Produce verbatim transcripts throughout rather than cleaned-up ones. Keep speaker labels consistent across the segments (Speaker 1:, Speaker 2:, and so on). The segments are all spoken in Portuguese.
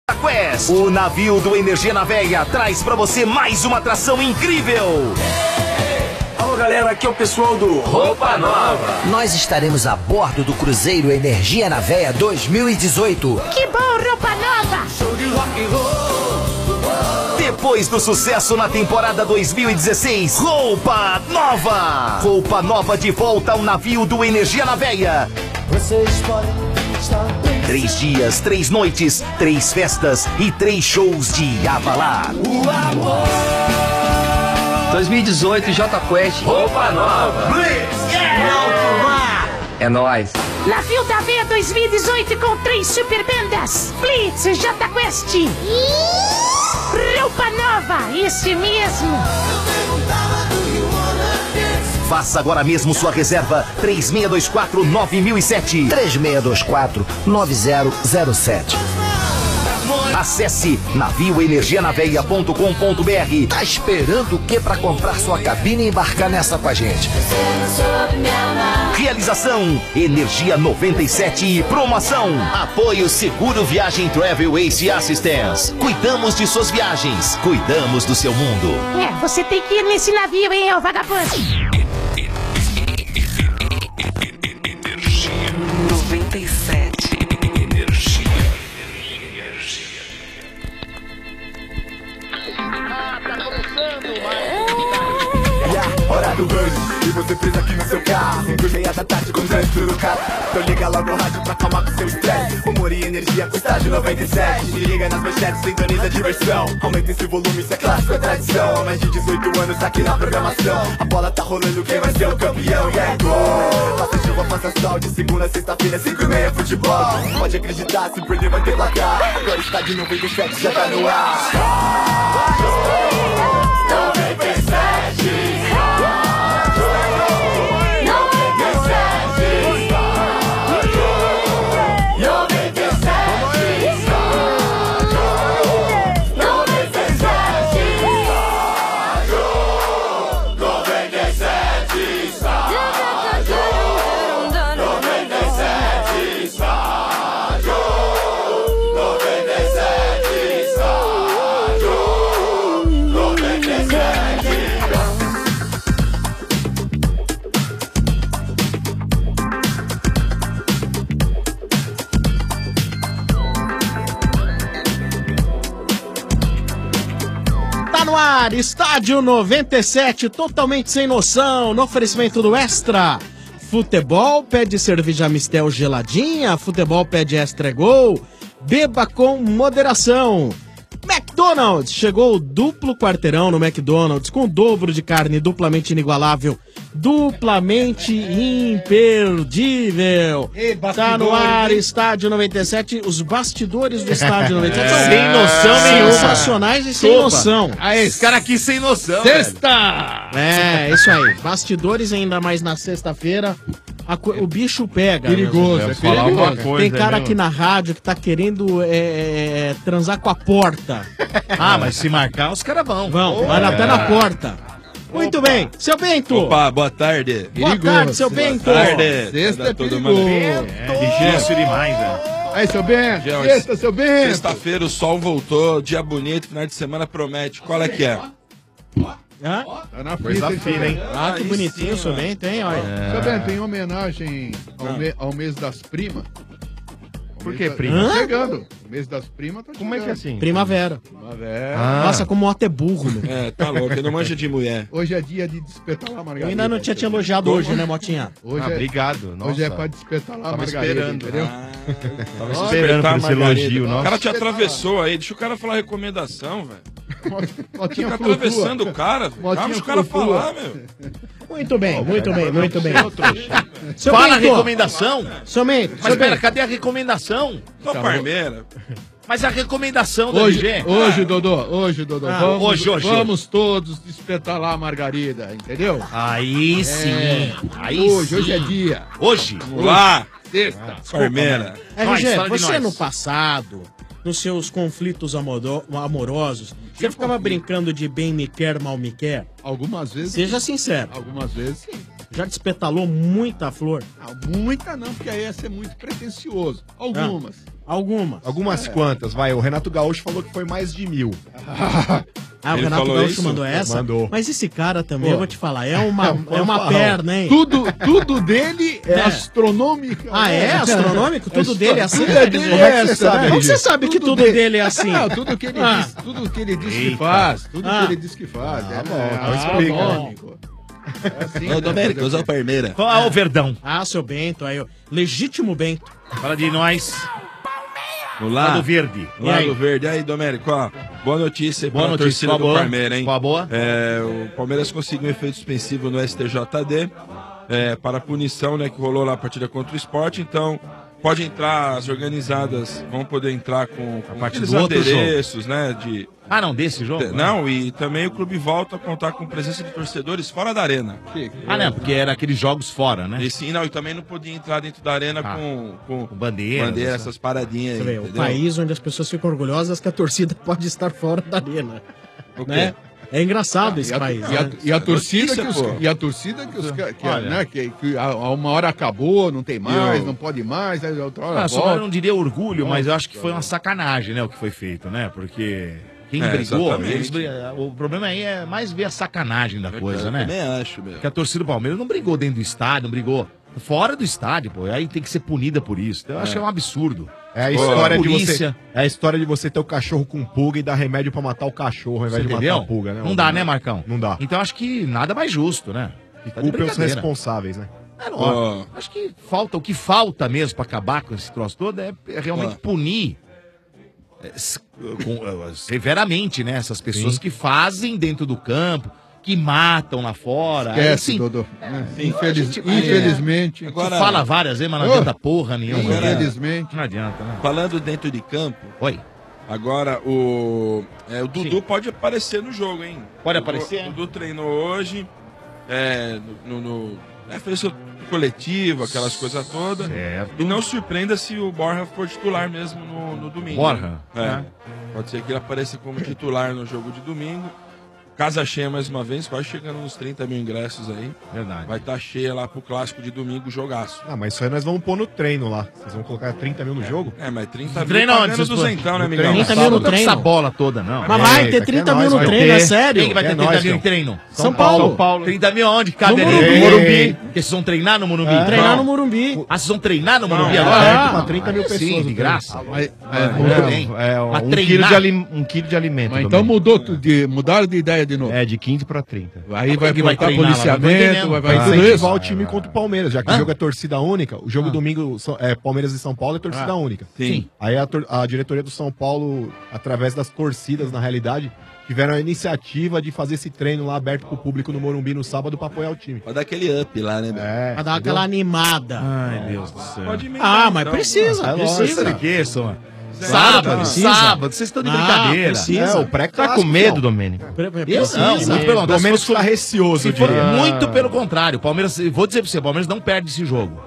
Speaker 1: Quest, o navio do Energia na Veia, traz pra você mais uma atração incrível.
Speaker 2: Alô galera, aqui é o pessoal do Roupa Nova.
Speaker 3: Nós estaremos a bordo do cruzeiro Energia na Veia dois mil e dezoito.
Speaker 4: Que bom, Roupa Nova!
Speaker 2: Show de rock and roll.
Speaker 1: Depois do sucesso na temporada dois mil e dezesseis, Roupa Nova. Roupa Nova de volta ao navio do Energia na Veia.
Speaker 2: Vocês podem estar bem.
Speaker 1: Três dias, três noites, três festas e três shows de abalar.
Speaker 2: O amor.
Speaker 5: dois mil e dezoito, J Quest.
Speaker 2: Roupa Nova.
Speaker 1: Blitz, yeah!
Speaker 5: É nóis.
Speaker 4: Navio da Veia dois mil e dezoito com três super bandas: Blitz, J Quest e Roupa Nova, esse mesmo.
Speaker 1: Faça agora mesmo sua reserva. Três seis dois quatro nove zero zero sete.
Speaker 3: três seis dois quatro nove zero zero sete.
Speaker 1: Acesse navio energia na veia ponto com ponto br.
Speaker 3: Tá esperando o que pra comprar sua cabine e embarcar nessa com a gente?
Speaker 1: Realização Energia noventa e sete e promoção. Apoio Seguro Viagem Travel Ace Assistance. Cuidamos de suas viagens, cuidamos do seu mundo.
Speaker 4: É, você tem que ir nesse navio, hein, ô vagabundo.
Speaker 6: noventa e sete.
Speaker 1: Energia.
Speaker 7: Hora do rush, e você fez aqui no seu carro. Cinco e meia da tarde com trânsito no carro. Então liga logo o rádio pra acalmar com seu estresse. Humor e energia com estágio noventa e sete. Se liga nas manchetes, sintoniza a diversão. Aumenta esse volume, isso é clássico, é tradição. Há mais de dezoito anos aqui na programação. A bola tá rolando, quem vai ser o campeão? E é gol! Faça chuva, faça sol, de segunda a sexta-feira, cinco e meia futebol. Pode acreditar, se perder vai ter placar. Agora estádio noventa e sete já tá no ar. noventa e sete.
Speaker 8: Estádio noventa e sete, totalmente sem noção, no oferecimento do Extra. Futebol pede cerveja Mistel geladinha, futebol pede Extra Gol, beba com moderação. McDonald's, chegou o duplo quarteirão no McDonald's, com o dobro de carne, duplamente inigualável, duplamente imperdível.
Speaker 9: Ei,
Speaker 8: tá no ar, Estádio noventa e sete, os bastidores do Estádio noventa e sete são
Speaker 9: sem noção nenhuma.
Speaker 8: sensacionais e sem
Speaker 9: Opa.
Speaker 8: noção.
Speaker 9: Aí, esse cara aqui sem noção.
Speaker 8: Sexta! É, isso aí. Bastidores ainda mais na sexta-feira. A co- o bicho pega.
Speaker 9: Perigoso,
Speaker 8: meu
Speaker 9: é
Speaker 8: Deus.
Speaker 9: perigoso.
Speaker 8: Tem cara aqui na rádio que tá querendo é, é, transar com a porta.
Speaker 9: Ah, mas se marcar, os caras vão.
Speaker 8: Vão, vai até na porta. Muito bem, seu Bento.
Speaker 10: Opa, boa tarde.
Speaker 8: Boa tarde, seu Bento.
Speaker 10: Boa tarde.
Speaker 9: Sexta é
Speaker 10: Todo
Speaker 9: perigoso.
Speaker 10: mundo.
Speaker 9: É, difícil demais, velho. Aí, seu Bento.
Speaker 10: Gel,
Speaker 9: Sexta, seu Bento.
Speaker 10: Sexta-feira o sol voltou, dia bonito, final de semana promete. Qual é que é?
Speaker 8: Hã?
Speaker 9: Tá na
Speaker 11: Coisa
Speaker 9: fita,
Speaker 11: fina, hein?
Speaker 8: Ah, que
Speaker 10: Aí
Speaker 8: bonitinho,
Speaker 10: sim,
Speaker 8: seu
Speaker 10: mano.
Speaker 8: Bento, hein? Olha.
Speaker 9: Seu Bento, em homenagem ao,
Speaker 10: Ah.
Speaker 9: me- ao mês das primas. O
Speaker 11: Por
Speaker 9: mês
Speaker 11: que
Speaker 9: da-
Speaker 11: prima?
Speaker 9: Tá chegando. O mês das primas tá chegando.
Speaker 11: Como é que é assim?
Speaker 8: Primavera.
Speaker 9: Primavera.
Speaker 11: Ah.
Speaker 8: Nossa, como o Otto é burro, meu.
Speaker 10: É, tá louco, eu não manjo de mulher.
Speaker 9: Hoje é dia de despetalar a
Speaker 8: Eu
Speaker 9: margarida.
Speaker 8: ainda não tinha te elogiado hoje, né, Motinha?
Speaker 9: Hoje,
Speaker 11: Ah,
Speaker 9: é,
Speaker 11: obrigado. Nossa.
Speaker 9: hoje é pra despetalar a
Speaker 11: Tava
Speaker 9: margarida,
Speaker 11: esperando.
Speaker 9: entendeu?
Speaker 10: Ah,
Speaker 11: Tava
Speaker 10: Nossa,
Speaker 11: esperando por esse
Speaker 10: Margarida.
Speaker 11: elogio,
Speaker 10: O
Speaker 11: nossa.
Speaker 10: cara te atravessou aí, deixa o cara falar recomendação, velho.
Speaker 9: Motinha
Speaker 10: Fica
Speaker 9: flutua.
Speaker 10: atravessando o cara, velho.
Speaker 9: Motinha
Speaker 10: Calma, deixa o cara
Speaker 9: flutua.
Speaker 10: falar, meu.
Speaker 8: Muito bem, muito bem, muito bem. Seu
Speaker 11: Fala a
Speaker 8: Bento,
Speaker 11: recomendação.
Speaker 8: seu Bento,
Speaker 11: Mas
Speaker 8: seu
Speaker 11: pera,
Speaker 8: Bento.
Speaker 11: cadê a recomendação?
Speaker 10: Tua parmeira.
Speaker 11: Mas a recomendação da
Speaker 9: Hoje,
Speaker 11: L G?
Speaker 9: hoje, Dodô, hoje, Dodô,
Speaker 8: Ah,
Speaker 9: vamos,
Speaker 11: hoje, hoje,
Speaker 9: vamos todos despetalar a margarida, entendeu?
Speaker 11: Aí sim.
Speaker 9: É,
Speaker 11: Aí
Speaker 9: hoje,
Speaker 11: sim.
Speaker 9: hoje é dia.
Speaker 11: Hoje?
Speaker 10: Olá,
Speaker 9: Sexta.
Speaker 10: parmeira.
Speaker 11: Nós,
Speaker 8: R G,
Speaker 11: fala de
Speaker 8: você
Speaker 11: nós.
Speaker 8: no passado, nos seus conflitos amoro- amorosos, você ficava brincando de bem me quer, mal me quer?
Speaker 9: Algumas vezes.
Speaker 8: Seja sincero,
Speaker 9: Algumas vezes sim.
Speaker 8: já despetalou muita flor?
Speaker 9: Ah, muita não, porque aí ia ser muito pretencioso. Algumas.
Speaker 8: Algumas.
Speaker 12: Algumas quantas, vai. O Renato Gaúcho falou que foi mais de mil.
Speaker 8: Ah, o
Speaker 12: Ele
Speaker 8: Renato
Speaker 12: falou
Speaker 8: Gaúcho
Speaker 12: isso?
Speaker 8: mandou essa?
Speaker 12: Mandou.
Speaker 8: Mas esse cara também,
Speaker 9: Pô.
Speaker 8: eu vou te falar, é uma,
Speaker 9: Pô,
Speaker 8: é uma
Speaker 9: Farrão.
Speaker 8: perna, hein?
Speaker 9: Tudo, tudo dele é,
Speaker 8: É.
Speaker 9: astronômico.
Speaker 8: Ah, é? Astronômico? Tudo dele é assim?
Speaker 9: Tudo é dele
Speaker 8: Como é que você
Speaker 9: essa,
Speaker 8: sabe?
Speaker 9: né,
Speaker 8: Como você
Speaker 9: Gê?
Speaker 8: sabe que tudo dele é assim?
Speaker 9: Não, tudo que ele
Speaker 8: Ah.
Speaker 9: diz, tudo que ele diz que
Speaker 8: Eita.
Speaker 9: faz. Tudo
Speaker 8: Ah.
Speaker 9: que ele diz que faz.
Speaker 12: Ah,
Speaker 9: é,
Speaker 12: bom,
Speaker 9: é
Speaker 12: então explica.
Speaker 9: astronômico. É assim,
Speaker 10: Ô,
Speaker 9: né?
Speaker 10: Domérico, usa o Palmeira.
Speaker 11: Qual é o Verdão?
Speaker 8: Ah, seu Bento, aí, ó. Legítimo Bento.
Speaker 11: Fala de nós.
Speaker 10: No
Speaker 11: Lá do
Speaker 10: lado
Speaker 11: Verde.
Speaker 10: No lado verde. Aí, Domérico, ó. Boa notícia aí
Speaker 11: Boa
Speaker 10: pra
Speaker 11: notícia,
Speaker 10: torcida
Speaker 11: qual
Speaker 10: do
Speaker 11: boa?
Speaker 10: Palmeiras, hein?
Speaker 11: Qual boa?
Speaker 10: É, o Palmeiras conseguiu um efeito suspensivo no S T J D é, para a punição, né, que rolou lá a partida contra o Sport. Então, pode entrar, as organizadas vão poder entrar com, com
Speaker 11: partir
Speaker 10: aqueles
Speaker 11: do outro
Speaker 10: adereços, né, de...
Speaker 11: Ah, não, desse jogo?
Speaker 10: de- Não, e também o clube volta a contar com presença de torcedores fora da arena.
Speaker 11: Ah, não, porque era aqueles jogos fora, né?
Speaker 10: E sim, não, e também não podia entrar dentro da arena
Speaker 11: Ah.
Speaker 10: com, com,
Speaker 11: bandeiras,
Speaker 10: bandeira,
Speaker 11: essa-
Speaker 10: essas paradinhas
Speaker 8: Você
Speaker 10: aí,
Speaker 8: vê, o
Speaker 10: entendeu?
Speaker 8: país onde as pessoas ficam orgulhosas que a torcida pode estar fora da arena.
Speaker 10: O quê?
Speaker 8: Né? É engraçado esse
Speaker 9: E a,
Speaker 8: país.
Speaker 9: e a-
Speaker 8: né?
Speaker 9: e a torcida que
Speaker 10: notícia,
Speaker 9: os,
Speaker 10: pô.
Speaker 9: e a torcida que os que, que,
Speaker 11: Olha.
Speaker 9: né, que, que a, a uma hora acabou, não tem mais,
Speaker 10: eu-
Speaker 9: não pode mais, aí a outra hora
Speaker 11: Ah, só
Speaker 9: volta.
Speaker 11: eu não diria orgulho, mas eu acho que foi uma sacanagem, né, o que foi feito, né? Porque quem
Speaker 10: É,
Speaker 11: brigou,
Speaker 10: exatamente.
Speaker 11: eles bri- o problema aí é mais ver a sacanagem da coisa,
Speaker 10: Eu
Speaker 11: né?
Speaker 10: também acho, meu.
Speaker 11: Porque a torcida do Palmeiras não brigou dentro do estádio, não brigou fora do estádio, pô. Aí tem que ser punida por isso. Eu acho que é um absurdo.
Speaker 12: É a história de você.
Speaker 11: polícia.
Speaker 12: É a história de você ter o cachorro com pulga e dar remédio pra matar o cachorro ao invés
Speaker 11: Você
Speaker 12: de
Speaker 11: entendeu?
Speaker 12: matar a pulga, né?
Speaker 11: Não dá, né, Marcão?
Speaker 12: Não dá.
Speaker 11: Então acho que nada mais justo, né?
Speaker 12: E
Speaker 11: Tá de
Speaker 12: culpem os
Speaker 11: brincadeira.
Speaker 12: responsáveis, né?
Speaker 11: É, não,
Speaker 10: Ó.
Speaker 11: Acho que falta, o que falta mesmo pra acabar com esse troço todo é, é realmente
Speaker 10: Ó.
Speaker 11: punir é, s- com- é, severamente, né? Essas pessoas que fazem dentro do campo, que matam lá fora. Aí,
Speaker 9: Esquece,
Speaker 11: sim,
Speaker 9: Dodô. né?
Speaker 11: a
Speaker 9: Infeliz-
Speaker 11: gente- é,
Speaker 9: infelizmente.
Speaker 11: tu
Speaker 10: Agora-
Speaker 11: fala várias vezes, mas não
Speaker 9: Oh.
Speaker 11: adianta porra nenhuma. né?
Speaker 9: Infelizmente.
Speaker 11: Não adianta, né?
Speaker 10: Falando dentro de campo,
Speaker 11: Oi.
Speaker 10: agora o, é, o Dudu
Speaker 11: Sim.
Speaker 10: pode aparecer no jogo, hein?
Speaker 11: Pode
Speaker 10: O Dudu-
Speaker 11: aparecer,
Speaker 10: O
Speaker 11: é?
Speaker 10: Dudu treinou hoje, é, no, no, no- é, fez seu coletivo, aquelas coisas todas.
Speaker 11: Certo.
Speaker 10: E não surpreenda se o Borja for titular mesmo no, no domingo.
Speaker 11: Borja?
Speaker 10: É.
Speaker 11: É.
Speaker 10: Pode ser que ele apareça como titular no jogo de domingo. Casa cheia mais uma vez, quase chegando nos trinta mil ingressos aí.
Speaker 11: Verdade.
Speaker 10: Vai estar cheia lá pro clássico de domingo, jogaço.
Speaker 12: Ah, mas isso aí nós vamos pôr no treino lá. Vocês vão colocar trinta mil no jogo?
Speaker 10: É, mas trinta mil
Speaker 11: Treina onde,
Speaker 10: pagando
Speaker 11: seus
Speaker 10: duzentão, né,
Speaker 12: No
Speaker 10: amigão?
Speaker 12: treino.
Speaker 8: trinta mil no
Speaker 11: Não dá
Speaker 8: treino.
Speaker 11: essa bola toda, não.
Speaker 8: Mas vai
Speaker 12: Eita,
Speaker 8: ter
Speaker 12: que
Speaker 8: trinta
Speaker 12: é
Speaker 8: mil
Speaker 12: nóis,
Speaker 8: no
Speaker 12: vai
Speaker 8: treino, é
Speaker 12: ter.
Speaker 8: sério?
Speaker 11: Quem que vai ter
Speaker 12: É
Speaker 11: trinta
Speaker 12: nóis,
Speaker 11: mil em
Speaker 12: João.
Speaker 11: treino?
Speaker 8: São Paulo.
Speaker 11: São Paulo. trinta mil aonde? Cadê?
Speaker 8: No
Speaker 11: ali?
Speaker 8: Morumbi.
Speaker 11: Porque vocês vão treinar no Morumbi?
Speaker 8: É. Treinar
Speaker 11: Não.
Speaker 8: no Morumbi.
Speaker 11: Ah, vocês vão treinar no Morumbi
Speaker 8: Não,
Speaker 11: agora?
Speaker 8: é,
Speaker 12: Aberto pra trinta mil
Speaker 11: Aí
Speaker 12: pessoas.
Speaker 11: sim,
Speaker 12: no
Speaker 11: de
Speaker 12: treino.
Speaker 11: graça.
Speaker 9: Mas, é,
Speaker 11: Muito
Speaker 9: é,
Speaker 11: bem.
Speaker 13: É,
Speaker 11: Pra
Speaker 13: um,
Speaker 11: treinar.
Speaker 13: quilo de alim- um quilo de alimento.
Speaker 9: mas então
Speaker 13: também.
Speaker 9: mudou, tu- de, mudaram de ideia de novo.
Speaker 13: É, de quinze para trinta.
Speaker 9: Aí vai
Speaker 11: que vai
Speaker 9: botar
Speaker 11: treinar lá? Não tô
Speaker 9: policiamento,
Speaker 11: entendendo.
Speaker 9: vai, vai
Speaker 12: Vai
Speaker 9: tudo
Speaker 12: incentivar
Speaker 9: isso.
Speaker 12: o time contra o Palmeiras, já que
Speaker 11: Hã?
Speaker 12: o jogo é torcida única. O jogo domingo so- é Palmeiras e São Paulo é torcida única.
Speaker 10: Sim.
Speaker 12: Aí a, tor- a diretoria do São Paulo, através das torcidas, na realidade, tiveram a iniciativa de fazer esse treino lá aberto pro público no Morumbi no sábado pra apoiar o time.
Speaker 10: Pra dar aquele up lá, né, meu?
Speaker 12: É,
Speaker 8: Pra dar
Speaker 12: entendeu?
Speaker 8: aquela animada.
Speaker 11: Ai, Deus do céu.
Speaker 10: Pode emendar,
Speaker 8: Ah, mas
Speaker 10: então.
Speaker 8: precisa,
Speaker 12: É lógico.
Speaker 8: precisa.
Speaker 11: de quê, Soma?
Speaker 10: Claro,
Speaker 11: Sábado,
Speaker 8: precisa.
Speaker 11: sábado. Vocês estão de
Speaker 8: Ah,
Speaker 11: brincadeira.
Speaker 8: precisa.
Speaker 12: É, o pré
Speaker 13: Tá com medo, Domênico?
Speaker 8: Pre- pre-
Speaker 11: Eu
Speaker 8: precisa.
Speaker 11: não, muito pelo
Speaker 12: O
Speaker 11: contrário.
Speaker 12: Domênico
Speaker 11: Se fosse-
Speaker 12: tá receoso,
Speaker 11: Se
Speaker 12: eu
Speaker 11: for
Speaker 12: diria.
Speaker 11: muito pelo contrário, o Palmeiras, vou dizer pra você, o Palmeiras não perde esse jogo.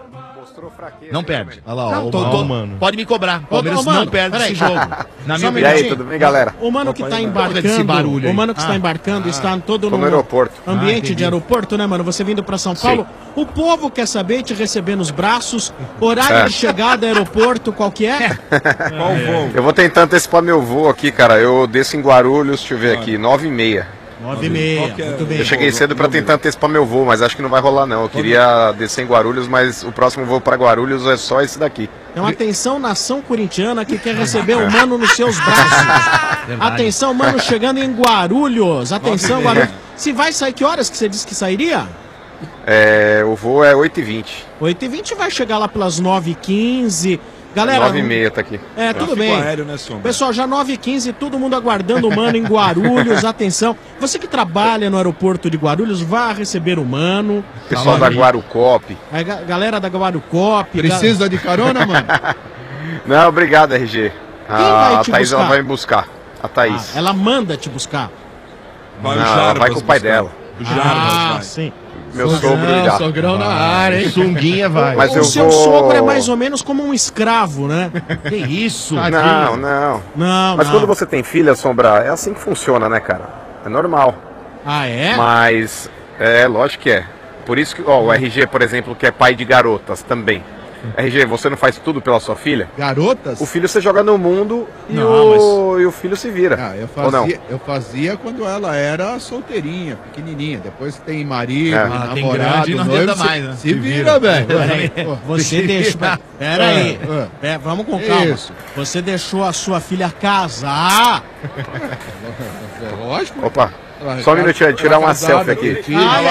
Speaker 11: Não perde.
Speaker 12: Olha lá, ó,
Speaker 11: Não,
Speaker 12: o
Speaker 11: tô-
Speaker 12: Mal,
Speaker 11: tô-
Speaker 13: mano.
Speaker 11: Pode me cobrar. O Palmeiras
Speaker 8: Ô, mano,
Speaker 11: não perde
Speaker 8: peraí.
Speaker 11: esse jogo. Na
Speaker 8: Só
Speaker 11: minha
Speaker 8: um
Speaker 14: E aí,
Speaker 8: minutinho.
Speaker 14: tudo bem, galera?
Speaker 8: O mano que tá
Speaker 11: Porra desse
Speaker 8: embarcando,
Speaker 11: barulho aí.
Speaker 8: o mano que está
Speaker 11: Ah.
Speaker 8: embarcando está todo
Speaker 14: Tô no aeroporto.
Speaker 8: ambiente
Speaker 11: Ah, entendi.
Speaker 8: de aeroporto, né, mano? Você vindo pra São Paulo. O povo quer saber te receber nos braços. Horário
Speaker 14: É.
Speaker 8: de chegada aeroporto, qual que é?
Speaker 10: Qual voo?
Speaker 14: Eu vou tentar antecipar meu voo aqui, cara. Eu desço em Guarulhos, deixa eu ver aqui, nove e meia.
Speaker 8: Nove e meia.
Speaker 10: Qual que é?
Speaker 8: Muito bem.
Speaker 14: Eu cheguei cedo pra tentar antecipar meu voo, mas acho que não vai rolar não. Eu queria descer em Guarulhos, mas o próximo voo pra Guarulhos é só esse daqui.
Speaker 8: Então, atenção, nação corintiana que quer receber o mano nos seus braços.
Speaker 11: Verdade.
Speaker 8: Atenção, mano, chegando em Guarulhos. Atenção, Guarulhos. Se vai sair, que horas que você disse que sairia?
Speaker 14: É, o voo é oito e vinte.
Speaker 8: oito e vinte vai chegar lá pelas nove e quinze. Galera,
Speaker 14: nove e meia tá aqui.
Speaker 8: é, tudo
Speaker 10: Tráfico
Speaker 8: bem.
Speaker 10: aéreo, né, Sombra?
Speaker 8: Pessoal, já nove e quinze, todo mundo aguardando o Mano em Guarulhos. Atenção, você que trabalha no aeroporto de Guarulhos, vá receber o Mano.
Speaker 14: Pessoal da Guarucop.
Speaker 8: A ga- galera da Guarucop.
Speaker 9: Precisa de carona, mano?
Speaker 14: Não, obrigado, R G.
Speaker 8: vai
Speaker 14: A
Speaker 8: te
Speaker 14: Thaís ela
Speaker 8: buscar?
Speaker 14: vai me buscar. A Thaís.
Speaker 8: Ah, ela manda te buscar.
Speaker 10: Vai o
Speaker 14: Não, ela
Speaker 10: Jarbas
Speaker 14: vai com o pai
Speaker 10: buscar.
Speaker 14: dela.
Speaker 10: O Jarbas
Speaker 8: Ah,
Speaker 10: vai.
Speaker 8: sim.
Speaker 14: Meu sogro já.
Speaker 9: Sogrão na área, hein?
Speaker 13: Sunguinha vai.
Speaker 14: Mas
Speaker 8: o
Speaker 14: eu
Speaker 8: seu
Speaker 14: vou-
Speaker 8: sogro é mais ou menos como um escravo, né?
Speaker 11: Que isso?
Speaker 14: Não, não.
Speaker 8: Não,
Speaker 14: Mas
Speaker 8: não.
Speaker 14: quando você tem filha, Sombra, é assim que funciona, né, cara? É normal.
Speaker 8: Ah, é?
Speaker 14: Mas, é, lógico que é. Por isso que, ó, o R G, por exemplo, que é pai de garotas também. R G, você não faz tudo pela sua filha?
Speaker 9: Garotas?
Speaker 14: O filho você joga no mundo e,
Speaker 9: Não,
Speaker 14: o... e o filho se vira.
Speaker 9: Ah, eu
Speaker 14: Ou não?
Speaker 9: fazia, eu fazia quando ela era solteirinha, pequenininha. Depois tem marido,
Speaker 14: É.
Speaker 9: tem
Speaker 14: Ah, tem
Speaker 9: namorado,
Speaker 14: grande e não
Speaker 9: noivo,
Speaker 14: adianta
Speaker 9: se-
Speaker 14: mais, né?
Speaker 9: Se
Speaker 14: Se
Speaker 9: vira,
Speaker 14: vira.
Speaker 9: velho.
Speaker 8: Peraí, Você deixou. Pera aí.
Speaker 9: É, é.
Speaker 8: É, vamos com calma.
Speaker 9: Isso.
Speaker 8: Você deixou a sua filha casar.
Speaker 9: Lógico.
Speaker 14: Opa, só um minutinho, tirar uma
Speaker 9: casada,
Speaker 14: selfie aqui.
Speaker 9: curtindo.
Speaker 8: Ai,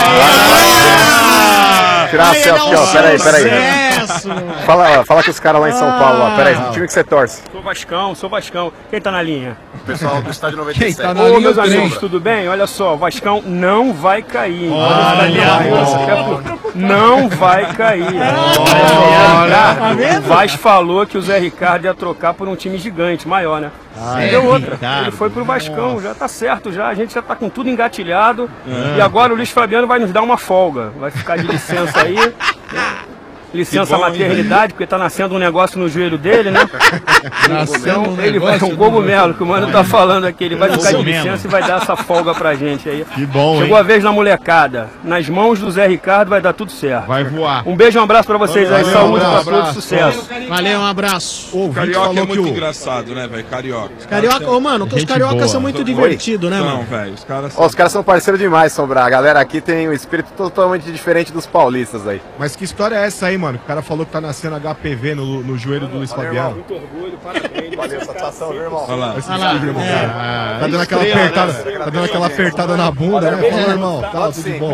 Speaker 14: Tirar uma
Speaker 8: Ai,
Speaker 14: selfie aqui, ó.
Speaker 8: não,
Speaker 14: Peraí, peraí.
Speaker 8: sucesso.
Speaker 14: Fala, fala com os caras lá em São Paulo, ó. Peraí, que time que você torce?
Speaker 15: Sou Vascão, sou Vascão. Quem tá na linha?
Speaker 14: O pessoal do estádio noventa e
Speaker 9: Quem
Speaker 14: sete.
Speaker 9: tá na
Speaker 15: Ô,
Speaker 9: linha
Speaker 15: meus
Speaker 9: do trem.
Speaker 15: amigos, tudo bem? Olha só, o Vascão não vai cair.
Speaker 8: Olha,
Speaker 15: Não vai cair.
Speaker 8: Tá
Speaker 15: O
Speaker 8: vendo?
Speaker 15: Vaz falou que o Zé Ricardo ia trocar por um time gigante, maior, né?
Speaker 11: Zé
Speaker 15: Deu outra.
Speaker 11: Ricardo.
Speaker 15: Ele foi pro Vascão, já tá certo já. A gente já tá com tudo engatilhado. E agora o Luiz Fabiano vai nos dar uma folga. Vai ficar de licença aí. Licença
Speaker 10: Que bom, hein?
Speaker 15: maternidade, porque tá nascendo um negócio no joelho dele, né?
Speaker 9: Nascendo um
Speaker 15: Então, ele vai
Speaker 9: negócio
Speaker 15: um cogumelo, que o mano tá falando aqui. Ele vai ficar de
Speaker 11: Cogumelo.
Speaker 15: licença e vai dar essa folga pra gente aí.
Speaker 13: Que bom,
Speaker 15: Chegou
Speaker 13: hein?
Speaker 15: a vez na molecada. Nas mãos do Zé Ricardo vai dar tudo certo.
Speaker 13: Vai voar.
Speaker 15: Um beijo e um abraço pra vocês aí.
Speaker 9: Valeu,
Speaker 15: Saúde
Speaker 9: um
Speaker 15: pra
Speaker 9: abraço.
Speaker 15: todos, sucesso.
Speaker 8: Valeu, um abraço.
Speaker 9: O ouvinte
Speaker 10: Carioca
Speaker 9: falou
Speaker 10: é muito
Speaker 9: que o...
Speaker 10: engraçado, né, velho? Carioca.
Speaker 8: Carioca, ô, mano, os
Speaker 13: Gente
Speaker 8: cariocas
Speaker 13: boa.
Speaker 8: são muito
Speaker 10: Oi?
Speaker 8: divertidos, né,
Speaker 10: Não,
Speaker 8: mano?
Speaker 10: velho, os caras
Speaker 14: Ó, os caras são parceiros demais, Sombra. A galera aqui tem um espírito totalmente diferente dos paulistas aí.
Speaker 12: Mas que história é essa aí, mano? O cara falou que tá nascendo H P V no, no joelho do Luiz Fabiano.
Speaker 15: Muito orgulho, parabéns.
Speaker 14: Valeu, satisfação, viu, irmão?
Speaker 10: Olha lá.
Speaker 12: Esse
Speaker 8: Olha lá,
Speaker 12: filho, irmão.
Speaker 8: é.
Speaker 12: Tá dando aquela apertada, tá dando aquela apertada na bunda, né? Fala, irmão, tá tudo bom.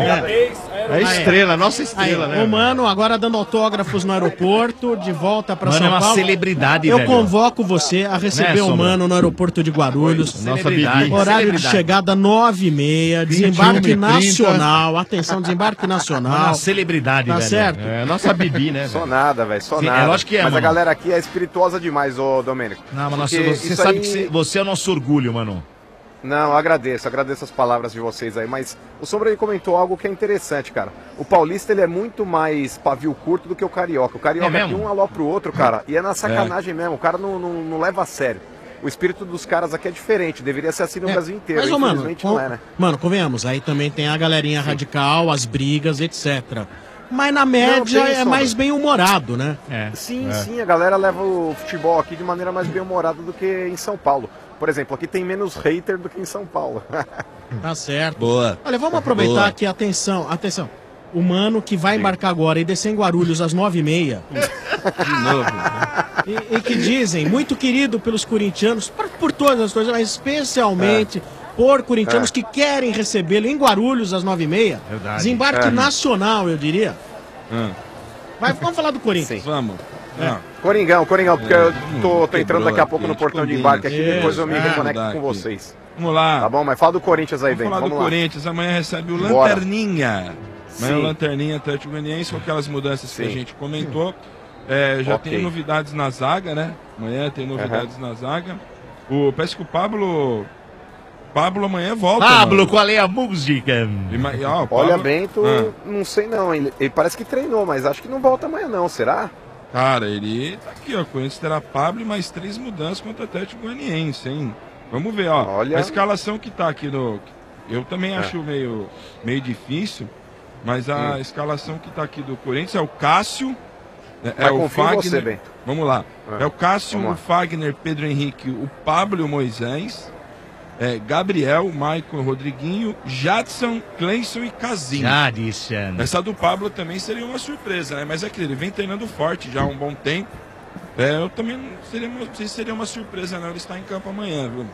Speaker 13: É estrela, nossa estrela,
Speaker 8: Aí,
Speaker 13: né?
Speaker 8: o Mano agora dando autógrafos no aeroporto, de volta pra
Speaker 11: Mano,
Speaker 8: São
Speaker 11: é uma
Speaker 8: Paulo.
Speaker 11: celebridade,
Speaker 8: Eu
Speaker 11: velho.
Speaker 8: convoco você a receber
Speaker 11: Né,
Speaker 8: o
Speaker 11: Sombra?
Speaker 8: Mano no aeroporto de Guarulhos.
Speaker 13: Nossa
Speaker 11: Celebridade.
Speaker 13: Bibi.
Speaker 8: Horário de
Speaker 11: Celebridade.
Speaker 8: chegada nove e meia, desembarque
Speaker 9: vinte e um e trinta.
Speaker 8: nacional. Atenção, desembarque
Speaker 11: Uma
Speaker 8: nacional.
Speaker 11: celebridade,
Speaker 8: Tá
Speaker 11: velho.
Speaker 8: certo?
Speaker 13: É, nossa Bibi, né?
Speaker 14: Só
Speaker 13: velho?
Speaker 14: nada, velho, só
Speaker 11: Sim, é
Speaker 14: nada.
Speaker 11: lógico que é,
Speaker 14: Mas
Speaker 11: mano.
Speaker 14: a galera aqui é espirituosa demais, ô Domênico.
Speaker 11: Não, mas
Speaker 14: Porque
Speaker 11: nossa, você
Speaker 14: isso
Speaker 11: sabe
Speaker 14: aí-
Speaker 11: que você- você é o nosso orgulho, mano.
Speaker 14: Não, eu agradeço, agradeço as palavras de vocês aí, mas o Sombra ele comentou algo que é interessante, cara. O paulista ele é muito mais pavio curto do que o carioca. O carioca
Speaker 11: É mesmo?
Speaker 14: tem um alô pro outro, cara, e é na sacanagem mesmo, o cara não, não, não leva a sério. O espírito dos caras aqui é diferente, deveria ser assim no
Speaker 8: É,
Speaker 14: Brasil inteiro,
Speaker 8: mas, ô, mano,
Speaker 14: infelizmente
Speaker 8: com-
Speaker 14: não é, né?
Speaker 8: Mano, convenhamos, aí também tem a galerinha radical, as brigas, etcétera. Mas na média
Speaker 14: tem,
Speaker 8: é
Speaker 14: Sombra.
Speaker 8: mais bem humorado, né?
Speaker 11: É.
Speaker 14: Sim,
Speaker 11: É.
Speaker 14: sim, a galera leva o futebol aqui de maneira mais bem-humorada do que em São Paulo. Por exemplo, aqui tem menos hater do que em São Paulo.
Speaker 8: Tá certo.
Speaker 11: Boa.
Speaker 8: Olha, vamos aproveitar
Speaker 11: Boa.
Speaker 8: aqui, atenção, atenção. O Mano que vai embarcar agora e descer em Guarulhos às nove e meia.
Speaker 10: de novo.
Speaker 8: E, e que dizem, muito querido pelos corintianos, por, por todas as coisas, mas especialmente por corintianos
Speaker 14: É.
Speaker 8: que querem recebê-lo em Guarulhos às nove e meia.
Speaker 11: Verdade.
Speaker 8: Desembarque
Speaker 14: É.
Speaker 8: nacional, eu diria.
Speaker 10: Ah,
Speaker 8: Vai, vamos falar do Corinthians.
Speaker 10: vamos.
Speaker 8: É.
Speaker 10: Ah,
Speaker 14: Coringão, Coringão, porque eu tô, tô
Speaker 10: quebrou
Speaker 14: entrando daqui a pouco
Speaker 10: aqui,
Speaker 14: no portão de
Speaker 10: combina.
Speaker 14: embarque aqui, depois eu me
Speaker 10: Isso,
Speaker 14: reconecto
Speaker 10: ah,
Speaker 14: com
Speaker 10: dá aqui.
Speaker 14: vocês.
Speaker 10: Vamos lá.
Speaker 14: Tá bom? Mas fala do Corinthians aí,
Speaker 10: Vamos
Speaker 14: bem.
Speaker 10: falar
Speaker 14: Vamos
Speaker 10: do
Speaker 14: lá.
Speaker 10: Corinthians. Amanhã recebe o
Speaker 14: Bora.
Speaker 10: Lanterninha. Amanhã
Speaker 14: Sim.
Speaker 10: o Lanterninha Atlético Goianiense, com aquelas mudanças que a
Speaker 14: Sim.
Speaker 10: gente comentou. É, já
Speaker 14: Ok.
Speaker 10: tem novidades na zaga, né? Amanhã tem novidades na zaga. O, parece que o Pablo. Pablo amanhã volta.
Speaker 11: Pablo,
Speaker 10: mano.
Speaker 11: qual é a música?
Speaker 10: E ma- e, ó, o
Speaker 14: Olha,
Speaker 10: Pablo-
Speaker 14: Bento,
Speaker 10: Ah.
Speaker 14: não sei não. Ele, ele parece que treinou, mas acho que não volta amanhã não, será?
Speaker 10: Cara, ele tá aqui, ó. O Corinthians terá Pablo e mais três mudanças contra o Atlético Goianiense, hein? Vamos ver, ó.
Speaker 14: Olha.
Speaker 10: A escalação que tá aqui no. Eu também
Speaker 14: É.
Speaker 10: acho meio, meio difícil, mas a
Speaker 14: Hum.
Speaker 10: escalação que tá aqui do Corinthians é o Cássio. É,
Speaker 14: Mas
Speaker 10: é o
Speaker 14: confio em
Speaker 10: Fagner.
Speaker 14: você, Bento.
Speaker 10: Vamos lá.
Speaker 14: É.
Speaker 10: É o Cássio,
Speaker 14: Vamos
Speaker 10: o
Speaker 14: lá.
Speaker 10: Fagner, Pedro Henrique, o Pablo e o Moisés. É, Gabriel, Maicon, Rodriguinho, Jadson, Cleison e Casinho.
Speaker 11: Jadson.
Speaker 10: Essa do Pablo também seria uma surpresa, né? Mas é que ele vem treinando forte já há um bom tempo. É, eu também não, seria uma, não sei se seria uma surpresa, não. Ele está em campo amanhã, viu?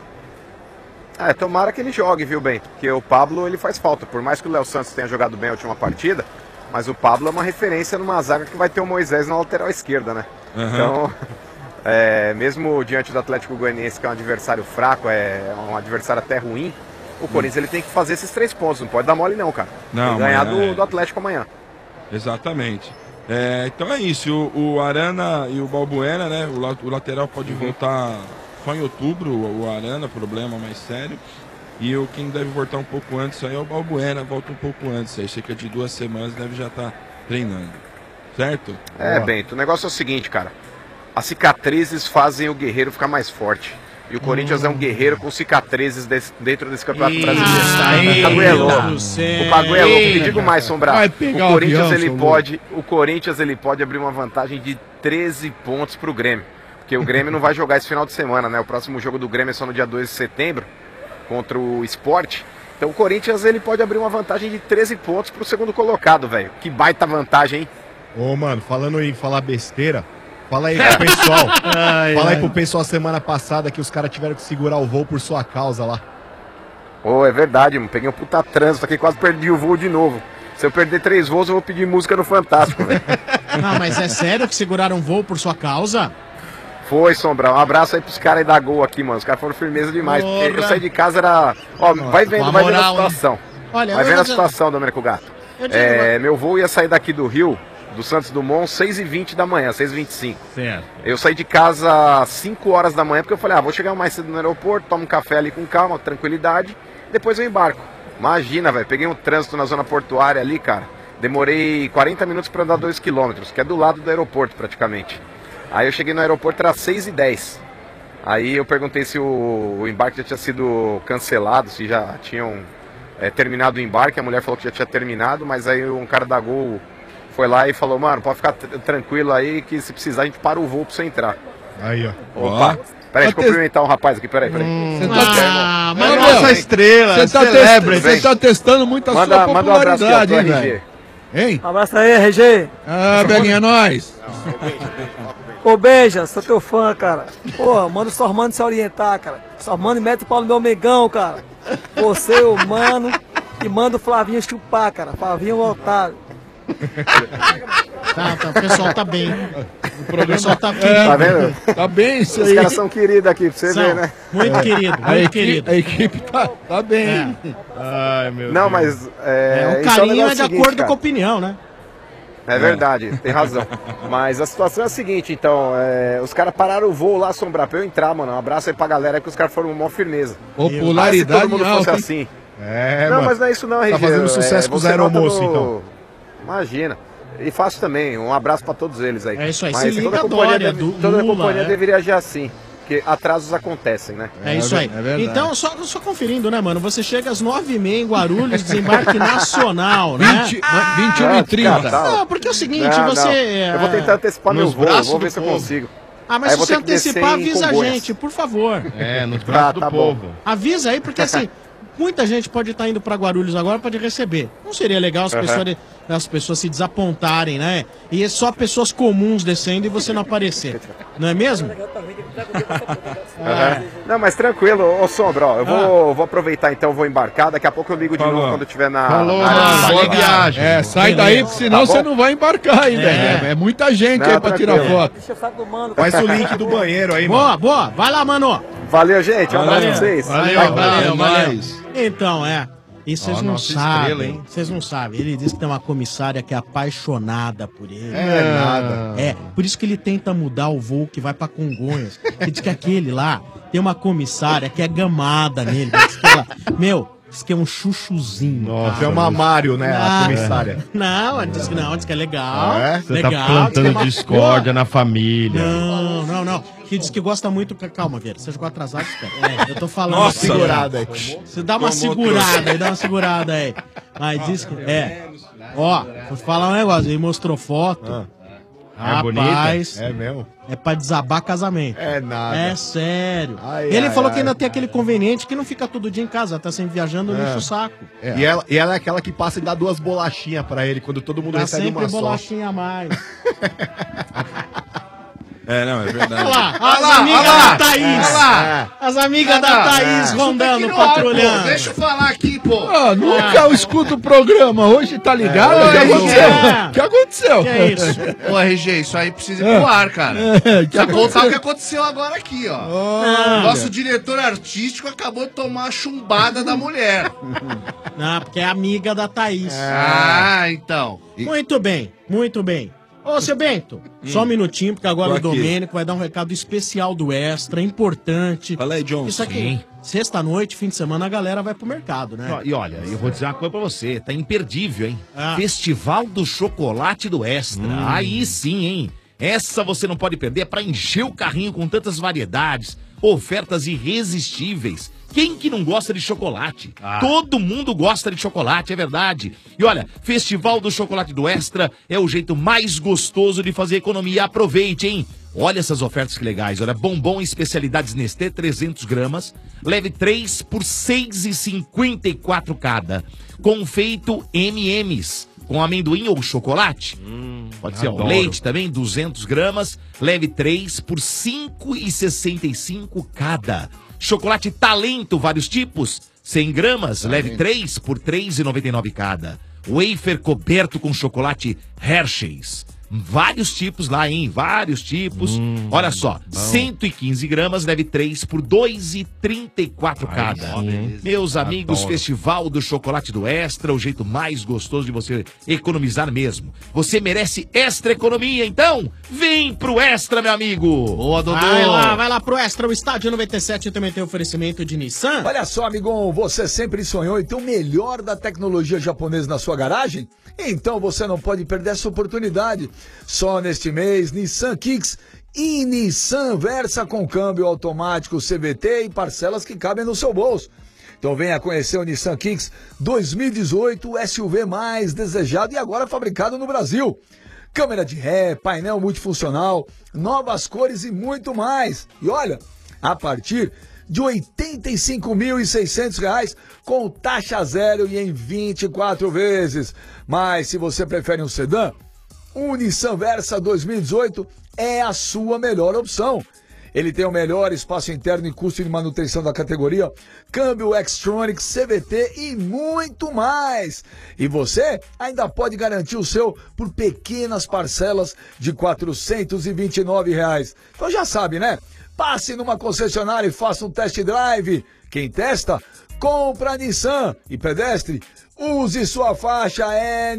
Speaker 14: É, tomara que ele jogue, viu, Bento? Porque o Pablo, ele faz falta. Por mais que o Léo Santos tenha jogado bem a última partida, mas o Pablo é uma referência numa zaga que vai ter o Moisés na lateral esquerda, né?
Speaker 10: Aham.
Speaker 14: Então, é, mesmo diante do Atlético Goianiense, que é um adversário fraco, é um adversário até ruim, o Corinthians ele tem que fazer esses três pontos. Não pode dar mole não, cara.
Speaker 10: Não,
Speaker 14: tem que ganhar
Speaker 10: amanhã
Speaker 14: do,
Speaker 10: é.
Speaker 14: do Atlético amanhã.
Speaker 10: Exatamente. É, então é isso. O, o Arana e o Balbuena, né? O, la- o lateral pode
Speaker 14: Uhum.
Speaker 10: voltar só em outubro, o, o Arana, problema mais sério. E o quem deve voltar um pouco antes aí é o Balbuena, volta um pouco antes. Aí cerca de duas semanas deve já estar treinando. Certo?
Speaker 14: É, Bento, o negócio é o seguinte, cara. As cicatrizes fazem o guerreiro ficar mais forte. E o Corinthians é um guerreiro com cicatrizes desse- dentro desse campeonato
Speaker 11: Eita,
Speaker 14: brasileiro.
Speaker 11: eita
Speaker 14: O bagulho é louco.
Speaker 11: do céu.
Speaker 14: O bagulho é louco. E
Speaker 11: Eita.
Speaker 14: digo mais, Sombra.
Speaker 9: Vai
Speaker 14: O
Speaker 9: pegar o
Speaker 14: Corinthians,
Speaker 9: avião,
Speaker 14: ele
Speaker 9: seu
Speaker 14: pode, o Corinthians ele pode abrir uma vantagem de treze pontos pro Grêmio. Porque o Grêmio não vai jogar esse final de semana, né? O próximo jogo do Grêmio é só no dia dois de setembro, contra o Sport. Então o Corinthians ele pode abrir uma vantagem de treze pontos pro segundo colocado, velho. Que baita vantagem, hein?
Speaker 12: Ô, mano, falando em falar besteira, fala aí pro pessoal.
Speaker 14: Ai,
Speaker 12: fala aí
Speaker 14: ai.
Speaker 12: pro pessoal semana passada que os caras tiveram que segurar o voo por sua causa lá.
Speaker 14: Ô, é verdade, mano. Peguei um puta trânsito aqui, quase perdi o voo de novo. Se eu perder três voos, eu vou pedir música no Fantástico, velho.
Speaker 8: Não, mas é sério que seguraram voo por sua causa?
Speaker 14: Foi, Sombra. Um abraço aí pros caras aí da Gol aqui, mano. Os caras foram firmeza demais. Porque eu
Speaker 8: Porra.
Speaker 14: saí de casa, era. Ó, vai vendo,
Speaker 8: com a
Speaker 14: vai vendo a
Speaker 8: moral, hein?
Speaker 14: situação.
Speaker 8: Olha,
Speaker 14: vai
Speaker 8: eu
Speaker 14: vendo a
Speaker 8: vou dizer-
Speaker 14: situação, Domênico Gato.
Speaker 8: Eu digo,
Speaker 14: É, meu voo ia sair daqui do Rio, do Santos Dumont, seis e vinte da manhã, seis e vinte e cinco.
Speaker 11: Certo.
Speaker 14: Eu saí de casa às cinco horas da manhã, porque eu falei, ah, vou chegar mais cedo no aeroporto, tomo um café ali com calma, tranquilidade, depois eu embarco. Imagina, velho, peguei um trânsito na zona portuária ali, cara. Demorei quarenta minutos para andar dois quilômetros, que é do lado do aeroporto praticamente. Aí eu cheguei no aeroporto, era seis e dez. Aí eu perguntei se o, o embarque já tinha sido cancelado, se já tinham é, terminado o embarque. A mulher falou que já tinha terminado, mas aí um cara da Gol foi lá e falou, mano, pode ficar tr- tranquilo aí que se precisar a gente para o voo pra você entrar.
Speaker 12: Aí, ó.
Speaker 14: Opa, peraí, deixa eu cumprimentar um rapaz aqui, peraí, peraí.
Speaker 9: Você tá,
Speaker 8: Ah,
Speaker 9: mas
Speaker 8: mas
Speaker 9: não,
Speaker 13: Essa estrela,
Speaker 9: você tá,
Speaker 13: celebrity.
Speaker 9: test- você tá testando muito a
Speaker 14: Manda-
Speaker 9: sua
Speaker 14: manda um abraço aqui, ó,
Speaker 9: popularidade, hein,
Speaker 14: pro R G.
Speaker 9: velho? Hein?
Speaker 15: Um abraço aí, R G.
Speaker 9: Ah, Belinha, é nóis.
Speaker 15: Ô, Beija, sou teu fã, cara. Porra, manda só mano se orientar, cara. Só manda e mete o pau no meu megão, cara. Você, o mano, e manda o Flavinho chupar, cara. Flavinho voltado.
Speaker 8: Tá, tá, o pessoal tá bem. O pessoal tá querido.
Speaker 9: É,
Speaker 14: Tá vendo?
Speaker 9: Tá bem isso
Speaker 14: Os
Speaker 9: aí.
Speaker 14: caras são queridos aqui, pra você
Speaker 8: São.
Speaker 14: ver, né?
Speaker 8: Muito querido,
Speaker 9: A
Speaker 8: muito
Speaker 9: equipe,
Speaker 8: querido.
Speaker 9: a equipe tá, tá bem.
Speaker 8: É.
Speaker 13: Ai, meu
Speaker 14: Não,
Speaker 13: Deus.
Speaker 14: mas.
Speaker 8: É,
Speaker 14: É,
Speaker 8: o
Speaker 14: esse é
Speaker 8: carinho
Speaker 14: negócio
Speaker 8: é de
Speaker 14: seguinte,
Speaker 8: acordo
Speaker 14: cara.
Speaker 8: com a opinião, né?
Speaker 14: É verdade, tem razão. Mas a situação é a seguinte, então, é, os caras pararam o voo lá, Sombra, pra eu entrar, mano. Um abraço aí pra galera, que os caras foram uma firmeza.
Speaker 9: Popularidade
Speaker 14: Ah, se todo mundo fosse
Speaker 9: alta, hein?
Speaker 14: assim.
Speaker 12: É,
Speaker 14: não,
Speaker 12: mano.
Speaker 14: mas não é isso não,
Speaker 12: Tá
Speaker 14: R G.
Speaker 12: fazendo sucesso
Speaker 14: é,
Speaker 12: com os
Speaker 14: você nota
Speaker 12: aeromoços,
Speaker 14: no-
Speaker 12: então.
Speaker 14: Imagina. E faço também, um abraço pra todos eles aí.
Speaker 8: É isso aí,
Speaker 14: Mas
Speaker 8: se liga
Speaker 14: toda
Speaker 8: a
Speaker 14: companhia,
Speaker 8: Dória,
Speaker 14: deve-
Speaker 8: do
Speaker 14: toda
Speaker 8: Lula,
Speaker 14: companhia
Speaker 8: é.
Speaker 14: deveria agir assim. Porque atrasos acontecem, né?
Speaker 8: É isso aí.
Speaker 9: É verdade.
Speaker 8: Então, só, só conferindo, né, mano? Você chega às nove e meia em Guarulhos, desembarque nacional, né?
Speaker 9: vinte, vinte e um e trinta.
Speaker 14: cara, tá.
Speaker 8: Não, porque é o seguinte,
Speaker 14: Não,
Speaker 8: você...
Speaker 14: não. Eu vou tentar antecipar meu
Speaker 13: Nos
Speaker 14: voo,
Speaker 13: braços
Speaker 14: vou
Speaker 13: do
Speaker 14: ver se eu
Speaker 13: povo.
Speaker 14: consigo.
Speaker 8: Ah, mas
Speaker 14: Aí eu
Speaker 8: se
Speaker 14: vou
Speaker 8: você
Speaker 14: ter que descer
Speaker 8: antecipar,
Speaker 14: em
Speaker 8: avisa a
Speaker 14: Congonhas.
Speaker 8: gente, por favor.
Speaker 13: É, nos braços
Speaker 14: tá
Speaker 13: do
Speaker 14: bom.
Speaker 13: povo.
Speaker 8: Avisa aí, porque assim, muita gente pode estar indo pra Guarulhos agora para receber. Não seria legal as,
Speaker 14: Aham.
Speaker 8: pessoas, as pessoas se desapontarem, né? E é só pessoas comuns descendo e você não aparecer. Não é mesmo?
Speaker 14: Aham. Não, mas tranquilo, ô Sombra, ó, eu vou, vou aproveitar então, vou embarcar, daqui a pouco eu ligo de
Speaker 10: Falou.
Speaker 14: novo quando eu estiver na...
Speaker 13: Falou,
Speaker 14: na-
Speaker 13: mano. Boa
Speaker 8: legal.
Speaker 13: viagem.
Speaker 9: É, sai daí, porque senão
Speaker 14: Tá bom?
Speaker 9: você não vai embarcar ainda.
Speaker 8: É.
Speaker 9: É, é muita gente
Speaker 14: Não,
Speaker 9: aí pra tirar
Speaker 14: tranquilo.
Speaker 9: foto.
Speaker 15: Deixa o saco do mano.
Speaker 12: Faz o link do banheiro aí, mano.
Speaker 8: Boa, boa. Vai lá, mano.
Speaker 14: Valeu, gente, um abraço pra
Speaker 8: Valeu.
Speaker 14: vocês.
Speaker 13: Valeu,
Speaker 8: Valeu,
Speaker 13: valeu,
Speaker 8: valeu.
Speaker 13: mais.
Speaker 8: Então, é. E vocês
Speaker 13: Ó,
Speaker 8: não
Speaker 13: nossa estrela,
Speaker 8: sabem,
Speaker 13: hein?
Speaker 8: vocês não sabem. Ele disse que tem uma comissária que é apaixonada por ele.
Speaker 12: É nada.
Speaker 8: É, por isso que ele tenta mudar o voo que vai pra Congonhas. Ele diz que aquele lá tem uma comissária que é gamada nele. Diz que ela, meu, diz que é um chuchuzinho.
Speaker 12: Nossa,
Speaker 8: cara.
Speaker 12: é uma Mário, né?
Speaker 8: Ah,
Speaker 12: A comissária.
Speaker 8: Não, ele diz que não, diz que é legal.
Speaker 12: Ah, é?
Speaker 13: Você
Speaker 8: legal,
Speaker 13: tá
Speaker 8: diz que é
Speaker 13: plantando
Speaker 8: uma-
Speaker 13: discórdia na família.
Speaker 8: Não, não, não. Que diz que gosta muito. Calma, Vieira, você chegou atrasado, espera. É, eu tô falando.
Speaker 10: Nossa,
Speaker 8: aqui.
Speaker 12: Segurada aí.
Speaker 8: Você dá uma
Speaker 10: Tomou
Speaker 8: segurada aí, dá uma segurada aí. Mas diz que. É. Ó, vou te falar um negócio. Ele mostrou foto.
Speaker 12: Ah.
Speaker 13: É bonita?
Speaker 8: Rapaz,
Speaker 12: É mesmo?
Speaker 8: é pra desabar casamento.
Speaker 12: É nada.
Speaker 8: É sério.
Speaker 12: Ai,
Speaker 8: Ele
Speaker 12: ai,
Speaker 8: falou
Speaker 12: ai.
Speaker 8: que ainda tem aquele conveniente que não fica todo dia em casa, tá sempre viajando, não enche o saco.
Speaker 12: É. E, ela, e ela é aquela que passa e dá duas bolachinhas pra ele quando todo mundo
Speaker 8: Dá
Speaker 12: recebe
Speaker 8: sempre
Speaker 12: uma só.
Speaker 8: bolachinha a mais.
Speaker 10: É, não, é verdade.
Speaker 8: Olha lá,
Speaker 9: Olha
Speaker 8: as
Speaker 9: lá,
Speaker 8: amigas
Speaker 9: olha lá.
Speaker 8: da Thaís.
Speaker 9: Olha lá.
Speaker 8: As amigas
Speaker 9: Ah,
Speaker 8: da
Speaker 9: não,
Speaker 8: Thaís
Speaker 9: é.
Speaker 8: rondando,
Speaker 9: Isso aqui no ar, pô.
Speaker 8: patrulhando.
Speaker 9: Deixa
Speaker 11: eu falar aqui, pô.
Speaker 9: Ah, nunca eu escuto o programa. Hoje tá ligado?
Speaker 11: É,
Speaker 9: O que
Speaker 11: é,
Speaker 9: aconteceu?
Speaker 8: é.
Speaker 9: O que aconteceu?
Speaker 8: Que é isso?
Speaker 11: Ô, R G, isso aí precisa ir
Speaker 9: É.
Speaker 11: pro ar, cara.
Speaker 9: É, que
Speaker 11: Precisa contar
Speaker 9: aconteceu?
Speaker 11: o que aconteceu agora aqui, ó.
Speaker 9: Olha.
Speaker 11: Nosso diretor artístico acabou de tomar a chumbada da mulher.
Speaker 8: Não, porque é amiga da Thaís.
Speaker 11: Ah, então.
Speaker 8: Muito bem, muito bem. Ô, seu Bento, só um minutinho, porque agora
Speaker 10: Tô
Speaker 8: o
Speaker 10: aqui.
Speaker 8: Domênico vai dar um recado especial do Extra, importante.
Speaker 10: Fala aí, Johnson.
Speaker 8: Isso aqui, sexta-noite, fim de semana, a galera vai pro mercado, né?
Speaker 11: E olha, eu vou dizer uma coisa pra você, tá imperdível, hein?
Speaker 8: Ah.
Speaker 11: Festival do Chocolate do Extra. Aí sim, hein? Essa você não pode perder, é pra encher o carrinho com tantas variedades. Ofertas irresistíveis. Quem que não gosta de chocolate? Todo mundo gosta de chocolate, é verdade. E olha, Festival do Chocolate do Extra é o jeito mais gostoso de fazer economia. Aproveite, hein? Olha essas ofertas que legais. Olha, bombom especialidades Nestlé, trezentos gramas. Leve três por seis reais e cinquenta e quatro cada. Confeito M e M's. Com amendoim ou chocolate. Hum, Pode ser, ó,
Speaker 13: adoro.
Speaker 11: leite também, duzentos gramas. Leve três por cinco reais e sessenta e cinco cada. Chocolate Talento, vários tipos, cem gramas, leve três por três reais e noventa e nove cada. Wafer coberto com chocolate Hershey's. Vários tipos lá, hein? Vários tipos.
Speaker 13: Hum,
Speaker 11: Olha só,
Speaker 13: bom.
Speaker 11: cento e quinze gramas, leve três por dois reais e trinta e quatro cada.
Speaker 13: sim.
Speaker 11: Meus amigos,
Speaker 13: Adoro.
Speaker 11: Festival do Chocolate do Extra, o jeito mais gostoso de você economizar mesmo. Você merece extra economia, então vem pro Extra, meu amigo.
Speaker 8: Boa, Vai lá, vai lá pro Extra. O Estádio noventa e sete também tem oferecimento de Nissan.
Speaker 16: Olha só, amigão, você sempre sonhou em ter o melhor da tecnologia japonesa na sua garagem? Então você não pode perder essa oportunidade. Só neste mês, Nissan Kicks e Nissan Versa com câmbio automático C V T e parcelas que cabem no seu bolso. Então venha conhecer o Nissan Kicks dois mil e dezoito, o S U V mais desejado e agora fabricado no Brasil. Câmera de ré, painel multifuncional, novas cores e muito mais. E olha, a partir de oitenta e cinco mil e seiscentos reais com taxa zero e em vinte e quatro vezes. Mas se você prefere um sedã, o Nissan Versa dois mil e dezoito é a sua melhor opção. Ele tem o melhor espaço interno e custo de manutenção da categoria, câmbio Xtronic, C V T e muito mais. E você ainda pode garantir o seu por pequenas parcelas de quatrocentos e vinte e nove reais. Então já sabe, né? Passe numa concessionária e faça um test drive. Quem testa, compra Nissan. E pedestre, use sua faixa, é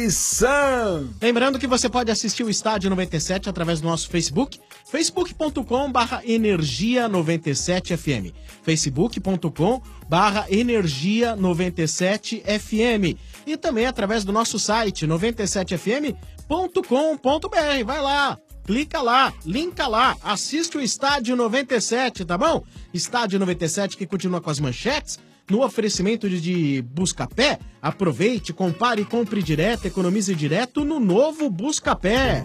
Speaker 16: Nissan.
Speaker 8: Lembrando que você pode assistir o Estádio noventa e sete através do nosso Facebook, facebook ponto com barra energia noventa e sete F M, facebook ponto com barra energia noventa e sete F M e também através do nosso site noventa e sete F M ponto com ponto B R. Vai lá, clica lá, linka lá, assiste o Estádio noventa e sete, tá bom? Estádio noventa e sete que continua com as manchetes. No oferecimento de, de Buscapé, aproveite, compare e compre direto, economize direto no novo Buscapé.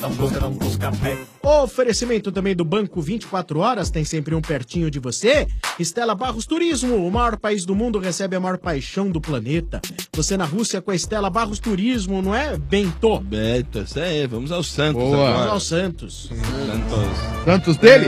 Speaker 8: Oferecimento também do Banco vinte e quatro horas, tem sempre um pertinho de você. Estela Barros Turismo, o maior país do mundo, recebe a maior paixão do planeta. Você na Rússia com a Estela Barros Turismo, não é, Bento?
Speaker 10: Bento, isso aí, vamos ao Santos
Speaker 8: Boa.
Speaker 10: agora.
Speaker 8: Vamos ao Santos.
Speaker 10: Santos.
Speaker 9: Santos dele?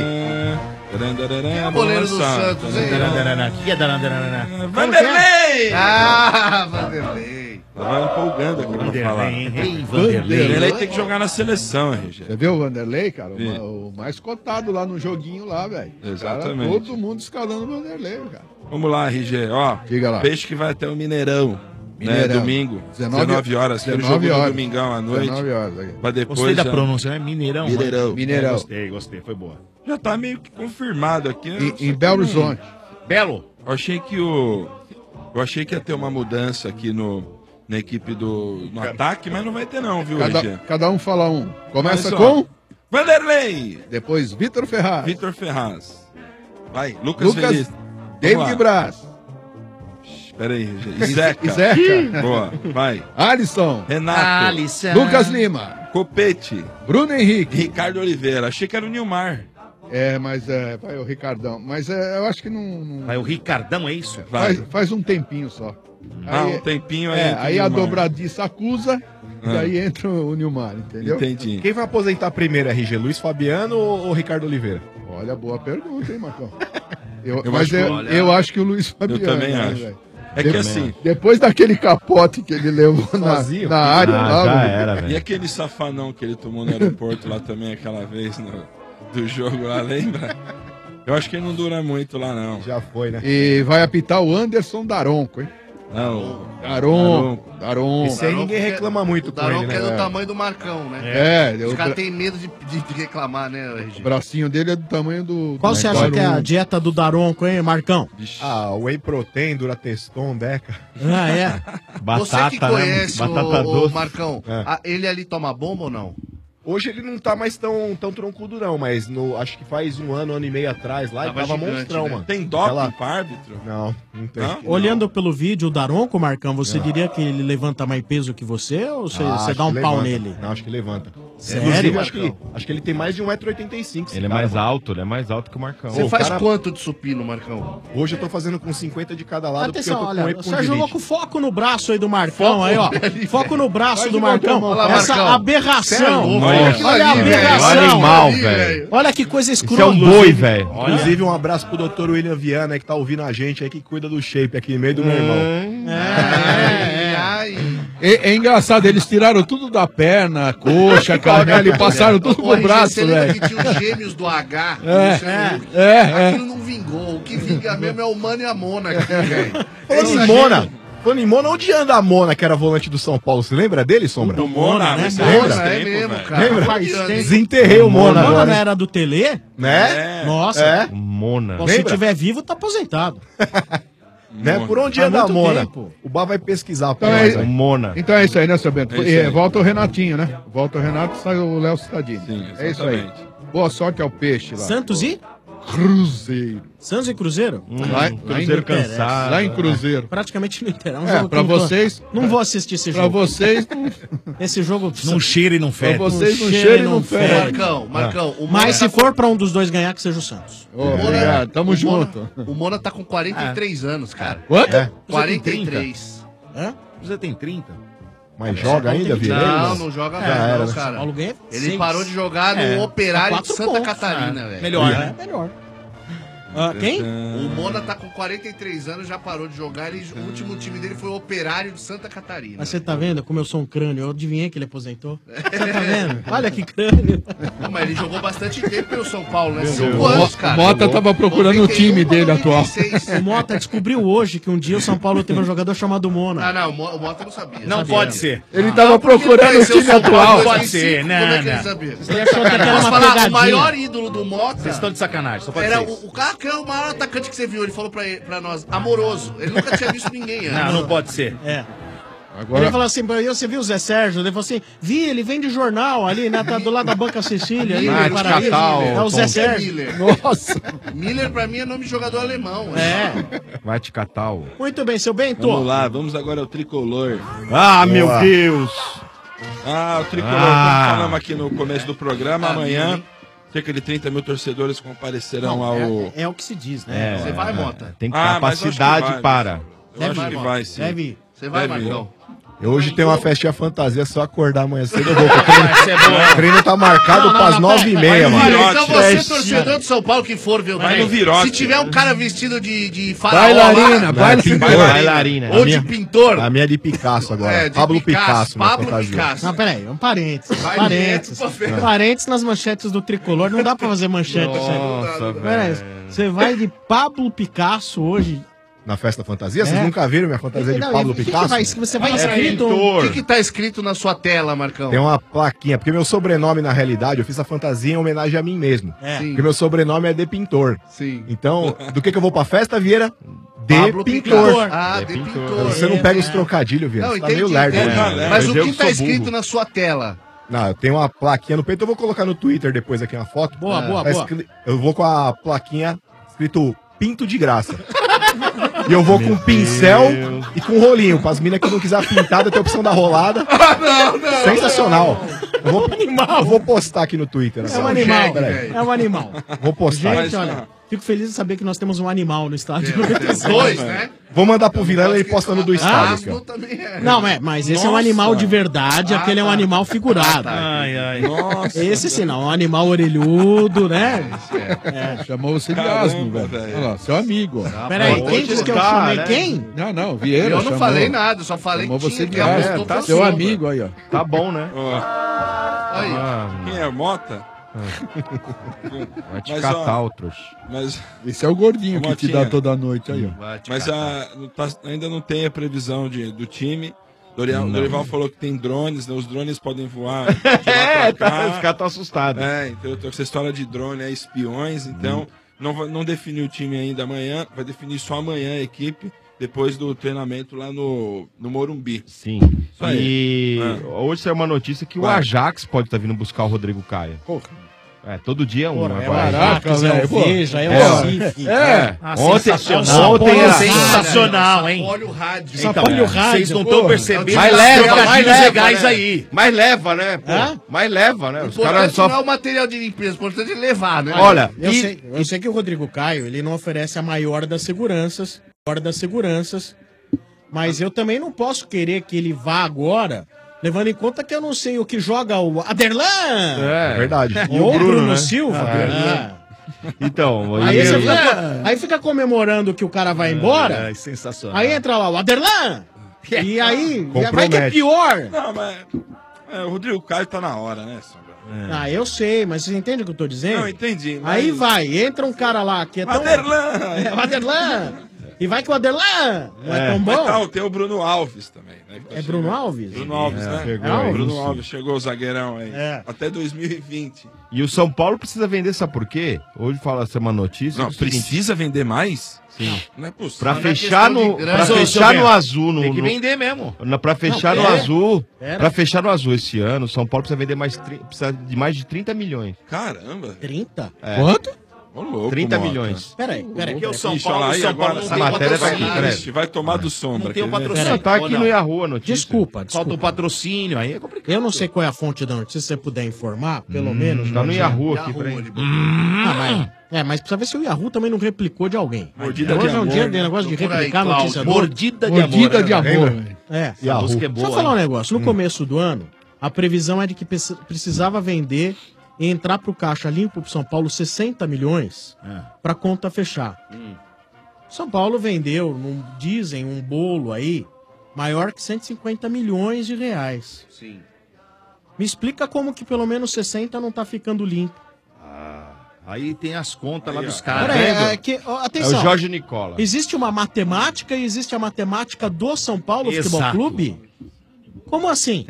Speaker 10: Quem
Speaker 9: é o goleiro do Santos, hein?
Speaker 11: Que é danadana?
Speaker 10: Vanderlei!
Speaker 9: Ah, Vanderlei.
Speaker 10: Tava empolgando aqui pra falar.
Speaker 11: Ei,
Speaker 10: Vanderlei. Vanderlei tem que jogar na seleção, R G.
Speaker 9: Você viu o Vanderlei, cara?
Speaker 10: Vi.
Speaker 9: O, o mais cotado lá no joguinho lá, velho.
Speaker 10: Exatamente.
Speaker 9: Cara, todo mundo escalando o Vanderlei, cara.
Speaker 10: Vamos lá, R G. Ó,
Speaker 9: Diga lá.
Speaker 10: peixe que vai até o Mineirão. Né,
Speaker 9: Mineirão.
Speaker 10: domingo,
Speaker 9: dezenove
Speaker 10: dezenove horas, aquele
Speaker 9: dezenove
Speaker 10: jogo no
Speaker 9: horas.
Speaker 10: domingão à noite.
Speaker 9: dezenove horas aqui.
Speaker 10: Pra depois
Speaker 11: Gostei da
Speaker 10: já-
Speaker 11: pronúncia, né? Mineirão.
Speaker 10: Mineirão.
Speaker 9: Mineirão.
Speaker 11: É, gostei, gostei, foi boa.
Speaker 10: Já tá meio que confirmado aqui.
Speaker 9: Em-
Speaker 10: só
Speaker 9: em
Speaker 10: que
Speaker 9: Belo
Speaker 10: não-
Speaker 9: Horizonte.
Speaker 11: Belo.
Speaker 10: Eu achei que o. Eu achei que ia ter uma mudança aqui no, na equipe do no ataque, mas não vai ter não, viu, R G?
Speaker 9: Cada, cada um fala um. Começa
Speaker 10: Mas, ó,
Speaker 9: com
Speaker 10: Vanderlei!
Speaker 9: Depois Vitor Ferraz.
Speaker 10: Vitor Ferraz. Vai, Lucas,
Speaker 9: Lucas
Speaker 10: Feliz. Vamos
Speaker 9: David
Speaker 10: lá.
Speaker 9: Braz.
Speaker 10: Espera aí, R G. E Zeca.
Speaker 9: E Zeca.
Speaker 10: Boa, vai.
Speaker 9: Alisson.
Speaker 10: Renato.
Speaker 11: Alisson.
Speaker 9: Lucas Lima.
Speaker 10: Copete.
Speaker 9: Bruno Henrique.
Speaker 10: Ricardo Oliveira. Achei que era o Nilmar.
Speaker 9: É, mas é, vai o Ricardão. Mas é, eu acho que não. não-
Speaker 11: Vai o Ricardão, é isso?
Speaker 10: Vai.
Speaker 9: faz, faz um tempinho só.
Speaker 10: Ah, um tempinho aí
Speaker 9: É,
Speaker 10: entra o
Speaker 9: aí a
Speaker 10: Nilmar.
Speaker 9: dobradiça acusa e
Speaker 10: Ah.
Speaker 9: aí entra o Nilmar, entendeu?
Speaker 10: Entendi.
Speaker 12: Quem vai aposentar primeiro, R G? Luiz Fabiano ou, ou Ricardo Oliveira?
Speaker 9: Olha, boa pergunta, hein, Marcão? Eu,
Speaker 10: Eu
Speaker 9: mas
Speaker 10: acho que-
Speaker 9: eu,
Speaker 10: olha,
Speaker 9: eu acho que o Luiz Fabiano.
Speaker 10: também
Speaker 9: né,
Speaker 10: acho.
Speaker 9: velho?
Speaker 10: É que
Speaker 9: De-
Speaker 10: assim-
Speaker 9: Depois daquele capote que ele levou na,
Speaker 12: Sozinho?
Speaker 9: na área
Speaker 12: Ah,
Speaker 9: lá,
Speaker 12: já
Speaker 9: velho.
Speaker 12: era, velho.
Speaker 10: E aquele safanão que ele tomou no aeroporto lá também aquela vez no, do jogo lá, lembra? Eu acho que ele não dura muito lá, não.
Speaker 12: Já foi, né?
Speaker 9: E vai apitar o Anderson Daronco, hein?
Speaker 10: Não.
Speaker 9: Daronco. Daronco.
Speaker 12: Esse aí ninguém reclama muito
Speaker 17: O
Speaker 12: com ele,
Speaker 17: Daronco
Speaker 12: né?
Speaker 17: é do tamanho do Marcão, né?
Speaker 9: É,
Speaker 17: Os
Speaker 9: eu-
Speaker 17: caras têm medo de, de- de reclamar, né, R G?
Speaker 9: O bracinho dele é do tamanho do.
Speaker 8: Qual
Speaker 9: do
Speaker 8: você acha que é a
Speaker 9: Daronco.
Speaker 8: dieta do Daronco, hein, Marcão?
Speaker 12: Ah, Whey Protein, Durateston, Deca.
Speaker 8: Ah, é?
Speaker 17: Você que
Speaker 12: né?
Speaker 17: conhece
Speaker 12: Batata
Speaker 17: o, o
Speaker 12: doce.
Speaker 17: Marcão,
Speaker 12: É.
Speaker 17: a- ele ali toma bomba ou não?
Speaker 12: Hoje ele não tá mais tão, tão troncudo não, mas no, acho que faz um ano, ano e meio atrás lá,
Speaker 10: Tava
Speaker 12: ele tava
Speaker 10: gigante,
Speaker 12: monstrão,
Speaker 10: né?
Speaker 12: mano.
Speaker 10: Tem doping pro árbitro?
Speaker 12: Não, não tem.
Speaker 8: Hã? Olhando pelo vídeo o Daronco, Marcão, você diria que ele levanta mais peso que você ou você,
Speaker 12: Ah,
Speaker 8: você
Speaker 12: acho
Speaker 8: dá um
Speaker 12: que
Speaker 8: pau
Speaker 12: levanta.
Speaker 8: nele?
Speaker 12: Não, acho que levanta.
Speaker 8: Sério,
Speaker 12: Inclusive, acho
Speaker 8: Marcão?
Speaker 12: que, acho que ele tem mais de um metro e oitenta e cinco.
Speaker 13: Ele é mais alto, ele é mais alto que o Marcão.
Speaker 17: Você
Speaker 12: Ô,
Speaker 17: faz
Speaker 12: cara-
Speaker 17: quanto de supino, Marcão?
Speaker 12: Hoje eu tô fazendo com cinquenta de cada lado
Speaker 8: Atenção,
Speaker 12: porque eu tô com
Speaker 8: olha,
Speaker 12: com
Speaker 8: o Sérgio
Speaker 12: epondilite.
Speaker 8: Louco, foco no braço aí do Marcão,
Speaker 12: Foco
Speaker 8: aí, ó.
Speaker 12: nele,
Speaker 8: Foco no braço
Speaker 12: Vai
Speaker 8: do
Speaker 12: de
Speaker 8: Marcão.
Speaker 12: volta, Marcão.
Speaker 8: Essa
Speaker 12: Olha lá, Marcão.
Speaker 8: aberração.
Speaker 12: Cê é louco,
Speaker 8: olha,
Speaker 12: olha.
Speaker 8: olha a
Speaker 12: Olha,
Speaker 8: aberração.
Speaker 12: velho. Animal, velho.
Speaker 8: Olha que coisa
Speaker 12: Isso
Speaker 8: escrota.
Speaker 12: é um boi,
Speaker 8: Inclusive-
Speaker 12: velho.
Speaker 8: Olha.
Speaker 12: Inclusive, um abraço pro doutor William Viana, que tá ouvindo a gente aí, que cuida do shape aqui no meio do meu irmão.
Speaker 16: É, é engraçado, eles tiraram tudo da perna, coxa, canela e passaram tudo
Speaker 17: Ô,
Speaker 16: pro
Speaker 17: R G,
Speaker 16: braço,
Speaker 17: você lembra
Speaker 16: velho.
Speaker 17: que tinha os gêmeos do H?
Speaker 16: É,
Speaker 17: Luciano Huck?
Speaker 16: é, é.
Speaker 17: Aquilo não vingou. O que vinga mesmo é o Mano e a Mona aqui, velho.
Speaker 12: Falando
Speaker 17: Esse
Speaker 12: em
Speaker 17: gêmeo-
Speaker 12: Mona, falando em Mona, onde anda a Mona, que era volante do São Paulo? Você lembra dele, Sombra?
Speaker 8: Do Mona, né,
Speaker 12: Você
Speaker 8: cara?
Speaker 12: lembra?
Speaker 8: Mona, é mesmo, cara.
Speaker 12: Lembra?
Speaker 8: Faz tempo.
Speaker 12: Desenterrei o Mona
Speaker 8: Mona
Speaker 12: agora.
Speaker 8: não era do Tele?
Speaker 12: Né?
Speaker 8: Nossa.
Speaker 12: É.
Speaker 13: Mona.
Speaker 8: Bom, se
Speaker 12: Lembra?
Speaker 8: tiver vivo, tá aposentado.
Speaker 12: Né? Por onde
Speaker 8: Há
Speaker 12: anda a
Speaker 8: muito
Speaker 12: Mona?
Speaker 8: tempo.
Speaker 12: O Bar vai pesquisar.
Speaker 16: Então
Speaker 12: pra
Speaker 16: é,
Speaker 12: nós aí.
Speaker 13: Mona.
Speaker 16: então é isso aí, né, seu Bento?
Speaker 12: É isso
Speaker 16: É,
Speaker 12: aí.
Speaker 16: volta o Renatinho, né? Volta o Renato e sai o Léo Cittadini.
Speaker 10: Sim,
Speaker 16: é isso aí.
Speaker 10: exatamente.
Speaker 16: Boa sorte ao peixe lá.
Speaker 8: Santos e?
Speaker 16: Cruzeiro.
Speaker 8: Santos e Cruzeiro?
Speaker 16: Hum, lá, em- lá em- Lá em Cruzeiro.
Speaker 8: Praticamente não interessa. É um
Speaker 16: É,
Speaker 8: jogo
Speaker 16: pra
Speaker 8: que não tô-
Speaker 16: vocês-
Speaker 8: Não vou assistir esse
Speaker 16: Pra
Speaker 8: jogo.
Speaker 16: vocês,
Speaker 8: Esse jogo.
Speaker 11: Não cheira e não fede.
Speaker 16: Pra vocês não cheira e não fede.
Speaker 17: Marcão, Marcão, o
Speaker 8: Mas
Speaker 17: Mona
Speaker 8: se
Speaker 17: tá
Speaker 8: for pra um dos dois ganhar, que seja o Santos.
Speaker 16: Ô, obrigado, tamo
Speaker 17: o
Speaker 16: junto.
Speaker 17: Mona, o Mona tá com quarenta e três anos, cara.
Speaker 16: Quanto?
Speaker 12: É.
Speaker 17: quarenta e três.
Speaker 8: Hã?
Speaker 11: Você tem trinta?
Speaker 12: Mas joga ainda, Vieira?
Speaker 17: Não, não joga
Speaker 12: Já
Speaker 17: mais,
Speaker 12: era,
Speaker 17: não,
Speaker 12: né?
Speaker 17: cara.
Speaker 8: Paulo ganha
Speaker 17: Ele
Speaker 8: seis.
Speaker 17: parou de jogar no
Speaker 8: É,
Speaker 17: Operário de
Speaker 8: quatro
Speaker 17: Santa
Speaker 8: pontos.
Speaker 17: Catarina,
Speaker 8: É.
Speaker 17: velho.
Speaker 8: Melhor, né? Melhor. Ah, quem?
Speaker 17: O Mona tá com quarenta e três anos, já parou de jogar. Ele, o último time dele foi o Operário de Santa Catarina.
Speaker 8: Mas você tá vendo como eu sou um crânio? Eu adivinhei que ele aposentou. Você tá vendo? Olha que crânio.
Speaker 17: Não, mas ele jogou bastante tempo pelo São Paulo, né?
Speaker 16: Meu
Speaker 17: Cinco
Speaker 16: Deus.
Speaker 17: anos,
Speaker 16: O
Speaker 17: cara.
Speaker 16: Mota tava procurando o time dele atual.
Speaker 8: O Mota descobriu hoje que um dia o São Paulo teve um jogador chamado Mona.
Speaker 17: Ah, não, o Mo- o Mota não sabia.
Speaker 8: Não
Speaker 17: Sabia.
Speaker 8: pode ser.
Speaker 16: Ele
Speaker 17: Ah,
Speaker 16: tava
Speaker 17: não, porque
Speaker 16: procurando
Speaker 17: ele
Speaker 16: o time
Speaker 17: conheceu São Paulo
Speaker 16: atual.
Speaker 17: em
Speaker 11: Pode
Speaker 17: dois mil e cinco,
Speaker 11: ser,
Speaker 17: como é
Speaker 11: não,
Speaker 17: que ele
Speaker 11: não.
Speaker 17: sabia?
Speaker 8: Você achou que aquela era
Speaker 17: Posso
Speaker 8: uma
Speaker 17: falar, o
Speaker 8: pegadinha?
Speaker 17: maior ídolo do Mota
Speaker 11: Vocês estão de sacanagem, só pode
Speaker 17: era
Speaker 11: ser
Speaker 17: o,
Speaker 11: isso.
Speaker 17: o cara que é o maior atacante que você viu. Ele falou pra, ele- pra nós, amoroso. Ele nunca tinha visto ninguém antes.
Speaker 11: Não, não pode ser.
Speaker 8: É.
Speaker 16: Agora,
Speaker 8: Ele falou assim, pra eu, você viu o Zé Sérgio? Ele falou assim, vi, ele vende jornal ali, né? Tá do lado da Banca Cecília. Ali,
Speaker 17: Miller,
Speaker 8: no Paraíso.
Speaker 17: Catal,
Speaker 8: É o Zé
Speaker 17: Tom.
Speaker 8: Sérgio.
Speaker 17: Miller.
Speaker 16: Nossa.
Speaker 17: Miller pra mim é nome de jogador alemão.
Speaker 8: É.
Speaker 13: Vai te catar o...
Speaker 8: Muito bem, seu Bento.
Speaker 10: Vamos lá, vamos agora ao tricolor.
Speaker 13: Ah, meu
Speaker 10: Boa.
Speaker 13: Deus!
Speaker 10: Ah, o tricolor,
Speaker 13: Ah.
Speaker 10: como falamos aqui no começo do programa,
Speaker 17: Ah,
Speaker 10: amanhã,
Speaker 17: hein?
Speaker 10: cerca de trinta mil torcedores comparecerão
Speaker 8: Não,
Speaker 10: ao.
Speaker 8: é, é o que se diz, né?
Speaker 17: Você vai, Mota?
Speaker 13: Tem
Speaker 10: Ah, mas eu acho que
Speaker 13: capacidade
Speaker 10: vai,
Speaker 13: para.
Speaker 10: Eu
Speaker 8: Deve
Speaker 10: acho
Speaker 8: ir,
Speaker 10: que
Speaker 8: Mota.
Speaker 10: vai, sim.
Speaker 8: Deve ir.
Speaker 17: Você vai,
Speaker 10: Deve ir.
Speaker 17: Marcão?
Speaker 12: Eu hoje tenho uma festinha fantasia, só acordar amanhã cedo eu vou. porque O treino, o treino tá marcado
Speaker 8: Não, não,
Speaker 12: pras
Speaker 8: não,
Speaker 12: nove e
Speaker 8: pera,
Speaker 12: meia,
Speaker 10: vai no
Speaker 12: mano.
Speaker 10: Virote.
Speaker 17: Então você,
Speaker 12: Festinha.
Speaker 17: torcedor de São Paulo, que for ver o
Speaker 10: Vai
Speaker 17: treino,
Speaker 10: no Virote.
Speaker 17: se tiver um cara vestido de, de faraó
Speaker 16: Bailarina,
Speaker 17: lá,
Speaker 16: bailarina.
Speaker 13: Bailarina.
Speaker 17: ou
Speaker 12: A
Speaker 17: de
Speaker 12: minha-
Speaker 17: pintor,
Speaker 12: A minha é de Picasso agora.
Speaker 17: é, de
Speaker 12: Pablo Picasso, minha
Speaker 17: Pablo
Speaker 12: fantasia.
Speaker 17: Picasso.
Speaker 8: Não, peraí, um parênteses.
Speaker 17: Vai
Speaker 8: Parênteses.
Speaker 17: direto pra ver.
Speaker 8: Parênteses nas manchetes do tricolor. Não dá pra fazer manchete.
Speaker 13: Nossa,
Speaker 8: Peraí, você vai de Pablo Picasso hoje.
Speaker 12: Na festa fantasia? Vocês
Speaker 8: É.
Speaker 12: nunca viram minha fantasia de
Speaker 8: Não,
Speaker 12: Pablo
Speaker 8: e o que que
Speaker 12: Picasso?
Speaker 8: vai- você vai
Speaker 17: É
Speaker 8: escrito.
Speaker 17: O que que tá escrito na sua tela, Marcão?
Speaker 12: Tem uma plaquinha, porque meu sobrenome, na realidade, eu fiz a fantasia em homenagem a mim mesmo.
Speaker 8: É.
Speaker 17: Sim.
Speaker 12: Porque meu sobrenome é de pintor.
Speaker 17: Sim.
Speaker 12: Então, do que que eu vou pra festa, Vieira? De
Speaker 17: Pablo
Speaker 12: pintor.
Speaker 17: Picasso. Ah, de pintor.
Speaker 12: Você não pega os trocadilhos, Vieira.
Speaker 17: Não,
Speaker 12: Você tá
Speaker 17: entendi,
Speaker 12: meio lerdo.
Speaker 17: entendi.
Speaker 12: né?
Speaker 17: Mas o
Speaker 12: eu
Speaker 17: que
Speaker 12: que
Speaker 17: tá
Speaker 12: sou
Speaker 17: escrito
Speaker 12: burro.
Speaker 17: na sua tela?
Speaker 12: Não, eu tenho uma plaquinha no peito, eu vou colocar no Twitter depois aqui uma foto.
Speaker 8: Boa, boa,
Speaker 12: Tá
Speaker 8: boa.
Speaker 12: escri- Eu vou com a plaquinha escrito Pinto de Graça. E eu vou com pincel e com rolinho. Para as minas que não quiser pintada, tem a opção da rolada.
Speaker 17: não, não.
Speaker 12: Sensacional. Eu vou, eu vou postar aqui no Twitter.
Speaker 8: É um animal.
Speaker 12: Peraí.
Speaker 8: É um animal.
Speaker 12: Vou postar.
Speaker 8: Gente, olha, fico feliz de saber que nós temos um animal no estádio.
Speaker 17: Dois, né?
Speaker 12: Vou mandar pro Vilela e ele posta no do estádio. aqui, ó.
Speaker 17: Asno também é.
Speaker 8: Não, é, mas esse é um
Speaker 10: Nossa.
Speaker 8: animal de verdade, aquele é um animal figurado.
Speaker 11: Ai, ai.
Speaker 10: Nossa.
Speaker 8: Esse sim, não, um animal orelhudo, né?
Speaker 16: Chamou você de
Speaker 10: Caramba,
Speaker 16: asno, velho.
Speaker 10: velho.
Speaker 16: Olha lá, seu amigo. ó.
Speaker 8: Peraí,
Speaker 13: pô,
Speaker 8: quem disse que eu
Speaker 13: tá,
Speaker 8: chamei
Speaker 13: né?
Speaker 8: quem?
Speaker 16: Não, não, Vieira.
Speaker 17: Eu não
Speaker 16: chamou.
Speaker 17: falei nada, eu só falei
Speaker 16: Chamou
Speaker 17: que
Speaker 16: você
Speaker 17: tinha
Speaker 16: de
Speaker 17: que
Speaker 16: asno.
Speaker 17: apostou
Speaker 16: Tá
Speaker 17: pra
Speaker 16: seu
Speaker 17: sombra.
Speaker 16: amigo aí, ó.
Speaker 13: Tá bom, né?
Speaker 10: Ó,
Speaker 17: Aí.
Speaker 13: Ah,
Speaker 10: quem é Mota?
Speaker 13: vai te
Speaker 10: Mas,
Speaker 13: catar,
Speaker 10: ó,
Speaker 13: o trouxa.
Speaker 10: Mas,
Speaker 16: Esse é o gordinho que te
Speaker 10: Motinha.
Speaker 16: dá toda noite aí, ó.
Speaker 17: Vai te
Speaker 10: mas
Speaker 17: catar.
Speaker 10: a, não tá- ainda não tem a previsão de, do time. Dorival,
Speaker 13: Não.
Speaker 10: Dorival falou que tem drones, né? Os drones podem voar de lá
Speaker 13: É,
Speaker 10: pra
Speaker 13: tá,
Speaker 10: cá.
Speaker 13: os caras estão assustados.
Speaker 10: É, então essa história de drone é espiões, então não, vai- não definiu o time ainda amanhã, vai definir só amanhã a equipe. depois do treinamento lá no, no Morumbi.
Speaker 13: Sim.
Speaker 10: Isso aí.
Speaker 13: E
Speaker 10: Ah.
Speaker 13: hoje saiu uma notícia que
Speaker 10: Vai.
Speaker 13: o Ajax pode estar vindo buscar o Rodrigo Caio. É, todo dia um.
Speaker 8: Porra, é o
Speaker 13: agora.
Speaker 8: Ajax, é o Veja, é o
Speaker 13: É.
Speaker 8: Recife.
Speaker 13: É.
Speaker 11: Ah,
Speaker 13: Ontem,
Speaker 11: sensacional.
Speaker 13: ontem era
Speaker 11: Sensacional, hein?
Speaker 17: Olha o rádio.
Speaker 11: Então,
Speaker 8: Só põe o rádio,
Speaker 11: vocês não estão
Speaker 8: porra.
Speaker 11: percebendo
Speaker 13: Mas
Speaker 11: os
Speaker 13: leva, mas
Speaker 11: trocadilhos
Speaker 13: leva,
Speaker 11: legais
Speaker 13: né?
Speaker 11: aí.
Speaker 13: Mas leva, né? Pô?
Speaker 8: Hã?
Speaker 13: Mas leva, né?
Speaker 17: O
Speaker 13: Os caras
Speaker 17: importante
Speaker 13: só.
Speaker 17: não é o material de limpeza, o importante é levar, né?
Speaker 13: Olha,
Speaker 8: Eu,
Speaker 13: e-
Speaker 8: sei, eu sei que o Rodrigo Caio, ele não oferece a maior das seguranças, maior das seguranças, mas eu também não posso querer que ele vá agora, levando em conta que eu não sei o que joga o Aderlan,
Speaker 13: É, verdade.
Speaker 8: ou o Bruno,
Speaker 13: né?
Speaker 8: Silva.
Speaker 13: É.
Speaker 8: Ah.
Speaker 13: Então,
Speaker 8: Aí,
Speaker 13: aí,
Speaker 8: você fica, aí fica comemorando que o cara vai embora,
Speaker 11: É, sensacional.
Speaker 8: aí entra lá o Aderlan, e aí vai que é
Speaker 13: Compromete.
Speaker 8: pior.
Speaker 10: Não, mas é, o Rodrigo Caio tá na hora, né, Sombra?
Speaker 8: Ah, eu sei, mas você entende o que eu tô dizendo?
Speaker 10: Não, entendi. Mas...
Speaker 8: Aí vai, entra um cara lá que é tão...
Speaker 10: Aderlan!
Speaker 8: É, o Aderlan! E vai que o Aderlan não é,
Speaker 13: É.
Speaker 8: tão
Speaker 10: Mas
Speaker 8: bom.
Speaker 10: tá, tem o Bruno Alves também, né?
Speaker 8: É Bruno Alves?
Speaker 10: Bruno Alves,
Speaker 13: É,
Speaker 10: né?
Speaker 13: pegou
Speaker 10: É,
Speaker 8: aí.
Speaker 10: Bruno Alves, chegou o zagueirão aí.
Speaker 8: É.
Speaker 10: Até dois mil e vinte.
Speaker 13: E o São Paulo precisa vender, sabe por quê? Hoje fala essa uma notícia.
Speaker 10: Não,
Speaker 13: do seguinte,
Speaker 10: precisa vender mais?
Speaker 13: Sim.
Speaker 10: Não é possível.
Speaker 13: Pra
Speaker 10: Não é
Speaker 13: fechar
Speaker 10: questão
Speaker 13: no,
Speaker 10: de
Speaker 13: pra
Speaker 10: grana.
Speaker 13: fechar no azul, no,
Speaker 11: Tem que
Speaker 13: no-
Speaker 11: vender mesmo.
Speaker 13: na- pra fechar
Speaker 8: Não,
Speaker 13: no
Speaker 8: pera.
Speaker 13: azul,
Speaker 8: Pera.
Speaker 13: pra fechar no azul esse ano, o São Paulo precisa vender mais, tri- precisa de mais de trinta milhões.
Speaker 10: Caramba.
Speaker 8: trinta?
Speaker 13: É.
Speaker 8: Quanto?
Speaker 10: Ô, louco,
Speaker 13: trinta
Speaker 10: Mota.
Speaker 13: milhões.
Speaker 8: Peraí, peraí.
Speaker 11: Porque o São
Speaker 10: Ixi,
Speaker 11: Paulo,
Speaker 10: olha lá,
Speaker 11: o
Speaker 10: e
Speaker 11: São Paulo
Speaker 10: agora
Speaker 11: não
Speaker 10: essa
Speaker 11: tem
Speaker 13: matéria tá aqui,
Speaker 11: patrocínio.
Speaker 13: peraí.
Speaker 10: Ixi, vai tomar do Sombra.
Speaker 11: Não tem o
Speaker 10: quer ver?
Speaker 11: patrocínio.
Speaker 13: Tá aqui
Speaker 11: Ou
Speaker 13: no
Speaker 11: não?
Speaker 13: Yahoo a notícia.
Speaker 8: Desculpa,
Speaker 11: Falta um
Speaker 8: desculpa.
Speaker 11: patrocínio, aí é complicado.
Speaker 8: Eu não sei qual é a fonte da notícia, se você puder informar, pelo menos.
Speaker 13: Tá no
Speaker 8: não
Speaker 13: Yahoo
Speaker 8: adianta.
Speaker 13: aqui, peraí.
Speaker 8: Ah, mas, é, mas precisa ver se o Yahoo também não replicou de alguém.
Speaker 10: Mordida
Speaker 8: Hoje
Speaker 10: de
Speaker 8: é um
Speaker 10: amor,
Speaker 8: dia
Speaker 10: né?
Speaker 8: de negócio de
Speaker 17: Procura aí,
Speaker 8: replicar a
Speaker 17: Cláudio.
Speaker 8: notícia do...
Speaker 11: Mordida de
Speaker 16: Mordida
Speaker 11: amor.
Speaker 16: de amor.
Speaker 11: Lembra?
Speaker 8: É.
Speaker 11: Essa música é boa.
Speaker 8: Deixa eu falar um
Speaker 11: hein?
Speaker 8: negócio. No começo do ano, a previsão é de que precis- precisava vender e entrar pro caixa limpo pro São Paulo sessenta milhões
Speaker 11: É.
Speaker 8: pra conta fechar.
Speaker 11: Hum.
Speaker 8: São Paulo vendeu, não dizem, um bolo aí maior que cento e cinquenta milhões de reais.
Speaker 11: Sim.
Speaker 8: Me explica como que pelo menos sessenta não tá ficando limpo.
Speaker 11: Aí tem as contas lá
Speaker 10: Aí,
Speaker 11: dos
Speaker 10: ó.
Speaker 11: caras.
Speaker 8: Peraí,
Speaker 11: Vendo?
Speaker 8: é que, ó,
Speaker 13: É
Speaker 8: atenção.
Speaker 13: o Jorge Nicola.
Speaker 8: Existe uma matemática e existe a matemática do São Paulo Futebol
Speaker 11: Exato.
Speaker 8: Clube? Como assim?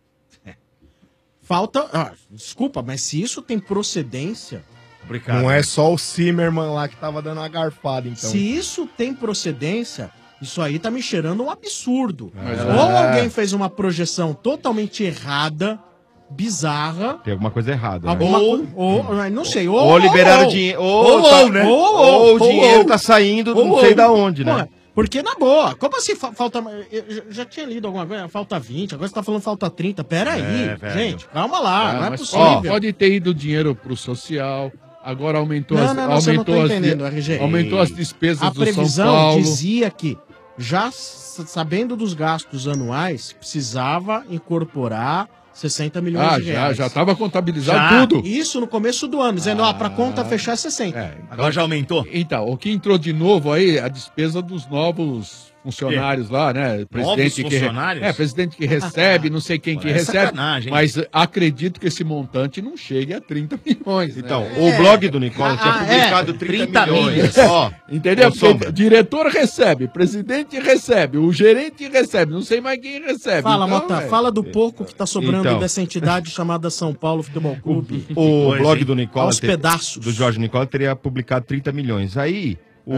Speaker 8: Falta. ah, desculpa, mas se isso tem procedência,
Speaker 11: Complicado.
Speaker 12: Não é só o Zimmermann lá que tava dando uma garfada, então.
Speaker 8: se isso tem procedência, isso aí tá me cheirando um absurdo.
Speaker 12: Mas
Speaker 8: Ou
Speaker 12: é.
Speaker 8: alguém fez uma projeção totalmente errada, bizarra.
Speaker 13: Tem alguma coisa errada. né?
Speaker 8: Alguma ou, ou, não sei, ou,
Speaker 13: Ou liberaram
Speaker 8: ou,
Speaker 13: dinheiro.
Speaker 8: Ou,
Speaker 13: Ou,
Speaker 8: ou,
Speaker 13: tá-
Speaker 8: né?
Speaker 13: ou,
Speaker 8: Ou,
Speaker 13: o dinheiro
Speaker 8: ou,
Speaker 13: tá saindo,
Speaker 8: ou,
Speaker 13: não
Speaker 8: ou.
Speaker 13: sei da onde, né?
Speaker 8: Porra, porque na boa, como assim fa- falta. Eu já- já tinha lido alguma coisa, falta vinte, agora você tá falando falta trinta. Pera aí,
Speaker 11: É, velho.
Speaker 8: gente, calma lá,
Speaker 9: Ah,
Speaker 8: não é
Speaker 9: mas
Speaker 8: possível.
Speaker 9: ó, pode ter ido dinheiro pro social, agora aumentou
Speaker 8: Não,
Speaker 9: as,
Speaker 8: não, não, você não
Speaker 9: aumentou
Speaker 8: tá
Speaker 9: as,
Speaker 8: entendendo, R G.
Speaker 9: aumentou as despesas
Speaker 8: A
Speaker 9: do São
Speaker 8: previsão
Speaker 9: Paulo.
Speaker 8: dizia que, já s- sabendo dos gastos anuais, precisava incorporar sessenta milhões
Speaker 9: Ah,
Speaker 8: de
Speaker 9: já,
Speaker 8: reais.
Speaker 9: já estava contabilizado
Speaker 11: Já?
Speaker 9: tudo.
Speaker 8: Isso no começo do ano, dizendo, ó, pra conta fechar é sessenta.
Speaker 9: É,
Speaker 11: Agora já aumentou?
Speaker 9: Então, o que entrou de novo aí, a despesa dos novos funcionários lá, né? Presidente que re-
Speaker 11: funcionários?
Speaker 9: É, presidente que recebe, não sei quem que
Speaker 11: É
Speaker 9: recebe.
Speaker 11: sacanagem, hein?
Speaker 9: Mas acredito que esse montante não chegue a trinta milhões. né?
Speaker 13: Então, o blog do Nicola tinha
Speaker 8: Ah,
Speaker 13: publicado
Speaker 8: é.
Speaker 13: trinta,
Speaker 11: trinta
Speaker 13: milhões.
Speaker 11: milhas.
Speaker 13: Ó,
Speaker 9: Entendeu?
Speaker 13: ô,
Speaker 9: Porque
Speaker 13: Sombra.
Speaker 9: diretor recebe, presidente recebe, o gerente recebe, não sei mais quem recebe.
Speaker 8: Fala,
Speaker 9: Então,
Speaker 8: Mota,
Speaker 9: velho,
Speaker 8: fala do pouco que tá sobrando
Speaker 13: Então.
Speaker 8: dessa entidade chamada São Paulo Futebol Clube.
Speaker 13: O
Speaker 11: coisa,
Speaker 13: blog
Speaker 11: hein?
Speaker 13: do Nicola,
Speaker 8: Aos
Speaker 13: te-
Speaker 8: pedaços.
Speaker 13: do Jorge Nicola, teria publicado trinta milhões. Aí,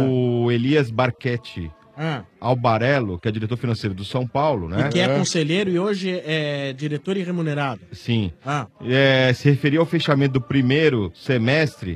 Speaker 13: o Elias Barquetti
Speaker 8: Ah,
Speaker 13: Albarello, que é diretor financeiro do São Paulo, né?
Speaker 8: e que é conselheiro e hoje é diretor e remunerado.
Speaker 13: Sim.
Speaker 8: Ah,
Speaker 13: É, se referia ao fechamento do primeiro semestre,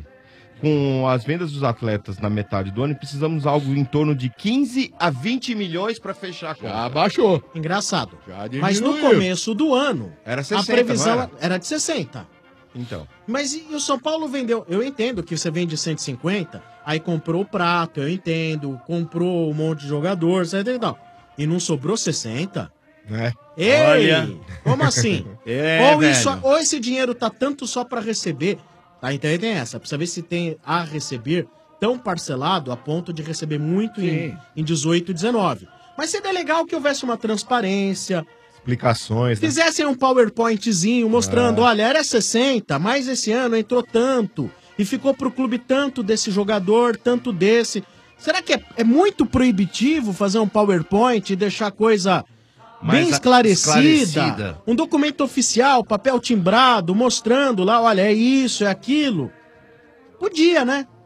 Speaker 13: com as vendas dos atletas na metade do ano, e precisamos algo em torno de quinze a vinte milhões para fechar a
Speaker 9: Já
Speaker 13: conta.
Speaker 9: abaixou.
Speaker 8: engraçado.
Speaker 9: Já
Speaker 8: Mas no
Speaker 9: diminuiu.
Speaker 8: começo do ano,
Speaker 13: Era
Speaker 8: a
Speaker 13: sessenta,
Speaker 8: previsão
Speaker 13: não era?
Speaker 8: era de sessenta.
Speaker 13: Então.
Speaker 8: Mas e, e o São Paulo vendeu? Eu entendo que você vende cento e cinquenta, aí comprou o prato, eu entendo, comprou um monte de jogador, etcétera e tal. E não sobrou sessenta?
Speaker 12: É.
Speaker 8: Ei!
Speaker 11: Olha.
Speaker 8: Como assim?
Speaker 11: É,
Speaker 8: ou, isso,
Speaker 11: velho.
Speaker 8: ou esse dinheiro tá tanto só pra receber. Tá, então aí tem essa. Precisa ver se tem a receber tão parcelado a ponto de receber muito em,
Speaker 9: Sim.
Speaker 8: em dezoito e dezenove. Mas seria legal que houvesse uma transparência,
Speaker 12: Explicações, né?
Speaker 8: fizessem um PowerPointzinho mostrando,
Speaker 12: Ah.
Speaker 8: olha, era sessenta, mas esse ano entrou tanto e ficou pro clube tanto desse jogador, tanto desse. Será que é, é muito proibitivo fazer um PowerPoint e deixar a coisa
Speaker 11: Mais
Speaker 8: bem
Speaker 11: a-
Speaker 8: esclarecida?
Speaker 11: esclarecida.
Speaker 8: Um documento oficial, papel timbrado, mostrando lá, olha, é isso, é aquilo. Podia, né?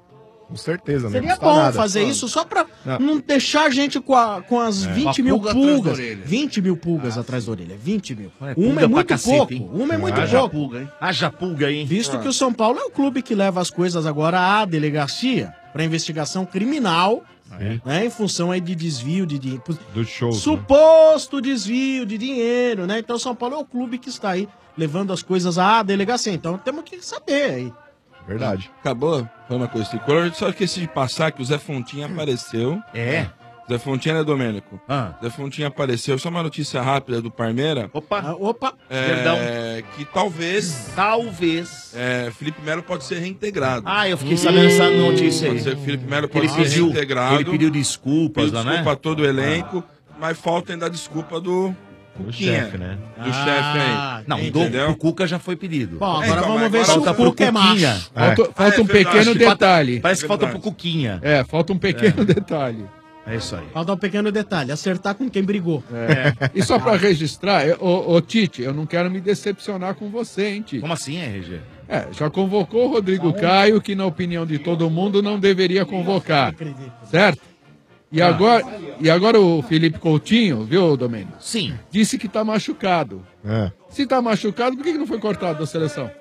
Speaker 12: Com certeza, né?
Speaker 8: Seria bom fazer isso só pra
Speaker 12: Não.
Speaker 8: não deixar a gente com, a- com as
Speaker 12: É.
Speaker 8: vinte
Speaker 12: Uma
Speaker 8: mil
Speaker 12: pulga atrás da
Speaker 8: pulgas.
Speaker 12: orelha.
Speaker 8: vinte mil pulgas atrás da orelha. vinte mil.
Speaker 11: É,
Speaker 8: Uma
Speaker 11: pulga
Speaker 8: é
Speaker 11: pra
Speaker 8: muito
Speaker 11: cacete,
Speaker 8: pouco.
Speaker 11: hein?
Speaker 8: Uma é muito
Speaker 11: Haja
Speaker 8: pouco.
Speaker 11: pulga, hein? Haja pulga, hein?
Speaker 8: Visto
Speaker 11: Ah.
Speaker 8: que o São Paulo é o clube que leva as coisas agora à delegacia para investigação criminal, né, em função aí de desvio de dinheiro.
Speaker 13: Do show.
Speaker 8: Suposto desvio de dinheiro, né? Então São Paulo é o clube que está aí levando as coisas à delegacia. Então temos que saber aí.
Speaker 12: Verdade.
Speaker 10: Acabou? Foi uma coisa assim. Eu só esqueci de passar que o Zé Fontinha apareceu.
Speaker 11: É?
Speaker 10: Zé Fontinha, né, Domênico?
Speaker 11: Ah.
Speaker 10: Zé Fontinha apareceu. Só uma notícia rápida do Parmeira.
Speaker 11: Opa.
Speaker 8: Ah, opa.
Speaker 10: É,
Speaker 11: Perdão.
Speaker 10: Que talvez...
Speaker 11: Talvez...
Speaker 10: É, Felipe Melo pode ser reintegrado.
Speaker 11: Ah, eu fiquei sabendo essa notícia aí.
Speaker 10: Pode ser que Felipe Melo
Speaker 11: Ele
Speaker 10: pode ser
Speaker 11: pediu-
Speaker 10: reintegrado.
Speaker 11: ele pediu desculpas
Speaker 10: Pediu
Speaker 11: lá, né?
Speaker 10: desculpa a todo o elenco. Mas falta ainda a desculpa do...
Speaker 13: Do
Speaker 10: Cuquinha.
Speaker 13: chefe, né?
Speaker 10: Do chefe aí.
Speaker 11: Não, do,
Speaker 10: Entendeu?
Speaker 11: o Cuca já foi pedido.
Speaker 8: Bom, agora
Speaker 10: É, então,
Speaker 8: vamos
Speaker 10: mas
Speaker 8: ver se
Speaker 10: agora
Speaker 8: o
Speaker 11: falta pro
Speaker 8: Cuca é
Speaker 11: Cuquinha.
Speaker 8: macho.
Speaker 9: Falta, falta
Speaker 10: Ah, é
Speaker 9: um
Speaker 10: verdade.
Speaker 9: pequeno
Speaker 10: Falta-
Speaker 9: detalhe.
Speaker 11: Parece que falta
Speaker 10: Verdade.
Speaker 11: pro Cuquinha.
Speaker 9: É, falta um pequeno detalhe.
Speaker 11: É isso aí.
Speaker 8: Falta um pequeno detalhe, acertar com quem brigou.
Speaker 9: É. E só pra registrar, eu- ô, ô Tite, eu não quero me decepcionar com você, hein, Tite?
Speaker 11: Como assim, R G?
Speaker 9: É, já convocou o Rodrigo Caio, que na opinião de todo mundo não deveria convocar. Certo? E,
Speaker 11: Ah.
Speaker 9: agora, e agora o Felipe Coutinho, viu, Domênico?
Speaker 11: Sim.
Speaker 9: Disse que tá machucado.
Speaker 12: É.
Speaker 9: Se tá machucado, por que que não foi cortado da seleção?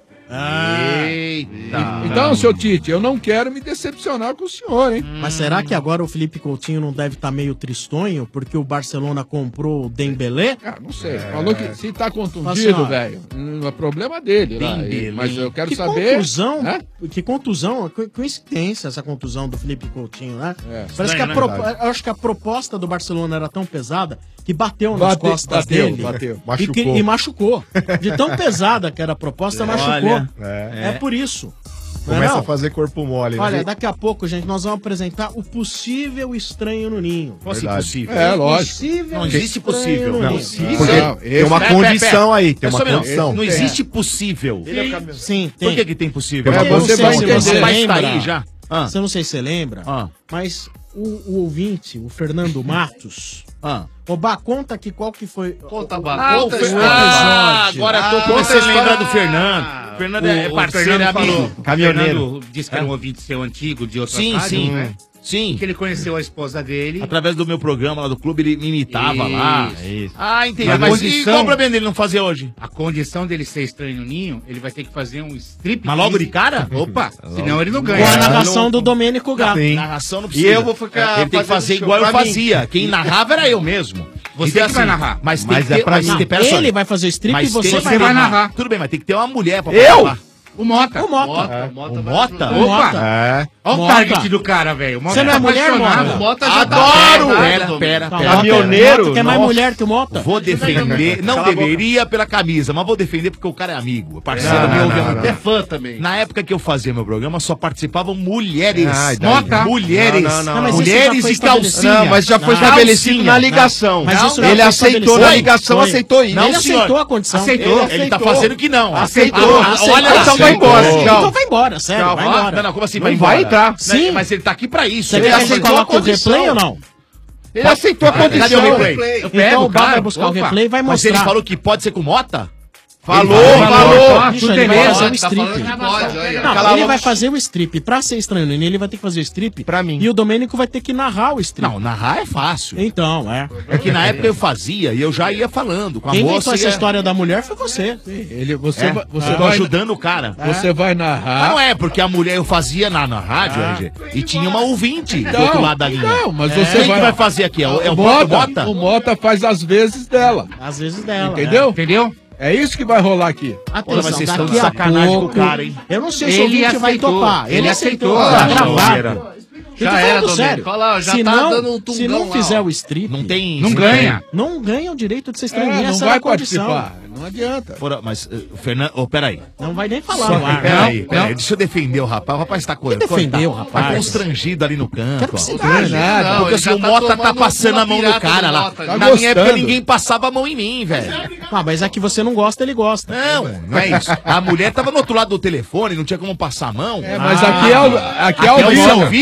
Speaker 11: Eita.
Speaker 9: Então, seu Tite, eu não quero me decepcionar com o senhor, hein?
Speaker 8: Mas será que agora o Felipe Coutinho não deve estar meio tristonho porque o Barcelona comprou o Dembélé?
Speaker 9: Ah, não sei. Falou que se tá
Speaker 8: Assim,
Speaker 9: contundido,
Speaker 8: ó,
Speaker 9: velho, hum, é problema dele. Lá.
Speaker 8: Dembélé.
Speaker 9: Mas eu quero
Speaker 8: que
Speaker 9: saber.
Speaker 8: Contusão,
Speaker 9: né?
Speaker 8: Que contusão, co- coincidência essa contusão do Felipe Coutinho, né?
Speaker 9: É.
Speaker 8: Parece que a
Speaker 9: Estranho,
Speaker 8: pro-
Speaker 9: né?
Speaker 8: eu acho que a proposta do Barcelona era tão pesada que bateu nas
Speaker 9: Bate-
Speaker 8: costas
Speaker 9: bateu,
Speaker 8: dele.
Speaker 9: bateu.
Speaker 8: E, que-
Speaker 12: Machucou.
Speaker 8: e machucou. De tão pesada que era a proposta, machucou.
Speaker 11: Olha.
Speaker 8: É. por isso. Não é
Speaker 12: Começa
Speaker 8: não?
Speaker 12: a fazer corpo mole. né?
Speaker 8: Olha, daqui a pouco, gente, nós vamos apresentar o possível estranho no ninho.
Speaker 11: Como assim
Speaker 12: Verdade.
Speaker 11: possível?
Speaker 9: É, lógico.
Speaker 8: Possível
Speaker 11: Não existe
Speaker 8: estranho
Speaker 11: possível.
Speaker 8: no
Speaker 11: Não,
Speaker 8: ninho.
Speaker 11: sim.
Speaker 12: Porque
Speaker 9: Não,
Speaker 12: tem uma
Speaker 11: Pera,
Speaker 12: condição
Speaker 11: pera,
Speaker 12: aí,
Speaker 11: pera.
Speaker 12: tem uma
Speaker 11: Só um minuto.
Speaker 12: condição.
Speaker 11: Não existe possível.
Speaker 8: Sim, tem.
Speaker 11: Por que que tem possível?
Speaker 9: É,
Speaker 8: Eu não
Speaker 9: você
Speaker 8: sei
Speaker 9: vai
Speaker 8: se
Speaker 9: entender.
Speaker 8: você
Speaker 11: Rapaz, tá
Speaker 8: lembra.
Speaker 11: aí já. Ah.
Speaker 8: Você não sei se você lembra,
Speaker 11: Ah.
Speaker 8: mas o, o ouvinte, o Fernando Matos,
Speaker 11: Ah.
Speaker 8: Oba, conta aqui qual que foi.
Speaker 17: Conta,
Speaker 8: o,
Speaker 17: Bá,
Speaker 11: Ah, o
Speaker 17: conta a
Speaker 11: Fer-
Speaker 17: história.
Speaker 11: Ah, agora eu tô
Speaker 17: Ah,
Speaker 11: começando a
Speaker 17: conta a
Speaker 11: lembrar do
Speaker 17: história.
Speaker 11: Fernando. O Fernando é
Speaker 18: O- o
Speaker 11: parceiro, é
Speaker 18: Fernando
Speaker 11: amigo.
Speaker 18: falou-
Speaker 11: Caminhoneiro.
Speaker 18: Fernando disse que era um ouvinte seu antigo de outra
Speaker 11: Sim,
Speaker 18: rádio,
Speaker 11: sim.
Speaker 18: né?
Speaker 11: Sim.
Speaker 18: Que ele conheceu a esposa dele.
Speaker 11: Através do meu programa lá do clube, ele me imitava lá.
Speaker 18: Isso.
Speaker 11: Ah, entendi.
Speaker 18: A
Speaker 11: Mas
Speaker 18: condição-
Speaker 11: e qual o problema dele não fazer hoje?
Speaker 18: A condição dele ser estranho no ninho, ele vai ter que fazer um strip.
Speaker 11: Mas logo de cara?
Speaker 18: Opa, senão ele não
Speaker 8: Com
Speaker 18: ganha.
Speaker 8: a narração do Domênico Gato.
Speaker 11: Sim. Narração não
Speaker 18: E
Speaker 11: precisa.
Speaker 18: eu vou ficar
Speaker 11: Ele tem que
Speaker 18: fazendo
Speaker 11: fazer
Speaker 18: show
Speaker 11: igual eu
Speaker 18: pra mim.
Speaker 11: fazia. Quem narrava era eu mesmo.
Speaker 18: Você que vai narrar.
Speaker 11: Mas tem
Speaker 18: Mas
Speaker 11: que
Speaker 18: é
Speaker 11: ter...
Speaker 18: pra
Speaker 11: mas
Speaker 18: mim.
Speaker 11: tem- pera só.
Speaker 8: Ele vai fazer o strip
Speaker 11: Mas
Speaker 8: e você
Speaker 11: tem-
Speaker 8: vai
Speaker 18: vai
Speaker 8: narrar.
Speaker 18: narrar.
Speaker 11: Tudo bem, mas tem que ter uma mulher pra
Speaker 12: Eu?
Speaker 11: falar.
Speaker 18: O Mota.
Speaker 8: O Mota.
Speaker 17: Mota,
Speaker 11: O
Speaker 17: Mota.
Speaker 11: Mota?
Speaker 8: O
Speaker 18: Opa!
Speaker 8: Mota.
Speaker 12: É.
Speaker 18: Olha o
Speaker 8: Mota.
Speaker 18: target do cara, velho. O Mota
Speaker 8: Você não é
Speaker 18: tá
Speaker 8: mulher,
Speaker 18: apaixonado.
Speaker 8: Mota?
Speaker 17: O Mota já
Speaker 11: Adoro!
Speaker 17: tá
Speaker 11: Pera,
Speaker 17: apaixonado.
Speaker 11: pera,
Speaker 8: Não,
Speaker 11: pera.
Speaker 12: Caminhoneiro,
Speaker 8: Mota, que é mais
Speaker 12: nossa.
Speaker 8: mulher que o Mota.
Speaker 11: Vou defender, não
Speaker 12: Cala a
Speaker 11: deveria pela camisa, mas vou defender porque o cara é amigo, parceiro
Speaker 12: Não,
Speaker 11: meu.
Speaker 12: não,
Speaker 11: ouve há
Speaker 12: não,
Speaker 11: muito
Speaker 12: não.
Speaker 11: tempo.
Speaker 17: É fã também.
Speaker 11: Na época que eu fazia meu programa, só participavam mulheres.
Speaker 12: Ah, e daí?
Speaker 11: Mota. Mulheres.
Speaker 12: Não, não, não.
Speaker 8: Não, mas isso já
Speaker 11: mulheres
Speaker 8: foi
Speaker 11: e calcinha.
Speaker 8: estabelecido.
Speaker 12: Não, mas já foi
Speaker 8: Não.
Speaker 12: estabelecido
Speaker 11: Calcinha.
Speaker 12: na ligação.
Speaker 8: Mas isso já
Speaker 12: Ele
Speaker 8: foi
Speaker 12: aceitou
Speaker 8: estabelecido.
Speaker 12: na ligação,
Speaker 8: Foi.
Speaker 12: aceitou isso.
Speaker 11: Não,
Speaker 8: Ele
Speaker 11: senhor.
Speaker 8: aceitou a condição.
Speaker 11: Aceitou. Ele, ele tá fazendo que não.
Speaker 12: Aceitou.
Speaker 11: Ah,
Speaker 8: Aceitou.
Speaker 11: olha lá.
Speaker 12: Então vai embora,
Speaker 11: Aceitou.
Speaker 12: tchau.
Speaker 8: Então vai embora, sério,
Speaker 12: Tchau.
Speaker 8: vai
Speaker 11: Ah,
Speaker 8: embora.
Speaker 11: Não, não, como assim
Speaker 12: Não
Speaker 11: vai
Speaker 12: vai
Speaker 11: embora?
Speaker 12: entrar.
Speaker 8: Sim.
Speaker 11: Mas ele tá aqui pra isso.
Speaker 8: Você
Speaker 11: Ele
Speaker 8: quer que a gente
Speaker 11: aceitou a
Speaker 8: coloque o
Speaker 11: condição.
Speaker 8: replay ou não?
Speaker 12: Ele aceitou a
Speaker 11: Cadê
Speaker 12: condição.
Speaker 11: o replay? Eu pego,
Speaker 8: Então o Bá
Speaker 11: cara.
Speaker 8: vai buscar o
Speaker 11: Opa.
Speaker 8: replay e vai
Speaker 11: Mas ele
Speaker 8: mostrar.
Speaker 11: falou que pode ser com Mota?
Speaker 12: Falou,
Speaker 11: Ele
Speaker 12: falou.
Speaker 8: Bicho,
Speaker 11: Tudo
Speaker 8: ele vai
Speaker 11: beleza.
Speaker 8: fazer um
Speaker 17: Tá
Speaker 8: strip.
Speaker 17: falando que pode, olha.
Speaker 8: Não,
Speaker 12: Cala a
Speaker 8: ele
Speaker 12: boca.
Speaker 8: vai fazer o strip. Pra ser estranho no Ninho, ele vai ter que fazer o strip.
Speaker 12: Pra mim.
Speaker 8: E o Domênico vai ter que narrar o strip.
Speaker 11: Não, narrar é fácil.
Speaker 8: Então, é.
Speaker 11: É que na época eu fazia e eu já ia falando com a
Speaker 8: Quem
Speaker 11: moça.
Speaker 8: inventou essa
Speaker 11: ia-
Speaker 8: história da mulher foi você.
Speaker 9: Ele, você
Speaker 11: É,
Speaker 9: vai, você
Speaker 11: eu tô
Speaker 9: vai,
Speaker 11: ajudando o cara.
Speaker 9: você vai
Speaker 11: Mas
Speaker 9: narrar.
Speaker 11: não é, porque a mulher eu fazia na, na rádio,
Speaker 8: Ah.
Speaker 11: R G, e tinha uma ouvinte do
Speaker 9: Não,
Speaker 11: outro lado da linha.
Speaker 9: não, mas
Speaker 11: É.
Speaker 9: você
Speaker 11: Quem
Speaker 9: vai-
Speaker 11: que vai fazer aqui? É o, é o
Speaker 9: o
Speaker 11: Mota?
Speaker 9: Mota, o Mota faz as vezes dela.
Speaker 8: Às vezes dela.
Speaker 9: Entendeu?
Speaker 18: Entendeu?
Speaker 9: É isso que vai rolar aqui.
Speaker 8: É.
Speaker 11: Pô, mas
Speaker 8: Atenção,
Speaker 11: vocês estão
Speaker 8: daqui
Speaker 11: de
Speaker 8: a
Speaker 11: sacanagem
Speaker 8: pouco...
Speaker 11: com o cara, hein?
Speaker 8: Eu não sei se o
Speaker 18: Ele
Speaker 8: ouvinte vai
Speaker 18: aceitou.
Speaker 8: topar. Ele,
Speaker 18: Ele
Speaker 8: aceitou.
Speaker 18: aceitou.
Speaker 8: Tá
Speaker 18: Ah,
Speaker 8: gravado. Eu tô
Speaker 17: Já
Speaker 8: falando
Speaker 17: era, Domênico.
Speaker 8: sério.
Speaker 17: Olha lá, já
Speaker 8: se
Speaker 17: tá
Speaker 8: não,
Speaker 17: dando um tungão
Speaker 8: se não
Speaker 17: lá,
Speaker 8: fizer
Speaker 17: ó.
Speaker 8: o strip,
Speaker 11: Não tem.
Speaker 18: Não ganha.
Speaker 8: não ganha o direito de ser
Speaker 9: É,
Speaker 8: estranho.
Speaker 9: não
Speaker 8: Essa
Speaker 9: vai
Speaker 8: era a condição.
Speaker 9: participar. Não adianta.
Speaker 11: Fora- mas, uh, o Fernando. Ô, peraí.
Speaker 8: Não vai nem falar
Speaker 11: Só,
Speaker 8: no ar.
Speaker 11: peraí,
Speaker 8: Não,
Speaker 11: peraí.
Speaker 8: não.
Speaker 11: Deixa eu defender o rapaz. O rapaz tá co-
Speaker 8: Que defendeu,
Speaker 11: tá-
Speaker 8: rapaz?
Speaker 11: Tá constrangido ali no canto.
Speaker 8: Quero que
Speaker 11: ó.
Speaker 8: se
Speaker 11: Não
Speaker 8: dane.
Speaker 11: é nada.
Speaker 17: Não,
Speaker 11: Porque
Speaker 17: ele
Speaker 11: assim,
Speaker 17: já
Speaker 11: o
Speaker 17: tá
Speaker 11: Mota tá
Speaker 17: tomando
Speaker 11: passando
Speaker 17: uma
Speaker 11: a mão no
Speaker 17: pirata
Speaker 11: cara
Speaker 17: do
Speaker 11: lá.
Speaker 17: Mota,
Speaker 11: Na
Speaker 17: já.
Speaker 11: minha
Speaker 9: gostando.
Speaker 11: época ninguém passava a mão em mim, velho.
Speaker 8: Ah, mas é que você não gosta, ele gosta.
Speaker 11: Não, não é isso. A mulher tava no outro lado do telefone, não tinha como passar a mão.
Speaker 9: É, mas
Speaker 8: Ah.
Speaker 9: aqui é, ao- aqui é ao
Speaker 11: Aqui é
Speaker 9: vivo.
Speaker 11: ao vivo?
Speaker 8: Não,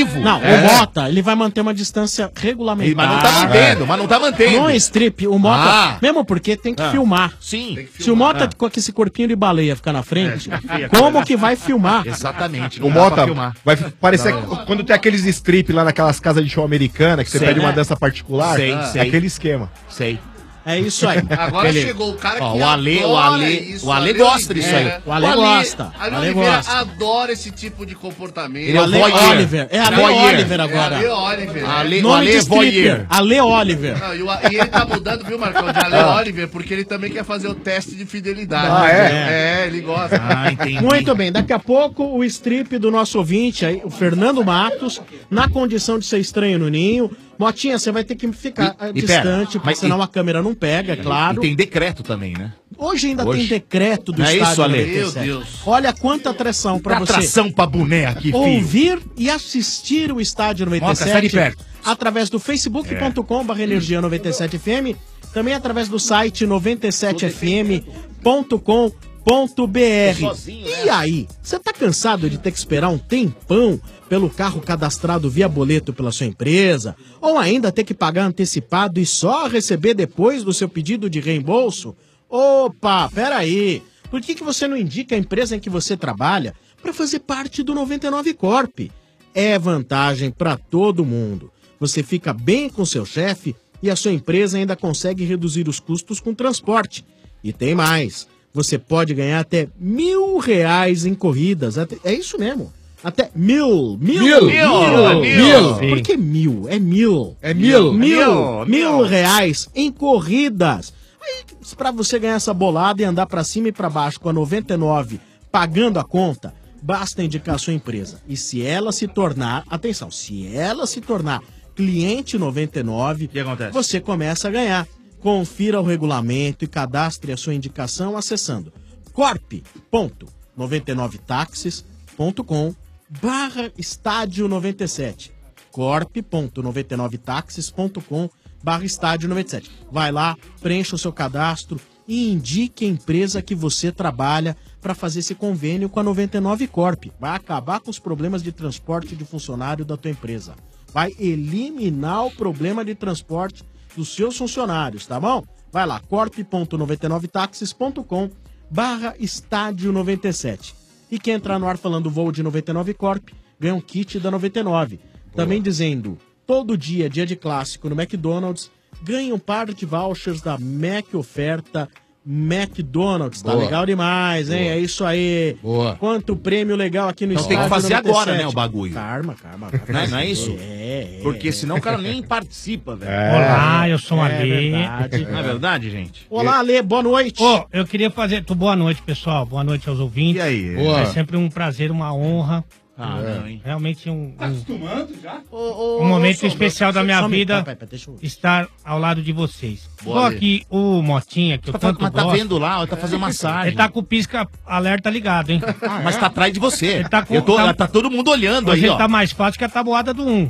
Speaker 8: O Mota, ele vai manter uma distância regulamentar.
Speaker 11: Mas não tá mantendo, mas não tá mantendo.
Speaker 8: No strip, o Mota,
Speaker 11: Ah.
Speaker 8: mesmo porque tem que
Speaker 11: Ah.
Speaker 8: filmar.
Speaker 11: Sim.
Speaker 8: Se o Mota
Speaker 11: Ah.
Speaker 8: com esse corpinho de baleia ficar na frente,
Speaker 11: É,
Speaker 8: como que vai filmar?
Speaker 11: Exatamente.
Speaker 12: O Mota vai parecer quando tem aqueles strip lá naquelas casas de show americana que você
Speaker 8: Sei,
Speaker 12: pede uma
Speaker 8: né?
Speaker 12: dança particular.
Speaker 11: Sei,
Speaker 12: é
Speaker 11: sei.
Speaker 12: aquele esquema.
Speaker 11: Sei.
Speaker 8: É isso aí.
Speaker 17: Agora
Speaker 11: Aquele-
Speaker 17: chegou o cara
Speaker 11: Ó,
Speaker 17: que
Speaker 11: o Ale- o
Speaker 17: adora
Speaker 11: Ale-
Speaker 17: isso.
Speaker 11: o Ale
Speaker 17: Ale
Speaker 11: gosta disso
Speaker 17: Oliveira.
Speaker 11: aí.
Speaker 8: O Ale gosta.
Speaker 17: Ale
Speaker 8: O Ale
Speaker 17: Oliveira
Speaker 8: gosta.
Speaker 17: adora esse tipo de comportamento.
Speaker 11: Ele é o
Speaker 8: Ale
Speaker 11: voyeur.
Speaker 8: Oliver. É Ale
Speaker 11: Voyeur.
Speaker 8: Oliver agora.
Speaker 17: É Ale Oliver.
Speaker 11: Ale- o
Speaker 8: Nome
Speaker 11: Ale
Speaker 8: de
Speaker 11: é
Speaker 8: stripper.
Speaker 11: voyeur.
Speaker 8: Ale Oliver.
Speaker 17: Não, e, o- e ele tá mudando, viu, Marcão, de Ale
Speaker 8: Ah.
Speaker 17: Oliver, porque ele também quer fazer o teste de fidelidade.
Speaker 8: Ah, é?
Speaker 17: É, ele gosta.
Speaker 11: Ah, entendi.
Speaker 8: Muito bem, daqui a pouco o strip do nosso ouvinte, aí, o Fernando Matos, na condição de ser estranho no ninho. Motinha, você vai ter que ficar
Speaker 11: E-
Speaker 8: eh,
Speaker 11: e pera,
Speaker 8: distante, porque
Speaker 11: mas
Speaker 8: senão
Speaker 11: e-
Speaker 8: a câmera não pega, é claro.
Speaker 11: E tem decreto também, né?
Speaker 8: Hoje ainda
Speaker 11: Hoje.
Speaker 8: tem decreto do
Speaker 11: Não é
Speaker 8: Estádio
Speaker 11: isso, Ale?
Speaker 8: noventa e sete.
Speaker 11: Meu Deus.
Speaker 8: Olha quanta atração pra você.
Speaker 11: Atração pra boné aqui, filho.
Speaker 8: Ouvir e assistir o Estádio noventa e
Speaker 11: Mostra, sai de
Speaker 8: sete
Speaker 11: perto.
Speaker 8: através do facebook ponto com barra energia noventa e sete F M, também através do site noventa e sete F M ponto com ponto B R. E aí, você tá cansado de ter que esperar um tempão pelo carro cadastrado via boleto pela sua empresa? Ou ainda ter que pagar antecipado e só receber depois do seu pedido de reembolso? Opa, peraí. Por que, que você não indica a empresa em que você trabalha para fazer parte do noventa e nove Corp? É vantagem para todo mundo. Você fica bem com seu chefe e a sua empresa ainda consegue reduzir os custos com transporte. E tem mais. Você pode ganhar até mil reais em corridas. Até- é isso mesmo. Até mil. Mil.
Speaker 9: Mil.
Speaker 8: Mil.
Speaker 9: Mil. Mil.
Speaker 8: Por que mil? É mil.
Speaker 9: É mil.
Speaker 8: Mil.
Speaker 9: É
Speaker 8: Mil,
Speaker 9: mil.
Speaker 8: reais em corridas. Aí, pra você ganhar essa bolada e andar pra cima e pra baixo com a noventa e nove pagando a conta, basta indicar a sua empresa. E se ela se tornar, atenção, se ela se tornar cliente noventa e nove, você começa a ganhar. Confira o regulamento e cadastre a sua indicação acessando corp ponto noventa e nove taxis ponto com barra estádio noventa e sete. corp ponto noventa e nove taxis ponto com barra estádio noventa e sete. Vai lá, preencha o seu cadastro e indique a empresa que você trabalha para fazer esse convênio com a noventa e nove Corp. Vai acabar com os problemas de transporte de funcionário da tua empresa. Vai eliminar o problema de transporte dos seus funcionários, tá bom? Vai lá, corp ponto noventa e nove taxis ponto com barra estádio noventa e sete. E quem entrar no ar falando voo de noventa e nove Corp, ganha um kit da noventa e nove. Também dizendo, todo dia, dia de clássico no McDonald's, ganha um par de vouchers da Mac Oferta McDonald's. Tá
Speaker 11: Boa.
Speaker 8: legal demais, hein?
Speaker 11: Boa.
Speaker 8: É isso aí.
Speaker 11: Boa.
Speaker 8: Quanto prêmio legal aqui no
Speaker 11: Então tem que
Speaker 8: Estádio
Speaker 11: fazer
Speaker 8: noventa e
Speaker 11: agora,
Speaker 8: sete.
Speaker 11: né, o bagulho.
Speaker 8: Calma, calma.
Speaker 11: Não é, não é isso?
Speaker 8: É, é.
Speaker 11: Porque senão o cara nem participa, velho.
Speaker 19: Olá, eu sou o
Speaker 8: É
Speaker 19: Ale.
Speaker 8: verdade.
Speaker 11: Não é verdade, gente?
Speaker 8: Olá, Ale, boa noite.
Speaker 19: Ô, eu queria fazer. tu- Boa noite, pessoal. Boa noite aos ouvintes.
Speaker 11: E aí?
Speaker 19: É sempre um prazer, uma honra.
Speaker 11: Ah,
Speaker 19: É,
Speaker 11: não, hein?
Speaker 19: Realmente um,
Speaker 9: Tá
Speaker 19: um,
Speaker 9: acostumando já?
Speaker 19: um momento
Speaker 8: Sombra,
Speaker 19: especial da minha
Speaker 8: só me-
Speaker 19: vida
Speaker 8: Pai, pai, deixa eu-
Speaker 19: estar ao lado de vocês.
Speaker 11: Boa,
Speaker 19: Tô
Speaker 11: Ale.
Speaker 19: aqui o Motinha, que eu
Speaker 11: Tá,
Speaker 19: tanto
Speaker 11: mas tá
Speaker 19: gosto.
Speaker 11: vendo lá, ele tá fazendo massagem.
Speaker 19: Ele tá com o pisca alerta ligado, hein?
Speaker 11: Mas tá atrás de você.
Speaker 19: Ele tá com-
Speaker 11: Eu tô-
Speaker 19: tá-
Speaker 11: tá todo mundo olhando
Speaker 19: Hoje
Speaker 11: aí,
Speaker 19: ele
Speaker 11: ó.
Speaker 19: tá mais fácil que a tabuada do um.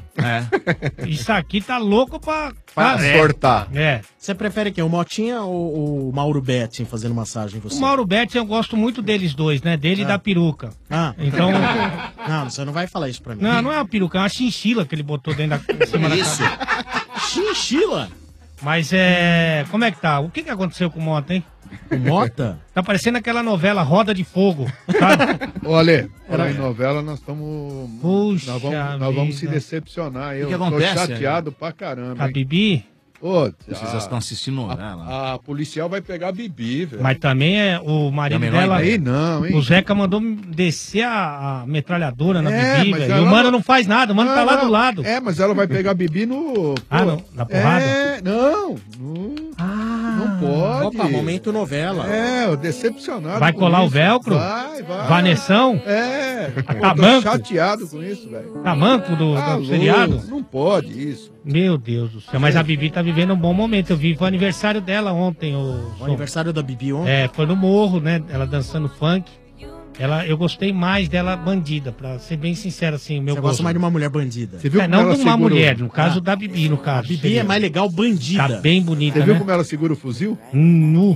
Speaker 11: É.
Speaker 19: Isso aqui tá louco pra...
Speaker 8: Pra
Speaker 19: É.
Speaker 8: sortar.
Speaker 19: É.
Speaker 8: Você prefere quem? O Motinha ou o Mauro Betting fazendo massagem em você?
Speaker 19: O Mauro Betti, eu gosto muito deles dois, né? Dele e
Speaker 8: Ah.
Speaker 19: da peruca.
Speaker 8: Ah.
Speaker 19: Então...
Speaker 8: Não, você não vai falar isso pra mim.
Speaker 19: Não, não é uma peruca, é uma chinchila que ele botou dentro da em cima da
Speaker 8: Isso.
Speaker 19: casa.
Speaker 8: Chinchila?
Speaker 19: Mas é... Como é que tá? O que que aconteceu com o Mota, hein?
Speaker 8: O Mota?
Speaker 19: Tá parecendo aquela novela Roda de Fogo, sabe?
Speaker 9: Olha, falar em novela, nós estamos.
Speaker 19: Puxa
Speaker 9: Nós vamos, nós vamos se
Speaker 19: vida.
Speaker 9: decepcionar. Eu
Speaker 11: que
Speaker 9: tô
Speaker 11: acontece,
Speaker 9: chateado pra caramba.
Speaker 19: A
Speaker 9: hein?
Speaker 19: Bibi?
Speaker 9: Ô,
Speaker 11: Vocês já estão assistindo novela.
Speaker 9: A, a policial vai pegar a Bibi, velho.
Speaker 19: Mas também é o marido
Speaker 9: Tem a menor
Speaker 19: dela.
Speaker 9: ideia? Aí não, hein?
Speaker 19: O Zeca mandou descer a, a metralhadora na
Speaker 9: É,
Speaker 19: Bibi,
Speaker 9: mas
Speaker 19: velho.
Speaker 9: ela
Speaker 19: E o mano
Speaker 9: não-
Speaker 19: não faz nada, o mano tá
Speaker 9: Não,
Speaker 19: lá
Speaker 9: não.
Speaker 19: do lado.
Speaker 9: É, mas ela vai pegar a Bibi no.
Speaker 19: Ah,
Speaker 9: pô,
Speaker 19: não, na porrada?
Speaker 9: É, não. Não, não pode.
Speaker 8: Opa, momento novela.
Speaker 9: É, eu decepcionado.
Speaker 19: Vai
Speaker 9: com
Speaker 19: colar o
Speaker 9: isso.
Speaker 19: velcro?
Speaker 9: Vai, vai.
Speaker 19: Vanessão?
Speaker 9: É.
Speaker 19: A
Speaker 9: Pô,
Speaker 19: tamanco?
Speaker 9: tô chateado com isso, velho.
Speaker 19: Tamanco do,
Speaker 9: Tá
Speaker 19: do
Speaker 9: louco,
Speaker 19: seriado?
Speaker 9: Não pode isso.
Speaker 19: Meu Deus do céu. Mas a Bibi tá vivendo um bom momento. Eu vi, foi o aniversário dela ontem. O,
Speaker 8: O aniversário da Bibi ontem?
Speaker 19: É, foi no morro, né? Ela dançando funk. Ela, eu gostei mais dela bandida, pra ser bem sincero, assim, o meu
Speaker 8: Você
Speaker 19: gosto.
Speaker 8: gosta mais de uma mulher bandida?
Speaker 9: Você viu
Speaker 19: É,
Speaker 9: como
Speaker 19: não
Speaker 9: ela
Speaker 19: de uma
Speaker 9: segurou?
Speaker 19: mulher, no caso
Speaker 8: Ah.
Speaker 19: da Bibi, no caso.
Speaker 8: Bibi é mais legal bandida.
Speaker 19: Tá bem bonita,
Speaker 9: Você viu
Speaker 19: né?
Speaker 9: como ela segura o fuzil?
Speaker 19: Nu.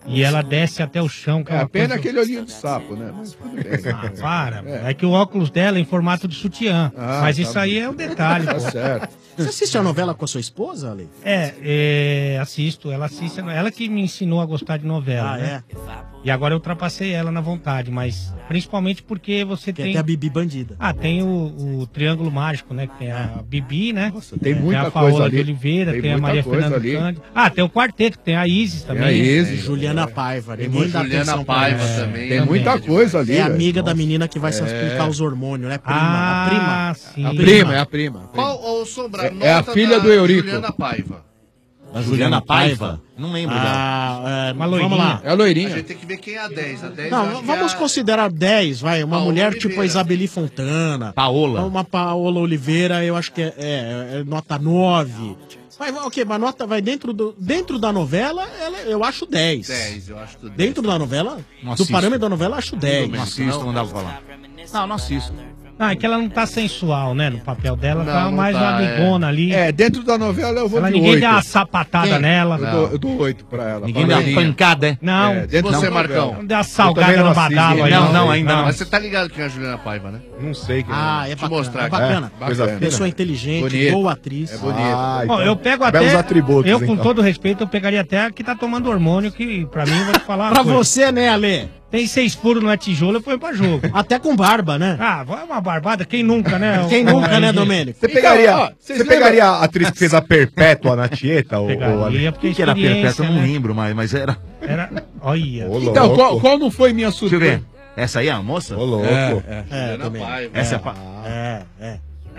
Speaker 19: E ela desce até o chão. que
Speaker 9: É
Speaker 19: uma
Speaker 9: apenas
Speaker 19: coisa-
Speaker 9: aquele olhinho de sapo, né? Mas tudo bem.
Speaker 19: Ah, para. É. que o óculos dela é em formato de sutiã.
Speaker 9: Ah,
Speaker 19: Mas
Speaker 9: tá
Speaker 19: isso
Speaker 9: bom.
Speaker 19: aí é um detalhe.
Speaker 9: Tá
Speaker 19: pô.
Speaker 9: certo.
Speaker 8: Você assiste a novela com a sua esposa, Ale?
Speaker 19: É, é, assisto. Ela assiste. Ela que me ensinou a gostar de novela,
Speaker 8: Ah,
Speaker 19: né? E agora eu ultrapassei ela na vontade, mas principalmente porque você tem...
Speaker 8: Tem a Bibi Bandida.
Speaker 19: Ah, tem o, o Triângulo Mágico, né? Que tem a Bibi, né? Nossa,
Speaker 9: tem muita
Speaker 19: a Paola
Speaker 9: coisa ali.
Speaker 19: de Oliveira,
Speaker 9: Tem
Speaker 19: tem, a
Speaker 9: muita
Speaker 19: Maria
Speaker 9: coisa
Speaker 19: Fernanda
Speaker 9: ali.
Speaker 19: Cândido. Ah, tem o quarteto, que tem a Isis também.
Speaker 9: a Isis.
Speaker 19: Tem
Speaker 8: Juliana Paiva.
Speaker 19: Tem
Speaker 8: Ninguém dá
Speaker 19: Juliana
Speaker 8: atenção pra
Speaker 19: Paiva
Speaker 8: ela.
Speaker 19: também.
Speaker 9: Tem muita coisa ali.
Speaker 8: É
Speaker 9: velho.
Speaker 8: amiga da
Speaker 9: Nossa.
Speaker 8: menina que vai se
Speaker 9: É.
Speaker 8: aplicar os hormônios, né? Prima.
Speaker 19: Ah,
Speaker 8: a prima.
Speaker 19: sim.
Speaker 9: A prima, é a prima.
Speaker 17: Qual, ô, Sombra,
Speaker 9: É- é a
Speaker 17: nota
Speaker 9: filha
Speaker 17: da
Speaker 9: do Eurico.
Speaker 17: Juliana Paiva.
Speaker 8: A Juliana Paiva?
Speaker 11: Não lembro
Speaker 8: Ah, é,
Speaker 19: Uma
Speaker 8: vamos
Speaker 19: loirinha.
Speaker 8: lá.
Speaker 9: É a loirinha.
Speaker 17: A gente tem que ver quem é a dez. A dez eu
Speaker 8: Não,
Speaker 17: acho que
Speaker 8: vamos
Speaker 17: é a-
Speaker 8: considerar dez, vai. Uma
Speaker 17: Paola
Speaker 8: mulher
Speaker 17: Oliveira.
Speaker 8: tipo a Isabeli Fontana.
Speaker 11: Paola.
Speaker 8: Uma Paola Oliveira, eu acho que é, é- é nota nove. Vai, vai, ok, mas nota vai dentro, do, dentro da novela, ela, eu acho dez.
Speaker 17: dez, eu acho tudo.
Speaker 8: Dentro da novela,
Speaker 11: Não
Speaker 8: do
Speaker 11: assisto.
Speaker 8: parâmetro da novela, eu acho dez.
Speaker 11: Não assisto, não dá pra falar. Não, não assisto.
Speaker 19: Ah, é que ela não tá sensual, né? No papel dela,
Speaker 9: Não,
Speaker 19: tá
Speaker 9: não
Speaker 19: mais
Speaker 9: tá,
Speaker 19: uma amigona ali.
Speaker 9: É, dentro da novela eu vou
Speaker 19: Ela,
Speaker 9: de
Speaker 19: ninguém
Speaker 9: oito.
Speaker 19: dá uma sapatada
Speaker 9: Quem?
Speaker 19: nela.
Speaker 9: Eu dou, eu dou oito pra ela.
Speaker 11: Ninguém
Speaker 9: pra
Speaker 11: dá uma
Speaker 9: loirinha.
Speaker 11: pancada, é?
Speaker 19: Não.
Speaker 9: É, dentro
Speaker 17: Você,
Speaker 9: da
Speaker 17: Marcão?
Speaker 9: novela.
Speaker 19: Não dá
Speaker 9: Eu
Speaker 19: salgada
Speaker 9: também
Speaker 19: no
Speaker 9: não assisto,
Speaker 19: badalo aí.
Speaker 11: Não, não, ainda não.
Speaker 17: Mas você tá ligado quem é a Juliana Paiva, né?
Speaker 12: Não sei quem
Speaker 8: Ah, é
Speaker 17: Deixa eu
Speaker 8: bacana.
Speaker 17: mostrar
Speaker 8: É
Speaker 17: aqui.
Speaker 8: bacana.
Speaker 9: É, coisa fina.
Speaker 8: Pessoa inteligente,
Speaker 9: Bonita.
Speaker 8: boa atriz.
Speaker 9: É bonita.
Speaker 12: Ah,
Speaker 19: Ó,
Speaker 12: então,
Speaker 19: eu pego até.
Speaker 12: belos atributos,
Speaker 19: eu, com
Speaker 12: então.
Speaker 19: todo respeito, eu pegaria até a que tá tomando hormônio, que pra mim, vou te falar. uma
Speaker 8: Pra
Speaker 19: coisa.
Speaker 8: você, né, Ale?
Speaker 19: Tem seis furos, não é tijolo, eu ponho pra jogo.
Speaker 8: Até com barba, né?
Speaker 19: Ah, vai uma barbada, quem nunca, né?
Speaker 8: Quem
Speaker 19: O-
Speaker 8: nunca,
Speaker 19: o-
Speaker 8: né,
Speaker 19: o-
Speaker 8: Domênico?
Speaker 12: Você pegaria,
Speaker 9: Então, ó,
Speaker 12: você
Speaker 9: vocês
Speaker 12: pegaria a atriz que fez a Perpétua na Tieta? ou, ou
Speaker 19: Pegaria, porque
Speaker 11: Quem que era
Speaker 19: experiência,
Speaker 11: perpétua? Eu não
Speaker 19: né?
Speaker 11: lembro, mas, mas era.
Speaker 19: Era. Olha.
Speaker 12: Ô,
Speaker 9: Então,
Speaker 12: louco.
Speaker 9: qual, qual não foi minha
Speaker 11: Deixa eu
Speaker 9: surpresa?
Speaker 11: ver. Essa aí é a moça?
Speaker 12: Ô, louco.
Speaker 9: É, é.
Speaker 8: É,
Speaker 17: Juliana
Speaker 8: também.
Speaker 17: Paiva.
Speaker 11: Essa é a. pa-
Speaker 8: É, é.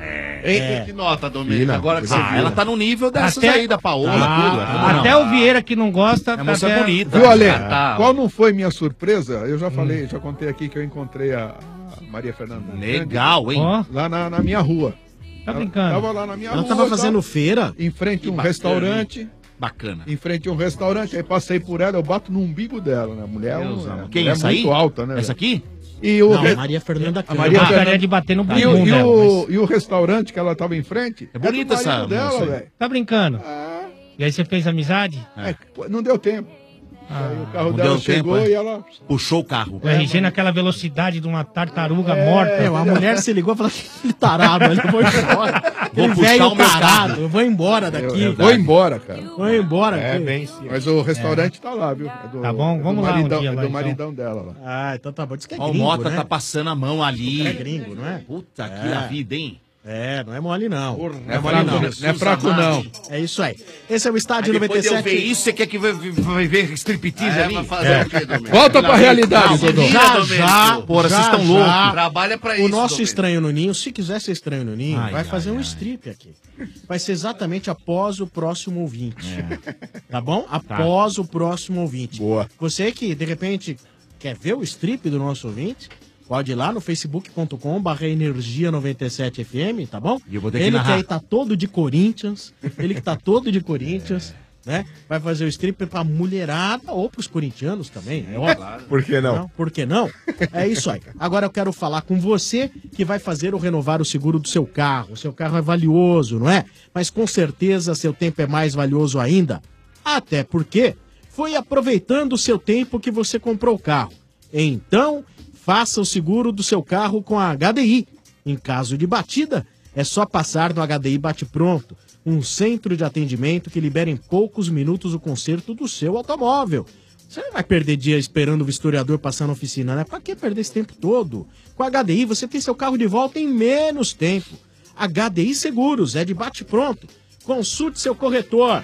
Speaker 17: Hein? Que nota, Domênico?
Speaker 12: Fina,
Speaker 17: Agora que você
Speaker 11: Ah,
Speaker 17: viu.
Speaker 11: ela tá no nível dessas
Speaker 19: Até-
Speaker 11: aí, da Paola,
Speaker 8: Ah,
Speaker 11: tudo. é tudo
Speaker 19: Até
Speaker 11: não.
Speaker 19: o Vieira que não gosta.
Speaker 11: A moça
Speaker 19: até-
Speaker 11: é bonita.
Speaker 9: Viu, Ale?
Speaker 17: tá.
Speaker 9: Qual não foi minha surpresa? Eu já falei, já contei aqui que eu encontrei a a Maria Fernanda.
Speaker 11: Legal, hein?
Speaker 19: Ó,
Speaker 9: Lá na, na minha rua.
Speaker 19: tá
Speaker 9: Ela
Speaker 19: brincando.
Speaker 9: Tava lá na minha
Speaker 8: Ela
Speaker 9: rua.
Speaker 8: tava
Speaker 9: e tal,
Speaker 8: fazendo feira.
Speaker 9: em frente a um
Speaker 11: bacana,
Speaker 9: restaurante.
Speaker 11: Bacana.
Speaker 9: Em frente a um restaurante. Aí passei por ela, eu bato no umbigo dela, né? A mulher, é um-
Speaker 11: Deus
Speaker 9: é,
Speaker 11: amado. Quem,
Speaker 9: mulher
Speaker 11: essa aí?
Speaker 9: muito alta, né?
Speaker 11: Essa
Speaker 9: velho?
Speaker 11: aqui?
Speaker 9: E o,
Speaker 8: Não,
Speaker 9: re-
Speaker 8: Maria Fernanda
Speaker 9: a
Speaker 8: Câmara.
Speaker 9: Maria
Speaker 19: Eu gostaria
Speaker 9: Fernanda-
Speaker 19: de bater no
Speaker 9: e,
Speaker 19: bumbum
Speaker 9: o, e,
Speaker 19: dela,
Speaker 9: o,
Speaker 19: mas-
Speaker 9: e o restaurante que ela tava em frente.
Speaker 11: É bonita
Speaker 9: do marido
Speaker 11: essa
Speaker 9: dela,
Speaker 11: moça aí.
Speaker 9: velho.
Speaker 19: Tá brincando?
Speaker 9: Ah,
Speaker 19: E aí você fez amizade?
Speaker 9: é, pô, não deu tempo. Aí o carro
Speaker 11: Não
Speaker 9: dela
Speaker 11: deu
Speaker 9: chegou
Speaker 11: tempo, é?
Speaker 9: e ela.
Speaker 11: Puxou o carro.
Speaker 19: O R G naquela velocidade de uma tartaruga
Speaker 9: É,
Speaker 19: morta.
Speaker 8: É, a mulher se ligou e falou: que tarado, ele vou embora.
Speaker 11: Vou
Speaker 8: Ele
Speaker 11: buscar
Speaker 8: velho
Speaker 11: o meu
Speaker 8: tarado,
Speaker 11: carro.
Speaker 8: eu vou embora daqui.
Speaker 9: Eu vou embora, cara.
Speaker 8: Vou embora
Speaker 12: É,
Speaker 8: aqui.
Speaker 12: bem sim.
Speaker 9: Mas o restaurante tá lá, viu? É do,
Speaker 19: Tá bom,
Speaker 9: é do
Speaker 19: vamos lá um
Speaker 9: maridão,
Speaker 19: dia
Speaker 9: é
Speaker 19: lá,
Speaker 9: do
Speaker 19: então.
Speaker 9: maridão dela lá.
Speaker 8: Ah, então tá bom. Diz que é
Speaker 11: Ó, o
Speaker 8: gringo,
Speaker 11: Mota
Speaker 8: né?
Speaker 11: tá passando a mão ali.
Speaker 8: É gringo, não é?
Speaker 11: Puta que
Speaker 8: É.
Speaker 11: a vida, hein?
Speaker 8: É, não é mole não.
Speaker 11: Porra,
Speaker 8: não é mole
Speaker 9: fraco,
Speaker 8: não.
Speaker 9: não. Não é fraco, não.
Speaker 8: É isso aí. Esse é o Estádio
Speaker 11: Aí depois de eu
Speaker 8: noventa e sete.
Speaker 11: ver isso, você quer que vai, vai ver striptease
Speaker 17: É,
Speaker 11: ali?
Speaker 17: vai fazer o quê, Domênico?
Speaker 9: Volta pra realidade,
Speaker 11: Não,
Speaker 9: Dodô.
Speaker 8: Já,
Speaker 17: Domênico.
Speaker 8: já,
Speaker 11: Porra,
Speaker 8: já,
Speaker 11: vocês estão
Speaker 8: já.
Speaker 11: loucos.
Speaker 17: Trabalha pra
Speaker 8: O
Speaker 17: isso,
Speaker 8: nosso
Speaker 17: Domênico.
Speaker 8: Estranho no Ninho, se quiser ser Estranho no Ninho,
Speaker 11: Ai,
Speaker 8: vai
Speaker 11: ai,
Speaker 8: fazer um
Speaker 11: ai.
Speaker 8: strip aqui. Vai ser exatamente após o próximo ouvinte.
Speaker 11: É.
Speaker 8: Tá bom? Após o próximo ouvinte.
Speaker 12: Boa.
Speaker 8: Você que, de repente, quer ver o strip do nosso ouvinte, pode ir lá no facebook ponto com barra energia noventa e sete F M, tá bom?
Speaker 11: E eu vou ter que
Speaker 8: Ele que
Speaker 11: narrar.
Speaker 8: aí tá todo de Corinthians, ele que tá todo de Corinthians, né? Vai fazer o strip pra mulherada ou pros corintianos também, é óbvio.
Speaker 12: Por que não?
Speaker 8: Por que não? É isso aí. Agora eu quero falar com você que vai fazer ou renovar o seguro do seu carro. O seu carro é valioso, não é? Mas com certeza seu tempo é mais valioso ainda. Até porque foi aproveitando o seu tempo que você comprou o carro. Então, faça o seguro do seu carro com a H D I. Em caso de batida, é só passar no H D I Bate Pronto, um centro de atendimento que libera em poucos minutos o conserto do seu automóvel. Você não vai perder dia esperando o vistoriador passar na oficina, né? Pra que perder esse tempo todo? Com a H D I você tem seu carro de volta em menos tempo. H D I Seguros é de Bate Pronto. Consulte seu corretor.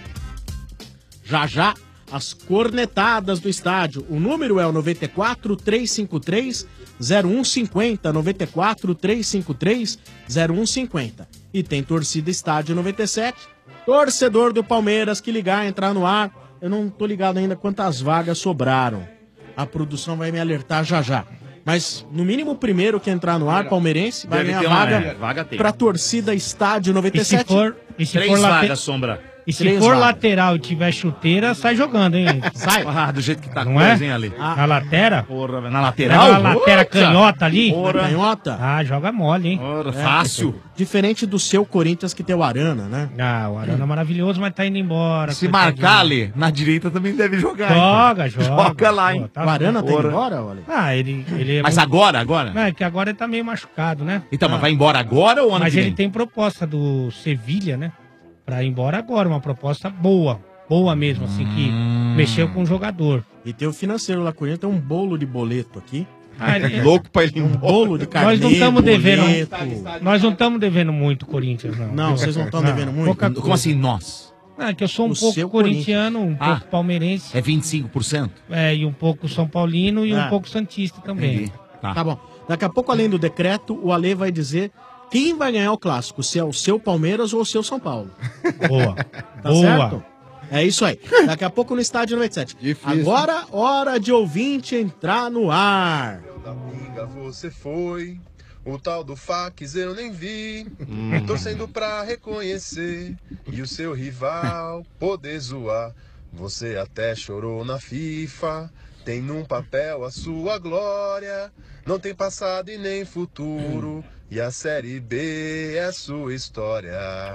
Speaker 8: Já já, as cornetadas do estádio. O número é o noventa e quatro, trezentos e cinquenta e três, zero um cinquenta. noventa e quatro, trezentos e cinquenta e três, zero um cinquenta. E tem torcida Estádio noventa e sete. Torcedor do Palmeiras que ligar, entrar no ar. Eu não tô ligado ainda quantas vagas sobraram. A produção vai me alertar já já. Mas, no mínimo, o primeiro que entrar no ar, palmeirense, vai
Speaker 11: Deve
Speaker 8: ganhar
Speaker 11: ter uma-
Speaker 8: vaga
Speaker 11: é, vaga tem.
Speaker 8: pra torcida Estádio noventa e sete.
Speaker 19: E se for, e se
Speaker 11: Três
Speaker 19: for late-
Speaker 11: vagas, Sombra.
Speaker 19: E se
Speaker 8: Três
Speaker 19: for
Speaker 8: vagas.
Speaker 19: lateral e tiver chuteira, sai jogando, hein?
Speaker 8: Sai.
Speaker 11: Ah, do jeito que tá a
Speaker 19: Não
Speaker 11: coisa,
Speaker 19: é?
Speaker 11: hein, Ale?
Speaker 19: Na lateral?
Speaker 11: Porra, velho, na lateral?
Speaker 19: Na lateral
Speaker 11: Puta.
Speaker 19: canhota ali?
Speaker 11: Porra.
Speaker 8: Canhota?
Speaker 19: Ah, joga mole, hein?
Speaker 11: Porra, fácil.
Speaker 8: Diferente do seu Corinthians que tem o Arana, né?
Speaker 19: Ah, o Arana é maravilhoso, mas tá indo embora.
Speaker 11: Se
Speaker 19: coitadinho.
Speaker 11: marcar, Ale, na direita também deve jogar.
Speaker 19: Joga,
Speaker 11: hein?
Speaker 19: joga.
Speaker 11: Joga lá, hein?
Speaker 19: Pô, tá
Speaker 8: O Arana tá indo
Speaker 11: Porra.
Speaker 8: embora, olha?
Speaker 19: Ah, ele, ele é
Speaker 11: Mas
Speaker 19: muito-
Speaker 11: agora, agora?
Speaker 19: É, que agora ele tá meio machucado, né?
Speaker 11: Então, mas vai embora agora ou ano
Speaker 19: Mas
Speaker 11: que
Speaker 19: ele
Speaker 11: vem?
Speaker 19: tem proposta do Sevilha, né? Pra ir embora agora, uma proposta boa. Boa mesmo, assim, que
Speaker 11: Hum.
Speaker 19: mexeu com o jogador.
Speaker 8: E tem o financeiro lá, Corinthians, tem um bolo de boleto aqui.
Speaker 19: Ah, ele-
Speaker 13: Louco pra ele ir
Speaker 8: Um
Speaker 13: embora.
Speaker 8: bolo de carne.
Speaker 19: Nós não estamos devendo.
Speaker 8: boleto.
Speaker 19: Nós não estamos devendo muito Corinthians, não.
Speaker 8: Não, vocês não estão devendo muito?
Speaker 19: pouca
Speaker 11: Como
Speaker 19: coisa.
Speaker 11: assim, nós?
Speaker 19: Ah, que eu sou um
Speaker 8: O
Speaker 19: pouco
Speaker 8: seu
Speaker 19: corintiano, um
Speaker 11: Ah.
Speaker 19: pouco palmeirense,
Speaker 11: É vinte e cinco por cento?
Speaker 19: é, e um pouco São Paulino e
Speaker 8: Ah.
Speaker 19: um pouco Santista também.
Speaker 11: Entendi. Tá.
Speaker 8: Tá bom. Daqui a pouco, além do decreto, o Ale vai dizer quem vai ganhar o clássico, se é o seu Palmeiras ou o seu São Paulo.
Speaker 19: Boa.
Speaker 8: Tá
Speaker 19: Boa.
Speaker 8: certo? É isso aí. Daqui a pouco no Estádio noventa e sete.
Speaker 9: Difícil.
Speaker 8: Agora, hora de ouvinte entrar no ar.
Speaker 20: Da pinga você foi, o tal do fax eu nem vi.
Speaker 13: Hum.
Speaker 20: Torcendo pra reconhecer e o seu rival poder zoar. Você até chorou na FIFA, tem num papel a sua glória. Não tem passado e nem futuro, e a Série B é sua história.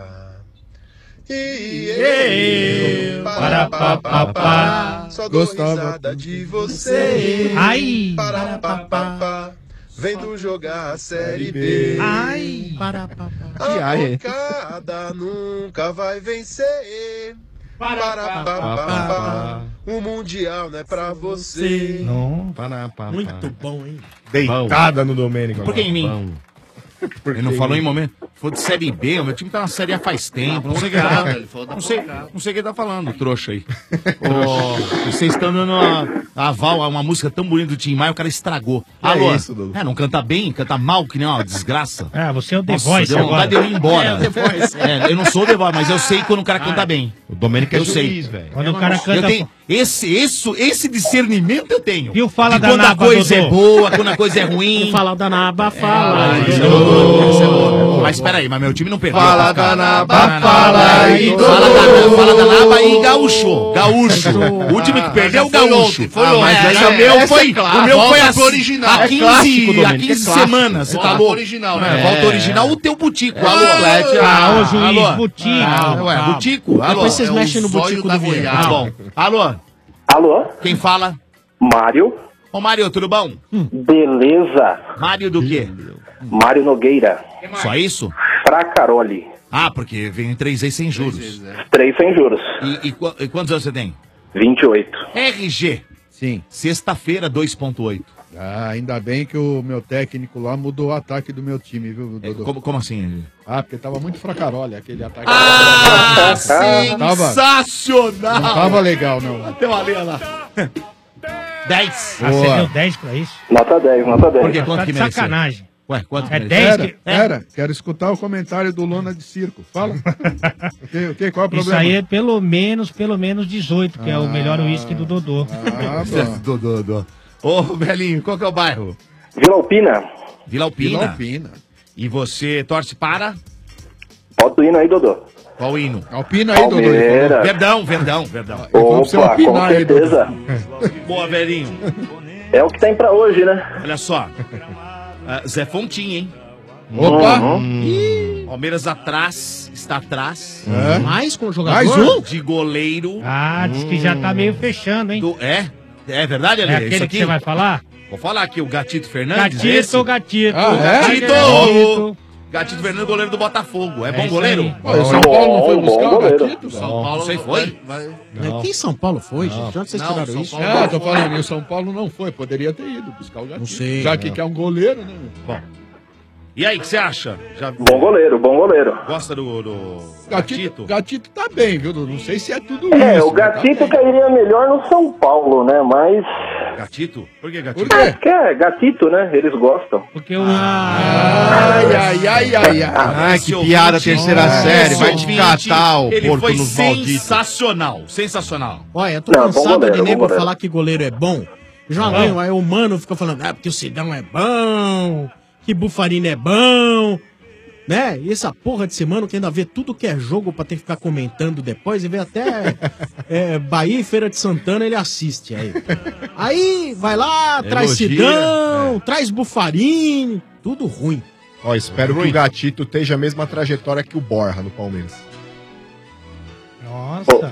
Speaker 20: E eu, para, pa, pa, pa, só dou
Speaker 9: Gostava.
Speaker 20: risada de você.
Speaker 19: Ai.
Speaker 20: Para, pa, pa, pa, vendo jogar a Série B.
Speaker 19: Ai.
Speaker 8: Para, pa, pa.
Speaker 20: A
Speaker 13: ai.
Speaker 20: bocada nunca vai vencer. Para, pa, pa, pa, o Mundial não é pra você.
Speaker 19: Não.
Speaker 13: Para, pa, pa.
Speaker 8: Muito bom, hein?
Speaker 12: Deitada no Domênico.
Speaker 11: Por que em mim?
Speaker 13: Pão.
Speaker 11: Ele não falou em momento. Foi de Série B, o meu time tá na Série A faz tempo. Não sei o que ele tá,
Speaker 17: Ele falou da
Speaker 11: não sei,
Speaker 17: pancada.
Speaker 11: não sei o que ele tá falando, trouxa aí. Ô, vocês estão dando uma, a aval a uma música tão bonita do Tim Maia, o cara estragou.
Speaker 12: Que
Speaker 11: Alô?
Speaker 12: é isso, Dudu?
Speaker 11: É, não canta bem, canta mal, que nem uma desgraça.
Speaker 19: Ah, você é o The
Speaker 11: Nossa,
Speaker 19: Voice
Speaker 11: deu vontade
Speaker 19: agora.
Speaker 11: de eu ir embora.
Speaker 8: É, o The Voice.
Speaker 11: É, eu não sou o The Voice, mas eu sei quando o cara canta bem.
Speaker 13: O Domênico é
Speaker 11: Eu sei.
Speaker 13: juiz, velho.
Speaker 19: Quando o cara
Speaker 11: Eu
Speaker 19: canta...
Speaker 11: tenho, esse, esse, esse discernimento eu tenho.
Speaker 19: Viu? Fala
Speaker 11: de
Speaker 19: da
Speaker 11: quando a
Speaker 19: naba,
Speaker 11: coisa
Speaker 19: Dodô.
Speaker 11: é boa, quando a coisa é ruim.
Speaker 8: Fala da naba, fala.
Speaker 11: Ah,
Speaker 8: aí,
Speaker 11: isso é
Speaker 8: Dodô.
Speaker 11: bom, isso é bom. Mas peraí, mas meu time não perdeu.
Speaker 20: Fala
Speaker 11: cara.
Speaker 20: da naba,
Speaker 11: Fala,
Speaker 20: fala aí,
Speaker 11: Fala da naba, fala da naba e gaúcho. Gaúcho. O último que perdeu é o
Speaker 17: foi
Speaker 11: gaúcho.
Speaker 17: ontem, foi
Speaker 11: Ah, mas
Speaker 17: ontem.
Speaker 11: esse
Speaker 17: É,
Speaker 11: o meu
Speaker 17: essa
Speaker 11: foi,
Speaker 17: é clássico.
Speaker 11: o meu foi
Speaker 17: Volta
Speaker 11: assim,
Speaker 17: pro original.
Speaker 11: há
Speaker 17: É
Speaker 11: quinze,
Speaker 13: clássico,
Speaker 11: há
Speaker 13: Domênico,
Speaker 11: quinze
Speaker 13: é clássico.
Speaker 11: semanas. Você tá
Speaker 17: Volta
Speaker 11: louco?
Speaker 17: pro original,
Speaker 11: É,
Speaker 17: né?
Speaker 11: volta original, o teu butico.
Speaker 17: É,
Speaker 11: Alô,
Speaker 17: o Atlético.
Speaker 19: Ah, ô juiz,
Speaker 11: Alô?
Speaker 19: butico.
Speaker 11: Ah, ué,
Speaker 8: calma.
Speaker 11: butico. Alô?
Speaker 8: Depois vocês
Speaker 17: É o
Speaker 8: mexem no
Speaker 17: zóio
Speaker 8: butico
Speaker 17: da
Speaker 8: do Vieira.
Speaker 17: goiaba.
Speaker 11: Tá bom. Alô?
Speaker 21: Alô?
Speaker 11: Quem fala?
Speaker 21: Mário?
Speaker 11: Ô, Mário, tudo bom?
Speaker 21: Beleza.
Speaker 11: Mário do quê?
Speaker 21: Mário Nogueira.
Speaker 11: Só isso?
Speaker 21: Fracaroli.
Speaker 11: Ah, porque vem em três vezes sem juros.
Speaker 21: Três sem juros.
Speaker 11: E, e qu- e quantos anos você tem?
Speaker 21: vinte e oito.
Speaker 11: R G.
Speaker 9: Sim.
Speaker 11: Sexta-feira, dois ponto oito.
Speaker 9: Ah, ainda bem que o meu técnico lá mudou o ataque do meu time, viu, Dodô?
Speaker 11: Como, como assim?
Speaker 9: Ah, porque tava muito fracarolha aquele ataque.
Speaker 11: Ah,
Speaker 9: Tava-
Speaker 11: sensacional!
Speaker 9: Não tava legal, não.
Speaker 11: Tem uma linha lá. dez.
Speaker 19: Ah, você
Speaker 9: Boa.
Speaker 19: deu dez pra isso?
Speaker 21: Nota dez, nota dez.
Speaker 11: Por quê? Quanto
Speaker 19: Tá
Speaker 11: que
Speaker 19: de
Speaker 11: mereceu?
Speaker 19: sacanagem.
Speaker 11: Ué, quanto
Speaker 19: É
Speaker 11: que
Speaker 19: dez
Speaker 11: mereceu?
Speaker 19: que...
Speaker 9: Pera, pera, quero escutar o comentário do Lona de Circo. Fala. O que, o que, qual é o
Speaker 19: Isso
Speaker 9: problema?
Speaker 19: aí é pelo menos, pelo menos dezoito, que é o melhor uísque do Dodô.
Speaker 9: Ah, bom.
Speaker 11: Dodô, Dodô. Ô, velhinho, qual que é o bairro?
Speaker 21: Vila Alpina.
Speaker 11: Vila Alpina.
Speaker 9: Vila Alpina.
Speaker 11: E você torce para?
Speaker 21: Bota o hino aí, Dodô.
Speaker 11: Qual hino?
Speaker 9: Alpina aí, Dodô. ele falou.
Speaker 21: Palmeiras.
Speaker 11: Verdão, Verdão, Verdão.
Speaker 9: Ele falou pra você
Speaker 21: Opa, com
Speaker 9: opinar aí, Dodô.
Speaker 21: certeza.
Speaker 11: Boa, velhinho.
Speaker 21: É o que tem pra hoje, né?
Speaker 11: Olha só. Ah, Zé Fontinha, hein?
Speaker 9: Opa!
Speaker 21: Uhum.
Speaker 11: Palmeiras atrás, está atrás.
Speaker 9: É.
Speaker 8: Mais com o jogador?
Speaker 9: Mais um?
Speaker 11: De goleiro.
Speaker 19: Ah, diz que já tá meio fechando, hein?
Speaker 11: Do, é? É verdade, Ale?
Speaker 19: É
Speaker 11: Isso
Speaker 19: aquele
Speaker 11: aqui?
Speaker 19: que você vai falar?
Speaker 11: Vou falar aqui, o Gatito Fernandes.
Speaker 19: Gatito,
Speaker 11: esse?
Speaker 19: gatito.
Speaker 9: Ah, é?
Speaker 11: Gatito!
Speaker 19: Gatito.
Speaker 11: Gatito Fernandes, goleiro do Botafogo. É,
Speaker 19: É
Speaker 11: bom
Speaker 19: isso
Speaker 11: goleiro?
Speaker 19: aí.
Speaker 9: Pô, o São Paulo não foi
Speaker 21: Bom,
Speaker 9: buscar
Speaker 21: bom
Speaker 9: o
Speaker 21: goleiro.
Speaker 9: Gatito?
Speaker 17: São
Speaker 9: Não.
Speaker 17: Paulo
Speaker 11: Não sei, foi?
Speaker 17: vai-
Speaker 8: Né? Quem São Paulo foi, gente? De onde vocês
Speaker 17: Não,
Speaker 8: tiraram
Speaker 17: São
Speaker 8: isso?
Speaker 17: Paulo-
Speaker 9: É, tô falando, e o São Paulo não foi. Poderia ter ido buscar o Gatito.
Speaker 8: Não sei,
Speaker 9: Já que
Speaker 8: não.
Speaker 9: quer um goleiro, né?
Speaker 11: Bom. E aí, o que você acha? Já
Speaker 21: Bom goleiro, bom goleiro.
Speaker 11: gosta do, do
Speaker 9: Gatito, Gatito tá bem, viu, Dudu? Não sei se é tudo
Speaker 21: É,
Speaker 9: isso.
Speaker 21: o
Speaker 9: mas tá
Speaker 21: Gatito
Speaker 9: bem.
Speaker 21: cairia melhor no São Paulo, né? Mas.
Speaker 11: Gatito? Por que
Speaker 9: Por
Speaker 11: Gatito?
Speaker 9: quê?
Speaker 21: Que é gatito, né? Eles gostam.
Speaker 19: Porque o...
Speaker 9: Ai, ai, ai, ai, ai.
Speaker 13: Ai,
Speaker 11: Esse
Speaker 13: que piada
Speaker 11: ouvinte-
Speaker 13: terceira série.
Speaker 11: Esse
Speaker 13: Vai te
Speaker 11: ouvinte,
Speaker 13: catar, o
Speaker 11: Ele
Speaker 13: porco
Speaker 11: foi
Speaker 13: nos malditos.
Speaker 11: sensacional, sensacional.
Speaker 8: Olha, eu tô
Speaker 21: Não, bom
Speaker 8: cansado
Speaker 21: goleiro,
Speaker 8: de nego
Speaker 21: bom goleiro.
Speaker 8: falar que goleiro é bom. Já ganho, aí o mano fica falando, ah, porque o Sidão é bom, que Bufarino é bom. né? E essa porra de semana que ainda vê tudo que é jogo pra ter que ficar comentando depois e vê até é, Bahia e Feira de Santana, ele assiste aí. Aí vai lá, traz
Speaker 12: Elogia,
Speaker 8: Sidão, traz Bufarini, tudo ruim.
Speaker 12: Ó, espero que o Gatito esteja a mesma trajetória que o Borja no Palmeiras.
Speaker 19: Nossa.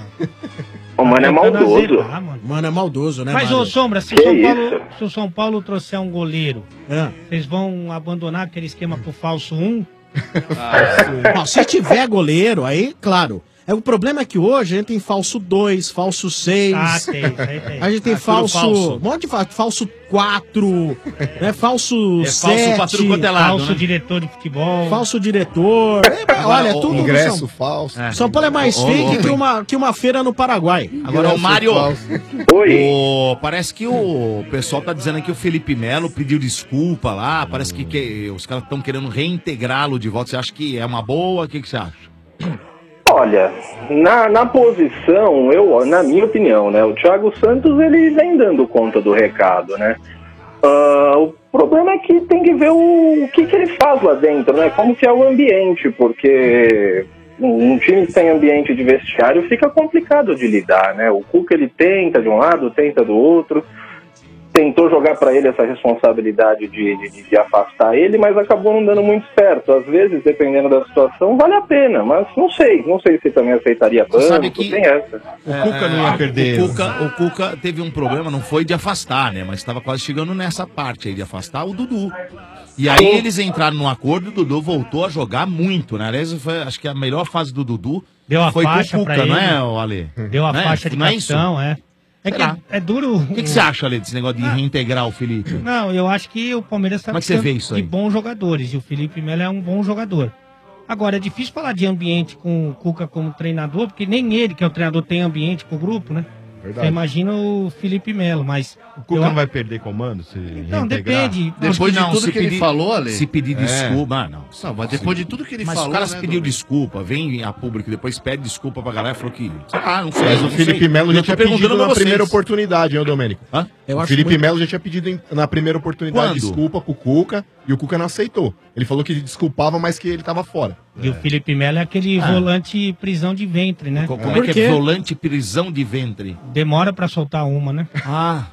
Speaker 21: O mano é maldoso.
Speaker 8: Mano é maldoso, né?
Speaker 19: Mas,
Speaker 8: Mário?
Speaker 19: ô Sombra, se o, São Paulo, se o São Paulo trouxer um goleiro, vocês vão abandonar aquele esquema pro falso um?
Speaker 8: Não, se tiver goleiro, aí, claro. É, o problema é que hoje a gente tem falso dois, falso seis.
Speaker 19: Ah, tem, tem, tem.
Speaker 8: A gente tem
Speaker 19: Ah, tudo
Speaker 8: falso,
Speaker 19: falso.
Speaker 8: um monte de falso, falso quatro, né, falso
Speaker 19: É falso
Speaker 8: sete,
Speaker 19: pra tudo quanto é lado, Falso né? diretor de futebol.
Speaker 8: Falso diretor. É, olha, é tudo no
Speaker 12: ingresso
Speaker 8: São-
Speaker 12: falso.
Speaker 8: São Paulo é mais
Speaker 11: Ô,
Speaker 8: fake
Speaker 11: louco,
Speaker 8: que
Speaker 11: hein?
Speaker 8: uma, que uma feira no Paraguai.
Speaker 11: Agora, o Mário,
Speaker 21: Oi.
Speaker 11: o- parece que o pessoal tá dizendo que o Felipe Melo pediu desculpa lá, parece que, que os caras estão querendo reintegrá-lo de volta. Você acha que é uma boa? O que, que você acha?
Speaker 21: Olha, na, na posição, eu, na minha opinião, né, o Thiago Santos ele vem dando conta do recado, né? Ah, o problema é que tem que ver o, o que, que ele faz lá dentro, né? Como que é o ambiente, porque um time sem ambiente de vestiário fica complicado de lidar, né? O Cuca ele tenta de um lado, tenta do outro. Tentou jogar para ele essa responsabilidade de, de, de afastar ele, mas acabou não dando muito certo. Às vezes, dependendo da situação, vale a pena, mas não sei. Não sei se também aceitaria banco,
Speaker 11: sabe que-
Speaker 21: tem essa.
Speaker 11: O Cuca não ia perder. O Cuca, o Cuca teve um problema, não foi de afastar, né? Mas estava quase chegando nessa parte aí de afastar o Dudu. E aí eles entraram num acordo e o Dudu voltou a jogar muito, né? Aliás, foi, acho que a melhor fase do Dudu
Speaker 19: Deu a
Speaker 11: foi
Speaker 19: faixa
Speaker 11: com o Cuca,
Speaker 19: pra
Speaker 11: não
Speaker 19: ele.
Speaker 11: é, ô, Ale?
Speaker 19: Deu a
Speaker 11: Não é?
Speaker 19: faixa de
Speaker 11: Não é isso?
Speaker 19: capitão, é. É que
Speaker 11: Será?
Speaker 19: é, é duro.
Speaker 11: O que, que você acha, Ale, desse negócio de reintegrar o Felipe?
Speaker 19: Não, eu acho que o Palmeiras está
Speaker 11: Como é que você vê isso aí?
Speaker 19: de bons jogadores e o Felipe Melo é um bom jogador. Agora, é difícil falar de ambiente com o Cuca como treinador, porque nem ele, que é o treinador, tem ambiente com o grupo, né?
Speaker 13: Verdade.
Speaker 19: Você imagina o Felipe Melo, mas...
Speaker 13: O Cuca não vai perder comando se
Speaker 19: Não,
Speaker 13: reintegrar?
Speaker 19: depende.
Speaker 17: Depois de
Speaker 11: Não,
Speaker 17: tudo
Speaker 11: se
Speaker 17: que ele
Speaker 11: pedir-
Speaker 17: falou, Ale.
Speaker 11: Se pedir
Speaker 17: É.
Speaker 11: desculpa, ah, não.
Speaker 17: Não, mas depois de tudo que ele
Speaker 11: mas
Speaker 17: falou,
Speaker 11: Mas o cara
Speaker 17: né,
Speaker 11: se pediu
Speaker 17: Douglas?
Speaker 11: desculpa, vem a público depois pede desculpa pra galera e falou que. Ah, não sei.
Speaker 12: Mas
Speaker 11: não
Speaker 12: o Felipe
Speaker 11: sei.
Speaker 12: Melo
Speaker 11: Eu
Speaker 12: já
Speaker 11: tô
Speaker 12: tinha
Speaker 11: perguntando
Speaker 12: pedido
Speaker 11: pra
Speaker 12: na
Speaker 11: vocês.
Speaker 12: primeira oportunidade, hein, ô Domênico?
Speaker 11: Hã?
Speaker 8: Eu
Speaker 12: o
Speaker 8: acho
Speaker 12: Felipe
Speaker 8: muito-
Speaker 12: Melo já tinha pedido em- na primeira oportunidade
Speaker 11: Quando?
Speaker 12: desculpa pro Cuca e o Cuca não aceitou. Ele falou que desculpava, mas que ele tava fora.
Speaker 19: E o Felipe Melo é aquele
Speaker 11: Ah.
Speaker 19: volante prisão de ventre, né?
Speaker 11: Co- Como é que é volante prisão de ventre?
Speaker 19: Demora pra soltar uma, né?
Speaker 11: Ah.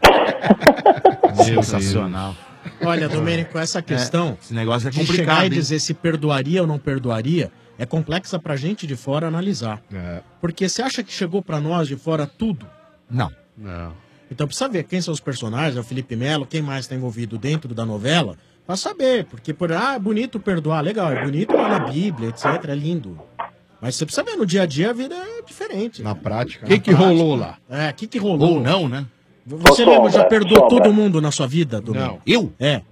Speaker 11: Sensacional.
Speaker 8: Olha, Domênico, essa questão
Speaker 11: esse negócio é
Speaker 8: de
Speaker 11: complicado,
Speaker 8: chegar e
Speaker 11: hein?
Speaker 8: dizer se perdoaria ou não perdoaria é complexa pra gente de fora analisar. Porque você acha que chegou pra nós de fora tudo?
Speaker 11: Não.
Speaker 17: Não.
Speaker 8: Então precisa ver quem são os personagens, é o Felipe Melo, quem mais está envolvido dentro da novela, pra saber. Porque, por, ah, é bonito perdoar, legal, é bonito lá na Bíblia, etcétera, é lindo. Mas você precisa ver, no dia a dia a vida é diferente.
Speaker 12: Na prática.
Speaker 8: O
Speaker 12: Que que rolou lá?
Speaker 8: É, o que que rolou?
Speaker 11: Ou não, né?
Speaker 8: Você
Speaker 11: Ô,
Speaker 8: lembra, já
Speaker 11: Sombra,
Speaker 8: perdoou
Speaker 11: Sombra.
Speaker 8: todo mundo na sua vida, Domingos?
Speaker 11: Não. Eu?
Speaker 8: É.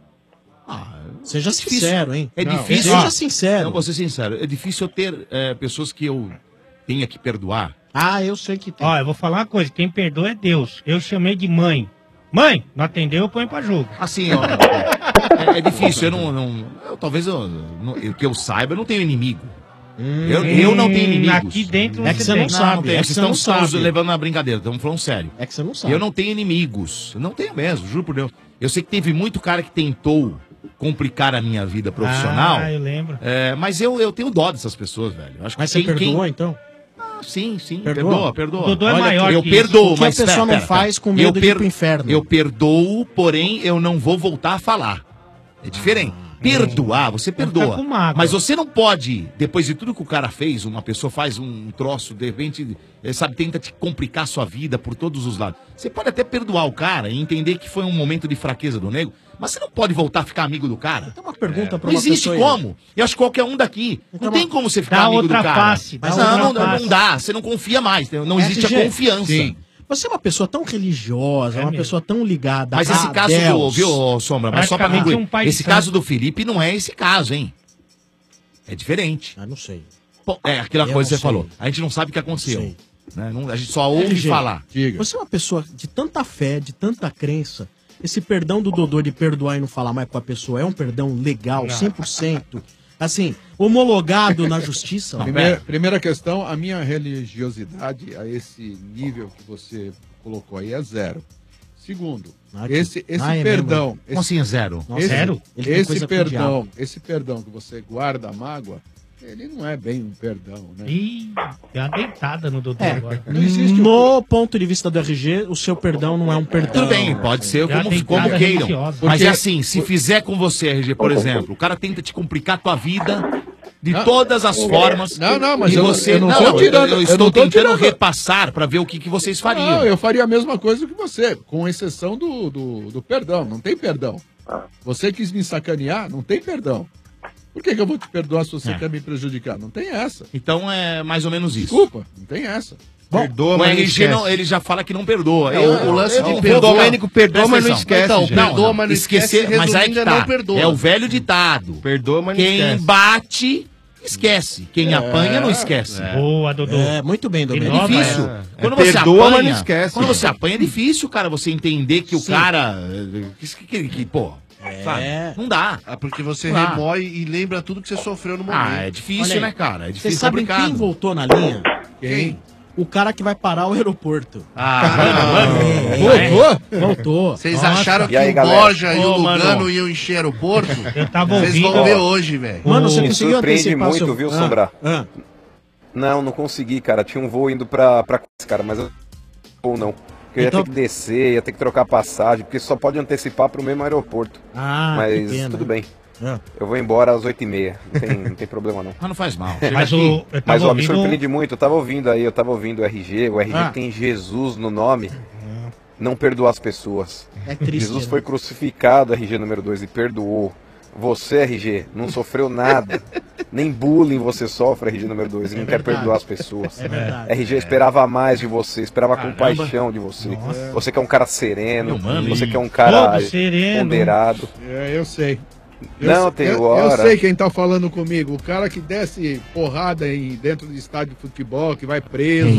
Speaker 8: Seja
Speaker 11: difícil.
Speaker 8: sincero, hein?
Speaker 11: É
Speaker 8: Não,
Speaker 11: difícil.
Speaker 8: Seja sincero.
Speaker 11: Não, vou ser sincero. É difícil eu ter é, pessoas que eu tenha que perdoar.
Speaker 8: Ah, eu sei que tem.
Speaker 19: Ó, eu vou falar uma coisa, quem perdoa é Deus. Eu chamei de mãe. Mãe, não atendeu, eu ponho pra jogo.
Speaker 11: Assim, ó. é, é difícil, eu não. não eu, talvez eu, não- eu- que eu saiba, eu não tenho inimigo. eu, eu não tenho inimigos.
Speaker 19: aqui dentro
Speaker 8: É que você não sabe,
Speaker 11: tenho.
Speaker 8: é que
Speaker 11: Vocês
Speaker 8: você não
Speaker 11: estão estamos
Speaker 8: sabe.
Speaker 11: levando na brincadeira, estamos falando sério.
Speaker 8: É que você não sabe.
Speaker 11: Eu não tenho inimigos. Eu não tenho mesmo, juro por Deus. Eu sei que teve muito cara que tentou complicar a minha vida profissional.
Speaker 19: Ah, eu lembro.
Speaker 11: É, mas eu, eu tenho dó dessas pessoas, velho. Eu acho que
Speaker 8: Mas você
Speaker 11: quem- quem-
Speaker 8: perdoou, então?
Speaker 11: Ah, sim, sim.
Speaker 8: Perdoa?
Speaker 11: Perdoa, perdoa.
Speaker 19: O Dodô é
Speaker 11: Olha
Speaker 19: maior
Speaker 11: aqui, eu
Speaker 19: que isso.
Speaker 11: perdoo,
Speaker 8: O que a
Speaker 11: mas
Speaker 8: pessoa
Speaker 11: pera,
Speaker 8: não
Speaker 11: pera,
Speaker 8: faz
Speaker 11: pera.
Speaker 8: com medo
Speaker 11: eu
Speaker 8: de ir pro inferno?
Speaker 11: Eu perdoo, porém eu não vou voltar a falar. É diferente. Perdoar, você perdoa.
Speaker 19: com mágoa.
Speaker 11: Mas você não pode, depois de tudo que o cara fez, uma pessoa faz um troço, de repente, eh, sabe, tenta te complicar a sua vida por todos os lados. Você pode até perdoar o cara e entender que foi um momento de fraqueza do nego, mas você não pode voltar a ficar amigo do cara.
Speaker 8: Tem uma pergunta pra
Speaker 11: Não
Speaker 8: uma
Speaker 11: existe
Speaker 8: pessoa aí.
Speaker 11: como. Eu acho que qualquer um daqui. Não tem como você ficar
Speaker 19: Dá
Speaker 11: amigo do
Speaker 19: outra
Speaker 11: cara.
Speaker 19: face, dá
Speaker 11: Mas
Speaker 19: outra
Speaker 11: não, não,
Speaker 19: face.
Speaker 11: não dá. Você não confia mais. Não existe
Speaker 8: S G,
Speaker 11: a confiança.
Speaker 8: sim. Você é uma pessoa tão religiosa,
Speaker 11: É
Speaker 8: uma
Speaker 11: mesmo.
Speaker 8: pessoa tão ligada
Speaker 11: Mas
Speaker 8: a
Speaker 11: esse caso do,
Speaker 8: Deus.
Speaker 11: viu, Sombra, mas só pra
Speaker 8: Praticamente
Speaker 11: concluir,
Speaker 8: um pai de
Speaker 11: esse
Speaker 8: santo.
Speaker 11: caso do Felipe não é esse caso, hein? É diferente.
Speaker 8: Ah, não sei.
Speaker 11: Pô, é aquela
Speaker 8: Eu
Speaker 11: coisa que
Speaker 8: não
Speaker 11: você falou.
Speaker 8: sei.
Speaker 11: A gente não sabe o que aconteceu.
Speaker 8: Sei.
Speaker 11: Né? Não- a gente só ouve
Speaker 8: R G,
Speaker 11: falar.
Speaker 8: Você é uma pessoa de tanta fé, de tanta crença. Esse perdão do Dodô de perdoar e não falar mais com a pessoa é um perdão legal,
Speaker 9: Não.
Speaker 8: cem por cento? Assim, homologado na justiça?
Speaker 9: Primeira, primeira questão, a minha religiosidade a esse nível que você colocou aí é zero. Segundo,
Speaker 8: Ah, que-
Speaker 9: esse, esse
Speaker 8: Ah, é
Speaker 9: perdão.
Speaker 8: mesmo?
Speaker 9: Esse,
Speaker 11: Como assim é zero?
Speaker 8: Nossa,
Speaker 9: esse,
Speaker 8: zero? Ele tem
Speaker 9: esse
Speaker 8: coisa com o
Speaker 9: perdão,
Speaker 8: diabo.
Speaker 9: esse perdão que você guarda a mágoa, ele não é bem um perdão, né?
Speaker 19: Ih, deu uma deitada no Dodô
Speaker 8: É,
Speaker 19: agora.
Speaker 8: no ponto de vista do R G, o seu perdão não é um perdão.
Speaker 11: Tudo bem, pode ser
Speaker 19: Já
Speaker 11: como,
Speaker 19: tem
Speaker 11: como
Speaker 19: cada
Speaker 11: queiram.
Speaker 19: religiosa.
Speaker 11: Mas
Speaker 9: Porque-
Speaker 11: é assim, se fizer com você, R G, por exemplo, o cara tenta te complicar a tua vida de
Speaker 9: Não,
Speaker 11: todas as formas.
Speaker 9: Não, não, mas
Speaker 11: e
Speaker 9: eu-
Speaker 11: você,
Speaker 9: eu não tô tirando-
Speaker 11: eu,
Speaker 9: eu
Speaker 11: estou
Speaker 9: não tô
Speaker 11: tentando
Speaker 9: tirando-
Speaker 11: repassar para ver o que, que vocês fariam.
Speaker 9: Não, eu faria a mesma coisa que você, com exceção do, do, do perdão. Não tem perdão. Você quis me sacanear, não tem perdão. Por que, que eu vou te perdoar se você
Speaker 11: É.
Speaker 9: quer me prejudicar? Não tem essa.
Speaker 11: Então é mais ou menos isso.
Speaker 9: Desculpa, não tem essa.
Speaker 13: Perdoa,
Speaker 11: o
Speaker 13: mas não
Speaker 11: R G não,
Speaker 13: esquece.
Speaker 11: ele já fala que não perdoa.
Speaker 17: É, o- o lance de
Speaker 11: eu-
Speaker 17: perdoa-
Speaker 11: eu-
Speaker 13: Domênico perdoa,
Speaker 11: presta
Speaker 13: mas não
Speaker 11: atenção.
Speaker 13: esquece,
Speaker 17: Então,
Speaker 13: gente.
Speaker 17: perdoa, mas não esquece,
Speaker 11: Esquecer, mas aí que
Speaker 17: resumindo, é
Speaker 11: tá.
Speaker 17: não perdoa.
Speaker 11: É o velho ditado.
Speaker 13: Perdoa, mas não
Speaker 11: Quem
Speaker 13: esquece.
Speaker 11: bate, esquece. Quem apanha, não esquece.
Speaker 19: Boa, Dodô.
Speaker 8: É, muito bem,
Speaker 11: É
Speaker 8: Domênico.
Speaker 11: difícil.
Speaker 13: É.
Speaker 11: Quando
Speaker 13: É,
Speaker 11: você
Speaker 13: perdoa,
Speaker 11: apanha,
Speaker 13: mas não esquece.
Speaker 11: Quando você apanha é difícil, cara, você entender que o
Speaker 8: Sim.
Speaker 11: cara. eh, Que, que, que, pô, sabe? Não dá.
Speaker 17: É porque você
Speaker 11: Ah.
Speaker 17: remói e lembra tudo que você sofreu no momento.
Speaker 11: Ah, é difícil,
Speaker 8: Olha aí.
Speaker 11: né, cara? É
Speaker 8: Vocês
Speaker 11: difícil,
Speaker 8: sabem
Speaker 11: complicado.
Speaker 8: quem voltou na linha?
Speaker 9: Quem?
Speaker 8: O cara que vai parar o aeroporto.
Speaker 11: Ah, mano, mano.
Speaker 8: É,
Speaker 9: Voltou?
Speaker 8: Voltou.
Speaker 17: Vocês
Speaker 8: Nossa.
Speaker 17: acharam que
Speaker 14: E aí,
Speaker 17: o
Speaker 14: galera?
Speaker 17: Borja e
Speaker 11: Ô,
Speaker 17: o Lugano
Speaker 11: mano.
Speaker 17: iam encher aeroporto?
Speaker 19: Eu tava
Speaker 17: Vocês
Speaker 19: ouvindo.
Speaker 17: vão ver hoje, velho.
Speaker 8: Mano, você
Speaker 14: Me
Speaker 8: conseguiu
Speaker 14: surpreende
Speaker 8: antecipar
Speaker 14: muito,
Speaker 8: seu...
Speaker 14: viu,
Speaker 8: Ah,
Speaker 14: Sombra?
Speaker 8: ah.
Speaker 14: Não, não consegui, cara. Tinha um voo indo pra, pra cara, mas eu... ou não. Porque eu ia
Speaker 8: Então-
Speaker 14: ter que descer, ia ter que trocar passagem, porque só pode antecipar pro mesmo aeroporto.
Speaker 8: Ah, que
Speaker 14: mas
Speaker 8: pena.
Speaker 14: tudo bem.
Speaker 8: Ah.
Speaker 14: Eu vou embora às oito e meia. Não tem, não tem problema, não.
Speaker 11: Mas não faz mal.
Speaker 19: Mas o, eu tava
Speaker 14: Mas ó, me
Speaker 19: ouvindo.
Speaker 14: surpreendi muito, eu tava ouvindo aí, eu tava ouvindo o R G, o R G
Speaker 8: Ah.
Speaker 14: tem Jesus no nome, não perdoa as pessoas.
Speaker 8: É triste.
Speaker 14: Jesus
Speaker 8: né?
Speaker 14: foi crucificado, R G número dois, e perdoou. Você, R G, não sofreu nada. Nem bullying você sofre, R G número dois, e não quer
Speaker 8: verdade.
Speaker 14: perdoar as pessoas.
Speaker 8: É verdade.
Speaker 14: R G esperava mais de você, esperava
Speaker 11: Caramba.
Speaker 14: compaixão de você. Você que é um cara sereno,
Speaker 11: Meu mano.
Speaker 14: você que é um cara
Speaker 19: Todo sereno.
Speaker 14: ponderado.
Speaker 9: É, eu sei. Eu,
Speaker 14: Não,
Speaker 9: sei-
Speaker 14: tem
Speaker 9: eu,
Speaker 14: hora.
Speaker 9: eu sei quem tá falando comigo. O cara que desce porrada em, dentro de estádio de futebol, que vai preso.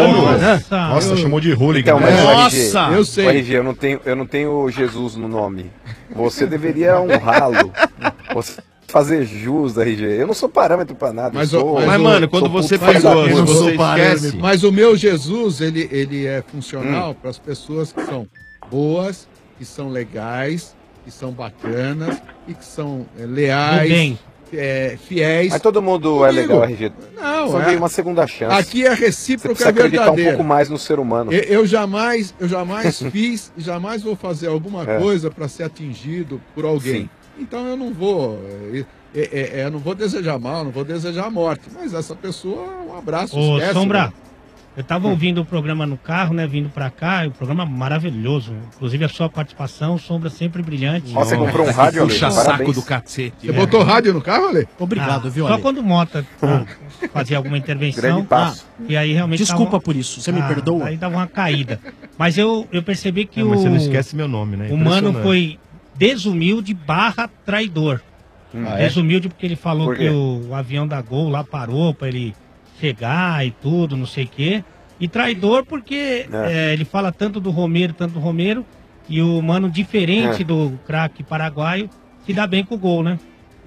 Speaker 19: Nossa.
Speaker 12: Nossa,
Speaker 9: Eu-
Speaker 12: chamou de hooligan.
Speaker 14: Então, mas
Speaker 12: né?
Speaker 14: o R G,
Speaker 11: Nossa!
Speaker 9: Eu sei.
Speaker 14: o R G, eu não tenho, eu não tenho Jesus no nome. Você deveria honrá-lo. Você fazer jus, R G. Eu não sou parâmetro pra nada.
Speaker 9: Mas,
Speaker 14: eu sou,
Speaker 9: o- mas,
Speaker 13: Mas,
Speaker 9: o-
Speaker 13: mano, quando
Speaker 14: sou
Speaker 13: você
Speaker 14: puto filho da
Speaker 13: perdoa,
Speaker 14: puta.
Speaker 13: você
Speaker 8: parâmetro.
Speaker 13: esquece.
Speaker 9: Mas o meu Jesus, ele, ele é funcional para as pessoas que são boas, que são legais, que são bacanas e que são é,
Speaker 19: Do
Speaker 9: leais,
Speaker 19: bem.
Speaker 9: é, fiéis.
Speaker 14: Mas todo mundo é
Speaker 9: Comigo.
Speaker 14: legal, R G.
Speaker 9: Não,
Speaker 14: Só
Speaker 9: é-
Speaker 14: dei uma segunda chance.
Speaker 9: Aqui é
Speaker 14: Você
Speaker 9: recíproca,
Speaker 14: precisa
Speaker 9: é
Speaker 14: acreditar um
Speaker 9: verdadeira.
Speaker 14: pouco mais no ser humano.
Speaker 9: Eu, eu jamais, eu jamais fiz e jamais vou fazer alguma
Speaker 14: É.
Speaker 9: coisa para ser atingido por alguém.
Speaker 14: Sim.
Speaker 9: Então eu não vou, é, é, é, eu não vou desejar mal, não vou desejar a morte. Mas essa pessoa, um abraço,
Speaker 19: Ô,
Speaker 9: esquece.
Speaker 19: Sombra,
Speaker 9: né?
Speaker 19: eu tava ouvindo o programa no carro, né? Vindo pra cá, e o programa maravilhoso. Inclusive a sua participação, Sombra sempre brilhante.
Speaker 14: Ó, você comprou um rádio, Ale?
Speaker 11: Puxa saco
Speaker 14: Parabéns.
Speaker 11: do cacete.
Speaker 9: Você botou rádio no carro, Ale?
Speaker 8: Obrigado,
Speaker 19: Ah,
Speaker 8: viu,
Speaker 19: Só
Speaker 8: Ale?
Speaker 19: quando o Mota ah, fazia alguma intervenção.
Speaker 14: Grande passo.
Speaker 19: ah, e aí realmente.
Speaker 8: Desculpa
Speaker 19: dava-
Speaker 8: por isso, você me
Speaker 19: ah,
Speaker 8: perdoa?
Speaker 19: Aí dava uma caída. Mas eu, eu percebi que
Speaker 12: É,
Speaker 19: o.
Speaker 12: mas você não esquece meu nome, né?
Speaker 19: O mano
Speaker 12: Impressionante.
Speaker 19: foi desumilde barra traidor.
Speaker 12: Ah, é?
Speaker 19: Desumilde porque ele falou
Speaker 12: Por
Speaker 19: que
Speaker 12: quê?
Speaker 19: o, o avião da Gol lá parou pra ele chegar e tudo, não sei o quê. E traidor porque
Speaker 14: É.
Speaker 19: eh, ele fala tanto do Romero, tanto do Romero, e o mano diferente
Speaker 14: É.
Speaker 19: do craque paraguaio se dá bem com o gol, né?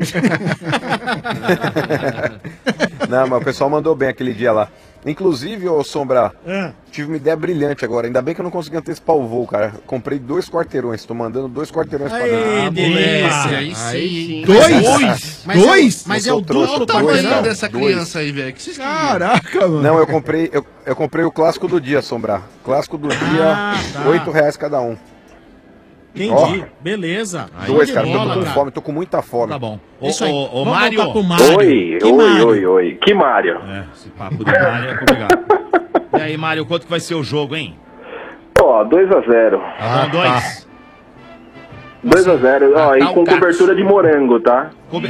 Speaker 14: Não, mas o pessoal mandou bem aquele dia lá. Inclusive, ô Sombra,
Speaker 8: É.
Speaker 14: tive uma ideia brilhante agora. Ainda bem que eu não consegui antecipar o voo, cara. Comprei dois quarteirões, tô mandando dois quarteirões pra
Speaker 8: Aê,
Speaker 14: dentro.
Speaker 8: delícia.
Speaker 17: Aí sim.
Speaker 9: Dois?
Speaker 14: Dois?
Speaker 17: Mas
Speaker 9: Dois?
Speaker 17: É,
Speaker 8: Mas
Speaker 14: Eu
Speaker 8: é o
Speaker 14: sou trouxa,
Speaker 8: duplo
Speaker 17: o tamanho
Speaker 14: Dois, não.
Speaker 17: dessa
Speaker 14: Dois.
Speaker 17: criança aí, velho. Que vocês queriam?
Speaker 9: Caraca, mano.
Speaker 14: Não, eu comprei, eu, eu comprei o clássico do dia, Sombra. Clássico do
Speaker 8: Ah,
Speaker 14: dia,
Speaker 8: tá.
Speaker 14: oito reais cada um.
Speaker 8: Entendi. Beleza.
Speaker 14: Dois,
Speaker 8: Show
Speaker 14: cara,
Speaker 8: de
Speaker 14: eu tô
Speaker 8: bola,
Speaker 14: com
Speaker 8: cara.
Speaker 14: fome, tô com muita fome.
Speaker 11: Tá bom. Ô,
Speaker 8: Isso aí.
Speaker 11: ô, ô,
Speaker 8: Vamos
Speaker 11: Mário.
Speaker 8: voltar pro Mário.
Speaker 21: Oi,
Speaker 8: Que
Speaker 21: oi,
Speaker 8: Mário?
Speaker 21: oi, oi. Que Mário?
Speaker 11: É, esse papo do Mário é complicado. E aí, Mário, quanto que vai ser o jogo, hein?
Speaker 21: Ó, dois a zero.
Speaker 11: Tá bom, dois.
Speaker 21: dois a zero. Ó,
Speaker 11: Ah,
Speaker 21: e
Speaker 11: tá
Speaker 21: com
Speaker 11: o Cássio.
Speaker 21: cobertura de morango, tá?
Speaker 11: Cobi-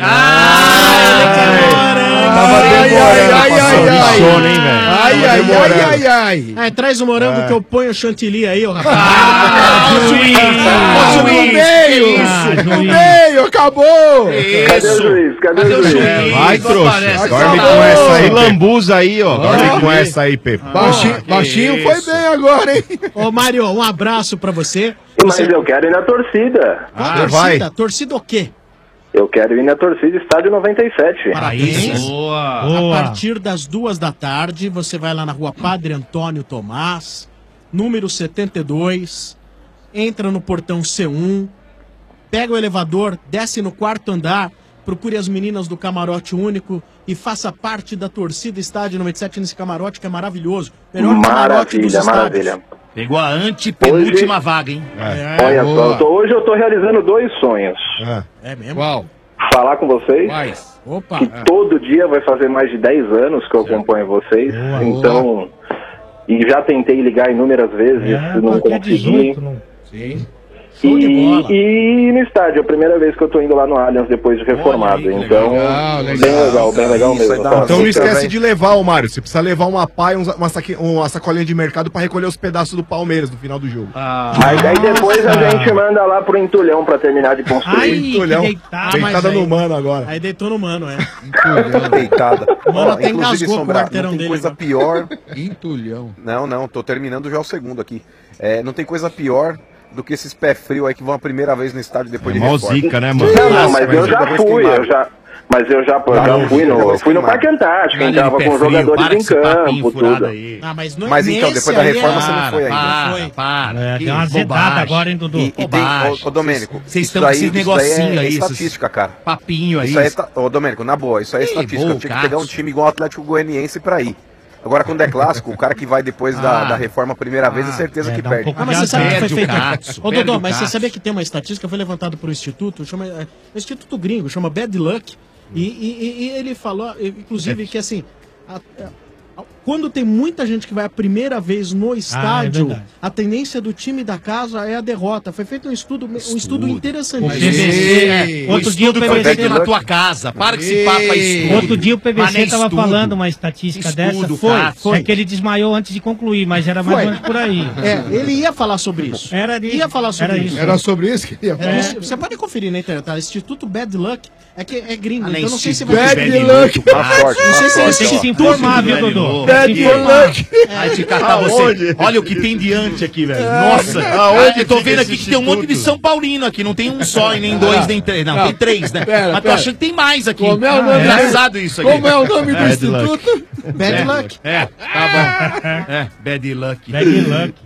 Speaker 11: Ah!
Speaker 12: Tava demorando pra sorrir sono, hein, velho?
Speaker 9: Ai,
Speaker 12: Tava
Speaker 9: ai,
Speaker 12: demorando.
Speaker 9: ai, ai, ai.
Speaker 8: É, traz o morango
Speaker 12: É.
Speaker 8: que eu ponho o chantilly aí, ô rapaz.
Speaker 11: Ah, juiz!
Speaker 9: Ah, no
Speaker 11: juiz!
Speaker 9: meio!
Speaker 19: Ah,
Speaker 9: No
Speaker 19: juiz.
Speaker 9: meio, acabou!
Speaker 21: Cadê o juiz? Cadê,
Speaker 11: Cadê
Speaker 21: o
Speaker 11: o
Speaker 21: juiz?
Speaker 11: juiz?
Speaker 12: Vai,
Speaker 11: Não
Speaker 12: trouxa.
Speaker 11: aparece.
Speaker 12: Dorme
Speaker 9: Acabou.
Speaker 12: com essa aí, Pepe.
Speaker 13: Lambuza aí, ó.
Speaker 12: Dorme com essa aí, Pepe.
Speaker 9: Baixinho,
Speaker 11: que
Speaker 9: baixinho foi
Speaker 11: isso.
Speaker 9: bem agora, hein?
Speaker 8: Ô, Mário, um abraço pra você.
Speaker 21: Mas
Speaker 8: Você...
Speaker 21: eu quero ir na torcida.
Speaker 8: Qual
Speaker 12: Ah,
Speaker 8: torcida? Torcida o quê?
Speaker 21: Eu quero ir na torcida Estádio noventa e sete.
Speaker 8: Parabéns.
Speaker 11: Boa!
Speaker 8: A
Speaker 19: Boa.
Speaker 8: partir das duas da tarde, você vai lá na rua Padre Antônio Tomás, número setenta e dois. entra no portão C um, pega o elevador, desce no quarto andar, procure as meninas do camarote único e faça parte da torcida Estádio noventa e sete nesse camarote que é maravilhoso. Melhor camarote dos
Speaker 21: Maravilha,
Speaker 8: estádios.
Speaker 21: maravilha.
Speaker 11: Pegou a antepenúltima
Speaker 21: Hoje-
Speaker 11: vaga, hein?
Speaker 21: Olha só, eu tô- hoje eu tô realizando dois sonhos.
Speaker 8: É mesmo?
Speaker 9: Qual?
Speaker 21: Falar com vocês.
Speaker 8: Opa.
Speaker 21: Que todo dia vai fazer mais de dez anos que eu acompanho vocês. Então. E já tentei ligar inúmeras vezes,
Speaker 19: É,
Speaker 21: não
Speaker 19: porque é
Speaker 21: consegui.
Speaker 19: dezoito, não.
Speaker 9: Sim.
Speaker 21: E, e no estádio, é a primeira vez que eu tô indo lá no Allianz depois de reformado. Então, bem legal, bem legal mesmo. tá?
Speaker 12: Então não esquece de levar, ô Mário. Você precisa levar uma pá e uns- uma, saque- uma sacolinha de mercado pra recolher os pedaços do Palmeiras no final do jogo.
Speaker 21: Aí daí depois a gente manda lá pro entulhão pra terminar de construir.
Speaker 12: Entulhão.
Speaker 8: Ah,
Speaker 12: Deitada no mano agora.
Speaker 8: Aí deitou no mano, é.
Speaker 14: Deitada.
Speaker 8: O mano
Speaker 14: Ó,
Speaker 8: até
Speaker 14: inclusive,
Speaker 8: engasgou com o
Speaker 14: Sombra,
Speaker 8: quarteirão
Speaker 14: não tem
Speaker 8: dele.
Speaker 14: coisa
Speaker 8: agora.
Speaker 14: pior.
Speaker 9: Entulhão.
Speaker 14: Não, não, tô terminando já o segundo aqui. É, não tem coisa pior do que esses pé frio aí que vão a primeira vez no estádio depois
Speaker 13: É
Speaker 14: de
Speaker 13: mó
Speaker 14: reforma.
Speaker 13: zica, né, mano?
Speaker 21: Não, não, mas eu já
Speaker 14: Depois
Speaker 21: fui,
Speaker 14: queimaram.
Speaker 21: eu já. Mas eu já, eu já fui no, eu fui no Parque Antártico,
Speaker 11: Olha
Speaker 21: entrava
Speaker 11: ele,
Speaker 21: com
Speaker 11: pé
Speaker 21: os
Speaker 11: frio,
Speaker 21: jogadores
Speaker 11: para
Speaker 21: em
Speaker 11: com esse papinho
Speaker 21: campo,
Speaker 11: furado
Speaker 21: tudo.
Speaker 11: aí.
Speaker 8: Ah, mas não,
Speaker 14: Mas então, depois da
Speaker 8: nesse aí
Speaker 14: reforma
Speaker 8: é-
Speaker 14: você não foi ainda.
Speaker 11: Para,
Speaker 8: Foi.
Speaker 11: para.
Speaker 19: É,
Speaker 11: Que
Speaker 19: deu uma zedada
Speaker 11: bobagem.
Speaker 19: agora, hein, Dudu?
Speaker 14: E, e tem,
Speaker 11: Bobagem.
Speaker 14: ô, ô Domênico,
Speaker 11: Vocês
Speaker 14: isso
Speaker 11: estão com
Speaker 14: daí-
Speaker 11: esses
Speaker 14: isso daí
Speaker 11: negocinhos
Speaker 14: é,
Speaker 11: aí, esses
Speaker 14: estatística, cara.
Speaker 11: papinho aí.
Speaker 14: Isso aí é, esta- ô Domênico, na boa, isso aí é
Speaker 11: Ei,
Speaker 14: estatística.
Speaker 11: boa,
Speaker 14: Eu tinha que
Speaker 11: Cássio.
Speaker 14: pegar um time igual o Atlético Goianiense pra ir. Agora, quando é clássico, o cara que vai depois da,
Speaker 8: Ah.
Speaker 14: da reforma a primeira vez, é certeza
Speaker 19: é,
Speaker 14: que
Speaker 19: dá um
Speaker 14: perde.
Speaker 19: pouco
Speaker 8: Ah, mas você sabe que foi
Speaker 11: Perde o
Speaker 8: feito.
Speaker 11: Cássio,
Speaker 8: Ô,
Speaker 11: perde
Speaker 8: Dodô,
Speaker 11: o
Speaker 8: mas você
Speaker 11: Cássio.
Speaker 8: sabia que tem uma estatística, foi levantado por um instituto, chama, é, um instituto gringo, chama Bad Luck. E, e- e ele falou, inclusive, que assim, a- a- quando tem muita gente que vai a primeira vez no estádio,
Speaker 19: verdade.
Speaker 8: a tendência do time da casa é a derrota. Foi feito um estudo, um estudo
Speaker 19: O
Speaker 8: interessantíssimo.
Speaker 19: P V C,
Speaker 11: É,
Speaker 19: outro
Speaker 11: o
Speaker 19: dia o
Speaker 11: estudo
Speaker 19: P
Speaker 11: foi
Speaker 19: V C
Speaker 11: feito na tua casa. Para que esse papo é estudo.
Speaker 19: Outro dia o P V
Speaker 11: Mas
Speaker 19: C
Speaker 11: nem
Speaker 19: tava
Speaker 11: estudo.
Speaker 19: falando uma estatística
Speaker 11: Estudo,
Speaker 19: dessa. Foi,
Speaker 11: Cássio.
Speaker 19: foi. É que ele desmaiou antes de concluir, mas era mais
Speaker 8: Foi.
Speaker 19: ou menos por aí.
Speaker 8: É, ele ia falar sobre isso.
Speaker 19: Era isso.
Speaker 8: Ia falar sobre
Speaker 19: Era
Speaker 8: isso.
Speaker 19: isso.
Speaker 9: Era sobre isso que ia falar.
Speaker 8: É, Você pode conferir na internet, tá? Instituto Bad Luck é que é gringo,
Speaker 11: Ah, nem
Speaker 8: então não sei se
Speaker 11: Instituto
Speaker 8: vai...
Speaker 9: Bad Luck.
Speaker 14: Má sorte,
Speaker 8: Não
Speaker 14: má
Speaker 8: sei se
Speaker 14: sorte,
Speaker 8: esse
Speaker 19: Tem que
Speaker 14: ó.
Speaker 19: se informar, viu, Dodô?
Speaker 9: Bad
Speaker 19: Tem que se informar.
Speaker 9: Luck.
Speaker 11: Vai te catar você. Olha o que tem diante aqui, velho. Nossa.
Speaker 13: Aonde
Speaker 11: eu tô
Speaker 13: fica
Speaker 11: vendo
Speaker 13: esse
Speaker 11: aqui que tem um monte de
Speaker 13: instituto?
Speaker 11: São Paulino aqui. Não tem um só e nem dois, nem três. Não,
Speaker 9: Não.
Speaker 11: tem três, né?
Speaker 9: Pera,
Speaker 11: Mas tô
Speaker 9: pera.
Speaker 11: achando que tem mais aqui.
Speaker 9: Como é o nome
Speaker 11: Ah,
Speaker 9: do-
Speaker 11: engraçado isso aqui.
Speaker 9: Como é o nome do
Speaker 13: Bad
Speaker 9: instituto?
Speaker 8: Bad Luck.
Speaker 11: É, tá bom. É, bad luck.
Speaker 19: Bad Luck.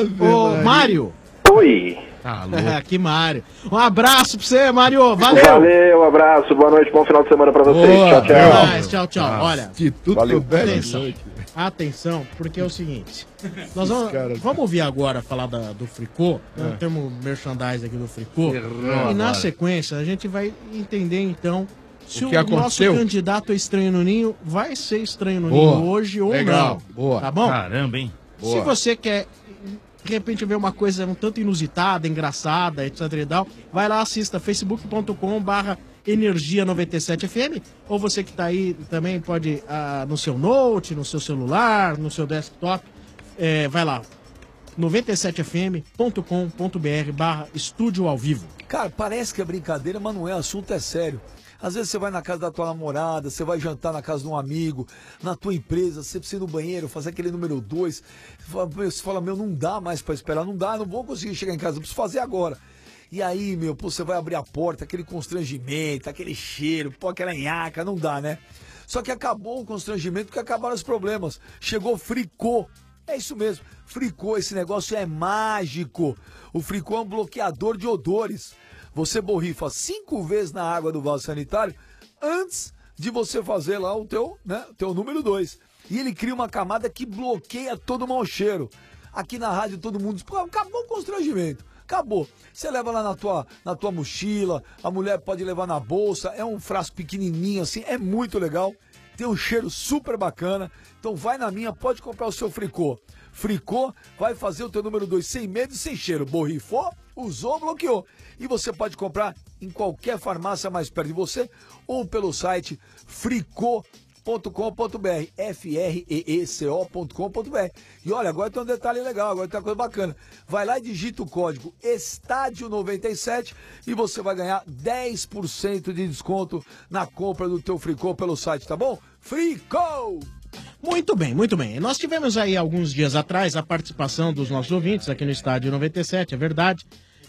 Speaker 8: Ô, Mário.
Speaker 21: Oi.
Speaker 11: Tá louco.
Speaker 8: Aqui, Mário. Um abraço pra você, Mário. Valeu.
Speaker 21: Valeu, abraço, boa noite, bom final de semana pra vocês.
Speaker 9: Boa,
Speaker 21: tchau, tchau.
Speaker 8: Até mais, tchau, tchau. Olha,
Speaker 9: Instituto
Speaker 21: Valeu.
Speaker 9: Bad
Speaker 8: Atenção.
Speaker 9: Luck.
Speaker 8: atenção, porque é o seguinte. Nós vamos,
Speaker 9: caras-
Speaker 8: vamos ouvir agora falar da- do Fricô. Nós temos merchandise aqui do Fricô.
Speaker 11: Errou
Speaker 8: E na
Speaker 11: agora.
Speaker 8: sequência a gente vai entender então se
Speaker 9: O
Speaker 8: o,
Speaker 9: que
Speaker 8: nosso
Speaker 9: aconteceu?
Speaker 8: candidato a estranho no ninho vai ser estranho no
Speaker 9: Boa.
Speaker 8: ninho hoje ou
Speaker 9: Legal.
Speaker 8: não.
Speaker 9: Boa.
Speaker 8: Tá bom?
Speaker 11: Caramba, hein?
Speaker 8: Se você quer, de repente, ver uma coisa um tanto inusitada, engraçada, etc e tal, vai lá, assista facebook ponto com barra energia noventa e sete F M, ou você que tá aí também pode, ah, no seu note, no seu celular, no seu desktop, é, vai lá, noventa e sete F M ponto com ponto B R barra estúdio ao vivo.
Speaker 16: Cara, parece que é brincadeira, mas não é, o assunto é sério. Às vezes você vai na casa da tua namorada, você vai jantar na casa de um amigo, na tua empresa, você precisa ir no banheiro, fazer aquele número dois. Você fala, meu, não dá mais pra esperar, não dá, não vou conseguir chegar em casa, eu preciso fazer agora. E aí, meu, pô, você vai abrir a porta, aquele constrangimento, aquele cheiro, pô, aquela nhaca, não dá, né? Só que acabou o constrangimento porque acabaram os problemas. Chegou Fricô. É isso mesmo, Fricô, esse negócio é mágico. O Fricô é um bloqueador de odores. Você borrifa cinco vezes na água do vaso sanitário antes de você fazer lá o teu, né, teu número dois. E ele cria uma camada que bloqueia todo o mau cheiro. Aqui na rádio todo mundo diz, pô, acabou o constrangimento. Acabou. Você leva lá na tua, na tua mochila, a mulher pode levar na bolsa, é um frasco pequenininho assim, é muito legal. Tem um cheiro super bacana. Então vai na minha, pode comprar o seu Fricô. Fricô vai fazer o teu número dois sem medo e sem cheiro. Borrifou, usou, bloqueou. E você pode comprar em qualquer farmácia mais perto de você ou pelo site fricô ponto com ponto b r, F R E E C O ponto com ponto b r. E olha, agora tem um detalhe legal, agora tem uma coisa bacana. Vai lá e digita o código Estádio noventa e sete e você vai ganhar dez por cento de desconto na compra do teu Fricô pelo site, tá bom? Fricô!
Speaker 8: Muito bem, muito bem. Nós tivemos aí alguns dias atrás a participação dos nossos ouvintes aqui no Estádio noventa e sete, é verdade.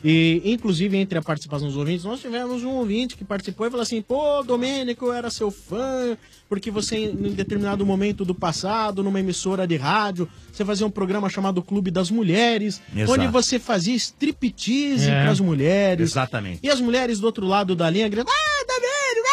Speaker 8: E, inclusive, entre a participação dos ouvintes, nós tivemos um ouvinte que participou e falou assim, pô, Domênico, eu era seu fã, porque você, em determinado momento do passado, numa emissora de rádio, você fazia um programa chamado Clube das Mulheres,
Speaker 11: Exato.
Speaker 8: onde você fazia striptease
Speaker 11: É.
Speaker 8: para as mulheres.
Speaker 11: Exatamente.
Speaker 8: E as mulheres do outro lado da linha gritam, ah, Domênico,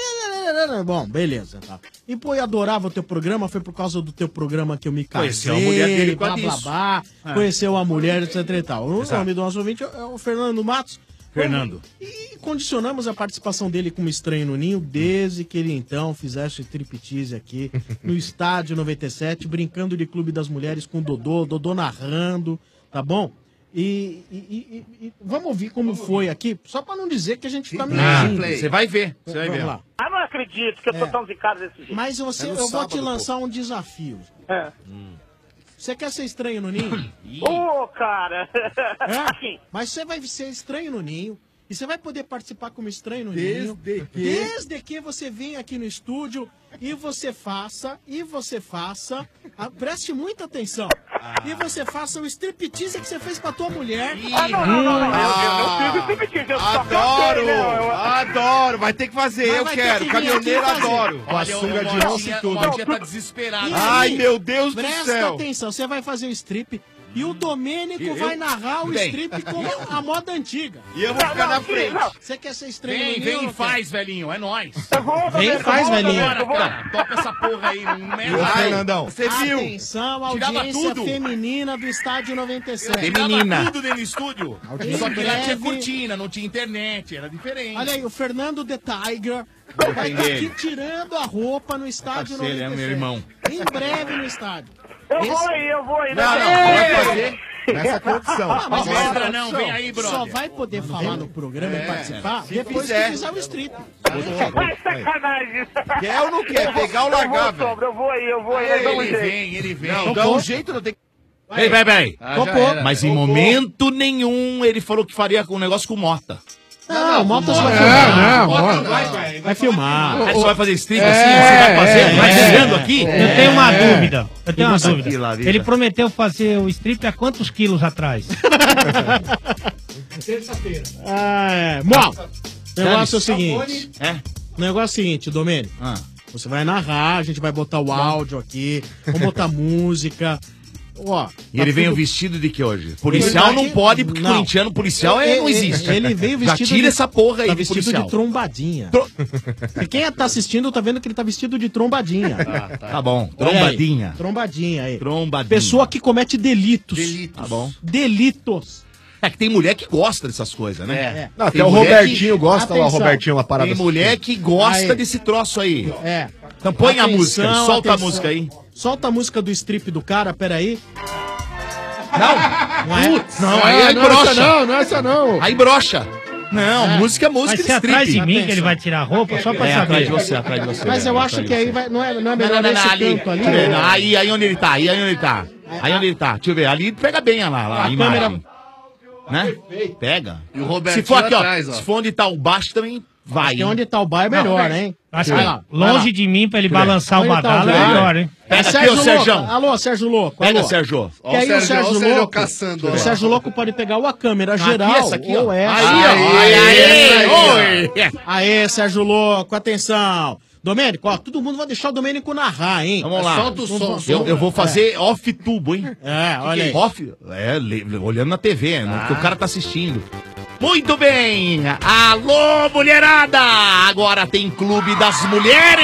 Speaker 8: ah, bom, beleza, tá. E pô, eu adorava o teu programa, foi por causa do teu programa que eu me casei,
Speaker 11: Conheceu a mulher dele com
Speaker 8: blá, blá,
Speaker 11: isso.
Speaker 8: blá,
Speaker 11: É.
Speaker 8: conheceu a mulher, etc e tal. O
Speaker 11: Exato.
Speaker 8: nome do nosso ouvinte é o Fernando Matos.
Speaker 11: Fernando.
Speaker 8: E condicionamos a participação dele como Estranho no Ninho desde que ele então fizesse striptease aqui no Estádio noventa e sete, brincando de Clube das Mulheres com o Dodô, Dodô narrando, tá bom? E, e- e- e- e vamos ouvir como foi aqui, só pra não dizer que a gente tá
Speaker 11: Ah,
Speaker 8: mentindo.
Speaker 11: você vai ver, você vai
Speaker 8: Vamos
Speaker 11: ver.
Speaker 8: lá.
Speaker 2: Ah, não acredito que eu tô
Speaker 8: É.
Speaker 2: tão zicado desse jeito.
Speaker 8: Mas você,
Speaker 2: É no
Speaker 8: eu vou
Speaker 2: sábado,
Speaker 8: te lançar um desafio.
Speaker 2: É.
Speaker 8: Você quer ser estranho no ninho?
Speaker 2: Ô, cara.
Speaker 8: É? Mas você vai ser estranho no ninho. E você vai poder participar como estranho no ninho.
Speaker 16: Desde que-
Speaker 8: Desde que você venha aqui no estúdio e você faça, e você faça, ah, preste muita atenção. E você faça o striptease que você fez pra tua mulher.
Speaker 2: Ah, não, não, não, não. Eu, eu não fiz o striptease, eu só cantei, né? Eu-
Speaker 13: Adoro, vai ter que fazer,
Speaker 8: Mas
Speaker 13: eu
Speaker 8: vai ter
Speaker 13: quero.
Speaker 8: que vir
Speaker 13: Caminhoneiro
Speaker 8: aqui fazer.
Speaker 13: adoro.
Speaker 8: Com a sunga de onça e tudo.
Speaker 11: O Motinha tá desesperado.
Speaker 8: E
Speaker 13: Ai,
Speaker 8: aí,
Speaker 13: meu Deus do
Speaker 8: presta
Speaker 13: céu.
Speaker 8: atenção, você vai fazer o strip e o Domênico
Speaker 11: Eu-
Speaker 8: vai narrar o
Speaker 11: Bem.
Speaker 8: strip como a moda antiga.
Speaker 13: E eu vou ficar na frente.
Speaker 8: Você quer ser estranho
Speaker 11: Vem,
Speaker 8: no ninho
Speaker 11: vem
Speaker 8: ou
Speaker 11: e
Speaker 8: não
Speaker 11: faz, velhinho, é nóis.
Speaker 8: Vem e faz, velhinho.
Speaker 11: Bora, cara, toca essa porra aí, não mexe.
Speaker 8: Ô,
Speaker 11: Ai,
Speaker 8: Fernandão.
Speaker 11: Você viu?
Speaker 8: Atenção,
Speaker 11: Tirava
Speaker 8: audiência
Speaker 11: tudo.
Speaker 8: feminina do Estádio noventa e sete.
Speaker 11: Feminina. Tudo dentro do estúdio.
Speaker 8: Audiência
Speaker 11: Só que lá tinha
Speaker 8: breve.
Speaker 11: cortina, não tinha internet, era diferente.
Speaker 8: Olha aí, o Fernando The Tiger vai estar aqui tirando a roupa no Estádio
Speaker 11: Parceiro,
Speaker 8: noventa e
Speaker 11: é
Speaker 8: sete.
Speaker 11: meu irmão.
Speaker 8: Em breve no estádio.
Speaker 2: Eu vou aí, eu vou aí.
Speaker 8: Não, não,
Speaker 2: Ei!
Speaker 8: vai fazer nessa condição.
Speaker 2: Ah, mas
Speaker 8: Não
Speaker 2: essa
Speaker 8: entra
Speaker 2: condição.
Speaker 8: não, vem aí, brother. Só vai poder falar no programa
Speaker 2: É,
Speaker 8: e participar
Speaker 2: se
Speaker 8: depois
Speaker 2: fizer.
Speaker 8: que fizer o strip.
Speaker 2: Vai sacanagem.
Speaker 13: Quer ou não quer?
Speaker 2: Eu vou-
Speaker 13: Pegar ou largar,
Speaker 2: eu vou,
Speaker 13: velho?
Speaker 2: Sombra, Eu vou aí, eu vou aí. nós dá um
Speaker 11: Ele
Speaker 2: jeito.
Speaker 11: vem, ele vem.
Speaker 13: Não, dá um jeito, não tem que...
Speaker 11: Peraí, peraí, peraí.
Speaker 13: Ah, já era.
Speaker 11: Mas em momento nenhum ele falou que faria um negócio com Mota.
Speaker 8: Não, o Motas vai
Speaker 11: Não,
Speaker 8: filmar.
Speaker 11: não,
Speaker 8: Mota
Speaker 11: Mota
Speaker 8: vai,
Speaker 11: vai-
Speaker 8: vai filmar.
Speaker 11: Aí você vai fazer strip
Speaker 19: É,
Speaker 11: assim? Você vai fazer?
Speaker 19: é,
Speaker 11: vai
Speaker 19: é.
Speaker 11: tirando aqui?
Speaker 19: Eu tenho uma
Speaker 11: É.
Speaker 19: dúvida. Eu tenho uma
Speaker 11: Isso aqui,
Speaker 19: dúvida.
Speaker 11: lá, vida.
Speaker 19: Ele prometeu fazer o strip há quantos quilos atrás?
Speaker 8: Terça-feira. Ah, é. Bom, o negócio é o seguinte.
Speaker 11: É?
Speaker 8: O negócio é o seguinte, Domênico.
Speaker 11: Ah.
Speaker 8: Você vai narrar, a gente vai botar o áudio aqui, vamos botar música. Ó,
Speaker 11: E ele
Speaker 8: tá
Speaker 11: veio
Speaker 8: tudo-
Speaker 11: vestido de que hoje? Policial
Speaker 8: Ele-
Speaker 11: não pode, porque
Speaker 8: não.
Speaker 11: corintiano policial é, não
Speaker 8: Ele-
Speaker 11: existe.
Speaker 8: Ele veio
Speaker 11: Já
Speaker 8: vestido
Speaker 11: tira
Speaker 8: de-
Speaker 11: essa porra aí
Speaker 8: tá
Speaker 11: de
Speaker 8: vestido
Speaker 11: policial.
Speaker 8: de trombadinha. E quem tá assistindo tá vendo que ele tá vestido de trombadinha.
Speaker 11: Tá bom,
Speaker 8: Olha aí,
Speaker 11: trombadinha.
Speaker 8: Trombadinha aí.
Speaker 11: Trombadinha.
Speaker 8: Pessoa que comete delitos.
Speaker 11: Tá bom.
Speaker 8: Delitos.
Speaker 11: É que tem mulher que gosta dessas coisas, né?
Speaker 8: É.
Speaker 12: Não, até
Speaker 11: Tem
Speaker 12: o
Speaker 11: mulher
Speaker 12: Robertinho gosta lá, o Robertinho, uma parada
Speaker 11: Tem
Speaker 12: assim.
Speaker 11: mulher que gosta
Speaker 8: Aí.
Speaker 11: desse troço aí.
Speaker 8: É.
Speaker 11: Então põe a
Speaker 8: Atenção,
Speaker 11: música, solta a
Speaker 8: atenção.
Speaker 11: música aí.
Speaker 8: Solta a música do strip do cara, peraí.
Speaker 11: Não,
Speaker 8: Não é?
Speaker 11: Putz, não, aí
Speaker 9: Ah,
Speaker 11: é
Speaker 9: não é
Speaker 11: brocha.
Speaker 9: essa não, não é essa não.
Speaker 11: Aí brocha. Não,
Speaker 8: É.
Speaker 11: música é música
Speaker 19: Vai
Speaker 11: de
Speaker 19: ser atrás
Speaker 11: strip.
Speaker 19: de mim que ele vai tirar a roupa só pra
Speaker 11: É,
Speaker 19: saber.
Speaker 11: atrás de você, atrás de você.
Speaker 8: Mas eu
Speaker 11: é,
Speaker 8: acho
Speaker 11: atrás
Speaker 8: que
Speaker 11: de
Speaker 8: aí
Speaker 11: você.
Speaker 8: vai, não, é, não é
Speaker 11: Não,
Speaker 8: melhor
Speaker 11: não, não,
Speaker 8: esse
Speaker 11: não, ali.
Speaker 8: canto ali.
Speaker 11: Deixa eu ver, não, Aí, aí onde ele tá, aí, aí onde ele tá. Aí onde ele tá, deixa eu ver. Ali pega bem lá, lá a,
Speaker 8: A
Speaker 11: imagem.
Speaker 8: câmera-
Speaker 11: Né? Pega.
Speaker 17: E o Robertinho
Speaker 11: Se for aqui,
Speaker 17: atrás,
Speaker 11: ó,
Speaker 17: ó.
Speaker 11: se for onde tá o baixo também vai.
Speaker 8: Porque onde tá o bar é melhor,
Speaker 11: Não,
Speaker 8: hein?
Speaker 19: Acho
Speaker 8: Vai
Speaker 19: que
Speaker 8: lá, vai
Speaker 19: longe
Speaker 8: lá.
Speaker 19: de mim pra ele
Speaker 11: Deixa eu ver.
Speaker 19: balançar o
Speaker 8: Onde tá o
Speaker 19: badalo é
Speaker 8: bar?
Speaker 19: melhor, hein?
Speaker 8: É
Speaker 11: Pega aqui,
Speaker 8: Sérgio
Speaker 11: ô
Speaker 8: Louco.
Speaker 11: Sérgio.
Speaker 8: Alô, Sérgio Louco.
Speaker 11: Pega,
Speaker 8: alô.
Speaker 11: Sérgio.
Speaker 8: Que aí
Speaker 17: Ó,
Speaker 8: o
Speaker 17: o Sérgio- ó,
Speaker 8: Sérgio
Speaker 17: o Sérgio
Speaker 8: Louco.
Speaker 17: caçando,
Speaker 8: O
Speaker 17: ó.
Speaker 8: Sérgio Louco pode pegar ou a câmera
Speaker 11: Aqui,
Speaker 8: geral
Speaker 11: essa aqui, ó.
Speaker 8: ou essa.
Speaker 11: Aí, ó. Aí, aí, oi.
Speaker 8: Aê, Sérgio Louco, atenção. Domênico, ó, todo mundo vai deixar o Domênico narrar, hein?
Speaker 11: Vamos lá.
Speaker 17: Solta o som,
Speaker 11: Eu,
Speaker 17: som.
Speaker 11: eu vou fazer off tubo, hein?
Speaker 8: É, olha aí.
Speaker 11: Off, é, le- olhando na T V, né, que o cara tá assistindo. Muito bem! Alô, mulherada! Agora tem Clube das Mulheres!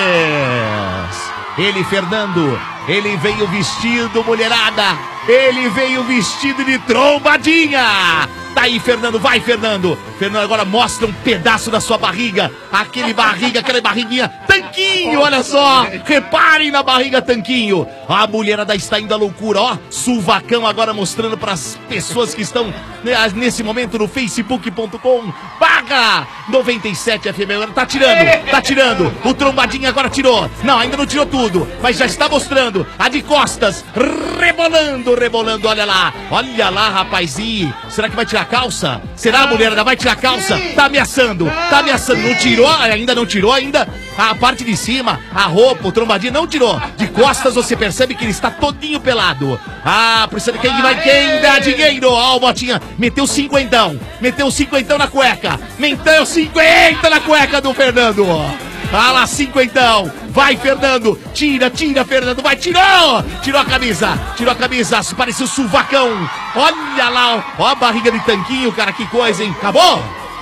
Speaker 11: Ele, Fernando, ele veio vestido, mulherada! Ele veio vestido de trombadinha! Tá aí, Fernando, vai, Fernando! Fernando agora mostra um pedaço da sua barriga. Aquele barriga, aquela barriguinha. Tanquinho, olha só! Reparem na barriga, Tanquinho! A mulherada está indo à loucura, ó! Suvacão agora mostrando para as pessoas que estão né, nesse momento no facebook ponto com barra noventa e sete F M. Agora tá tirando, tá tirando. O trombadinho agora tirou. Não, ainda não tirou tudo, mas já está mostrando. A de costas, rebolando, rebolando, olha lá. Olha lá, rapazinho. Será que vai tirar a calça? Será a mulherada vai tirar a calça? Tá ameaçando, tá ameaçando. Não tirou, ainda não tirou, ainda. A parte de cima, a roupa, o trombadinho, não tirou. De costas você percebe que ele está todinho pelado. Ah, precisa de quem vai, quem dá dinheiro. Ó, o Botinha, meteu cinquentão. Meteu cinquentão na cueca. Meteu cinquenta na cueca do Fernando. Ah lá, cinquentão. Vai, Fernando. Tira, tira, Fernando. Vai, tirou. Tirou a camisa. Tirou a camisa. Pareceu suvacão. Olha lá, ó a barriga de tanquinho, cara. Que coisa, hein? Acabou?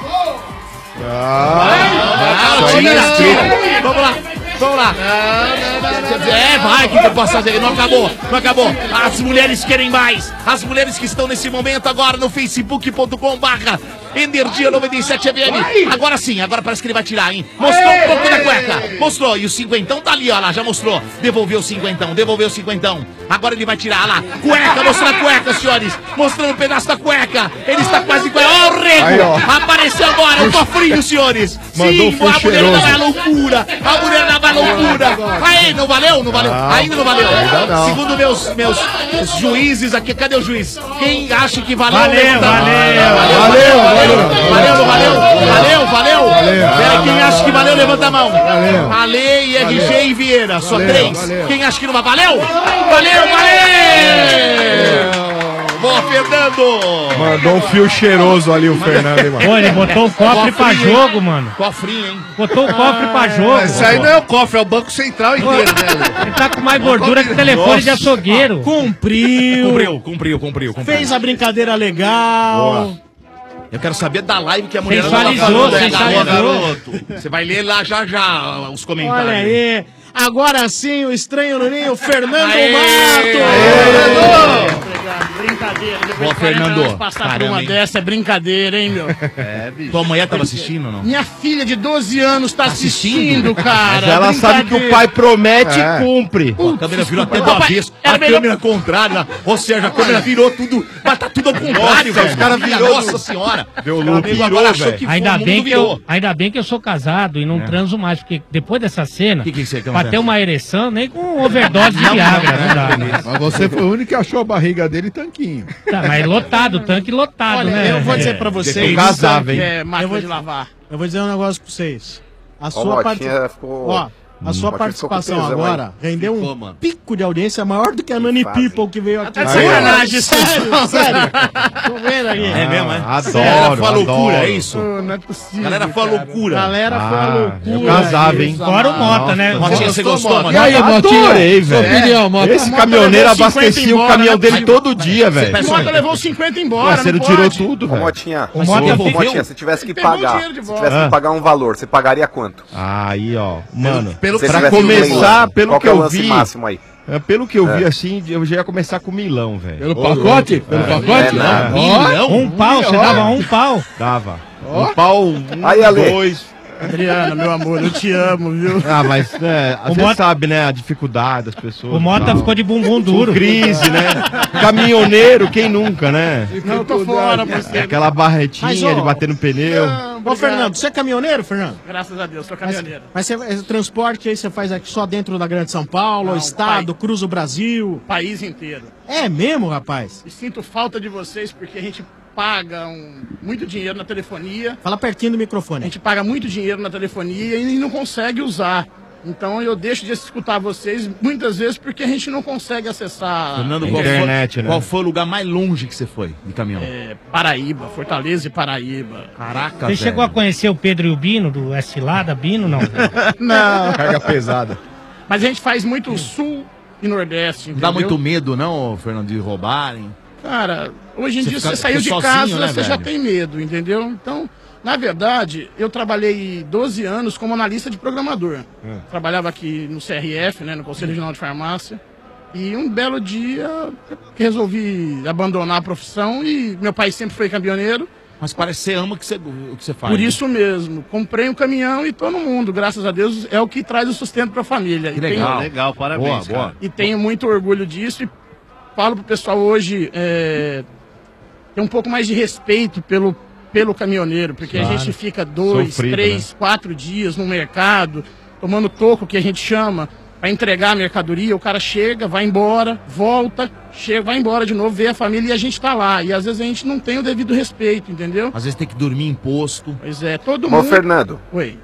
Speaker 13: Ah,
Speaker 11: ah, tira, tira. Vamos lá. Vamos lá. É, vai, que eu posso fazer? Não acabou, não acabou. As mulheres querem mais. As mulheres que estão nesse momento agora no facebook ponto com barra Energia noventa e sete F M. Agora sim, agora parece que ele vai tirar, hein? Mostrou um pouco da cueca. Mostrou. E o cinquentão tá ali, ó lá, já mostrou. Devolveu o cinquentão, devolveu o cinquentão. Agora ele vai tirar, ó lá. Cueca, mostrando a cueca, senhores. Mostrando um pedaço da cueca. Ele está quase com. Ó, o rego.
Speaker 13: Aí, ó.
Speaker 11: Apareceu agora o cofrinho, senhores.
Speaker 13: Mandou
Speaker 11: Sim,
Speaker 13: um
Speaker 11: a mulher
Speaker 13: cheiroso.
Speaker 11: da loucura. A mulher da loucura. Aí, não valeu? Não valeu?
Speaker 13: Não,
Speaker 11: Ainda não valeu.
Speaker 13: ainda não.
Speaker 11: Segundo meus, meus juízes aqui, cadê o juiz? Quem acha que valeu?
Speaker 19: Valeu,
Speaker 11: levanta a mão.
Speaker 19: valeu.
Speaker 11: Valeu, valeu. Valeu, valeu. Valeu, valeu.
Speaker 13: Valeu.
Speaker 11: Peraí, quem acha que valeu, levanta a mão.
Speaker 13: Valeu.
Speaker 11: Valei, R G
Speaker 13: Valeu.
Speaker 11: e Vieira. Só
Speaker 13: Valeu,
Speaker 11: três.
Speaker 13: valeu.
Speaker 11: Quem acha que não vai? Valeu? Valeu, valeu. Boa, Fernando.
Speaker 12: Mandou um fio cheiroso ali o Fernando, hein, mano.
Speaker 19: Pô, ele botou o cofre pra
Speaker 11: Cofrinho, hein?
Speaker 19: jogo, mano.
Speaker 11: Cofrinho, hein?
Speaker 19: Botou o cofre pra jogo.
Speaker 17: Mas isso aí não é o cofre, é o Banco Central inteiro, né?
Speaker 19: Ele tá com mais gordura que telefone de açougueiro.
Speaker 8: Cumpriu.
Speaker 11: Cumpriu, cumpriu, cumpriu, cumpriu.
Speaker 8: Fez a brincadeira legal.
Speaker 11: Eu quero saber da live que a mulher
Speaker 19: Sensualizou,
Speaker 11: né,
Speaker 19: sensualizou.
Speaker 11: garoto? Você vai ler lá já já os comentários.
Speaker 8: Olha aí. Agora sim, o estranho no ninho, Fernando
Speaker 11: Aê!
Speaker 8: Mato.
Speaker 2: Obrigado, brincadeira. Depois
Speaker 11: Boa,
Speaker 2: de quarenta
Speaker 11: Fernando.
Speaker 2: anos passar por
Speaker 11: Caramba,
Speaker 2: uma
Speaker 11: hein?
Speaker 2: dessa é brincadeira, hein, meu?
Speaker 11: É, bicho. Tua mulher tava assistindo ou não?
Speaker 2: Minha filha de doze anos tá assistindo, cara.
Speaker 13: Mas ela sabe que o pai promete
Speaker 12: É.
Speaker 13: e cumpre.
Speaker 11: Pô, a câmera virou até do
Speaker 2: Papai,
Speaker 11: avesso.
Speaker 2: era
Speaker 11: A
Speaker 2: melhor-
Speaker 11: câmera contrária. Ou seja, a câmera virou tudo. Mas tá tudo ao contrário, velho.
Speaker 13: os caras
Speaker 11: Minha
Speaker 13: virou
Speaker 11: Nossa
Speaker 13: do-
Speaker 11: senhora.
Speaker 13: Deu
Speaker 11: Meu
Speaker 13: loop,
Speaker 11: amigo
Speaker 13: virou,
Speaker 11: agora achou
Speaker 13: velho.
Speaker 11: que
Speaker 19: Ainda
Speaker 11: o mundo
Speaker 19: bem, que
Speaker 11: virou.
Speaker 19: eu, ainda bem que eu sou casado e não transo mais, porque depois dessa cena,
Speaker 11: Que que você- que
Speaker 19: pra
Speaker 11: acontece?
Speaker 19: ter uma ereção, nem com overdose de Viagra, não dá, né?
Speaker 9: Mas você foi o único que achou a barriga dele tanquinho.
Speaker 19: Tá, mas lotado, tanque lotado,
Speaker 8: Olha,
Speaker 19: né?
Speaker 8: eu vou dizer
Speaker 19: É.
Speaker 8: pra vocês.
Speaker 13: Eu casava, hein?
Speaker 2: É,
Speaker 8: Eu
Speaker 2: máquina
Speaker 8: vou,
Speaker 2: de lavar.
Speaker 8: eu vou dizer um negócio pra vocês. A
Speaker 14: Ó,
Speaker 8: sua,
Speaker 14: o
Speaker 8: parti-
Speaker 14: Motinha ficou-
Speaker 8: Ó, a
Speaker 14: Hum,
Speaker 8: sua
Speaker 14: Motinha ficou com
Speaker 8: participação
Speaker 14: tesão,
Speaker 8: agora rendeu
Speaker 11: Ficou,
Speaker 8: um
Speaker 11: mano.
Speaker 8: pico de audiência maior do que a Nani
Speaker 14: fase.
Speaker 8: People que veio aqui.
Speaker 2: Tá de sacanagem isso.
Speaker 8: Sério, sério. Tô vendo aqui.
Speaker 11: É mesmo, é?
Speaker 13: Adoro,
Speaker 11: Galera, foi a loucura,
Speaker 13: adoro.
Speaker 11: é isso?
Speaker 2: Não é possível.
Speaker 11: Galera, foi a
Speaker 2: cara.
Speaker 11: loucura.
Speaker 8: Galera, foi a
Speaker 13: Ah,
Speaker 8: loucura.
Speaker 13: eu casava, hein?
Speaker 19: Fora o Mota, né?
Speaker 11: Motinha, você gostou,
Speaker 9: E
Speaker 11: mano?
Speaker 9: aí, Motinha?
Speaker 13: Adorei,
Speaker 9: Sua
Speaker 13: velho.
Speaker 9: opinião, Mota?
Speaker 13: Esse
Speaker 2: Mota
Speaker 13: caminhoneiro
Speaker 2: levou cinquenta
Speaker 13: abastecia o
Speaker 2: embora,
Speaker 13: caminhão
Speaker 2: né?
Speaker 13: dele
Speaker 2: Mas-
Speaker 13: todo dia, velho.
Speaker 2: O Mota levou cinquenta embora,
Speaker 13: Você não
Speaker 2: não
Speaker 13: tirou
Speaker 2: pode.
Speaker 13: tudo,
Speaker 14: Ô,
Speaker 13: velho.
Speaker 14: Motinha,
Speaker 19: O Mota
Speaker 14: ô,
Speaker 11: devolveu?
Speaker 14: Motinha, se tivesse que
Speaker 2: Ele pegou o
Speaker 14: pagar,
Speaker 2: dinheiro de
Speaker 14: se
Speaker 2: volta.
Speaker 14: tivesse
Speaker 13: Ah.
Speaker 14: que pagar um valor, você pagaria quanto?
Speaker 13: Aí, ó. Mano,
Speaker 2: Pelo-
Speaker 14: Se
Speaker 13: pra
Speaker 14: tivesse um
Speaker 13: começar,
Speaker 14: leilão,
Speaker 13: pelo
Speaker 14: qual
Speaker 13: que
Speaker 14: é o
Speaker 13: eu
Speaker 14: lance
Speaker 13: vi,
Speaker 14: máximo aí?
Speaker 13: é, pelo que eu vi
Speaker 14: É.
Speaker 13: assim, eu já ia começar com milão, velho.
Speaker 9: Pelo pacote? Pelo pacote?
Speaker 14: É, não.
Speaker 11: Milhão?
Speaker 19: Um pau, você dava um pau.
Speaker 13: Dava. Um pau, um,
Speaker 14: Aí, Ale.
Speaker 13: dois.
Speaker 2: Adriana, meu amor, eu te amo, viu?
Speaker 13: Ah, mas, né,
Speaker 19: O
Speaker 13: você
Speaker 19: Mota-
Speaker 13: sabe, né, a dificuldade das pessoas.
Speaker 19: O Mota
Speaker 13: tal.
Speaker 19: ficou de bumbum duro.
Speaker 13: Crise, né? Caminhoneiro, quem nunca, né?
Speaker 2: Não, eu tô fora, você.
Speaker 13: Aquela barretinha
Speaker 8: Mas, ó,
Speaker 13: de bater no pneu.
Speaker 8: Ô, Fernando, você é caminhoneiro, Fernando?
Speaker 2: Graças a Deus, sou
Speaker 8: Mas,
Speaker 2: caminhoneiro.
Speaker 8: mas você, esse transporte aí você faz aqui só dentro da Grande São Paulo,
Speaker 2: Não,
Speaker 8: estado,
Speaker 2: pai.
Speaker 8: cruza o Brasil.
Speaker 2: País inteiro.
Speaker 8: É mesmo, rapaz?
Speaker 2: E sinto falta de vocês porque a gente paga um- muito dinheiro na telefonia.
Speaker 8: Fala pertinho do
Speaker 2: A
Speaker 8: microfone.
Speaker 2: gente paga muito dinheiro na telefonia e não consegue usar. Então eu deixo de escutar vocês muitas vezes porque a gente não consegue acessar
Speaker 11: Fernando,
Speaker 2: a
Speaker 11: qual
Speaker 13: internet,
Speaker 11: foi,
Speaker 13: né?
Speaker 11: qual foi o lugar mais longe que você foi de caminhão?
Speaker 2: É, Paraíba, Fortaleza e Paraíba.
Speaker 11: Caraca,
Speaker 19: Você chegou a conhecer o Pedro e o Bino, do S Lada, Bino, não?
Speaker 2: Não.
Speaker 12: Carga pesada.
Speaker 2: Mas a gente faz muito sul e nordeste,
Speaker 11: Não
Speaker 2: entendeu?
Speaker 11: dá muito medo, não, Fernando, de roubarem?
Speaker 2: Cara, hoje em
Speaker 11: Você
Speaker 2: dia
Speaker 11: fica-
Speaker 2: você saiu de
Speaker 11: fica
Speaker 2: casa,
Speaker 11: sozinho, né,
Speaker 2: você já
Speaker 11: velho?
Speaker 2: tem medo, entendeu? Então, na verdade, eu trabalhei doze anos como analista de programador.
Speaker 11: É.
Speaker 2: Trabalhava aqui no C R F, né, no Conselho Regional de Farmácia. E um belo dia resolvi abandonar a profissão e meu pai sempre foi caminhoneiro.
Speaker 11: Mas parece que você ama o que você, o que você faz.
Speaker 2: Por
Speaker 11: né?
Speaker 2: isso mesmo, comprei um caminhão e tô no mundo, graças a Deus, é o que traz o sustento para a família.
Speaker 11: Que
Speaker 2: E
Speaker 11: legal.
Speaker 2: tenho-
Speaker 18: Legal, parabéns,
Speaker 11: Boa, boa.
Speaker 18: cara.
Speaker 2: e tenho muito orgulho disso e falo pro pessoal hoje é, ter um pouco mais de respeito pelo, pelo caminhoneiro, porque a
Speaker 13: Claro.
Speaker 2: gente fica dois,
Speaker 13: Sofrido,
Speaker 2: três, quatro dias no mercado, tomando toco, que a gente chama, para entregar a mercadoria, o cara chega, vai embora, volta, chega, vai embora de novo, vê a família e a gente tá lá. E às vezes a gente não tem o devido respeito, entendeu?
Speaker 11: Às vezes tem que dormir em posto.
Speaker 2: Pois é, todo
Speaker 14: Ô,
Speaker 2: mundo...
Speaker 14: Fernando,
Speaker 2: Oi.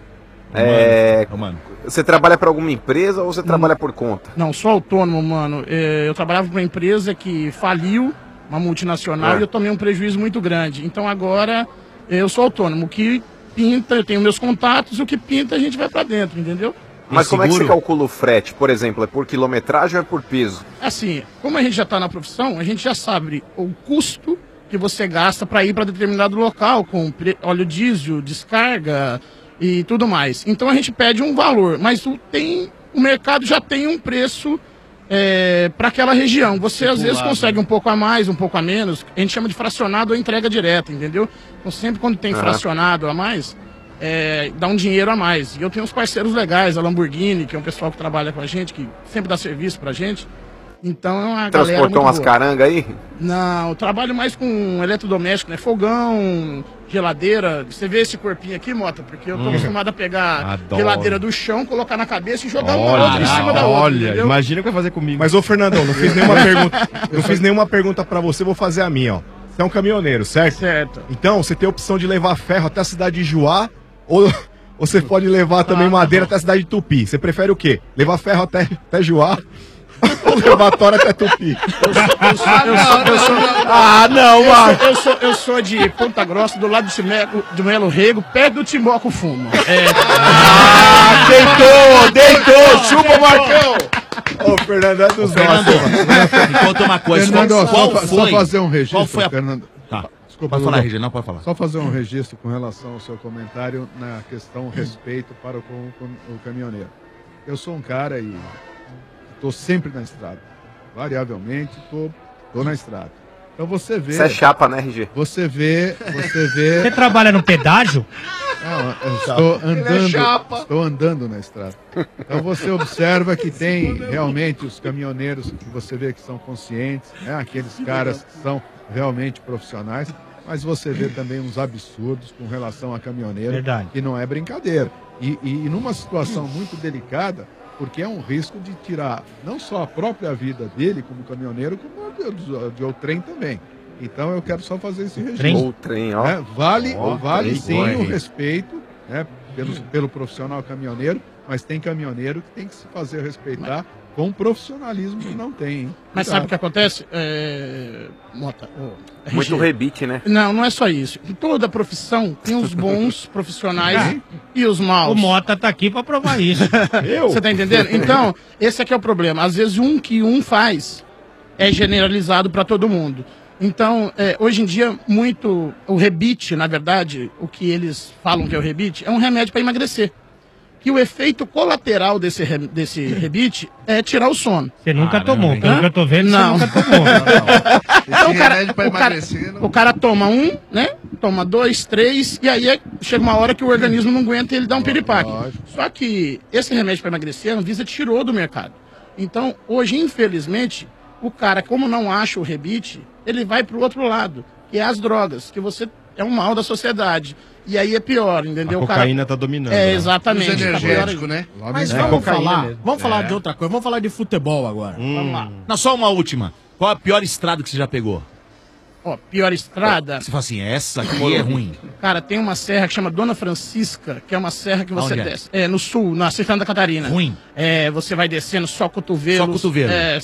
Speaker 14: É,
Speaker 2: Mano, mano.
Speaker 14: Você trabalha para alguma empresa ou você trabalha por conta?
Speaker 2: Não, sou autônomo, mano. É, eu trabalhava para uma empresa que faliu, uma multinacional,
Speaker 14: É.
Speaker 2: e eu tomei um prejuízo muito grande. Então agora eu sou autônomo. O que pinta, eu tenho meus contatos, o que pinta a gente vai para dentro, entendeu?
Speaker 14: Mas
Speaker 2: E
Speaker 14: como é que você
Speaker 2: seguro?
Speaker 14: calcula o frete, por exemplo? É por quilometragem ou é por peso?
Speaker 2: Assim, como a gente já está na profissão, a gente já sabe o custo que você gasta para ir para determinado local, com pre- óleo diesel, descarga e tudo mais. Então a gente pede um valor, mas o, tem, o mercado já tem um preço para aquela região. Você às vezes
Speaker 5: Estipulado.
Speaker 2: consegue um pouco a mais, um pouco a menos. A gente chama de fracionado ou entrega direta, entendeu? Então sempre quando tem
Speaker 5: Aham.
Speaker 2: fracionado a mais, é, dá um dinheiro a mais. E eu tenho uns parceiros legais, a Lamborghini, que é um pessoal que trabalha com a gente, que sempre dá serviço pra gente. Então é uma galera
Speaker 14: Transportou
Speaker 2: muito
Speaker 14: umas
Speaker 2: boa.
Speaker 14: carangas aí?
Speaker 2: Não, eu trabalho mais com eletrodoméstico, né? Fogão, geladeira. Você vê esse corpinho aqui, Mota? Porque eu tô
Speaker 13: Hum.
Speaker 2: acostumado a pegar
Speaker 13: Adoro.
Speaker 2: geladeira do chão, colocar na cabeça e jogar uma
Speaker 13: Olha,
Speaker 2: outra em cima da outra,
Speaker 13: olha,
Speaker 2: entendeu?
Speaker 13: imagina o que vai fazer comigo.
Speaker 12: Mas, ô Fernandão, não fiz nenhuma pergunta. Não fiz nenhuma pergunta pra você, vou fazer a minha, ó. Você é um caminhoneiro, certo?
Speaker 2: Certo.
Speaker 12: Então, você tem a opção de levar ferro até a cidade de Juá, ou, ou você pode levar também
Speaker 2: Ah,
Speaker 12: madeira até a cidade de Tupi. Você prefere o quê? Levar ferro até, até Juá ou levar tora até Tupi?
Speaker 2: Eu sou- eu sou-
Speaker 12: Ah, não,
Speaker 2: eu
Speaker 12: mano.
Speaker 2: sou, eu, sou, eu sou de Ponta Grossa, do lado do, Cimeco, do Melo Rego, perto do Timóco Fumo. É.
Speaker 12: Ah, deitou, deitou, chupa, Marcão! Ô, Fernando, é dos
Speaker 11: Fernando,
Speaker 12: nossos.
Speaker 11: me conta uma coisa.
Speaker 9: Fernando,
Speaker 11: qual,
Speaker 9: só
Speaker 11: qual
Speaker 9: fa- só
Speaker 11: foi?
Speaker 9: fazer um registro,
Speaker 11: Qual foi a...
Speaker 9: Fernando.
Speaker 11: Tá.
Speaker 9: Desculpa,
Speaker 11: Pode falar,
Speaker 9: Lulu.
Speaker 11: Reginaldo, pode falar.
Speaker 9: Só fazer um registro com relação ao seu comentário na questão respeito para o, com- com o caminhoneiro. Eu sou um cara e estou sempre na estrada. Variavelmente, estou tô na estrada. Então você vê...
Speaker 14: Você é chapa, né, R G?
Speaker 9: Você vê... Você vê...
Speaker 19: Você trabalha no pedágio?
Speaker 9: Não, eu estou
Speaker 19: Ele é
Speaker 9: andando,
Speaker 19: chapa.
Speaker 9: estou andando na estrada. Então você observa que tem realmente os caminhoneiros que você vê que são conscientes, né? Aqueles caras que são realmente profissionais, mas você vê também uns absurdos com relação a caminhoneiro,
Speaker 19: Verdade.
Speaker 9: que não é brincadeira. E, e, e numa situação muito delicada, porque é um risco de tirar não só a própria vida dele como caminhoneiro, como a de, de, de o trem também. Então eu quero só fazer esse registro.
Speaker 14: O trem, ó.
Speaker 9: Né? Vale,
Speaker 14: Ó,
Speaker 9: vale
Speaker 14: trem,
Speaker 9: sim
Speaker 14: boa,
Speaker 9: o
Speaker 14: hein?
Speaker 9: respeito, né, pelo, pelo profissional caminhoneiro, mas tem caminhoneiro que tem que se fazer respeitar com um profissionalismo que não tem. Hein?
Speaker 2: Mas
Speaker 9: Cuidado.
Speaker 2: sabe o que acontece? É... Mota, ô, R G.
Speaker 14: Muito rebite, né?
Speaker 2: Não, não é só isso. Em toda profissão tem os bons profissionais e os maus.
Speaker 19: O Mota tá aqui pra provar isso.
Speaker 2: Você tá entendendo? Então, esse aqui é o problema. Às vezes um que um faz é generalizado para todo mundo. Então, é, hoje em dia, muito o rebite, na verdade, o que eles falam que é o rebite, é um remédio para emagrecer. Que o efeito colateral desse, re- desse rebite é tirar o sono.
Speaker 19: Você nunca
Speaker 2: Caramba,
Speaker 19: tomou,
Speaker 2: hein?
Speaker 19: pelo que eu tô vendo,
Speaker 2: Não.
Speaker 19: você nunca tomou.
Speaker 2: Então, o cara,
Speaker 17: remédio pra
Speaker 2: o, cara,
Speaker 17: emagrecer, não-
Speaker 2: o cara toma um, né? Toma dois, três, e aí é- chega uma hora que o organismo não aguenta e ele dá um piripaque. Só que esse remédio para emagrecer, a Anvisa tirou do mercado. Então, hoje, infelizmente, o cara, como não acha o rebite, ele vai pro outro lado, que é as drogas, que você é um mal da sociedade. E aí é pior, entendeu?
Speaker 13: A
Speaker 2: O cara-
Speaker 13: cocaína tá dominando.
Speaker 2: É,
Speaker 13: né?
Speaker 2: exatamente.
Speaker 17: Uso
Speaker 2: tá
Speaker 17: energético,
Speaker 2: pior.
Speaker 17: né?
Speaker 8: Mas
Speaker 11: É,
Speaker 8: vamos
Speaker 11: cocaína
Speaker 8: falar,
Speaker 11: mesmo.
Speaker 8: vamos falar
Speaker 11: É.
Speaker 8: de outra coisa, vamos falar de futebol agora.
Speaker 2: Vamos lá.
Speaker 11: Não, só uma última. Qual a pior estrada que você já pegou?
Speaker 2: Ó, pior estrada.
Speaker 11: Você fala assim, essa aqui é ruim.
Speaker 2: Cara, tem uma serra que chama Dona Francisca, que é uma serra que você
Speaker 11: Aonde é?
Speaker 2: desce. É, no sul, na Santa Catarina.
Speaker 11: Ruim.
Speaker 2: É, você vai descendo só cotovelo.
Speaker 11: Só cotovelo.
Speaker 2: É,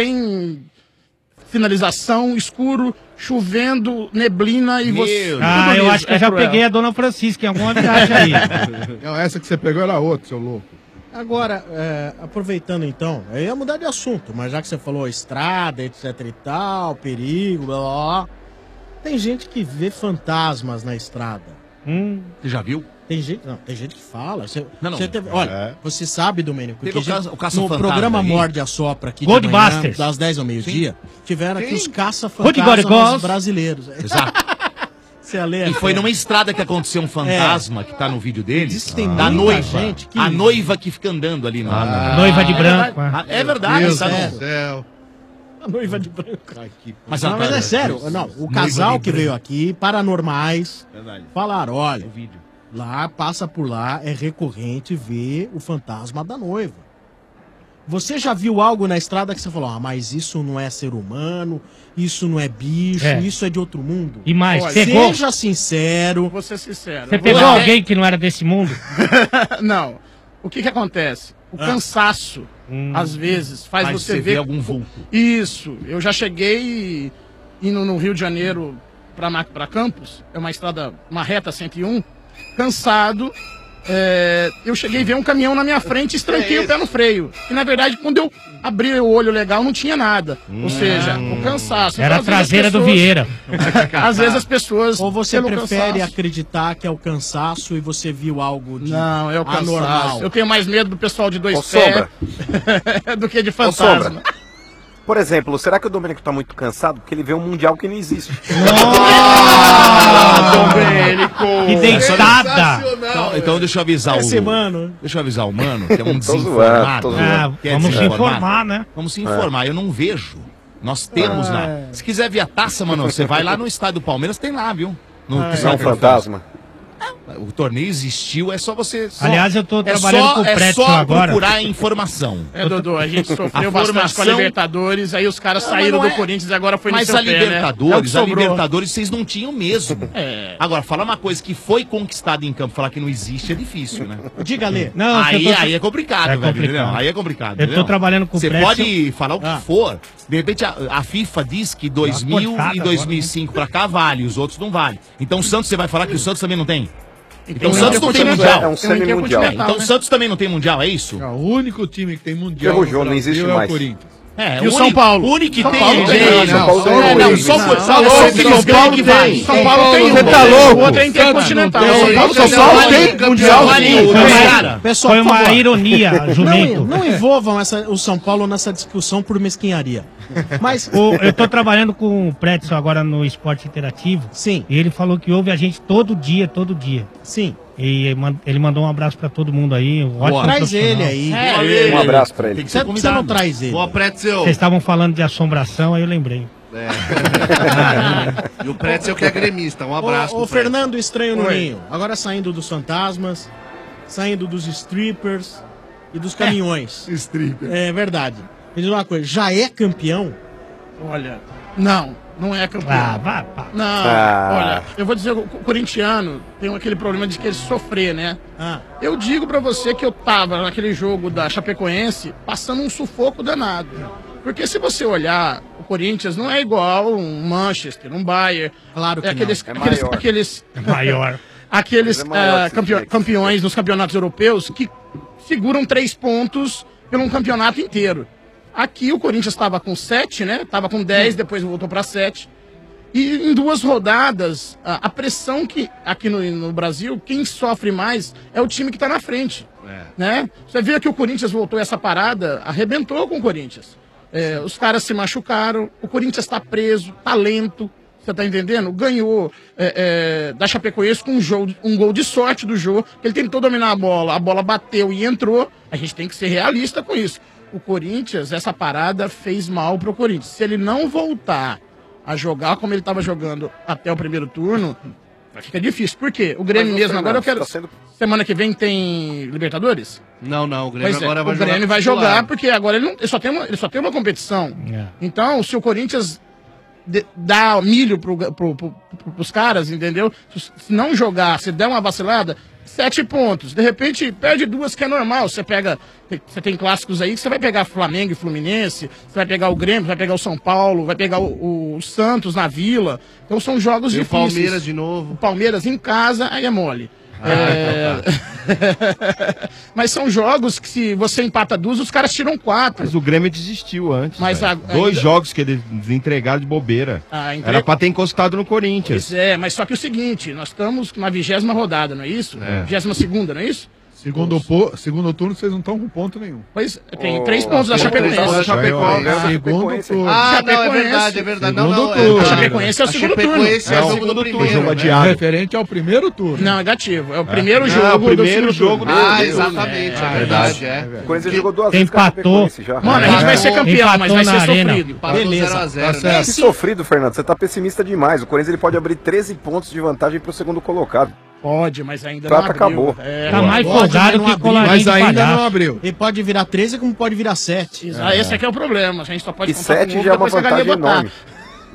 Speaker 2: sem finalização, escuro, chovendo, neblina e você.
Speaker 19: Ah,
Speaker 2: tudo
Speaker 19: eu
Speaker 2: liso.
Speaker 19: acho que eu
Speaker 2: É
Speaker 19: já
Speaker 2: cruel.
Speaker 19: peguei a Dona Francisca em alguma viagem aí.
Speaker 9: Não, essa que você pegou era outra, seu louco.
Speaker 8: Agora, é, aproveitando então, eu ia mudar de assunto, mas já que você falou estrada, etc e tal, perigo, blá blá blá, tem gente que vê fantasmas na estrada.
Speaker 11: Você já viu?
Speaker 8: Tem gente, não, tem gente que fala. Você,
Speaker 11: Não, não.
Speaker 8: você teve-
Speaker 11: É.
Speaker 8: olha, você sabe, Domênico,
Speaker 11: Teve
Speaker 8: que
Speaker 11: o
Speaker 8: gente-
Speaker 11: caça- o
Speaker 8: no
Speaker 11: caça-fantasma
Speaker 8: programa
Speaker 11: aí.
Speaker 8: Morde a Sopra aqui de
Speaker 19: Goldbusters.
Speaker 8: manhã, das dez ao meio-dia, tiveram aqui
Speaker 11: Sim.
Speaker 8: os
Speaker 19: Rodrigues
Speaker 8: caça-fantasmas
Speaker 19: Gols.
Speaker 8: brasileiros.
Speaker 11: Exato.
Speaker 8: Você ia ler
Speaker 11: E
Speaker 8: aqui,
Speaker 11: foi
Speaker 8: ó.
Speaker 11: numa estrada que aconteceu um fantasma que tá no vídeo dele.
Speaker 8: Diz que tem
Speaker 11: da
Speaker 8: muita
Speaker 11: noiva.
Speaker 8: gente que-
Speaker 11: A noiva que fica andando ali. No...
Speaker 19: Ah, Noiva de
Speaker 11: é
Speaker 19: branco,
Speaker 11: verdade.
Speaker 19: é.
Speaker 11: É verdade,
Speaker 9: Deus
Speaker 11: sabe?
Speaker 9: do céu.
Speaker 8: A noiva de branco.
Speaker 11: Mas,
Speaker 8: não,
Speaker 11: a-
Speaker 8: mas é sério, não, o casal que veio aqui, paranormais,
Speaker 11: Verdade.
Speaker 8: falaram, olha, lá, passa por lá, é recorrente ver o fantasma da noiva. Você já viu algo na estrada que você falou, ah, mas isso não é ser humano, isso não é bicho,
Speaker 19: É.
Speaker 8: isso é de outro mundo?
Speaker 19: E mais,
Speaker 8: Olha,
Speaker 19: pegou?
Speaker 8: Seja sincero.
Speaker 2: Vou ser sincero.
Speaker 19: Você
Speaker 2: Eu vou
Speaker 19: pegou
Speaker 2: lá-
Speaker 19: alguém que não era desse mundo?
Speaker 2: Não. O que que acontece? O
Speaker 19: Ah.
Speaker 2: cansaço,
Speaker 19: Hum.
Speaker 2: às vezes, faz
Speaker 11: Faz
Speaker 2: você
Speaker 11: você
Speaker 2: ver...
Speaker 11: ver algum vulto.
Speaker 2: Isso. Eu já cheguei indo no Rio de Janeiro pra, pra Campos, é uma estrada, uma reta cento e um, cansado. é, eu cheguei a ver um caminhão na minha frente e estranquei o pé no freio. E, na verdade, quando eu abri o olho legal, não tinha nada. Ou seja, o cansaço.
Speaker 19: Era a
Speaker 2: às vezes, as
Speaker 19: traseira do
Speaker 2: pessoas-
Speaker 19: Vieira.
Speaker 2: Às vezes as pessoas...
Speaker 8: Ou você
Speaker 2: pelo
Speaker 8: prefere
Speaker 2: cansaço-
Speaker 8: acreditar que é o cansaço e você viu algo de
Speaker 2: Não, é o cansaço.
Speaker 8: anormal?
Speaker 2: Eu tenho mais medo do pessoal de dois
Speaker 14: Ô,
Speaker 2: pés
Speaker 14: Sombra.
Speaker 2: do que de
Speaker 14: Ô,
Speaker 2: fantasma.
Speaker 14: Sombra, por exemplo, será que o Domênico tá muito cansado? Porque ele vê um mundial que não existe.
Speaker 11: Domênico!
Speaker 19: Que deitada!
Speaker 11: Então, então deixa eu avisar
Speaker 8: Esse
Speaker 11: o...
Speaker 8: mano.
Speaker 11: Deixa eu avisar o mano, que é um
Speaker 14: Tô zoando,
Speaker 11: desinformado.
Speaker 14: tô zoando.
Speaker 19: Ah,
Speaker 11: Que é
Speaker 19: vamos se
Speaker 11: desinformado.
Speaker 19: informar, né?
Speaker 11: Vamos se informar, eu não vejo. Nós temos lá. Se quiser ver a taça, mano, você vai lá no estádio do Palmeiras, tem lá, viu? No
Speaker 14: Não é um
Speaker 11: estádio
Speaker 14: fantasma.
Speaker 11: O torneio existiu, é só você. só-
Speaker 19: Aliás, eu tô
Speaker 11: é
Speaker 19: trabalhando
Speaker 11: só,
Speaker 19: com o
Speaker 11: é
Speaker 19: Pretzel
Speaker 11: só
Speaker 19: agora.
Speaker 11: procurar informação.
Speaker 2: É, Dodô, a gente sofreu
Speaker 11: A
Speaker 2: bastante com a
Speaker 11: formação-
Speaker 2: Libertadores, aí os caras
Speaker 11: Não,
Speaker 2: saíram
Speaker 11: mas
Speaker 2: do
Speaker 11: não é-
Speaker 2: Corinthians e agora foi no
Speaker 11: Mas
Speaker 2: seu
Speaker 11: a
Speaker 2: pé, né? É o
Speaker 11: Libertadores,
Speaker 2: que
Speaker 11: a
Speaker 2: sobrou.
Speaker 11: Libertadores vocês não tinham mesmo.
Speaker 2: É.
Speaker 11: Agora, falar uma coisa que foi conquistada em campo, falar que não existe é difícil, né?
Speaker 8: Diga, Lê.
Speaker 19: Não,
Speaker 11: aí,
Speaker 19: eu tô-
Speaker 11: aí é complicado,
Speaker 19: É
Speaker 11: velho,
Speaker 19: complicado.
Speaker 11: entendeu? Aí é complicado.
Speaker 19: Eu tô
Speaker 11: entendeu?
Speaker 19: trabalhando com
Speaker 11: Você
Speaker 19: Pretzel.
Speaker 11: pode falar o que
Speaker 8: Ah.
Speaker 11: for. De repente, a, a FIFA diz que dois mil
Speaker 19: cortada
Speaker 11: e dois mil e cinco pra cá vale, os outros não vale. Então o Santos, você vai falar que o Santos também não tem? Então o
Speaker 2: Tem
Speaker 11: Santos não tem
Speaker 2: Intercontinental.
Speaker 11: mundial.
Speaker 14: É um semi-mundial.
Speaker 11: É, então o Santos também não tem mundial, é isso?
Speaker 9: É, o único time que tem mundial
Speaker 14: Ferrujou,
Speaker 9: no
Speaker 14: não
Speaker 9: Brasil
Speaker 14: existe
Speaker 9: é o
Speaker 14: mais.
Speaker 9: Corinthians.
Speaker 11: É,
Speaker 2: E o São Paulo?
Speaker 11: O único que
Speaker 2: São
Speaker 11: tem
Speaker 2: Paulo
Speaker 11: é
Speaker 2: tem,
Speaker 11: gente.
Speaker 14: São Paulo tem
Speaker 11: É, não,
Speaker 14: dois.
Speaker 11: só
Speaker 2: Não,
Speaker 11: por
Speaker 2: não,
Speaker 11: só
Speaker 2: não,
Speaker 11: por
Speaker 2: São
Speaker 11: ser
Speaker 2: Paulo
Speaker 11: Paulo
Speaker 2: tem.
Speaker 11: vale.
Speaker 2: São Paulo tem
Speaker 12: Você
Speaker 2: um.
Speaker 12: tá louco?
Speaker 2: O outro é Intercontinental.
Speaker 12: São
Speaker 2: São
Speaker 12: Paulo,
Speaker 2: Paulo
Speaker 12: São Paulo tem mundial.
Speaker 11: Vale,
Speaker 19: Foi uma-
Speaker 11: cara.
Speaker 8: Pessoal,
Speaker 19: Foi
Speaker 8: por
Speaker 19: uma
Speaker 8: favor.
Speaker 19: ironia,
Speaker 8: Não,
Speaker 19: jumento.
Speaker 8: não envolvam essa- o São Paulo nessa discussão por mesquinharia. Mas,
Speaker 19: O- eu tô trabalhando com o Pretzel agora no esporte interativo.
Speaker 8: sim,
Speaker 19: E ele falou que ouve a gente todo dia, todo dia.
Speaker 8: sim.
Speaker 19: E man- ele mandou um abraço pra todo mundo aí. Um ótimo
Speaker 8: Traz
Speaker 19: profissional.
Speaker 8: ele aí.
Speaker 11: É,
Speaker 14: Um abraço pra ele.
Speaker 11: Tem que
Speaker 8: Você
Speaker 11: ser
Speaker 8: você não
Speaker 11: convidado.
Speaker 8: traz ele.
Speaker 17: Ô, Pretzel.
Speaker 19: Vocês estavam falando de assombração, aí eu lembrei.
Speaker 17: É. E o Pretzel que é gremista. Um abraço.
Speaker 8: Ô, ô
Speaker 17: pro Pretzel.
Speaker 8: Fernando Estranho no
Speaker 2: Oi.
Speaker 8: Ninho, agora saindo dos fantasmas, saindo dos strippers e dos caminhões.
Speaker 9: Stripper.
Speaker 8: É verdade. Me diz uma coisa, já é campeão?
Speaker 2: Olha, não, não é campeão.
Speaker 19: Ah, vá, pá.
Speaker 2: Não,
Speaker 14: Ah.
Speaker 2: olha, eu vou dizer, o co- corintiano tem aquele problema de que ele sofrer, né?
Speaker 8: Ah,
Speaker 2: Eu digo pra você que eu tava naquele jogo da Chapecoense passando um sufoco danado. Porque se você olhar, o Corinthians não é igual um Manchester, um Bayern.
Speaker 8: claro que
Speaker 2: É aqueles,
Speaker 14: É
Speaker 2: aqueles,
Speaker 14: maior.
Speaker 2: aqueles,
Speaker 19: Maior.
Speaker 2: aqueles
Speaker 14: Mas é maior
Speaker 2: ah,
Speaker 14: que
Speaker 2: campe-
Speaker 14: esse
Speaker 2: campeões nos campeonatos europeus que seguram três pontos pelo um campeonato inteiro. Aqui o Corinthians estava com sete, né? Estava com dez, depois voltou para sete. E em duas rodadas, a, a pressão que aqui no, no Brasil, quem sofre mais é o time que está na frente. Né? Você vê que o Corinthians voltou essa parada, arrebentou com o Corinthians. É, os caras se machucaram, o Corinthians está preso, tá lento, você tá entendendo? Ganhou é, é, da Chapecoense com um, jogo, um gol de sorte do jogo, que ele tentou dominar a bola, a bola bateu e entrou. A gente tem que ser realista com isso. O Corinthians, essa parada fez mal pro Corinthians. Se ele não voltar a jogar como ele estava jogando até o primeiro turno, fica difícil. Por quê? O Grêmio
Speaker 14: Mas, ô,
Speaker 2: mesmo, agora eu
Speaker 14: Fernando,
Speaker 2: quero...
Speaker 14: tá sendo-
Speaker 2: Semana que vem tem Libertadores?
Speaker 17: Não, não. O Grêmio
Speaker 2: Pois é,
Speaker 17: agora vai
Speaker 2: o
Speaker 17: jogar.
Speaker 2: Grêmio vai
Speaker 17: titular.
Speaker 2: jogar porque agora ele, não, ele, só tem uma, ele só tem uma competição.
Speaker 19: É.
Speaker 2: Então, se o Corinthians de- dá milho pro, pro, pro, pro, pros caras, entendeu? Se, se não jogar, se der uma vacilada, sete pontos. De repente, perde duas, que é normal. Você pega. Você tem clássicos aí que você vai pegar Flamengo e Fluminense, você vai pegar o Grêmio, vai pegar o São Paulo, vai pegar o, o Santos na Vila. Então são jogos
Speaker 17: E o
Speaker 2: difíceis.
Speaker 17: Palmeiras de novo.
Speaker 2: O Palmeiras em casa, aí é mole. É... Mas são jogos que se você empata duas, os caras tiram quatro.
Speaker 13: Mas o Grêmio desistiu antes.
Speaker 2: Mas
Speaker 13: velho.
Speaker 2: a-
Speaker 13: Dois
Speaker 2: ainda-
Speaker 13: jogos que eles entregaram de bobeira.
Speaker 2: Ah, entre-
Speaker 13: Era pra ter encostado no Corinthians.
Speaker 2: Pois é, mas só que o seguinte, nós estamos na vigésima rodada, não é isso?
Speaker 13: É.
Speaker 2: Vigésima segunda, não é isso?
Speaker 9: Segundo, po- segundo turno, vocês não estão com ponto nenhum.
Speaker 2: Pois tem
Speaker 14: Oh,
Speaker 2: três pontos da
Speaker 14: tem três
Speaker 2: Chapecoense.
Speaker 14: pontos da
Speaker 9: Chapecoense.
Speaker 14: Ah,
Speaker 9: Segundo
Speaker 14: Chapecoense.
Speaker 9: turno.
Speaker 17: Ah, não, é
Speaker 2: Chapecoense.
Speaker 17: verdade, é verdade. Não,
Speaker 9: Segundo
Speaker 17: não,
Speaker 9: turno.
Speaker 17: é,
Speaker 2: A Chapecoense é o
Speaker 17: a
Speaker 2: segundo
Speaker 17: Chapecoense
Speaker 2: turno.
Speaker 17: é o
Speaker 13: Não,
Speaker 17: segundo
Speaker 13: turno,
Speaker 17: primeiro.
Speaker 13: jogo
Speaker 17: né?
Speaker 13: adiado.
Speaker 9: Referente ao primeiro turno.
Speaker 2: Não, negativo. É o primeiro
Speaker 13: Não,
Speaker 2: jogo
Speaker 13: o primeiro
Speaker 2: do segundo
Speaker 13: jogo
Speaker 2: turno.
Speaker 17: Ah,
Speaker 14: Deus,
Speaker 17: exatamente, é,
Speaker 14: é
Speaker 17: verdade, é.
Speaker 14: O Corinthians jogou duas vezes com a
Speaker 19: Empatou.
Speaker 14: Chapecoense já.
Speaker 2: Mano, a gente vai ser campeão, mas
Speaker 19: Empatou
Speaker 2: vai
Speaker 19: na
Speaker 2: ser
Speaker 19: arena.
Speaker 2: sofrido.
Speaker 17: Empatou
Speaker 8: Beleza,
Speaker 17: zero a zero,
Speaker 9: tá
Speaker 17: né?
Speaker 9: certo.
Speaker 14: Que sofrido, Fernando. Você tá pessimista demais. O Corinthians ele pode abrir treze pontos de vantagem pro segundo colocado.
Speaker 2: Pode, mas ainda
Speaker 14: Prata
Speaker 2: não abriu.
Speaker 14: acabou.
Speaker 2: É,
Speaker 19: Tá mais
Speaker 2: pode,
Speaker 19: folgado
Speaker 2: mas não
Speaker 19: que
Speaker 2: abriu.
Speaker 19: colarinho
Speaker 8: Mas
Speaker 19: de
Speaker 8: ainda
Speaker 19: palhaço.
Speaker 8: não abriu. Ele pode virar treze como pode virar sete.
Speaker 2: Exa- Esse aqui é o problema. A gente só pode
Speaker 14: E
Speaker 2: comprar
Speaker 14: sete
Speaker 2: com ovo
Speaker 14: já é uma
Speaker 2: depois que a galinha
Speaker 14: vantagem
Speaker 2: botar.
Speaker 14: enorme.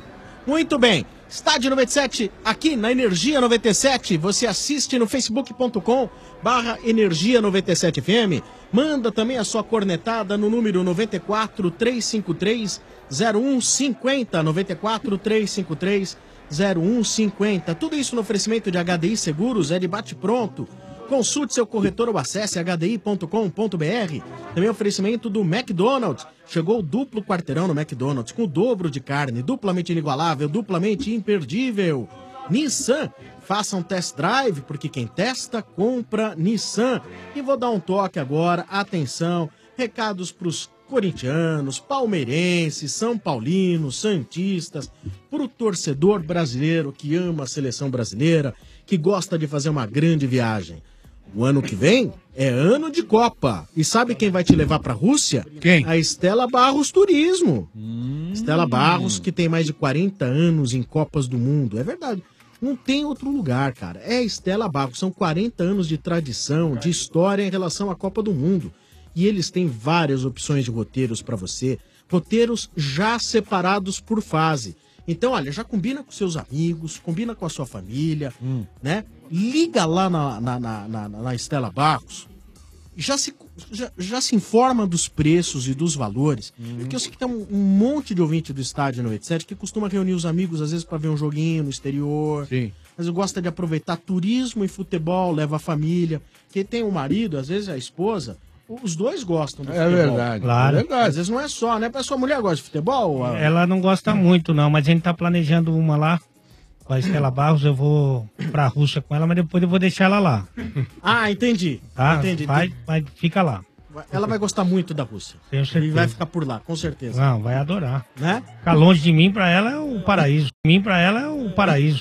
Speaker 8: Muito bem. Estádio noventa e sete, aqui na Energia noventa e sete. Você assiste no facebook ponto com barra Energia noventa e sete F M. Manda também a sua cornetada no número noventa e quatro, trezentos e cinquenta e três, zero um cinquenta. noventa e quatro, trezentos e cinquenta e três, zero um cinquenta. Tudo isso no oferecimento de H D I Seguros, é de bate-pronto. Consulte seu corretor ou acesse h d i ponto com ponto b r. Também oferecimento do McDonald's. Chegou o duplo quarteirão no McDonald's com o dobro de carne, duplamente inigualável, duplamente imperdível. Nissan, faça um test drive, porque quem testa, compra Nissan. E vou dar um toque agora, atenção, recados para os corintianos, palmeirenses, são paulinos, santistas, para o torcedor brasileiro que ama a seleção brasileira, que gosta de fazer uma grande viagem. O ano que vem é ano de Copa. E sabe quem vai te levar para a Rússia? Quem? A Estela Barros Turismo. Hum. Estela Barros, que tem mais de quarenta anos em Copas do Mundo. É verdade. Não tem outro lugar, cara. É Estela Barros. São quarenta anos de tradição, de história em relação à Copa do Mundo. E eles têm várias opções de roteiros para você. Roteiros já separados por fase. Então, olha, já combina com seus amigos, combina com a sua família, hum. né? Liga lá na, na, na, na, na Estela Barros, já se, já, já se informa dos preços e dos valores, hum. porque eu sei que tem um, um monte de ouvinte do Estádio noventa e sete que costuma reunir os amigos, às vezes, para ver um joguinho no exterior. Sim. Mas eu gosto de aproveitar turismo e futebol, leva a família, que tem o marido, às vezes a esposa. Os dois gostam do
Speaker 9: É
Speaker 8: futebol.
Speaker 9: verdade,
Speaker 19: Claro.
Speaker 9: é verdade.
Speaker 8: Às vezes não é só, né? A sua mulher gosta de futebol? a-
Speaker 19: Ela não gosta muito, não, mas a gente tá planejando uma lá com a Estela Barros. Eu vou pra Rússia com ela, mas depois eu vou deixar ela lá.
Speaker 8: Ah, entendi.
Speaker 19: Tá?
Speaker 8: Entendi.
Speaker 19: Vai, vai, fica lá.
Speaker 8: Ela vai gostar muito da Rússia.
Speaker 19: Tenho
Speaker 8: E
Speaker 19: certeza.
Speaker 8: vai ficar por lá, com certeza.
Speaker 19: Não, vai adorar.
Speaker 8: Né?
Speaker 19: Ficar longe de mim, pra ela é o paraíso. De mim, pra ela é o paraíso.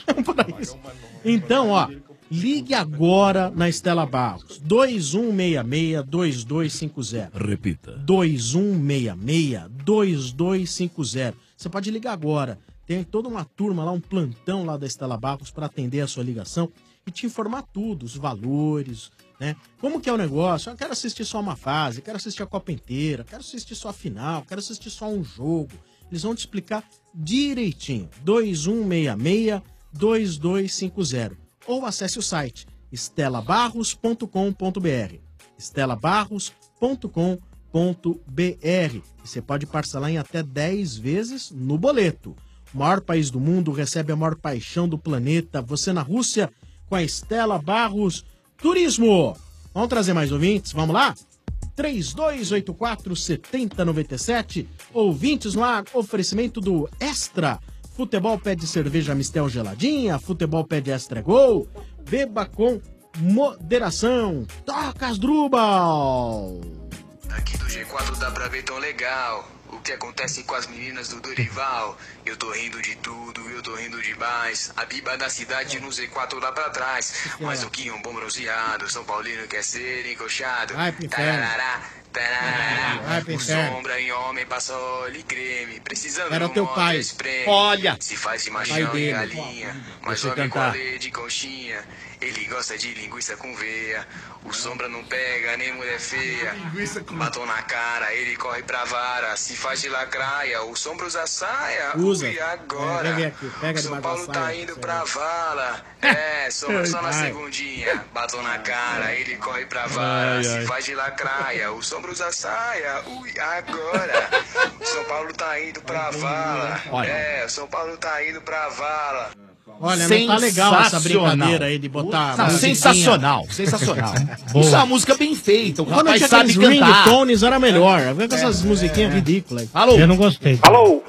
Speaker 8: Então, ó, ligue agora na Estela Barros. dois um seis seis, dois dois cinco zero.
Speaker 11: Repita.
Speaker 8: dois um seis seis, dois dois cinco zero. Você pode ligar agora. Tem toda uma turma lá, um plantão lá da Estela Barros para atender a sua ligação e te informar tudo, os valores, né? Como que é o negócio? Eu quero assistir só uma fase, quero assistir a Copa inteira, quero assistir só a final, quero assistir só um jogo. Eles vão te explicar direitinho. dois um seis seis, dois dois cinco zero. Ou acesse o site estela barros ponto com ponto b r. estela barros ponto com ponto b r. E você pode parcelar em até dez vezes no boleto. O maior país do mundo recebe a maior paixão do planeta. Você na Rússia com a Estela Barros Turismo. Vamos trazer mais ouvintes? Vamos lá? três dois oito quatro, sete zero nove sete. Ouvintes no ar, oferecimento do Extra. Futebol pede cerveja Mistel geladinha, futebol pede Extra Gol. Beba com moderação. Toca as Drubal.
Speaker 5: Aqui do G quatro dá pra ver tão legal o que acontece com as meninas do Dorival. Eu tô rindo de tudo, eu tô rindo demais. A biba da cidade no Z quatro lá pra trás. Mas o que um bom bronzeado, São Paulino quer ser encoxado.
Speaker 8: Vai pro inferno.
Speaker 5: Tarará, tarará.
Speaker 8: Vai pro
Speaker 5: O
Speaker 8: inferno.
Speaker 5: sombra em homem passa óleo e creme. Precisando
Speaker 8: Era
Speaker 5: de um
Speaker 8: teu
Speaker 5: modo
Speaker 8: pai.
Speaker 5: espreme.
Speaker 8: Olha.
Speaker 5: Se faz de
Speaker 8: Pai
Speaker 5: machão
Speaker 8: dele.
Speaker 5: e galinha. Mas
Speaker 8: Deixa eu
Speaker 5: homem com
Speaker 8: cantar.
Speaker 5: a lei de conchinha. Ele gosta de linguiça com veia. O sombra não pega nem mulher feia. Batom na cara, ele corre pra vara. Se faz de lacraia, o sombra usa saia.
Speaker 8: Usa.
Speaker 5: E agora?
Speaker 8: É, vem aqui, pega
Speaker 5: o São
Speaker 8: debaixo da
Speaker 5: Paulo
Speaker 8: saia,
Speaker 5: tá indo pra vala. É, sombra só na
Speaker 8: Ai.
Speaker 5: segundinha. Batom na cara, ele corre pra vara.
Speaker 8: Ai,
Speaker 5: Se
Speaker 8: ai.
Speaker 5: faz de lacraia, o sombra usa saia. Ui, agora? O São Paulo tá indo pra vala.
Speaker 8: Olha.
Speaker 5: É, o São Paulo tá indo pra vala.
Speaker 8: Olha, não tá legal essa brincadeira aí de botar...
Speaker 11: Não,
Speaker 8: musiquinha.
Speaker 11: sensacional, sensacional.
Speaker 8: Boa.
Speaker 11: Isso é uma música bem feita, o
Speaker 8: Quando
Speaker 11: rapaz
Speaker 8: tinha
Speaker 11: sabe
Speaker 8: aqueles
Speaker 11: cantar.
Speaker 8: ringtones era melhor. Vem com essas musiquinhas ridículas.
Speaker 11: Alô?
Speaker 19: Eu não gostei.
Speaker 21: Alô?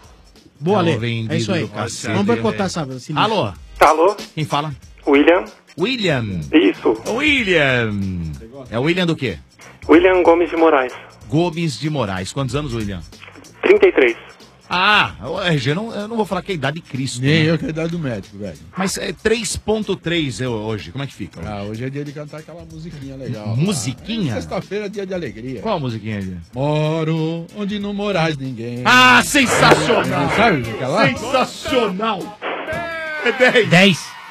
Speaker 8: Boa,
Speaker 11: Alô,
Speaker 8: Lê.
Speaker 11: vendido
Speaker 8: É isso aí.
Speaker 11: do cacete,
Speaker 8: Vamos boicotar
Speaker 11: né?
Speaker 8: essa... esse lixo.
Speaker 11: Alô?
Speaker 21: Alô?
Speaker 11: Quem fala?
Speaker 21: William?
Speaker 11: William.
Speaker 21: Isso.
Speaker 11: William. É o William do quê?
Speaker 21: William Gomes de Moraes.
Speaker 11: Gomes de Moraes. Quantos anos, William?
Speaker 21: trinta e três.
Speaker 11: Ah, o R G, não, eu não vou falar que é a idade de Cristo.
Speaker 9: Nem
Speaker 11: né?
Speaker 9: eu que é a idade do médico, velho.
Speaker 11: Mas é três ponto três eu- hoje, como é que fica?
Speaker 9: Ah, hoje é dia de cantar aquela musiquinha legal.
Speaker 11: Musiquinha?
Speaker 9: Ah, Sexta-feira é dia de alegria.
Speaker 11: Qual a musiquinha aí?
Speaker 9: Moro onde não morais ninguém.
Speaker 11: Ah, sensacional!
Speaker 9: Sabe aquela?
Speaker 11: Sensacional! É dez!
Speaker 19: dez!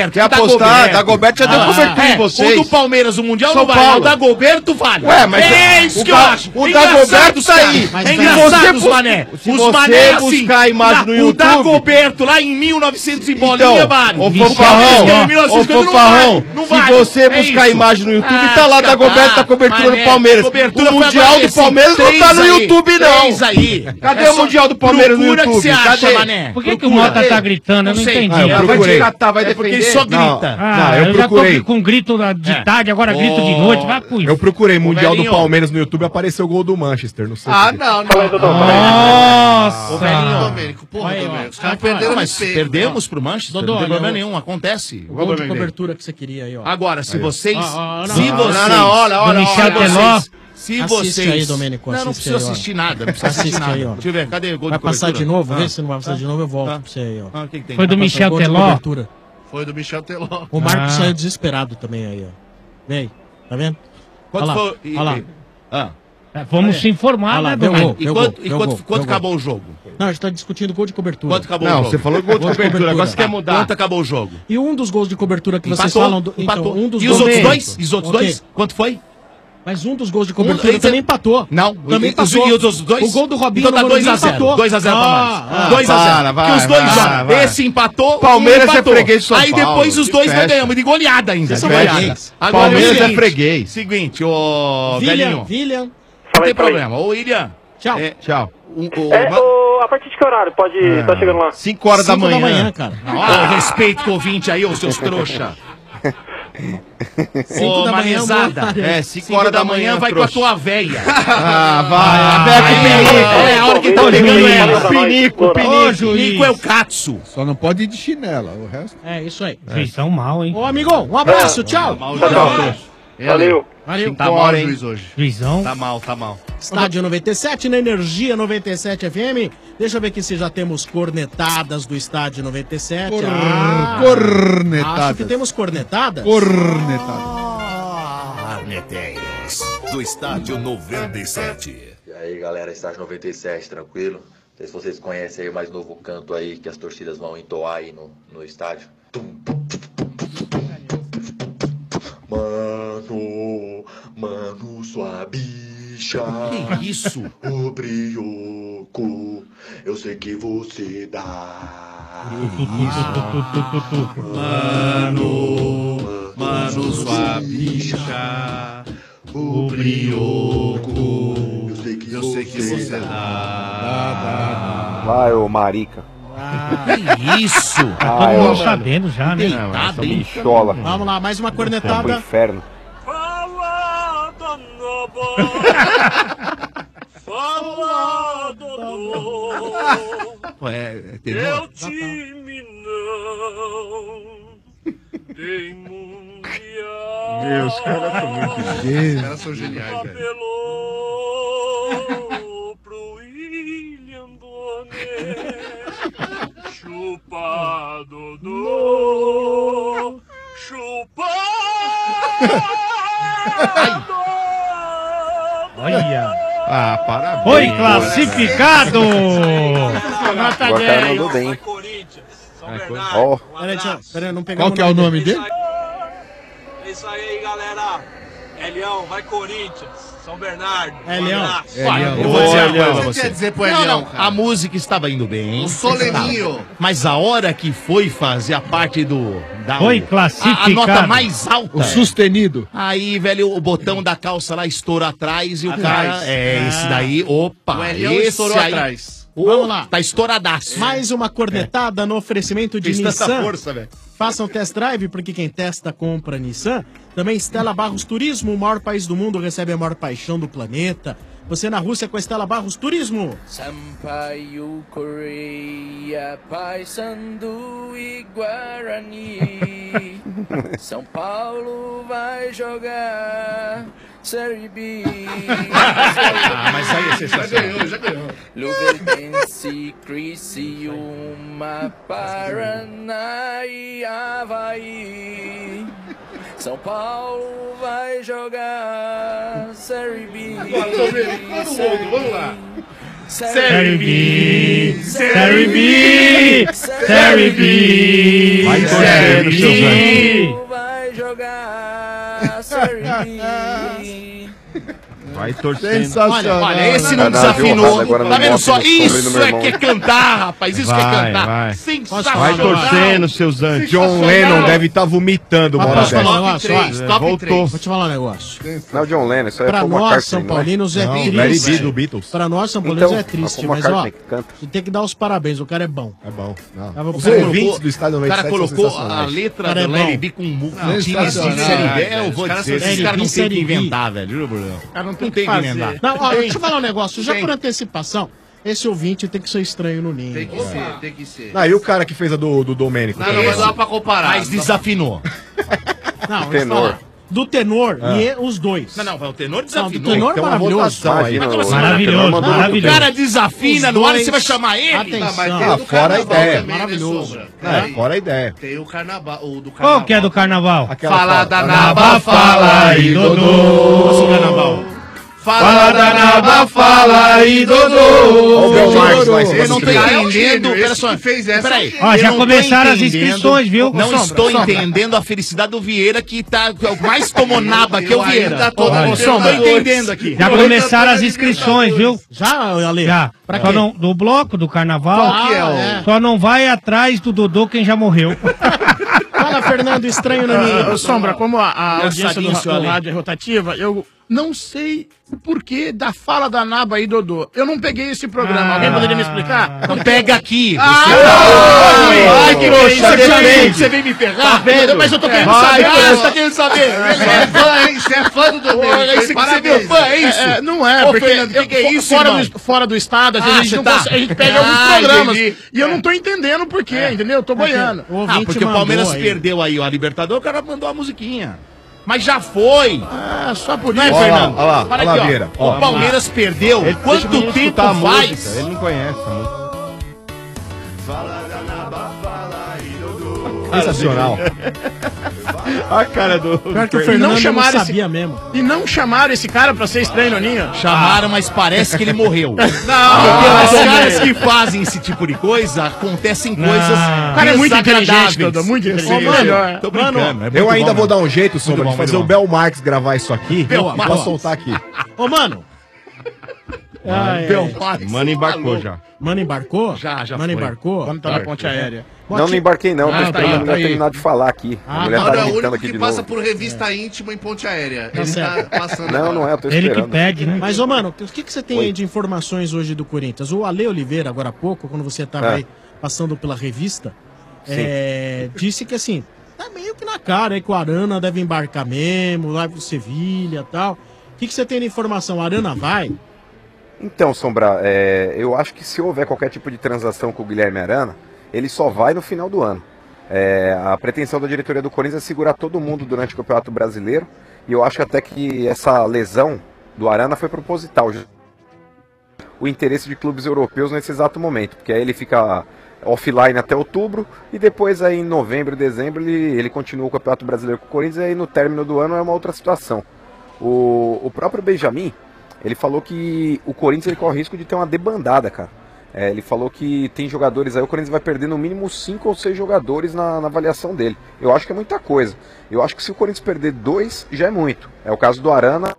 Speaker 11: Dagoberto.
Speaker 13: Quer apostar? Dagoberto já deu cobertura em vocês.
Speaker 11: O do Palmeiras, o Mundial
Speaker 13: São
Speaker 11: não vale.
Speaker 13: Paulo.
Speaker 11: O Dagoberto vale.
Speaker 13: Ué, mas
Speaker 11: é
Speaker 13: é-
Speaker 11: isso
Speaker 13: O
Speaker 11: que eu
Speaker 13: Ga-
Speaker 11: acho.
Speaker 13: o
Speaker 11: É
Speaker 13: Dagoberto
Speaker 11: engraçado,
Speaker 13: tá
Speaker 11: cara.
Speaker 13: aí.
Speaker 11: É
Speaker 13: Mas
Speaker 11: engraçado
Speaker 13: você
Speaker 11: os
Speaker 13: bus-
Speaker 11: mané.
Speaker 13: se
Speaker 11: Os
Speaker 13: você
Speaker 11: mané,
Speaker 13: buscar a
Speaker 11: assim,
Speaker 13: imagem no
Speaker 11: O
Speaker 13: YouTube-
Speaker 11: Dagoberto lá em mil e novecentos e bolinha,
Speaker 13: Então,
Speaker 11: vale.
Speaker 13: ô
Speaker 11: O
Speaker 13: Fofarrão,
Speaker 11: Palmeiras em mil e novecentos e
Speaker 13: ô
Speaker 11: cinquenta não
Speaker 13: Fofarrão,
Speaker 11: vale, não
Speaker 13: se
Speaker 11: vale.
Speaker 13: você
Speaker 11: É
Speaker 13: buscar a
Speaker 11: isso.
Speaker 13: imagem no YouTube,
Speaker 11: Ah,
Speaker 13: tá lá
Speaker 11: fica
Speaker 13: Dagoberto
Speaker 11: lá,
Speaker 13: da cobertura
Speaker 11: mané,
Speaker 13: do Palmeiras.
Speaker 11: cobertura
Speaker 13: O
Speaker 11: foi
Speaker 13: Mundial
Speaker 11: agora
Speaker 13: do
Speaker 11: esse,
Speaker 13: Palmeiras não tá
Speaker 11: três
Speaker 13: no
Speaker 11: aí,
Speaker 13: YouTube, não.
Speaker 11: três aí.
Speaker 13: Cadê
Speaker 11: É
Speaker 13: o
Speaker 11: só-
Speaker 13: Mundial do Palmeiras no
Speaker 11: procura que
Speaker 13: YouTube?
Speaker 11: você acha,
Speaker 13: Cadê?
Speaker 11: mané.
Speaker 19: Por que, que o
Speaker 11: Procura.
Speaker 19: Mota tá gritando? Eu não
Speaker 11: sei.
Speaker 19: entendi.
Speaker 13: Ah, eu
Speaker 11: Vai
Speaker 13: procurei.
Speaker 11: te catar, vai
Speaker 13: É porque
Speaker 11: defender.
Speaker 13: só grita.
Speaker 19: Ah,
Speaker 13: Não, eu
Speaker 19: eu já tô
Speaker 13: procurei.
Speaker 19: com grito da- de
Speaker 11: É.
Speaker 19: tarde, agora grito de noite. Vai pro
Speaker 12: Eu procurei Mundial do
Speaker 11: velhinho.
Speaker 12: Palmeiras no YouTube, apareceu o gol do Manchester, não sei.
Speaker 17: Ah,
Speaker 12: por quê.
Speaker 17: não,
Speaker 16: Fala aí,
Speaker 17: não.
Speaker 16: Dodô.
Speaker 19: Nossa!
Speaker 11: Ô, velhinho.
Speaker 17: Domênico, porra,
Speaker 19: Aí, ó.
Speaker 17: Domênico. Os caras
Speaker 19: Vai,
Speaker 17: perderam
Speaker 11: Não,
Speaker 17: o
Speaker 11: mas
Speaker 17: respeito.
Speaker 11: perdemos pro Manchester,
Speaker 19: Dodô,
Speaker 11: não tem
Speaker 19: olha,
Speaker 11: problema
Speaker 19: eu-
Speaker 11: nenhum, acontece.
Speaker 8: O gol de cobertura que você queria aí, ó.
Speaker 11: Agora, se vocês.
Speaker 8: Ah, ah, não,
Speaker 11: se
Speaker 8: não,
Speaker 11: vocês.
Speaker 8: não, não, olha, olha,
Speaker 19: Do Michel
Speaker 11: olha,
Speaker 19: Teló.
Speaker 11: vocês- Se
Speaker 8: Assiste
Speaker 11: vocês.
Speaker 8: aí, Domênico,
Speaker 11: Não, não
Speaker 8: assiste
Speaker 11: precisa
Speaker 8: aí, ó.
Speaker 11: assistir nada. Não precisa
Speaker 8: Assiste
Speaker 11: assistir nada.
Speaker 8: aí, ó.
Speaker 11: Deixa eu ver, cadê o gol
Speaker 8: Vai
Speaker 11: de
Speaker 8: passar
Speaker 11: cobertura?
Speaker 8: de novo?
Speaker 11: Ah,
Speaker 8: Vê se não vai passar
Speaker 11: ah,
Speaker 8: de novo, eu volto
Speaker 11: ah.
Speaker 8: pra você aí, ó.
Speaker 11: Ah, o que que tem?
Speaker 19: Foi do
Speaker 8: Vai passar
Speaker 19: Michel
Speaker 8: gol de
Speaker 19: Teló.
Speaker 8: cobertura.
Speaker 17: Foi do Michel Teló.
Speaker 8: O Marcos
Speaker 19: Ah.
Speaker 8: saiu desesperado também aí, ó. Vem, tá vendo?
Speaker 11: Quanto
Speaker 8: Olha lá,
Speaker 11: foi- e-
Speaker 8: olha lá.
Speaker 11: e- Ah.
Speaker 19: É, vamos se informar,
Speaker 8: Olha lá,
Speaker 19: né,
Speaker 8: deu
Speaker 19: Domênico?
Speaker 8: gol,
Speaker 11: E
Speaker 8: deu
Speaker 11: quanto,
Speaker 8: gol,
Speaker 11: e
Speaker 8: deu
Speaker 11: quanto,
Speaker 8: gol,
Speaker 11: quanto
Speaker 8: deu gol.
Speaker 11: acabou o jogo?
Speaker 8: Não, a gente tá discutindo gol de cobertura.
Speaker 11: Quanto acabou o
Speaker 12: Não,
Speaker 11: jogo?
Speaker 12: você falou gol de cobertura, agora você quer mudar.
Speaker 11: Quanto acabou o jogo?
Speaker 8: E um dos gols de cobertura que vocês
Speaker 11: Empatou,
Speaker 8: falam... Do, então,
Speaker 11: empatou.
Speaker 8: um dos
Speaker 11: E os
Speaker 8: gols-
Speaker 11: outros dois? E os outros
Speaker 8: Ok.
Speaker 11: dois? Quanto foi?
Speaker 8: Mas um dos gols de cobertura
Speaker 11: Um-
Speaker 8: também empatou.
Speaker 11: Não,
Speaker 8: Também
Speaker 11: e- e os-
Speaker 8: empatou.
Speaker 11: e os outros dois?
Speaker 8: O gol do Robinho
Speaker 11: Então tá
Speaker 8: no
Speaker 11: dois a
Speaker 8: Morumbi
Speaker 11: zero.
Speaker 8: empatou.
Speaker 11: dois a zero pra
Speaker 8: Ah,
Speaker 11: Manchester.
Speaker 8: ah,
Speaker 11: dois a zero.
Speaker 12: para, vai,
Speaker 11: Que os dois
Speaker 12: vai,
Speaker 11: jogam.
Speaker 12: vai.
Speaker 11: Esse empatou,
Speaker 12: Palmeiras
Speaker 11: um empatou.
Speaker 12: é freguês de São
Speaker 11: Aí
Speaker 12: Paulo.
Speaker 11: depois os
Speaker 12: E
Speaker 11: dois nós
Speaker 12: fecha.
Speaker 11: ganhamos de goleada ainda.
Speaker 8: Vocês
Speaker 11: de
Speaker 8: são
Speaker 11: goleada.
Speaker 8: freguês.
Speaker 11: Agora
Speaker 12: Palmeiras
Speaker 11: o
Speaker 12: é
Speaker 11: seguinte,
Speaker 12: freguês.
Speaker 11: Seguinte, ô
Speaker 8: William,
Speaker 11: velhinho.
Speaker 8: William.
Speaker 11: Não
Speaker 21: Fala
Speaker 11: tem
Speaker 21: aí, fala aí.
Speaker 11: problema. Ô William.
Speaker 8: Tchau.
Speaker 11: É,
Speaker 12: Tchau.
Speaker 11: o- o-
Speaker 21: É,
Speaker 11: ma-
Speaker 21: ô, a partir de que horário? Pode. Tá chegando lá.
Speaker 12: cinco horas da
Speaker 8: Cinco
Speaker 12: manhã.
Speaker 8: cara.
Speaker 11: Ó, respeito com o ouvinte aí, ô seus trouxa.
Speaker 8: Cinco
Speaker 11: Ô,
Speaker 8: da manhã,
Speaker 11: manezada.
Speaker 8: boa tarde.
Speaker 11: É, cinco horas da manhã vai com a tua véia.
Speaker 12: Ah, vai. A Beca
Speaker 11: Aí,
Speaker 12: Pinico.
Speaker 11: é a hora que tá
Speaker 21: Ô,
Speaker 11: pegando
Speaker 21: juiz,
Speaker 11: ela.
Speaker 21: fala pra nós.
Speaker 12: Pinico,
Speaker 21: Ô,
Speaker 12: Pinico.
Speaker 19: juiz.
Speaker 11: Nico é o Katsu.
Speaker 9: Só não pode ir de chinela, o resto.
Speaker 8: É, isso aí.
Speaker 19: Vocês são mal, hein?
Speaker 8: Ô, amigão, um abraço, tchau.
Speaker 21: Tchau, tchau. Valeu.
Speaker 8: Valeu.
Speaker 17: Tá mal o juiz hoje.
Speaker 19: Juizão.
Speaker 11: Tá mal, tá mal.
Speaker 8: Estádio noventa e sete, na Energia noventa e sete F M. Deixa eu ver aqui se já temos cornetadas do Estádio noventa e sete.
Speaker 9: Cor...
Speaker 8: Ah,
Speaker 9: Cornetadas.
Speaker 8: acho que temos cornetadas.
Speaker 9: Cornetadas.
Speaker 1: Arneteiros do Estádio noventa e sete.
Speaker 3: E aí galera, Estádio noventa e sete, tranquilo? Não sei se vocês conhecem aí o mais novo canto aí que as torcidas vão entoar aí no, no estádio. Mano, mano, sua bicha.
Speaker 11: Que isso?
Speaker 3: O brioco, eu sei que você dá.
Speaker 11: Mano, mano, sua bicha.
Speaker 3: O brioco,
Speaker 17: Eu sei que você dá.
Speaker 14: Vai, ô marica.
Speaker 11: Que isso?
Speaker 19: Tá
Speaker 3: Ai,
Speaker 19: todo
Speaker 3: ô,
Speaker 19: mundo sabendo já, né?
Speaker 11: Deitado, hein?
Speaker 14: bichola.
Speaker 8: Vamos lá, mais uma
Speaker 14: Vai pro
Speaker 8: cornetada.
Speaker 14: inferno.
Speaker 11: Pô, é, é terror.
Speaker 12: Meus caras são muito
Speaker 17: Os caras são geniais, velho.
Speaker 19: Olha.
Speaker 12: Ah, parabéns.
Speaker 19: Foi classificado!
Speaker 8: Nota
Speaker 14: Agora o cara
Speaker 8: dez.
Speaker 14: mandou bem.
Speaker 12: É,
Speaker 14: Ó,
Speaker 8: Peraí, deixa, peraí, não pegamos
Speaker 9: Qual que é o nome dele?
Speaker 22: É isso aí, galera. É Leão, vai Corinthians. São Bernardo.
Speaker 8: É Leão.
Speaker 9: É,
Speaker 11: Olha,
Speaker 9: Leão.
Speaker 11: eu vou dizer uma
Speaker 12: Leão,
Speaker 11: coisa pra
Speaker 17: O que
Speaker 11: você.
Speaker 17: quer dizer pro
Speaker 11: Não,
Speaker 17: Elião,
Speaker 11: não,
Speaker 17: cara?
Speaker 11: a música estava indo bem.
Speaker 17: O soleninho.
Speaker 11: Mas a hora que foi fazer a parte do... Da,
Speaker 19: Foi
Speaker 11: o-
Speaker 19: classificado.
Speaker 11: A, a nota mais alta.
Speaker 9: O sustenido.
Speaker 11: Aí, velho, o botão da calça lá estourou atrás e o
Speaker 17: Atrás.
Speaker 11: cara... É, esse daí, opa.
Speaker 17: O Elião
Speaker 11: esse
Speaker 17: estourou
Speaker 11: aí,
Speaker 17: atrás.
Speaker 11: Ô,
Speaker 8: Vamos lá.
Speaker 11: Tá estouradaço.
Speaker 8: Mais uma cornetada no oferecimento de
Speaker 11: Fez tanta
Speaker 8: Nissan.
Speaker 11: força, velho.
Speaker 8: Façam test drive, porque quem testa, compra Nissan. Também Stella Barros Turismo, o maior país do mundo, recebe a maior paixão do planeta. Você na Rússia com a Stella Barros Turismo.
Speaker 23: Sampaio Correia, Paysandu e Guarani. São Paulo vai jogar Série B.
Speaker 11: Ah, mas aí é
Speaker 17: Já
Speaker 11: sensacional.
Speaker 17: ganhou, já ganhou.
Speaker 23: Luverdense, Criciúma, Paraná e Havaí. São Paulo vai jogar Série B.
Speaker 17: Agora, Domênico, todo mundo, vamos lá.
Speaker 19: Série B, Série B, Série B,
Speaker 12: Vai torcer
Speaker 19: Série
Speaker 12: no seu
Speaker 19: B.
Speaker 23: Vai jogar Série B.
Speaker 13: Vai torcendo.
Speaker 11: Sensacional. Olha, olha, esse não desafinou. Tá vendo só? Isso é que é cantar, rapaz. Isso que é
Speaker 13: Vai,
Speaker 11: cantar.
Speaker 13: vai.
Speaker 11: Sensacional.
Speaker 13: Vai torcendo, seus anjos. John Lennon deve estar vomitando uma
Speaker 8: Mas
Speaker 13: hora
Speaker 8: posso falar um
Speaker 13: dessa.
Speaker 8: negócio? Ó,
Speaker 13: Voltou.
Speaker 8: Vou te falar um negócio.
Speaker 14: Não, John Lennon, isso aí é
Speaker 8: Pra
Speaker 14: Paul
Speaker 8: nós,
Speaker 14: McCartney,
Speaker 8: São
Speaker 14: não é?
Speaker 8: Paulinos, é
Speaker 14: Não,
Speaker 8: triste.
Speaker 14: Larry B do
Speaker 8: Beatles. Pra nós, São Paulinos,
Speaker 14: Então,
Speaker 8: é triste.
Speaker 14: Paul
Speaker 8: Mas, ó,
Speaker 14: McCartney que canta.
Speaker 8: você tem que dar os parabéns. O cara é bom.
Speaker 9: É bom. Não.
Speaker 8: Tava
Speaker 11: Os
Speaker 8: pro-
Speaker 11: ouvintes
Speaker 9: do Estádio
Speaker 11: O cara
Speaker 9: noventa e sete
Speaker 11: colocou
Speaker 9: são
Speaker 11: a
Speaker 9: sensacionais.
Speaker 11: letra
Speaker 8: Cara, é
Speaker 11: do Larry
Speaker 8: bom.
Speaker 11: B com um
Speaker 9: Não,
Speaker 11: time de
Speaker 9: sensacional.
Speaker 11: série B. Eu
Speaker 9: Os
Speaker 11: vou
Speaker 9: caras
Speaker 11: dizer,
Speaker 9: são
Speaker 11: esses
Speaker 8: série
Speaker 11: caras
Speaker 8: B,
Speaker 11: não tem
Speaker 8: série
Speaker 11: que
Speaker 8: B.
Speaker 11: inventar, velho. Juro, Bruno.
Speaker 2: Cara, não tem
Speaker 11: Não
Speaker 2: o que
Speaker 11: tem que
Speaker 2: fazer.
Speaker 11: inventar.
Speaker 8: Não, ó, deixa eu falar um negócio. Já
Speaker 11: Tem.
Speaker 8: por antecipação, esse ouvinte tem que ser estranho no ninho.
Speaker 17: Tem que ser, tem que ser.
Speaker 9: Ah, e o cara que fez a do, do Domênico?
Speaker 17: Não, não, mas dá pra comparar.
Speaker 11: Mas desafinou.
Speaker 8: Não,
Speaker 14: Tenor.
Speaker 8: eu vou falar. Do tenor
Speaker 9: Ah.
Speaker 8: e os dois.
Speaker 11: Não, não, o tenor
Speaker 8: Não, do
Speaker 11: desafinou.
Speaker 8: tenor
Speaker 9: Tem uma
Speaker 8: maravilhoso.
Speaker 9: votação aí.
Speaker 14: Imagina,
Speaker 11: Mas como assim?
Speaker 14: o-
Speaker 19: Maravilhoso,
Speaker 14: o Tenor mandou
Speaker 11: O
Speaker 19: maravilhoso.
Speaker 11: cara desafina
Speaker 8: Os
Speaker 11: no ar,
Speaker 8: dois-
Speaker 11: você vai chamar ele?
Speaker 8: Atenção.
Speaker 17: Não, mas tem
Speaker 9: Ah,
Speaker 17: o do
Speaker 9: fora a
Speaker 17: carnaval
Speaker 9: ideia.
Speaker 17: também, né,
Speaker 8: Maravilhoso.
Speaker 17: Sombra?
Speaker 9: É,
Speaker 17: Tem-
Speaker 9: fora a ideia.
Speaker 17: Tem o carnaval, o do carnaval.
Speaker 19: Qual que é do carnaval?
Speaker 9: Aquela
Speaker 17: Fala
Speaker 9: fala.
Speaker 17: da naba, fala aí, Dodô.
Speaker 11: Nosso carnaval.
Speaker 17: Fala da naba, fala aí, Dodô.
Speaker 9: Ó, o Bel Marques lá em cima
Speaker 11: Eu não
Speaker 9: do
Speaker 11: tô
Speaker 9: trio.
Speaker 17: Cara, é um
Speaker 11: entendendo.
Speaker 17: gênio,
Speaker 11: Pera
Speaker 17: esse
Speaker 11: só.
Speaker 17: que fez essa
Speaker 11: Peraí.
Speaker 17: é um gênio.
Speaker 19: Ó, já
Speaker 11: Eu não tô
Speaker 19: começaram as
Speaker 11: entendendo-
Speaker 19: inscrições, viu?
Speaker 11: Não
Speaker 2: Sombra,
Speaker 11: estou
Speaker 2: Sombra.
Speaker 11: entendendo a felicidade do Vieira, que tá que é o mais tomou naba que é
Speaker 17: Eu
Speaker 11: o Vieira.
Speaker 17: ainda tô na
Speaker 11: Ô, Sombra, tô
Speaker 17: Libertadores.
Speaker 11: entendendo aqui.
Speaker 19: Já começaram as inscrições, viu?
Speaker 8: Já, Ale?
Speaker 19: Já.
Speaker 8: Pra
Speaker 19: Só
Speaker 8: quê?
Speaker 19: não, do bloco do carnaval.
Speaker 17: Qual que é o-
Speaker 8: é.
Speaker 19: Só não vai atrás do Dodô quem já morreu.
Speaker 8: Fala, Fernando, estranho no ninho.
Speaker 2: Ô, Sombra, como a, a audiência do,
Speaker 11: Engraçadinho,
Speaker 2: do
Speaker 11: Ale.
Speaker 2: rádio é rotativa, eu não sei o porquê da fala da Naba aí, Dodô. Eu não peguei esse programa.
Speaker 19: Ah.
Speaker 2: Alguém poderia me explicar?
Speaker 11: Então pega aqui.
Speaker 2: Ah,
Speaker 11: Você-
Speaker 2: não!
Speaker 11: Ai, que
Speaker 2: Trouxa,
Speaker 11: isso? Você
Speaker 2: defende.
Speaker 11: veio- Você veio me pegar?
Speaker 2: Tá vendo? Mas eu tô querendo
Speaker 11: Vai,
Speaker 2: saber.
Speaker 11: vai, você tá querendo saber?
Speaker 17: Você é fã, hein? Você é fã do Dodô.
Speaker 11: Olha, isso que você é meu fã, é isso?
Speaker 2: É, é, não é,
Speaker 11: Ô,
Speaker 2: porque
Speaker 11: Fernando,
Speaker 2: eu-
Speaker 11: que que é
Speaker 2: fo-
Speaker 11: isso,
Speaker 2: fora,
Speaker 11: irmão?
Speaker 2: do, fora do estado, às vezes
Speaker 11: Ah,
Speaker 2: a, gente
Speaker 11: você
Speaker 2: não
Speaker 11: tá.
Speaker 2: consegue- a gente pega
Speaker 11: Ah,
Speaker 2: alguns programas.
Speaker 11: entendi.
Speaker 2: E eu não tô entendendo por quê, entendeu? Eu tô boiando.
Speaker 8: O
Speaker 11: Ah,
Speaker 8: ouvinte
Speaker 11: porque o
Speaker 8: mandou
Speaker 11: Palmeiras
Speaker 8: aí.
Speaker 11: perdeu aí a Libertadores, o cara mandou a musiquinha. Mas já foi.
Speaker 2: Ah, só por
Speaker 11: Não é,
Speaker 2: isso.
Speaker 9: Ó lá,
Speaker 11: Fernando?
Speaker 9: ó lá,
Speaker 11: Para
Speaker 9: ó lá,
Speaker 11: aqui, ó.
Speaker 9: Vieira.
Speaker 11: O
Speaker 9: Ó,
Speaker 11: Palmeiras perdeu.
Speaker 13: Ele- deixa o
Speaker 11: Quanto
Speaker 13: menino
Speaker 11: tempo
Speaker 13: escutar a
Speaker 11: faz?
Speaker 13: música, ele não conhece a música.
Speaker 9: Sensacional.
Speaker 13: A cara do...
Speaker 8: Pior que o
Speaker 2: E
Speaker 8: Fernando
Speaker 2: não
Speaker 8: não
Speaker 2: chamaram esse-
Speaker 8: sabia mesmo.
Speaker 2: E não chamaram esse cara pra ser estranho no ninho?
Speaker 11: Chamaram, mas parece que ele morreu. Não,
Speaker 2: Ah,
Speaker 11: porque os
Speaker 2: ah,
Speaker 11: caras
Speaker 2: ah,
Speaker 11: que fazem esse tipo de coisa, acontecem
Speaker 19: Não.
Speaker 11: coisas
Speaker 2: O cara é muito inteligente,
Speaker 11: desagradáveis.
Speaker 2: Dodô, muito inteligente.
Speaker 8: Ô, mano,
Speaker 2: Melhor.
Speaker 11: Tô brincando. é muito
Speaker 9: Eu ainda
Speaker 11: bom,
Speaker 9: vou dar
Speaker 11: mano.
Speaker 9: um jeito, Sombra,
Speaker 11: bom,
Speaker 9: de fazer
Speaker 11: muito
Speaker 9: o Bel Marques gravar isso aqui.
Speaker 11: Bel
Speaker 9: Pra
Speaker 11: Marques.
Speaker 9: soltar aqui.
Speaker 8: Ô, mano. Ai,
Speaker 11: Bel
Speaker 8: ai.
Speaker 11: Marques.
Speaker 13: Mano embarcou já.
Speaker 8: Mano embarcou?
Speaker 11: Já, já
Speaker 8: Mano
Speaker 11: foi.
Speaker 8: embarcou?
Speaker 2: Quando tá na ponte aérea.
Speaker 14: Não, não embarquei não,
Speaker 2: Ah,
Speaker 14: tô
Speaker 2: tá
Speaker 14: esperando
Speaker 2: aí,
Speaker 14: a
Speaker 2: tá
Speaker 14: mulher
Speaker 2: aí.
Speaker 14: terminar de falar aqui.
Speaker 8: Ah,
Speaker 14: A mulher
Speaker 8: tá.
Speaker 14: tá
Speaker 17: Não, é o
Speaker 14: gritando
Speaker 17: único
Speaker 14: aqui
Speaker 17: que
Speaker 14: de
Speaker 17: passa
Speaker 14: novo.
Speaker 17: por revista íntima em Ponte Aérea. Ele
Speaker 8: certo.
Speaker 17: tá passando.
Speaker 14: Não, não é, eu tô
Speaker 19: Ele que
Speaker 14: esperando.
Speaker 19: pede, né?
Speaker 8: Mas, ô, mano, o que, que você tem
Speaker 14: Oi.
Speaker 8: aí de informações hoje do Corinthians? O Ale Oliveira, agora há pouco, quando você tava
Speaker 14: É.
Speaker 8: aí passando pela revista,
Speaker 14: Sim.
Speaker 8: é, disse que, assim, tá meio que na cara aí que o Arana deve embarcar mesmo, vai pro Sevilha e tal. O que, que você tem de informação? O Arana vai?
Speaker 14: Então, Sombra, é, eu acho que se houver qualquer tipo de transação com o Guilherme Arana, ele só vai no final do ano. É, a pretensão da diretoria do Corinthians é segurar todo mundo durante o Campeonato Brasileiro, e eu acho até que essa lesão do Arana foi proposital. O interesse de clubes europeus nesse exato momento, porque aí ele fica offline até outubro, e depois aí em novembro, dezembro, ele, ele continua o Campeonato Brasileiro com o Corinthians, e aí no término do ano é uma outra situação. O, o próprio Benjamin, ele falou que o Corinthians ele corre risco de ter uma debandada, cara. É, ele falou que tem jogadores aí, o Corinthians vai perder no mínimo cinco ou seis jogadores na, na avaliação dele. Eu acho que é muita coisa. Eu acho que se o Corinthians perder dois, já é muito. É o caso do Arana.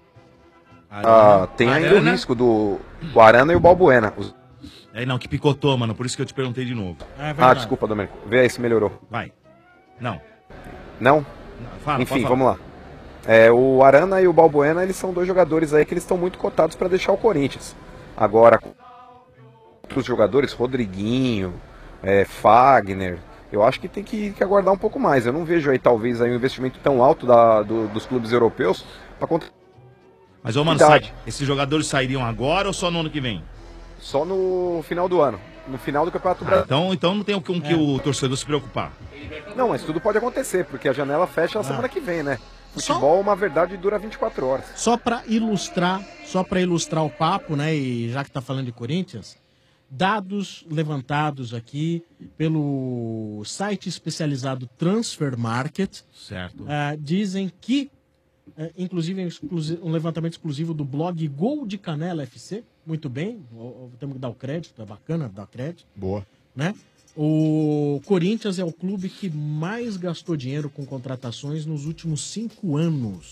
Speaker 14: Ah, tem ainda o
Speaker 11: Arana?
Speaker 14: risco do o Arana e o Balbuena. Os-
Speaker 11: É, não, que picotou, mano. Por isso que eu te perguntei de novo.
Speaker 8: É
Speaker 14: Ah, desculpa, Domênico. Vê aí se melhorou.
Speaker 11: Vai. Não.
Speaker 14: Não?
Speaker 11: Fala,
Speaker 14: Enfim,
Speaker 11: pode falar.
Speaker 14: vamos lá. É, o Arana e o Balbuena, eles são dois jogadores aí que eles estão muito cotados para deixar o Corinthians. Agora, outros jogadores, Rodriguinho, é, Fagner, eu acho que tem que, que aguardar um pouco mais. Eu não vejo aí, talvez, aí, um investimento tão alto da, do- dos clubes europeus para contra...
Speaker 11: Mas, ô, mano,
Speaker 14: Idade.
Speaker 11: sai, esses jogadores sairiam agora ou só no ano que vem?
Speaker 14: Só no final do ano. No final do Campeonato
Speaker 11: Ah,
Speaker 14: Brasileiro.
Speaker 11: então, então não tem com que o torcedor se preocupar.
Speaker 14: Não, mas tudo pode acontecer, porque a janela fecha na semana que vem, né? Futebol, uma verdade, dura vinte e quatro horas.
Speaker 8: Só para ilustrar, só para ilustrar o papo, né? E já que tá falando de Corinthians, dados levantados aqui pelo site especializado Transfer Market,
Speaker 11: Certo.
Speaker 8: ah, dizem que, ah, inclusive um exclusi- um levantamento exclusivo do blog Gol de Canela F C, muito bem, o- o- temos que dar o crédito, é bacana dar crédito.
Speaker 9: Boa.
Speaker 8: Né? O Corinthians é o clube que mais gastou dinheiro com contratações nos últimos cinco anos.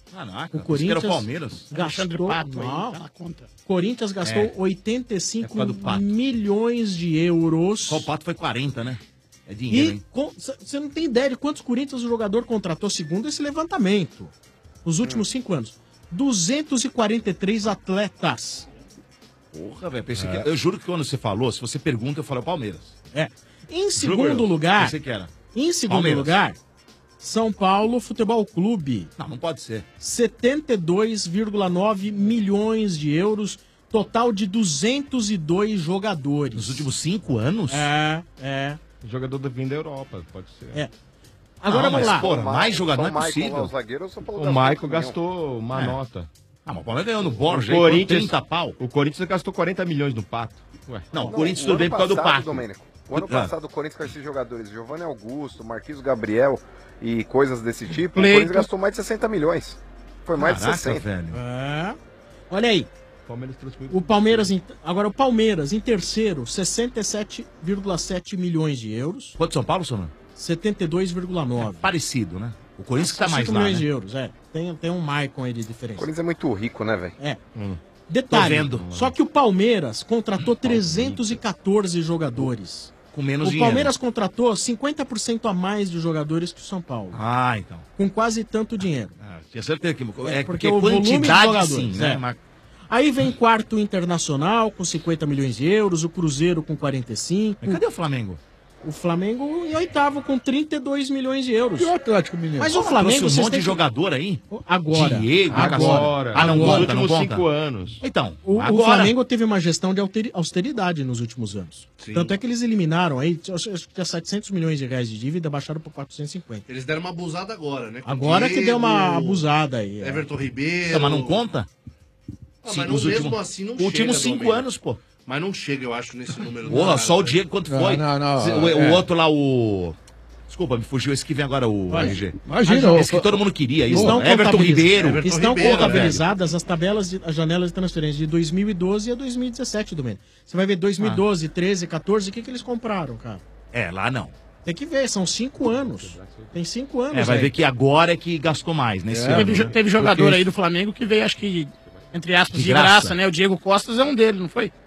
Speaker 11: Caraca,
Speaker 8: O
Speaker 11: pensei que
Speaker 8: Corinthians
Speaker 11: era o Palmeiras.
Speaker 2: Alexandre
Speaker 8: gastou...
Speaker 2: Pato aí,
Speaker 8: Não.
Speaker 2: tá na conta.
Speaker 8: Corinthians gastou
Speaker 11: É.
Speaker 8: oitenta e
Speaker 11: É
Speaker 8: cinco
Speaker 11: por causa do Pato.
Speaker 8: milhões de euros.
Speaker 11: Só o Pato foi quarenta, né? É dinheiro,
Speaker 8: E
Speaker 11: hein?
Speaker 8: você não tem ideia de quantos Corinthians o jogador contratou segundo esse levantamento. Nos últimos cinco anos. duzentos e quarenta e três atletas.
Speaker 11: Porra, velho. Pensei
Speaker 8: É.
Speaker 11: que. Eu juro que quando você falou, se você pergunta, eu falo Palmeiras.
Speaker 8: É. Em
Speaker 11: Juro
Speaker 8: segundo
Speaker 11: por Deus.
Speaker 8: lugar.
Speaker 11: Pensei que era.
Speaker 8: Em segundo
Speaker 11: Palmeiras.
Speaker 8: lugar, São Paulo Futebol Clube.
Speaker 11: Não, não pode ser.
Speaker 8: setenta e dois vírgula nove milhões de euros. Total de duzentos e dois jogadores.
Speaker 11: Nos últimos cinco anos?
Speaker 8: É, é.
Speaker 13: Jogador da vinda da Europa, pode ser.
Speaker 8: É. Agora
Speaker 11: Não,
Speaker 8: vamos
Speaker 11: mas,
Speaker 8: lá.
Speaker 11: porra, mais jogador não é
Speaker 14: Só o Maicon
Speaker 11: possível.
Speaker 14: lá, o zagueiro, só falou
Speaker 13: O
Speaker 14: das
Speaker 13: Maicon
Speaker 14: outras,
Speaker 13: gastou uma
Speaker 11: É.
Speaker 13: nota.
Speaker 11: Ah, mas o Palmeiras ganhou no
Speaker 13: O
Speaker 11: Borja aí,
Speaker 13: Corinthians,
Speaker 11: trinta pau.
Speaker 13: o Corinthians gastou quarenta milhões no Pato. Ué.
Speaker 11: Não, o
Speaker 14: Não,
Speaker 11: Corinthians
Speaker 14: o
Speaker 11: tudo bem
Speaker 14: ano
Speaker 11: por causa do
Speaker 14: passado,
Speaker 11: Pato.
Speaker 14: Domênico, o ano
Speaker 11: Ah.
Speaker 14: passado o Corinthians com esses jogadores, Giovanni Augusto, Marquinhos Gabriel e coisas desse tipo,
Speaker 8: Pleito.
Speaker 14: o Corinthians gastou mais de sessenta milhões. Foi mais
Speaker 11: Caraca,
Speaker 14: de sessenta.
Speaker 11: velho.
Speaker 8: É. Olha aí.
Speaker 13: Palmeiras trouxe muito.
Speaker 8: O Palmeiras, em- agora o Palmeiras em terceiro, sessenta e sete vírgula sete milhões de euros.
Speaker 11: Quanto São Paulo, Sonan?
Speaker 8: setenta e dois vírgula nove.
Speaker 11: Parecido, né? O Corinthians que tá
Speaker 8: cinco
Speaker 11: mais lá,
Speaker 8: milhões
Speaker 11: né?
Speaker 8: de euros, é. Tem, tem um Maicon aí de
Speaker 14: O
Speaker 8: diferença.
Speaker 14: Corinthians é muito rico, né, velho?
Speaker 8: É.
Speaker 11: Hum.
Speaker 8: Detalhe,
Speaker 11: Tô vendo.
Speaker 8: só que o Palmeiras contratou trezentos e quatorze jogadores.
Speaker 11: Com menos
Speaker 8: o
Speaker 11: dinheiro.
Speaker 8: Palmeiras contratou cinquenta por cento a mais de jogadores que o São Paulo.
Speaker 11: Ah, então.
Speaker 8: Com quase tanto dinheiro.
Speaker 11: Ah, tinha certeza que...
Speaker 8: É,
Speaker 11: É,
Speaker 8: porque
Speaker 11: porque
Speaker 8: o volume de
Speaker 11: quantidade
Speaker 8: jogadores,
Speaker 11: sim, né?
Speaker 8: é.
Speaker 11: Mas-
Speaker 8: Aí vem quarto o Internacional com cinquenta milhões de euros, o Cruzeiro com quarenta e cinco.
Speaker 11: Mas cadê o Flamengo?
Speaker 8: O Flamengo em oitavo com trinta e dois milhões de euros.
Speaker 9: E o Atlético Mineiro?
Speaker 8: Mas o
Speaker 11: Pô,
Speaker 8: Flamengo...
Speaker 11: trouxe um
Speaker 8: vocês
Speaker 11: monte
Speaker 8: têm
Speaker 11: de
Speaker 8: que-
Speaker 11: jogador aí?
Speaker 8: Agora.
Speaker 11: Diego,
Speaker 8: agora.
Speaker 11: Ah, não
Speaker 8: Agora.
Speaker 11: conta,
Speaker 13: Nos
Speaker 11: não
Speaker 13: últimos
Speaker 11: conta?
Speaker 13: cinco anos.
Speaker 11: Então,
Speaker 8: O, o
Speaker 11: agora...
Speaker 8: Flamengo teve uma gestão de alteri- austeridade nos últimos anos.
Speaker 17: Sim.
Speaker 8: Tanto é que eles eliminaram aí, acho que tinha setecentos milhões de reais de dívida, baixaram para quatrocentos e cinquenta.
Speaker 17: Eles deram uma abusada agora, né? Com
Speaker 8: Agora que
Speaker 17: Diego,
Speaker 8: deu uma abusada aí. é.
Speaker 17: Everton Ribeiro.
Speaker 11: Então, mas não conta?
Speaker 17: Ah,
Speaker 11: Sim,
Speaker 17: mas não,
Speaker 11: os
Speaker 17: mesmo
Speaker 11: últimos-
Speaker 17: assim não
Speaker 11: os
Speaker 17: chega.
Speaker 11: últimos cinco
Speaker 17: Domênico.
Speaker 11: anos, pô.
Speaker 17: Mas não chega, eu acho, nesse número.
Speaker 11: Porra,
Speaker 17: nada,
Speaker 11: só o
Speaker 17: velho.
Speaker 11: Diego quanto
Speaker 9: Não,
Speaker 11: foi?
Speaker 9: não, não,
Speaker 11: o, o
Speaker 9: é.
Speaker 11: outro lá, o... Desculpa, me fugiu esse que vem agora, o
Speaker 9: Vai.
Speaker 11: R G.
Speaker 9: Imagina,
Speaker 11: Esse que
Speaker 9: o-
Speaker 11: todo mundo queria. Isso,
Speaker 8: Estão,
Speaker 11: Everton
Speaker 8: contabiliz-
Speaker 11: Ribeiro.
Speaker 17: Everton
Speaker 8: estão
Speaker 17: Ribeiro,
Speaker 8: contabilizadas as tabelas, de, as janelas de transferência de dois mil e doze a dois mil e dezessete, Domênico. Você vai ver dois mil e doze, treze, quatorze, o que, que eles compraram, cara?
Speaker 11: É, lá não.
Speaker 8: Tem que ver, são cinco anos. Tem cinco anos.
Speaker 11: É, vai
Speaker 8: aí.
Speaker 11: ver que agora é que gastou mais, nesse
Speaker 9: É.
Speaker 11: ano.
Speaker 2: Teve, jo-
Speaker 11: né?
Speaker 2: teve jogador
Speaker 9: Porque
Speaker 2: aí do Flamengo que veio, acho que, entre aspas,
Speaker 11: De
Speaker 2: de,
Speaker 11: graça.
Speaker 2: graça. né? O Diego Costas é um dele, não foi?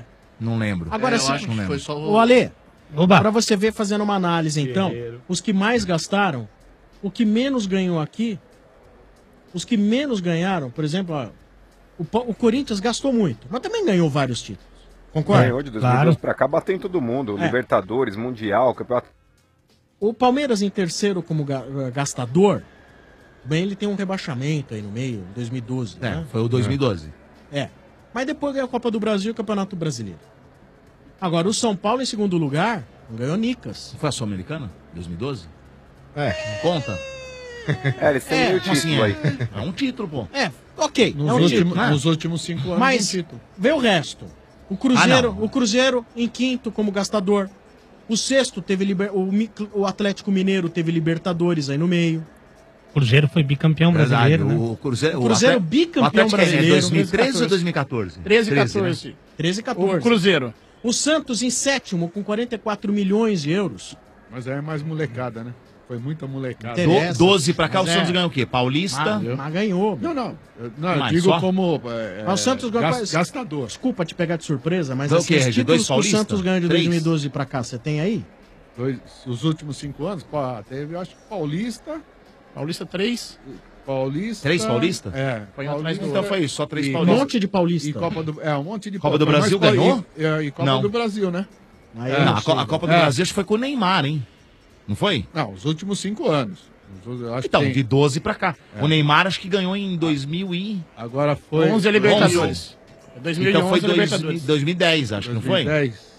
Speaker 11: Não lembro.
Speaker 8: Agora
Speaker 17: É, eu
Speaker 8: sim.
Speaker 17: acho que foi só
Speaker 8: O Alê,
Speaker 19: Oba.
Speaker 8: pra você ver fazendo uma análise então, os que mais gastaram, o que menos ganhou aqui, os que menos ganharam, por exemplo, ó, o, Pa- o Corinthians gastou muito, mas também ganhou vários títulos. Concorda?
Speaker 14: Ganhou de dois mil e doze
Speaker 19: Claro.
Speaker 14: pra cá, bateu em todo mundo.
Speaker 8: É.
Speaker 14: Libertadores, Mundial, Campeonato.
Speaker 8: O Palmeiras em terceiro como ga- gastador, bem, ele tem um rebaixamento aí no meio, em dois mil e doze,
Speaker 11: É,
Speaker 8: né?
Speaker 11: foi o dois mil e doze.
Speaker 8: É. Mas depois ganhou a Copa do Brasil e o Campeonato Brasileiro. Agora, o São Paulo em segundo lugar, ganhou Nicas.
Speaker 11: Foi a Sul-Americana? dois mil e doze?
Speaker 9: É.
Speaker 11: Conta?
Speaker 14: É, eles têm
Speaker 8: É,
Speaker 14: meio
Speaker 11: Como assim
Speaker 14: título
Speaker 11: é?
Speaker 14: aí.
Speaker 11: É um título, pô.
Speaker 8: É, ok.
Speaker 9: Nos,
Speaker 8: é um
Speaker 9: últimos,
Speaker 8: título, né?
Speaker 9: nos últimos cinco anos,
Speaker 8: Mas
Speaker 9: um título.
Speaker 8: vê o resto. O Cruzeiro,
Speaker 11: Ah, não.
Speaker 8: o Cruzeiro em quinto como gastador. O sexto teve liber... o, Mi- o Atlético Mineiro teve Libertadores aí no meio.
Speaker 19: Cruzeiro foi bicampeão
Speaker 11: Verdade,
Speaker 19: brasileiro, né?
Speaker 11: o Cruzeiro,
Speaker 8: O Cruzeiro
Speaker 11: Atlético-
Speaker 8: bicampeão
Speaker 11: o Atlético
Speaker 8: brasileiro,
Speaker 11: É dois mil e treze ou dois mil e quatorze?
Speaker 2: treze e
Speaker 11: né?
Speaker 2: quatorze.
Speaker 8: treze e
Speaker 2: O
Speaker 8: quatorze.
Speaker 2: Cruzeiro.
Speaker 8: O Santos em sétimo com quarenta e quatro milhões de euros.
Speaker 9: Mas é mais molecada, né? Foi muita molecada.
Speaker 8: Inter- Interessa,
Speaker 11: Do, doze pra cá, o
Speaker 8: mas
Speaker 11: Santos
Speaker 8: é.
Speaker 11: ganhou o quê? Paulista?
Speaker 8: Mas, mas ganhou. meu.
Speaker 9: Não, não. Eu, não, eu
Speaker 11: Mas
Speaker 9: digo
Speaker 11: só?
Speaker 9: como é,
Speaker 8: Mas o Santos ganhou
Speaker 9: gas-
Speaker 8: quase-
Speaker 9: gastador.
Speaker 8: Desculpa te pegar de surpresa, mas
Speaker 11: Ganhou o
Speaker 8: assim,
Speaker 11: quê,
Speaker 8: os
Speaker 11: Regi?
Speaker 8: títulos
Speaker 11: Dois
Speaker 8: que o
Speaker 11: Paulista?
Speaker 8: Santos ganhou de
Speaker 11: Três?
Speaker 8: dois mil e doze pra cá, você tem aí?
Speaker 9: Dois, os últimos cinco anos, pô, teve, eu acho que Paulista.
Speaker 2: Paulista três.
Speaker 9: Paulista.
Speaker 11: Três Paulista?
Speaker 9: É.
Speaker 2: Foi um atrás do
Speaker 11: Então foi isso, só três
Speaker 9: E-
Speaker 8: Um
Speaker 11: paulistas.
Speaker 8: monte de paulista.
Speaker 9: E Copa do, é, um monte de
Speaker 11: Copa do
Speaker 9: Paulista,
Speaker 11: Brasil
Speaker 9: mas foi-
Speaker 11: ganhou?
Speaker 9: E, e- e Copa
Speaker 11: Não.
Speaker 9: do Brasil, né?
Speaker 8: Aí
Speaker 9: É,
Speaker 8: eu
Speaker 11: Não,
Speaker 8: não
Speaker 11: a, Co-
Speaker 8: sei.
Speaker 11: a Copa do
Speaker 9: É.
Speaker 11: Brasil acho que foi com o Neymar, hein? Não foi?
Speaker 9: Não, os últimos cinco anos. Os- eu acho
Speaker 11: Então,
Speaker 9: que tem-
Speaker 11: de doze pra cá.
Speaker 9: É.
Speaker 11: O Neymar acho que ganhou em dois mil e...
Speaker 9: Agora foi.
Speaker 2: onze Libertadores. dois mil e onze
Speaker 11: Então foi dois-
Speaker 2: Libertadores.
Speaker 11: dois mil e dez, acho que não foi?
Speaker 9: dois mil e dez.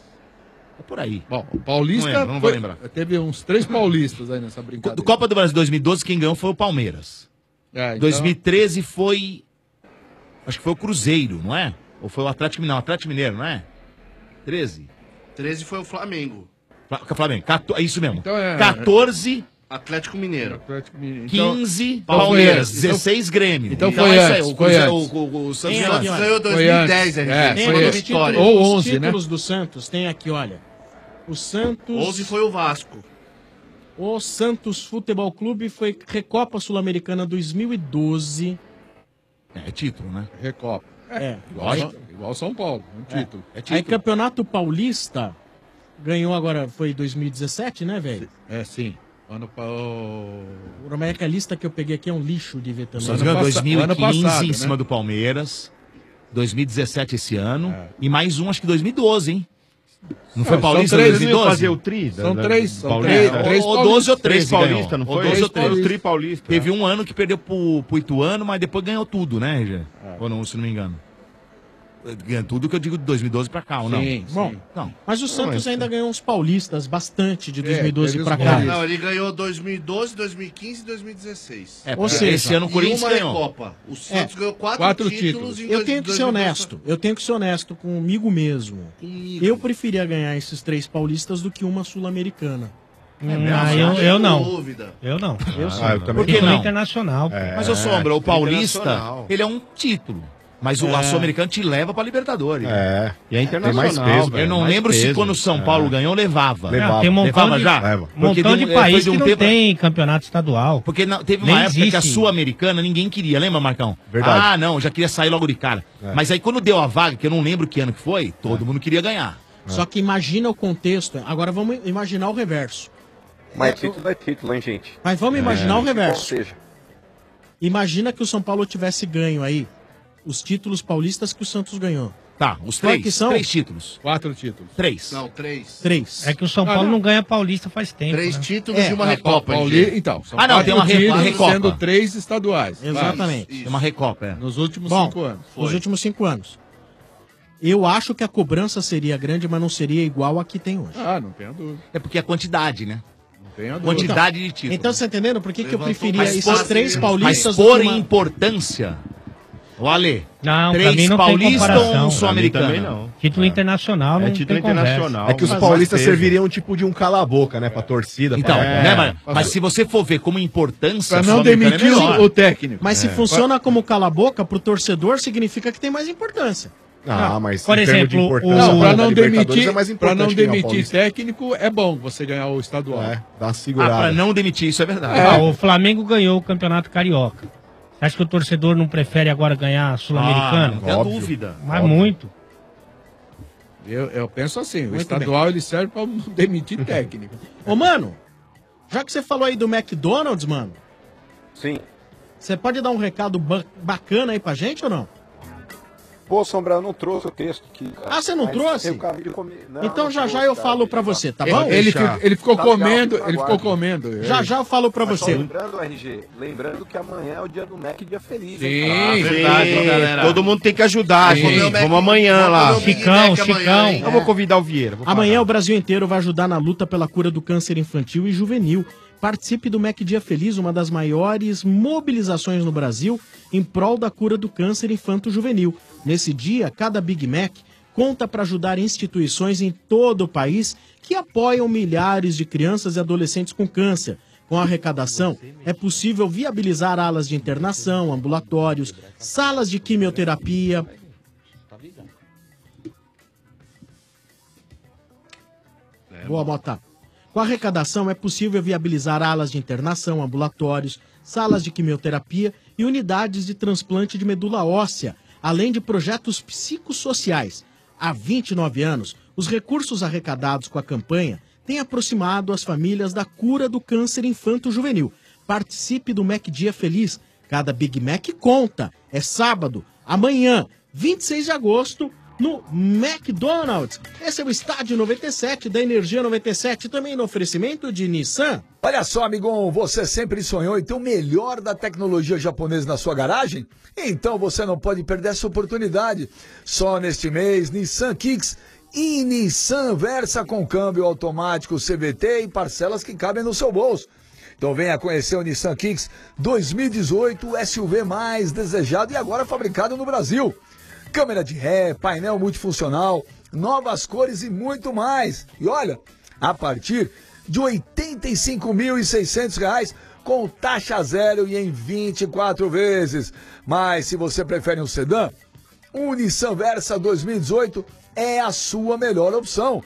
Speaker 11: É por aí.
Speaker 9: Bom, o Paulista.
Speaker 11: Não lembro, não vou
Speaker 9: foi-
Speaker 11: lembrar.
Speaker 9: Teve uns três paulistas aí nessa brincadeira.
Speaker 11: Do Copa do Brasil dois mil e doze, quem ganhou foi o Palmeiras.
Speaker 9: É, então-
Speaker 11: dois mil e treze foi... Acho que foi o Cruzeiro, não é? Ou foi o Atlético Mineiro? Não, Atlético Mineiro, não é? treze.
Speaker 17: treze foi o Flamengo.
Speaker 11: Fla- Flamengo. Cato- É isso mesmo.
Speaker 9: Então é-
Speaker 11: quatorze,
Speaker 17: Atlético Mineiro.
Speaker 9: Atlético Mineiro. Então-
Speaker 11: quinze,
Speaker 9: então
Speaker 11: Palmeiras.
Speaker 9: foi- então-
Speaker 11: dezesseis, Grêmio.
Speaker 9: então foi
Speaker 11: é isso aí,
Speaker 9: antes,
Speaker 11: o
Speaker 9: foi
Speaker 11: Cruzeiro-
Speaker 9: antes.
Speaker 11: o- o- o Santos
Speaker 8: Tem
Speaker 11: ganhou
Speaker 8: aqui,
Speaker 11: antes.
Speaker 8: olha.
Speaker 17: Ganhou dois mil e dez,
Speaker 9: É,
Speaker 17: R G.
Speaker 9: foi
Speaker 17: Tem
Speaker 9: esse.
Speaker 17: os vitória.
Speaker 9: Ou
Speaker 8: Os
Speaker 9: onze, né?
Speaker 8: títulos do Santos tem aqui, olha. O Santos.
Speaker 17: onze foi o Vasco.
Speaker 8: O Santos Futebol Clube foi Recopa Sul-Americana dois mil e doze.
Speaker 11: É título, né?
Speaker 9: Recopa.
Speaker 8: É.
Speaker 9: Igual, São- igual São Paulo, um título.
Speaker 11: É
Speaker 8: Aí Campeonato Paulista ganhou agora, foi dois mil e dezessete, né, velho?
Speaker 9: É, sim. Ano pa... o-
Speaker 8: O Americanista que eu peguei aqui é um lixo de ver
Speaker 11: O
Speaker 8: também.
Speaker 11: Santos ganhou dois mil e quinze
Speaker 9: passado,
Speaker 11: em
Speaker 9: né?
Speaker 11: cima do Palmeiras. dois mil e dezessete esse ano. E mais um, acho que dois mil e doze, hein? Não foi
Speaker 13: Não,
Speaker 11: Paulista
Speaker 13: são três,
Speaker 11: dois mil e doze?
Speaker 13: fazer o tri da-
Speaker 11: São
Speaker 13: da-
Speaker 11: três,
Speaker 13: do
Speaker 11: são
Speaker 13: Paulista.
Speaker 11: três.
Speaker 13: É.
Speaker 11: Três ou doze ou treze
Speaker 13: Três Paulista,
Speaker 11: ganhou.
Speaker 13: não
Speaker 11: Ou
Speaker 13: foi?
Speaker 11: doze ou treze.
Speaker 13: Foi o tri paulista.
Speaker 11: Teve um ano que perdeu pro, pro Ituano, mas depois ganhou tudo, né, Regi? Ou não, se não me engano. Ganhou tudo que eu digo de dois mil e doze pra cá, ou não?
Speaker 8: Sim,
Speaker 11: Bom,
Speaker 8: sim.
Speaker 11: não.
Speaker 8: Mas o Santos ainda ganhou uns paulistas bastante de dois mil e
Speaker 17: É,
Speaker 8: doze
Speaker 17: teve
Speaker 8: pra
Speaker 17: os
Speaker 8: cá.
Speaker 17: gols. Não, ele ganhou dois mil e doze, dois mil e quinze e dois mil e dezesseis.
Speaker 8: É, Ou seja, esse ano o
Speaker 17: e
Speaker 8: Corinthians
Speaker 17: uma
Speaker 8: ganhou.
Speaker 17: Recopa. O Santos
Speaker 8: É.
Speaker 17: ganhou quatro,
Speaker 8: Quatro
Speaker 17: títulos,
Speaker 8: títulos.
Speaker 17: em
Speaker 8: Eu
Speaker 17: dois-
Speaker 8: tenho que ser
Speaker 17: dois mil e doze.
Speaker 8: honesto. Eu tenho que ser honesto comigo mesmo.
Speaker 17: Comigo.
Speaker 8: Eu preferia ganhar esses três paulistas do que uma sul-americana.
Speaker 19: Hum, ah, eu, eu não.
Speaker 17: Dúvida.
Speaker 19: Eu não.
Speaker 8: Eu sim.
Speaker 11: Ah, eu também
Speaker 19: Porque
Speaker 11: não.
Speaker 19: não. Internacional.
Speaker 11: É, Mas, ô Sombra, o Paulista,
Speaker 13: internacional.
Speaker 11: ele é um título. Mas o
Speaker 13: É.
Speaker 11: a Sul-Americano te leva pra Libertadores.
Speaker 13: É. E é internacional,
Speaker 11: Tem mais peso,
Speaker 13: velho,
Speaker 11: Eu não
Speaker 13: mais
Speaker 11: lembro se
Speaker 13: peso.
Speaker 11: quando o São
Speaker 13: É.
Speaker 11: Paulo ganhou, levava.
Speaker 19: Ah, tem um montão
Speaker 11: levava
Speaker 19: de,
Speaker 11: já?
Speaker 19: um montão de
Speaker 11: de um-
Speaker 19: país
Speaker 11: foi de um
Speaker 19: que não
Speaker 11: tempo-
Speaker 19: tem campeonato estadual.
Speaker 11: Porque não- teve
Speaker 19: Nem
Speaker 11: uma época que a
Speaker 19: existe.
Speaker 11: Sul-Americana ninguém queria, lembra, Marcão?
Speaker 19: Verdade.
Speaker 11: Ah, não, já queria sair logo de cara.
Speaker 8: É.
Speaker 11: Mas aí quando deu a vaga, que eu não lembro que ano que foi, todo mundo queria ganhar.
Speaker 8: Só que imagina o contexto. Agora vamos imaginar o reverso.
Speaker 14: Mas título é título, hein, gente?
Speaker 8: Mas vamos imaginar o
Speaker 14: Qual
Speaker 8: reverso.
Speaker 14: seja.
Speaker 8: Imagina que o São Paulo tivesse ganho aí os títulos paulistas que o Santos ganhou.
Speaker 11: Tá, os
Speaker 8: Qual
Speaker 11: três,
Speaker 8: que são?
Speaker 11: três títulos.
Speaker 9: Quatro títulos.
Speaker 11: Três.
Speaker 17: Não, três.
Speaker 8: Três.
Speaker 19: É que o São
Speaker 9: Ah,
Speaker 19: Paulo
Speaker 9: não.
Speaker 19: não ganha paulista faz tempo.
Speaker 17: Três
Speaker 19: né?
Speaker 17: títulos
Speaker 8: É,
Speaker 17: e uma
Speaker 9: Ah,
Speaker 17: Recopa.
Speaker 9: Pauli-
Speaker 17: gente.
Speaker 9: Então, são
Speaker 11: Ah, não, tem uma
Speaker 9: quatro
Speaker 11: re- uma
Speaker 9: títulos,
Speaker 11: Recopa.
Speaker 9: sendo três estaduais.
Speaker 8: Exatamente.
Speaker 11: Tem uma Recopa, é.
Speaker 9: Nos últimos
Speaker 8: Bom,
Speaker 9: cinco anos.
Speaker 8: nos últimos cinco anos. Eu acho que a cobrança seria grande, mas não seria igual a que tem hoje.
Speaker 9: Ah, não tenho dúvida.
Speaker 11: É porque a quantidade, né?
Speaker 9: Não tenho dúvida.
Speaker 11: Quantidade de títulos.
Speaker 8: Então, você tá entendendo por que, que eu
Speaker 17: Levantou
Speaker 8: preferia
Speaker 11: Mas
Speaker 8: esses
Speaker 11: por-
Speaker 8: três
Speaker 11: Mas
Speaker 8: paulistas
Speaker 11: por
Speaker 8: do que uma-
Speaker 11: importância, o Ale,
Speaker 19: Não, pra
Speaker 11: três
Speaker 19: mim não tem
Speaker 11: paulistas
Speaker 19: comparação.
Speaker 11: ou um
Speaker 19: Pra
Speaker 11: sul-americano?
Speaker 13: mim também não.
Speaker 19: Título internacional não
Speaker 13: É título
Speaker 19: tem conversa.
Speaker 13: internacional.
Speaker 12: É que os
Speaker 13: Mas
Speaker 12: paulistas
Speaker 13: mais peso.
Speaker 12: serviriam tipo de um cala-boca, né? Pra torcida.
Speaker 11: Então,
Speaker 12: pra...
Speaker 11: né, mas, mas se você for ver como importância,
Speaker 9: Pra não
Speaker 11: sul-americano é
Speaker 9: demitir
Speaker 11: melhor.
Speaker 9: o, o técnico.
Speaker 8: Mas se
Speaker 12: É.
Speaker 8: funciona como cala-boca, pro torcedor significa que tem mais importância.
Speaker 12: Ah, mas
Speaker 19: Por
Speaker 12: em termos
Speaker 19: exemplo,
Speaker 12: de importância,
Speaker 9: Não, pra
Speaker 12: da
Speaker 9: não
Speaker 12: Libertadores
Speaker 9: demitir,
Speaker 12: é mais
Speaker 9: pra
Speaker 12: importante
Speaker 9: não
Speaker 12: que ganhar o
Speaker 9: demitir
Speaker 12: Paulista.
Speaker 9: técnico, é bom você ganhar o estadual.
Speaker 12: É, dá uma
Speaker 11: Ah,
Speaker 12: segurada.
Speaker 11: pra não demitir, isso é verdade.
Speaker 19: Ah, o Flamengo ganhou o Campeonato Carioca. Você acha que o torcedor não prefere agora ganhar a
Speaker 11: Ah,
Speaker 19: Sul-Americana?
Speaker 11: não tem
Speaker 12: Óbvio.
Speaker 11: dúvida.
Speaker 19: Mas
Speaker 12: óbvio.
Speaker 19: muito.
Speaker 9: Eu, eu penso assim, o
Speaker 8: Muito
Speaker 9: estadual ele serve pra não demitir técnico.
Speaker 8: Ô, mano, já que você falou aí do McDonald's, mano,
Speaker 14: Sim.
Speaker 8: você pode dar um recado ba- bacana aí pra gente ou não?
Speaker 14: Pô, Sombra, eu não trouxe o texto aqui, cara.
Speaker 8: Ah, você não
Speaker 14: Mas
Speaker 8: trouxe?
Speaker 14: eu acabei de comer. Não,
Speaker 8: Então
Speaker 14: não
Speaker 8: já já
Speaker 14: trouxe,
Speaker 8: eu
Speaker 14: cara.
Speaker 8: falo pra você, tá bom?
Speaker 9: Ele,
Speaker 14: deixar.
Speaker 9: fi- ele ficou
Speaker 14: Tá legal,
Speaker 9: comendo,
Speaker 14: fica
Speaker 9: ele ficou
Speaker 14: aguardo.
Speaker 9: comendo.
Speaker 8: Já já eu falo pra
Speaker 14: Mas só
Speaker 8: você.
Speaker 14: lembrando, R G, lembrando que amanhã é o dia do Mac, dia feliz.
Speaker 9: Sim,
Speaker 14: hein, cara?
Speaker 9: sim.
Speaker 17: verdade, galera.
Speaker 13: Todo mundo tem que ajudar,
Speaker 9: Sim.
Speaker 13: gente.
Speaker 9: Vamos
Speaker 17: Mac-
Speaker 13: Vamos amanhã
Speaker 17: vamos
Speaker 13: lá.
Speaker 17: comer o Big
Speaker 19: Chicão,
Speaker 17: Mac amanhã,
Speaker 19: Chicão.
Speaker 17: hein?
Speaker 13: Eu vou convidar o Vieira. vou
Speaker 8: Amanhã
Speaker 13: pagar.
Speaker 8: o Brasil inteiro vai ajudar na luta pela cura do câncer infantil e juvenil. Participe do Mac Dia Feliz, uma das maiores mobilizações no Brasil em prol da cura do câncer infanto-juvenil. Nesse dia, cada Big Mac conta para ajudar instituições em todo o país que apoiam milhares de crianças e adolescentes com câncer. Com a arrecadação, é possível viabilizar alas de internação, ambulatórios, salas de quimioterapia. Boa, Mota. Com a arrecadação, é possível viabilizar alas de internação, ambulatórios, salas de quimioterapia e unidades de transplante de medula óssea, além de projetos psicossociais. Há vinte e nove anos, os recursos arrecadados com a campanha têm aproximado as famílias da cura do câncer infanto-juvenil. Participe do Mac Dia Feliz. Cada Big Mac conta. É sábado, amanhã, vinte e seis de agosto, no McDonald's. Esse é o Estádio noventa e sete da Energia noventa e sete, também no oferecimento de Nissan.
Speaker 16: Olha só, amigão, você sempre sonhou em ter o melhor da tecnologia japonesa na sua garagem? Então você não pode perder essa oportunidade. Só neste mês, Nissan Kicks e Nissan Versa com câmbio automático C V T e parcelas que cabem no seu bolso. Então venha conhecer o Nissan Kicks dois mil e dezoito, o S U V mais desejado e agora fabricado no Brasil. Câmera de ré, painel multifuncional, novas cores e muito mais. E olha, a partir de oitenta e cinco mil e seiscentos reais com taxa zero e em vinte e quatro vezes. Mas se você prefere um sedã, o Nissan Versa dois mil e dezoito é a sua melhor opção.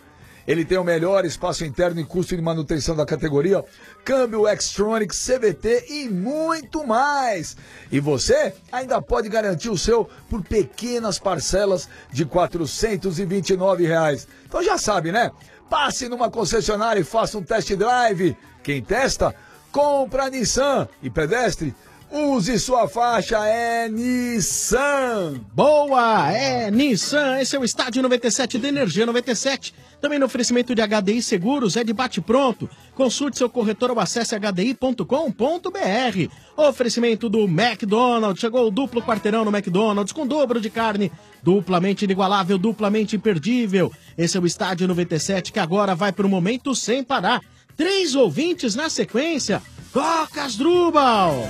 Speaker 16: Ele tem o melhor espaço interno e custo de manutenção da categoria, câmbio Xtronic, C V T e muito mais. E você ainda pode garantir o seu por pequenas parcelas de quatrocentos e vinte e nove reais. Então já sabe, né? Passe numa concessionária e faça um test drive. Quem testa, compra a Nissan. E pedestre, use sua faixa, é Nissan.
Speaker 8: Boa, é Nissan. Esse é o Estádio noventa e sete da Energia noventa e sete. Também no oferecimento de H D I Seguros, é de bate-pronto. Consulte seu corretor ou acesse h d i ponto com ponto b r. Oferecimento do McDonald's. Chegou o duplo quarteirão no McDonald's com dobro de carne. Duplamente inigualável, duplamente imperdível. Esse é o Estádio noventa e sete que agora vai para o momento sem parar. Três ouvintes na sequência. Cocas Drubal.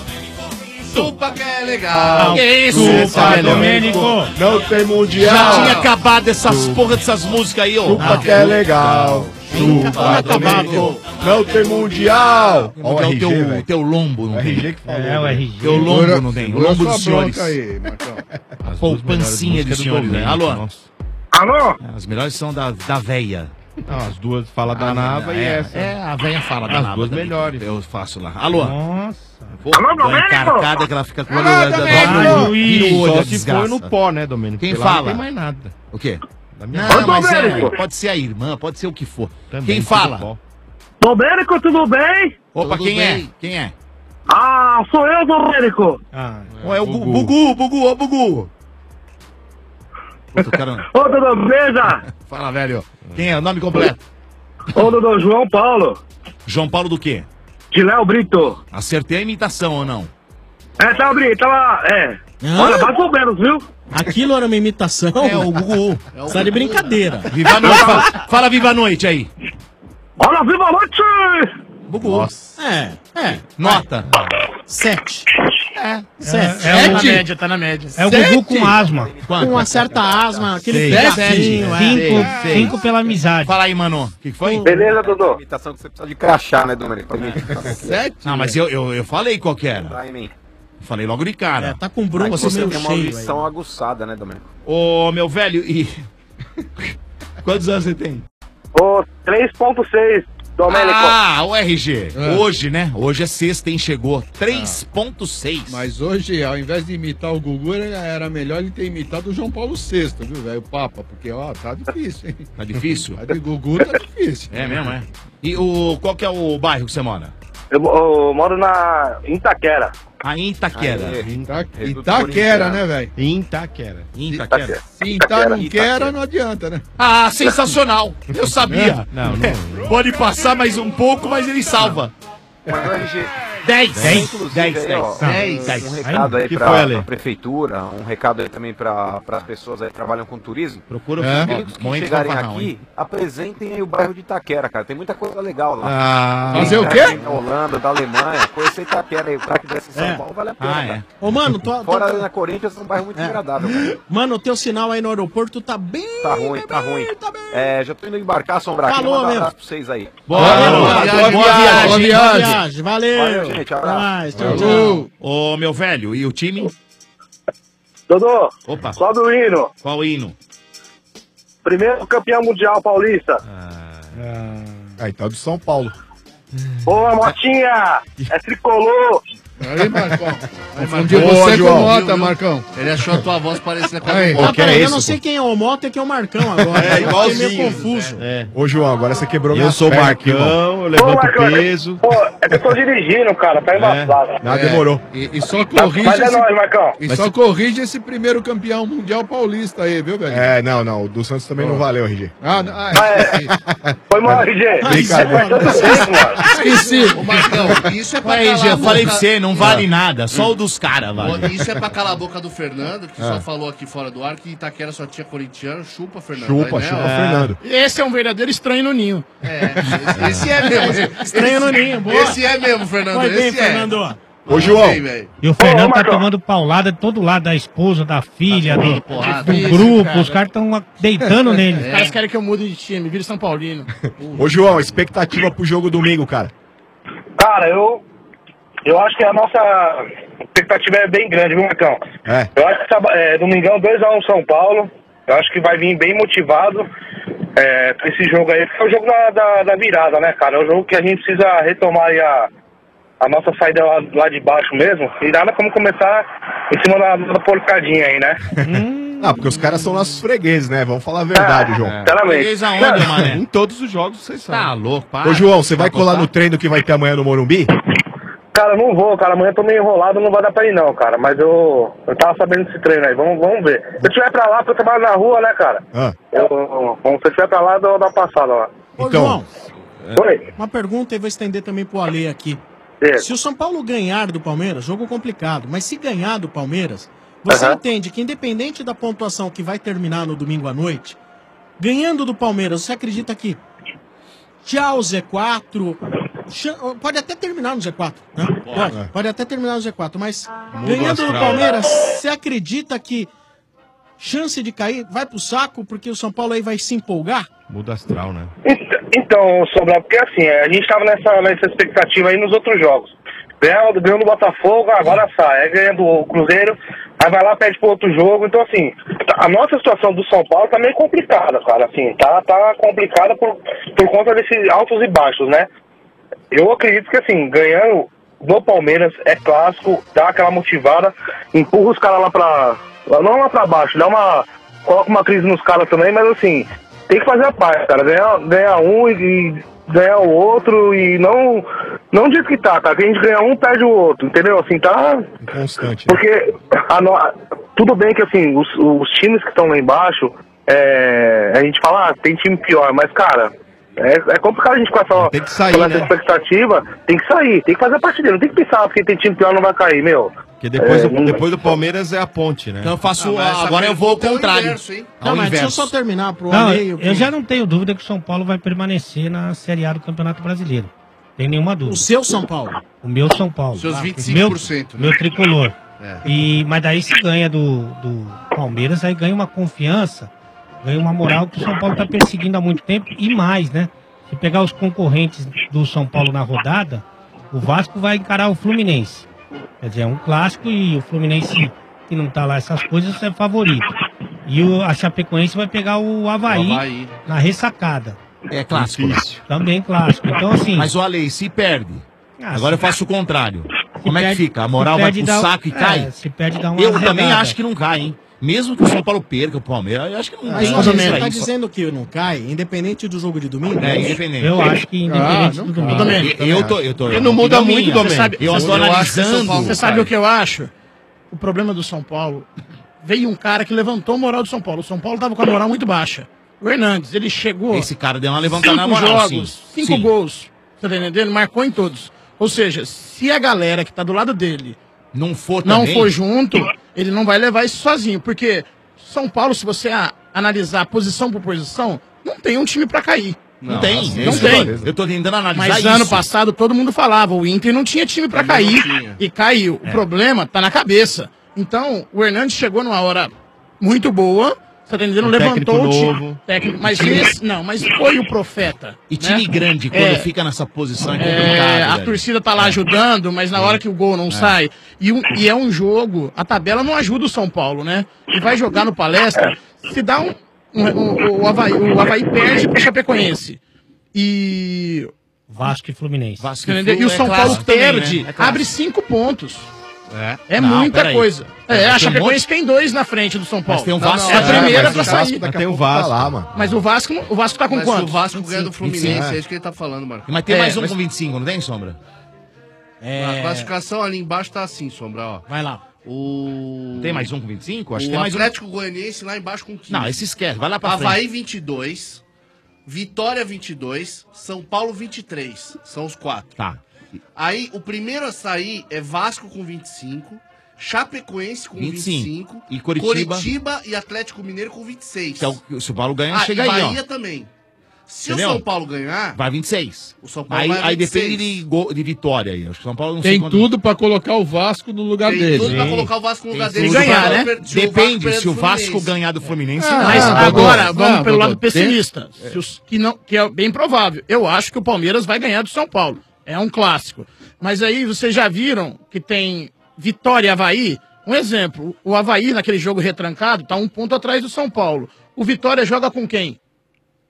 Speaker 17: Chupa que é legal.
Speaker 11: Que isso,
Speaker 17: Chupa,
Speaker 11: Domênico.
Speaker 12: Não tem mundial.
Speaker 11: Já tinha acabado essas porra dessas músicas aí, ó.
Speaker 12: Chupa que é legal. Chupa, Domênico. Não tem mundial.
Speaker 11: Ó, o teu,
Speaker 12: velho.
Speaker 11: teu lombo não tem.
Speaker 12: R G que falou.
Speaker 11: É, o
Speaker 12: né?
Speaker 11: R G. Teu lombo não tem. O
Speaker 12: Segura
Speaker 11: lombo
Speaker 12: sua
Speaker 11: dos senhores.
Speaker 12: bronca aí, Marcão.
Speaker 11: A poupancinha dos senhores, né? Alô?
Speaker 6: Alô?
Speaker 11: As melhores são da, da véia.
Speaker 13: Não, as duas fala da Nava e
Speaker 11: é,
Speaker 13: essa.
Speaker 11: É, a véia fala da
Speaker 13: As
Speaker 11: Nava.
Speaker 13: duas
Speaker 11: também.
Speaker 13: melhores.
Speaker 11: Eu faço lá. Alô?
Speaker 13: Nossa.
Speaker 11: Pô,
Speaker 6: Alô,
Speaker 11: dá uma
Speaker 6: Domênico?
Speaker 11: encarcada que ela fica com o olho...
Speaker 13: Alô, Domênico?
Speaker 11: Vira o olho,
Speaker 13: Só
Speaker 11: a
Speaker 13: se
Speaker 11: desgraça.
Speaker 13: for no pó, né, Domênico?
Speaker 11: Quem
Speaker 13: Porque lá
Speaker 11: fala?
Speaker 13: Não tem mais nada.
Speaker 11: O quê?
Speaker 13: Da minha
Speaker 11: Não,
Speaker 6: Ô,
Speaker 11: mas é,
Speaker 6: Domênico.
Speaker 11: pode ser a irmã, pode ser o que for.
Speaker 13: Também,
Speaker 11: Quem
Speaker 13: tudo
Speaker 11: fala?
Speaker 13: pó.
Speaker 6: Domênico, tudo bem?
Speaker 11: Opa,
Speaker 6: Tudo
Speaker 11: quem
Speaker 6: bem.
Speaker 11: é? Quem é?
Speaker 6: Ah, sou eu, Domênico.
Speaker 11: Ah, é o Bugu, Bugu, Bugu, ô Bugu. Puta, cara...
Speaker 6: Ô, Dodô, beleza?
Speaker 11: Fala, velho. Quem é? O nome completo?
Speaker 6: Ô, Dodô, João Paulo.
Speaker 11: João Paulo do quê?
Speaker 6: De Léo Brito.
Speaker 11: Acertei a imitação ou não?
Speaker 6: É, tá, Brito, tava... É.
Speaker 8: Hã?
Speaker 6: Olha, mais ou menos, viu?
Speaker 8: Aquilo era uma imitação?
Speaker 11: É o Gugu.
Speaker 8: Você tá de brincadeira.
Speaker 11: Viva a noite. Fala, fala viva a noite aí.
Speaker 6: Olha, viva a noite!
Speaker 11: Bugu.
Speaker 8: É, é.
Speaker 11: Nota.
Speaker 8: Sete.
Speaker 11: É.
Speaker 8: Sete.
Speaker 18: É, tá na
Speaker 8: Sete?
Speaker 18: média, tá na média.
Speaker 19: É o Gugu com asma.
Speaker 8: Com uma certa asma, aquele
Speaker 11: Seis.
Speaker 8: pedacinho, é.
Speaker 19: Cinco,
Speaker 11: Seis.
Speaker 19: cinco pela amizade.
Speaker 11: Fala aí, mano. O que que foi?
Speaker 14: Beleza, Dodô? Imitação que você precisa de crachá, né, Domênico?
Speaker 11: Sete? Não, mas eu, eu, eu falei qual que era.
Speaker 14: Vai em mim.
Speaker 11: Falei logo de cara.
Speaker 8: É, tá com bronco
Speaker 14: Você
Speaker 8: meio
Speaker 14: tem uma
Speaker 8: cheio
Speaker 14: audição aguçada, né, Domênico?
Speaker 11: Ô, meu velho, e... Quantos anos você tem?
Speaker 6: Ô, três ponto seis, Domênico.
Speaker 11: Ah, o R G.
Speaker 9: É.
Speaker 11: Hoje, né? Hoje é sexta, hein? Chegou. três ponto seis.
Speaker 9: Mas hoje, ao invés de imitar o Gugu, era- era melhor ele ter imitado o João Paulo sexto, viu, velho? O Papa, porque, ó, tá difícil, hein?
Speaker 11: Tá difícil?
Speaker 9: A de Gugu tá difícil.
Speaker 11: É mesmo, é? E o, qual que é o bairro que você mora?
Speaker 6: Eu, eu moro na em Itaquera.
Speaker 11: Ah, em Itaquera.
Speaker 9: Ita- Itaquera, né, velho?
Speaker 13: Itaquera.
Speaker 11: Em Itaquera.
Speaker 9: Se Ita não quer, não adianta, né?
Speaker 11: Ah, sensacional! Eu sabia.
Speaker 13: Não, não.
Speaker 11: Pode passar mais um pouco, mas ele salva.
Speaker 14: Mas o R G...
Speaker 11: dez.
Speaker 14: Dez,
Speaker 11: Inclusive,
Speaker 14: dez,
Speaker 11: dez,
Speaker 14: aí, ó,
Speaker 11: dez,
Speaker 14: um
Speaker 11: dez.
Speaker 14: recado aí
Speaker 13: Que
Speaker 14: pra,
Speaker 13: foi, Ale?
Speaker 14: pra prefeitura, um recado aí também pra, pra pessoas aí que trabalham com turismo.
Speaker 11: Procura o
Speaker 9: É.
Speaker 14: Amigos que
Speaker 11: Momento
Speaker 14: chegarem
Speaker 11: fanfarrão,
Speaker 14: aqui,
Speaker 11: hein?
Speaker 14: apresentem aí o bairro de Itaquera, cara. Tem muita coisa legal lá.
Speaker 13: Ah,
Speaker 9: Fazer o
Speaker 14: Tem
Speaker 9: quê?
Speaker 14: cara Da Holanda, da Alemanha, conhecer Itaquera aí. O cara que desce em São
Speaker 8: É.
Speaker 14: Paulo vale a pena.
Speaker 11: Ah, é.
Speaker 14: cara.
Speaker 8: Ô, mano, tô,
Speaker 14: Fora
Speaker 8: tô-
Speaker 14: ali na Corinthians é um bairro muito
Speaker 8: É.
Speaker 14: agradável. Cara.
Speaker 8: mano, o teu sinal aí no aeroporto tá bem...
Speaker 14: Tá ruim, tá ruim. É, já tô indo embarcar, Sombra.
Speaker 8: Falou,
Speaker 14: Queria mandar um
Speaker 8: meu.
Speaker 14: abraço pra vocês aí.
Speaker 11: Boa,
Speaker 8: Boa
Speaker 11: boa,
Speaker 8: viagem,
Speaker 11: boa
Speaker 8: boa
Speaker 11: viagem.
Speaker 8: viagem,
Speaker 9: viagem.
Speaker 8: boa viagem. Valeu.
Speaker 14: Valeu, gente,
Speaker 8: Até
Speaker 14: abraço.
Speaker 8: mais, tchau,
Speaker 9: Falou.
Speaker 8: tchau.
Speaker 11: Ô, meu velho, e o time?
Speaker 6: Dodô,
Speaker 11: Opa,
Speaker 6: sobe o hino.
Speaker 11: qual hino?
Speaker 6: Primeiro campeão mundial paulista.
Speaker 12: Ah, então é do São Paulo.
Speaker 6: Boa, Motinha. É tricolor.
Speaker 9: Aí, Marcão. Confundi
Speaker 13: Boa,
Speaker 9: você com
Speaker 13: João.
Speaker 9: Mota,
Speaker 17: Viu, viu?
Speaker 9: Marcão.
Speaker 17: Ele achou a tua voz parecida com a
Speaker 9: Aí.
Speaker 17: do
Speaker 13: Pô,
Speaker 8: Ah,
Speaker 13: que é
Speaker 8: peraí, eu
Speaker 13: isso,
Speaker 8: não
Speaker 13: pô?
Speaker 8: sei quem é o Mota e quem é o Marcão agora.
Speaker 11: É, igualzinho.
Speaker 8: Eu fiquei meio confuso.
Speaker 11: É.
Speaker 12: Ô, João, agora você quebrou
Speaker 13: Eu
Speaker 12: minha
Speaker 13: sou o
Speaker 12: perna aqui, irmão.
Speaker 13: Marcão, eu
Speaker 6: Pô,
Speaker 13: levanto
Speaker 6: Marcão, é-
Speaker 13: peso.
Speaker 6: Pô, é que eu tô dirigindo, cara. Tá embaçado.
Speaker 12: Ah, demorou.
Speaker 9: E, e só corrige
Speaker 6: Mas é
Speaker 9: esse,
Speaker 6: nóis, Marcão.
Speaker 9: e só corrige esse primeiro campeão mundial paulista aí, viu, velho?
Speaker 12: É, não, não. O do Santos também não valeu, R G.
Speaker 9: Ah, não, ah,
Speaker 6: Ah, é. Foi mal, R G.
Speaker 12: Brincadeira.
Speaker 6: Faz tanto tempo, mano.
Speaker 9: esqueci.
Speaker 17: Ô, Marcão, isso é pra
Speaker 11: Aí,
Speaker 17: calar
Speaker 11: já
Speaker 17: a
Speaker 11: falei pra
Speaker 17: boca-
Speaker 11: você, não vale nada. Só o dos caras, vale.
Speaker 17: Isso é pra calar a boca do Fernando, que
Speaker 11: É.
Speaker 17: só falou aqui fora do ar que Itaquera só tinha corintiano. Chupa, Fernando.
Speaker 12: Chupa,
Speaker 17: Aí, né,
Speaker 12: chupa,
Speaker 17: ó.
Speaker 12: Fernando.
Speaker 2: Esse é um verdadeiro estranho no ninho.
Speaker 17: É, esse, esse é mesmo.
Speaker 8: Estranho no ninho, boa.
Speaker 17: Esse é mesmo, Fernando.
Speaker 8: Foi bem,
Speaker 17: esse é.
Speaker 8: Fernando.
Speaker 12: Ô, João.
Speaker 17: Sei, velho.
Speaker 19: E o Fernando
Speaker 6: Ô,
Speaker 19: tá
Speaker 6: Marcão.
Speaker 19: tomando paulada de todo lado, da esposa, da filha, do,
Speaker 17: porrada.
Speaker 19: do
Speaker 2: Difícil,
Speaker 19: grupo.
Speaker 2: cara.
Speaker 19: Os caras estão deitando nele.
Speaker 2: Os caras querem que eu mude de time, vire São Paulino.
Speaker 12: Ô, João, expectativa pro jogo domingo, cara.
Speaker 6: Cara, eu, eu acho que a nossa expectativa é bem grande, viu, Marcão?
Speaker 12: É.
Speaker 6: Eu acho que é, domingão dois a um São Paulo. Eu acho que vai vir bem motivado. é, pra esse jogo aí, porque é o jogo da, da, da virada, né, cara? É o jogo que a gente precisa retomar aí a, a nossa saída lá, lá de baixo mesmo. E nada como começar em cima da, da porcadinha aí, né?
Speaker 12: Ah, porque os caras são nossos fregueses, né? Vamos falar a verdade,
Speaker 6: É,
Speaker 12: João.
Speaker 6: sinceramente.
Speaker 11: Freguês aonde, mané?
Speaker 12: Em todos os jogos, vocês sabem.
Speaker 11: Tá louco, para.
Speaker 12: Ô, João, você vai
Speaker 11: Vai
Speaker 12: colar
Speaker 11: apostar?
Speaker 12: no treino que vai ter amanhã no Morumbi?
Speaker 6: Cara, não vou, cara. Amanhã eu tô meio enrolado, não vai dar pra ir não, cara. Mas eu, eu tava sabendo desse treino aí. Vamos, vamos ver. Se eu estiver pra lá, porque eu trabalho na rua, né, cara?
Speaker 12: Ah.
Speaker 6: Eu, eu- se eu estiver pra lá, eu dou uma passada lá.
Speaker 8: Ô,
Speaker 12: Então,
Speaker 8: João,
Speaker 6: Oi.
Speaker 8: uma pergunta e vou estender também pro Ale aqui.
Speaker 6: É.
Speaker 8: Se o São Paulo ganhar do Palmeiras, jogo complicado, mas se ganhar do Palmeiras, você
Speaker 6: Aham.
Speaker 8: entende que independente da pontuação que vai terminar no domingo à noite, ganhando do Palmeiras, você acredita que tchau Z quatro, chan- pode até terminar no Z quatro, né? Pode, pode até terminar no Z quatro, mas
Speaker 13: Muda o
Speaker 8: ganhando do
Speaker 13: astral.
Speaker 8: Palmeiras, você acredita que chance de cair vai pro saco porque o São Paulo aí vai se empolgar?
Speaker 13: Muda astral, né?
Speaker 6: Ent- Então, Sombra, porque assim, a gente tava nessa, nessa expectativa aí nos outros jogos. Ganhou, ganhou do Botafogo, agora sai. Aí ganha do Cruzeiro, aí vai lá, pede pro outro jogo. Então, assim, a nossa situação do São Paulo tá meio complicada, cara. Assim, tá, tá complicada por, por conta desses altos e baixos, né? Eu acredito que, assim, ganhando do Palmeiras é clássico, dá aquela motivada, empurra os caras lá pra... Não lá pra baixo, dá uma... Coloca uma crise nos caras também, mas assim... Tem que fazer a paz, cara. Ganhar, ganhar um e, e ganhar o outro e não. Não diz que tá, cara. Que a gente ganha um, perde o outro, entendeu? Assim, tá.
Speaker 12: Constante.
Speaker 6: Porque a no... tudo bem que assim, os, os times que estão lá embaixo, é... a gente fala, ah, tem time pior, mas, cara, é, é complicado a gente com essa,
Speaker 13: Tem que sair,
Speaker 6: com essa
Speaker 13: né?
Speaker 6: expectativa. Tem que sair, tem que fazer a partida. Não tem que pensar porque tem time pior não vai cair, meu.
Speaker 13: Porque depois,
Speaker 6: É,
Speaker 13: do,
Speaker 6: não-
Speaker 13: depois do Palmeiras é a ponte, né?
Speaker 11: Então eu faço.
Speaker 17: Ah, mas essa
Speaker 11: agora eu vou ao
Speaker 17: pergunta é o
Speaker 11: contrário.
Speaker 17: inverso, hein?
Speaker 11: Ao
Speaker 8: Não, mas deixa eu
Speaker 11: inverso.
Speaker 8: só terminar pro
Speaker 19: Não,
Speaker 8: Ale.
Speaker 19: eu já não tenho dúvida que o São Paulo vai permanecer na Série A do Campeonato Brasileiro. Tem nenhuma dúvida.
Speaker 8: O seu São Paulo.
Speaker 19: O meu São Paulo.
Speaker 17: Seus
Speaker 19: Ah,
Speaker 17: vinte e cinco por cento,
Speaker 19: Meu,
Speaker 17: né?
Speaker 19: meu tricolor.
Speaker 17: É.
Speaker 19: E, mas daí se ganha do, do Palmeiras, aí ganha uma confiança, ganha uma moral que o São Paulo está perseguindo há muito tempo e mais, né? Se pegar os concorrentes do São Paulo na rodada, o Vasco vai encarar o Fluminense. Quer dizer, é um clássico e o Fluminense, que não tá lá essas coisas, é favorito. E o, a Chapecoense vai pegar o Avaí,
Speaker 17: O Avaí.
Speaker 19: na ressacada.
Speaker 11: É clássico. né?
Speaker 19: Também clássico. Então, assim.
Speaker 11: Mas o Ale, se perde.
Speaker 19: Ah,
Speaker 11: Agora eu
Speaker 19: se-
Speaker 11: faço o contrário. Como é que
Speaker 19: perde-
Speaker 11: fica? A
Speaker 19: se
Speaker 11: moral vai
Speaker 19: perde,
Speaker 11: pro
Speaker 19: dá-
Speaker 11: saco e
Speaker 19: é,
Speaker 11: cai?
Speaker 19: se perde, dá uma
Speaker 11: Eu também
Speaker 19: arredada.
Speaker 11: acho que não cai, hein? Mesmo que o São Paulo perca o Palmeiras, eu acho que não
Speaker 8: Mas
Speaker 11: tem
Speaker 8: você
Speaker 11: chance
Speaker 8: tá
Speaker 11: aí.
Speaker 8: dizendo que não cai, independente do jogo de domingo?
Speaker 11: É, independente.
Speaker 19: Eu acho que independente
Speaker 8: Ah,
Speaker 19: do
Speaker 8: não
Speaker 19: domingo.
Speaker 8: cai. Domênico,
Speaker 11: Eu, eu tô, eu tô.
Speaker 13: Porque não muda
Speaker 11: opinião
Speaker 13: muito,
Speaker 11: minha.
Speaker 13: Domênico.
Speaker 11: Você sabe, Eu
Speaker 17: Eu
Speaker 11: estou
Speaker 17: acho que o São
Speaker 11: analisando.
Speaker 17: Paulo
Speaker 2: Você sabe o que eu acho? O problema do São Paulo, veio um cara que levantou a moral do São Paulo. O São Paulo tava com a moral muito baixa. O Hernandes, ele chegou...
Speaker 11: Esse cara deu uma levantada na
Speaker 2: cinco
Speaker 11: moral,
Speaker 2: jogos,
Speaker 11: sim.
Speaker 2: cinco
Speaker 11: Sim.
Speaker 2: gols. Você tá entendendo? Ele marcou em todos. Ou seja, se a galera que tá do lado dele
Speaker 11: não for
Speaker 2: não
Speaker 11: também,
Speaker 2: for junto, ele não vai levar isso sozinho. Porque São Paulo, se você a- analisar posição por posição, não tem um time pra cair.
Speaker 11: Não, tem,
Speaker 2: não
Speaker 11: isso
Speaker 2: tem.
Speaker 11: eu- Eu tô tentando analisar
Speaker 2: Mas
Speaker 11: isso.
Speaker 2: ano passado todo mundo falava, o Inter não tinha time pra
Speaker 17: Também
Speaker 2: cair
Speaker 17: não tinha.
Speaker 2: e caiu. O problema tá na cabeça. Então, o Hernandes chegou numa hora muito boa, você tá entendendo?
Speaker 13: Um
Speaker 2: Levantou
Speaker 13: técnico
Speaker 2: o time.
Speaker 13: novo.
Speaker 2: Técnico, mas
Speaker 11: time-
Speaker 2: esse, não, mas foi o profeta.
Speaker 11: E time
Speaker 2: né?
Speaker 11: grande, quando
Speaker 2: É.
Speaker 11: fica nessa posição, é
Speaker 2: É,
Speaker 11: complicado.
Speaker 2: a
Speaker 11: velho.
Speaker 2: torcida tá lá ajudando, mas na hora que o gol não sai. E, um- e é um jogo, a tabela não ajuda o São Paulo, né? E vai jogar no palestra, se dá um. um- o, o, Avaí, o Avaí perde pro Chapecoense. E.
Speaker 19: Vasco e Fluminense.
Speaker 11: Vasco
Speaker 2: Entendeu? E o
Speaker 11: é
Speaker 2: São Paulo
Speaker 11: clássico também,
Speaker 2: perde,
Speaker 11: né? É clássico.
Speaker 2: abre cinco pontos.
Speaker 17: É.
Speaker 2: É
Speaker 11: Não,
Speaker 2: muita
Speaker 11: peraí.
Speaker 2: coisa.
Speaker 11: É,
Speaker 2: É, a
Speaker 11: tem um
Speaker 2: Chapecoense tem dois na frente do São Paulo.
Speaker 11: Mas tem um
Speaker 2: Não,
Speaker 11: Vasco.
Speaker 2: não, é a primeira
Speaker 12: mas
Speaker 2: pra
Speaker 12: o Vasco
Speaker 2: sair.
Speaker 12: daqui a
Speaker 13: Tem o
Speaker 12: pouco tá
Speaker 13: Vasco.
Speaker 12: lá, mano.
Speaker 2: Mas o Vasco, não- o Vasco tá com
Speaker 17: Mas
Speaker 2: quanto?
Speaker 17: o Vasco ganha do Fluminense,
Speaker 11: vinte e cinco.
Speaker 17: é isso que ele tá falando, Marcos.
Speaker 11: Mas tem
Speaker 2: É,
Speaker 11: mais um
Speaker 2: mas-
Speaker 11: com vinte e cinco, não tem, Sombra?
Speaker 17: A classificação ali embaixo tá assim, Sombra, ó.
Speaker 8: Vai lá.
Speaker 17: O...
Speaker 11: Tem mais um com vinte e cinco? Acho que
Speaker 17: o
Speaker 11: tem mais um.
Speaker 17: Atlético Goianiense lá embaixo com quinze.
Speaker 11: Não, esse esquece. Vai lá pra
Speaker 17: Avaí
Speaker 11: frente.
Speaker 17: vinte e dois, Vitória vinte e dois, São Paulo vinte e três. São os quatro.
Speaker 11: Tá.
Speaker 17: Aí o primeiro a sair é Vasco com vinte e cinco, Chapecoense com
Speaker 11: vinte e
Speaker 17: vinte
Speaker 11: cinco.
Speaker 17: e cinco,
Speaker 11: E Coritiba?
Speaker 17: Coritiba e Atlético Mineiro com vinte e seis.
Speaker 11: Então, se o Paulo ganha,
Speaker 17: Ah,
Speaker 11: chega
Speaker 17: e
Speaker 11: aí, ó.
Speaker 17: Bahia também. Se
Speaker 11: Entendeu?
Speaker 17: o São Paulo ganhar,
Speaker 11: Vai vinte e seis.
Speaker 17: o São Paulo
Speaker 11: Aí,
Speaker 17: vai a
Speaker 11: aí
Speaker 17: vinte e seis.
Speaker 11: depende de, gol- de vitória aí. Acho que o São Paulo não sei
Speaker 9: Tem
Speaker 11: quanto-
Speaker 9: tudo pra colocar o Vasco no lugar
Speaker 17: Tem
Speaker 9: dele.
Speaker 17: tudo pra
Speaker 11: Sim.
Speaker 17: colocar o Vasco no lugar
Speaker 11: Tem
Speaker 17: dele.
Speaker 11: tudo
Speaker 17: Se o
Speaker 11: pra-
Speaker 17: Vasco
Speaker 11: né?
Speaker 17: per- se o Vasco
Speaker 11: Depende,
Speaker 17: perder
Speaker 11: se o
Speaker 17: do
Speaker 11: Vasco
Speaker 17: Fluminense.
Speaker 11: ganhar do Fluminense,
Speaker 9: Ah,
Speaker 11: não.
Speaker 2: Mas
Speaker 9: Ah,
Speaker 2: agora,
Speaker 9: Dodô.
Speaker 2: vamos
Speaker 9: Ah,
Speaker 2: pelo
Speaker 9: Dodô.
Speaker 2: lado pessimista, se os- que, não, que é bem provável. Eu acho que o Palmeiras vai ganhar do São Paulo. É um clássico. Mas aí vocês já viram que tem Vitória e Avaí? Um exemplo, o Avaí naquele jogo retrancado tá um ponto atrás do São Paulo. O Vitória joga com quem?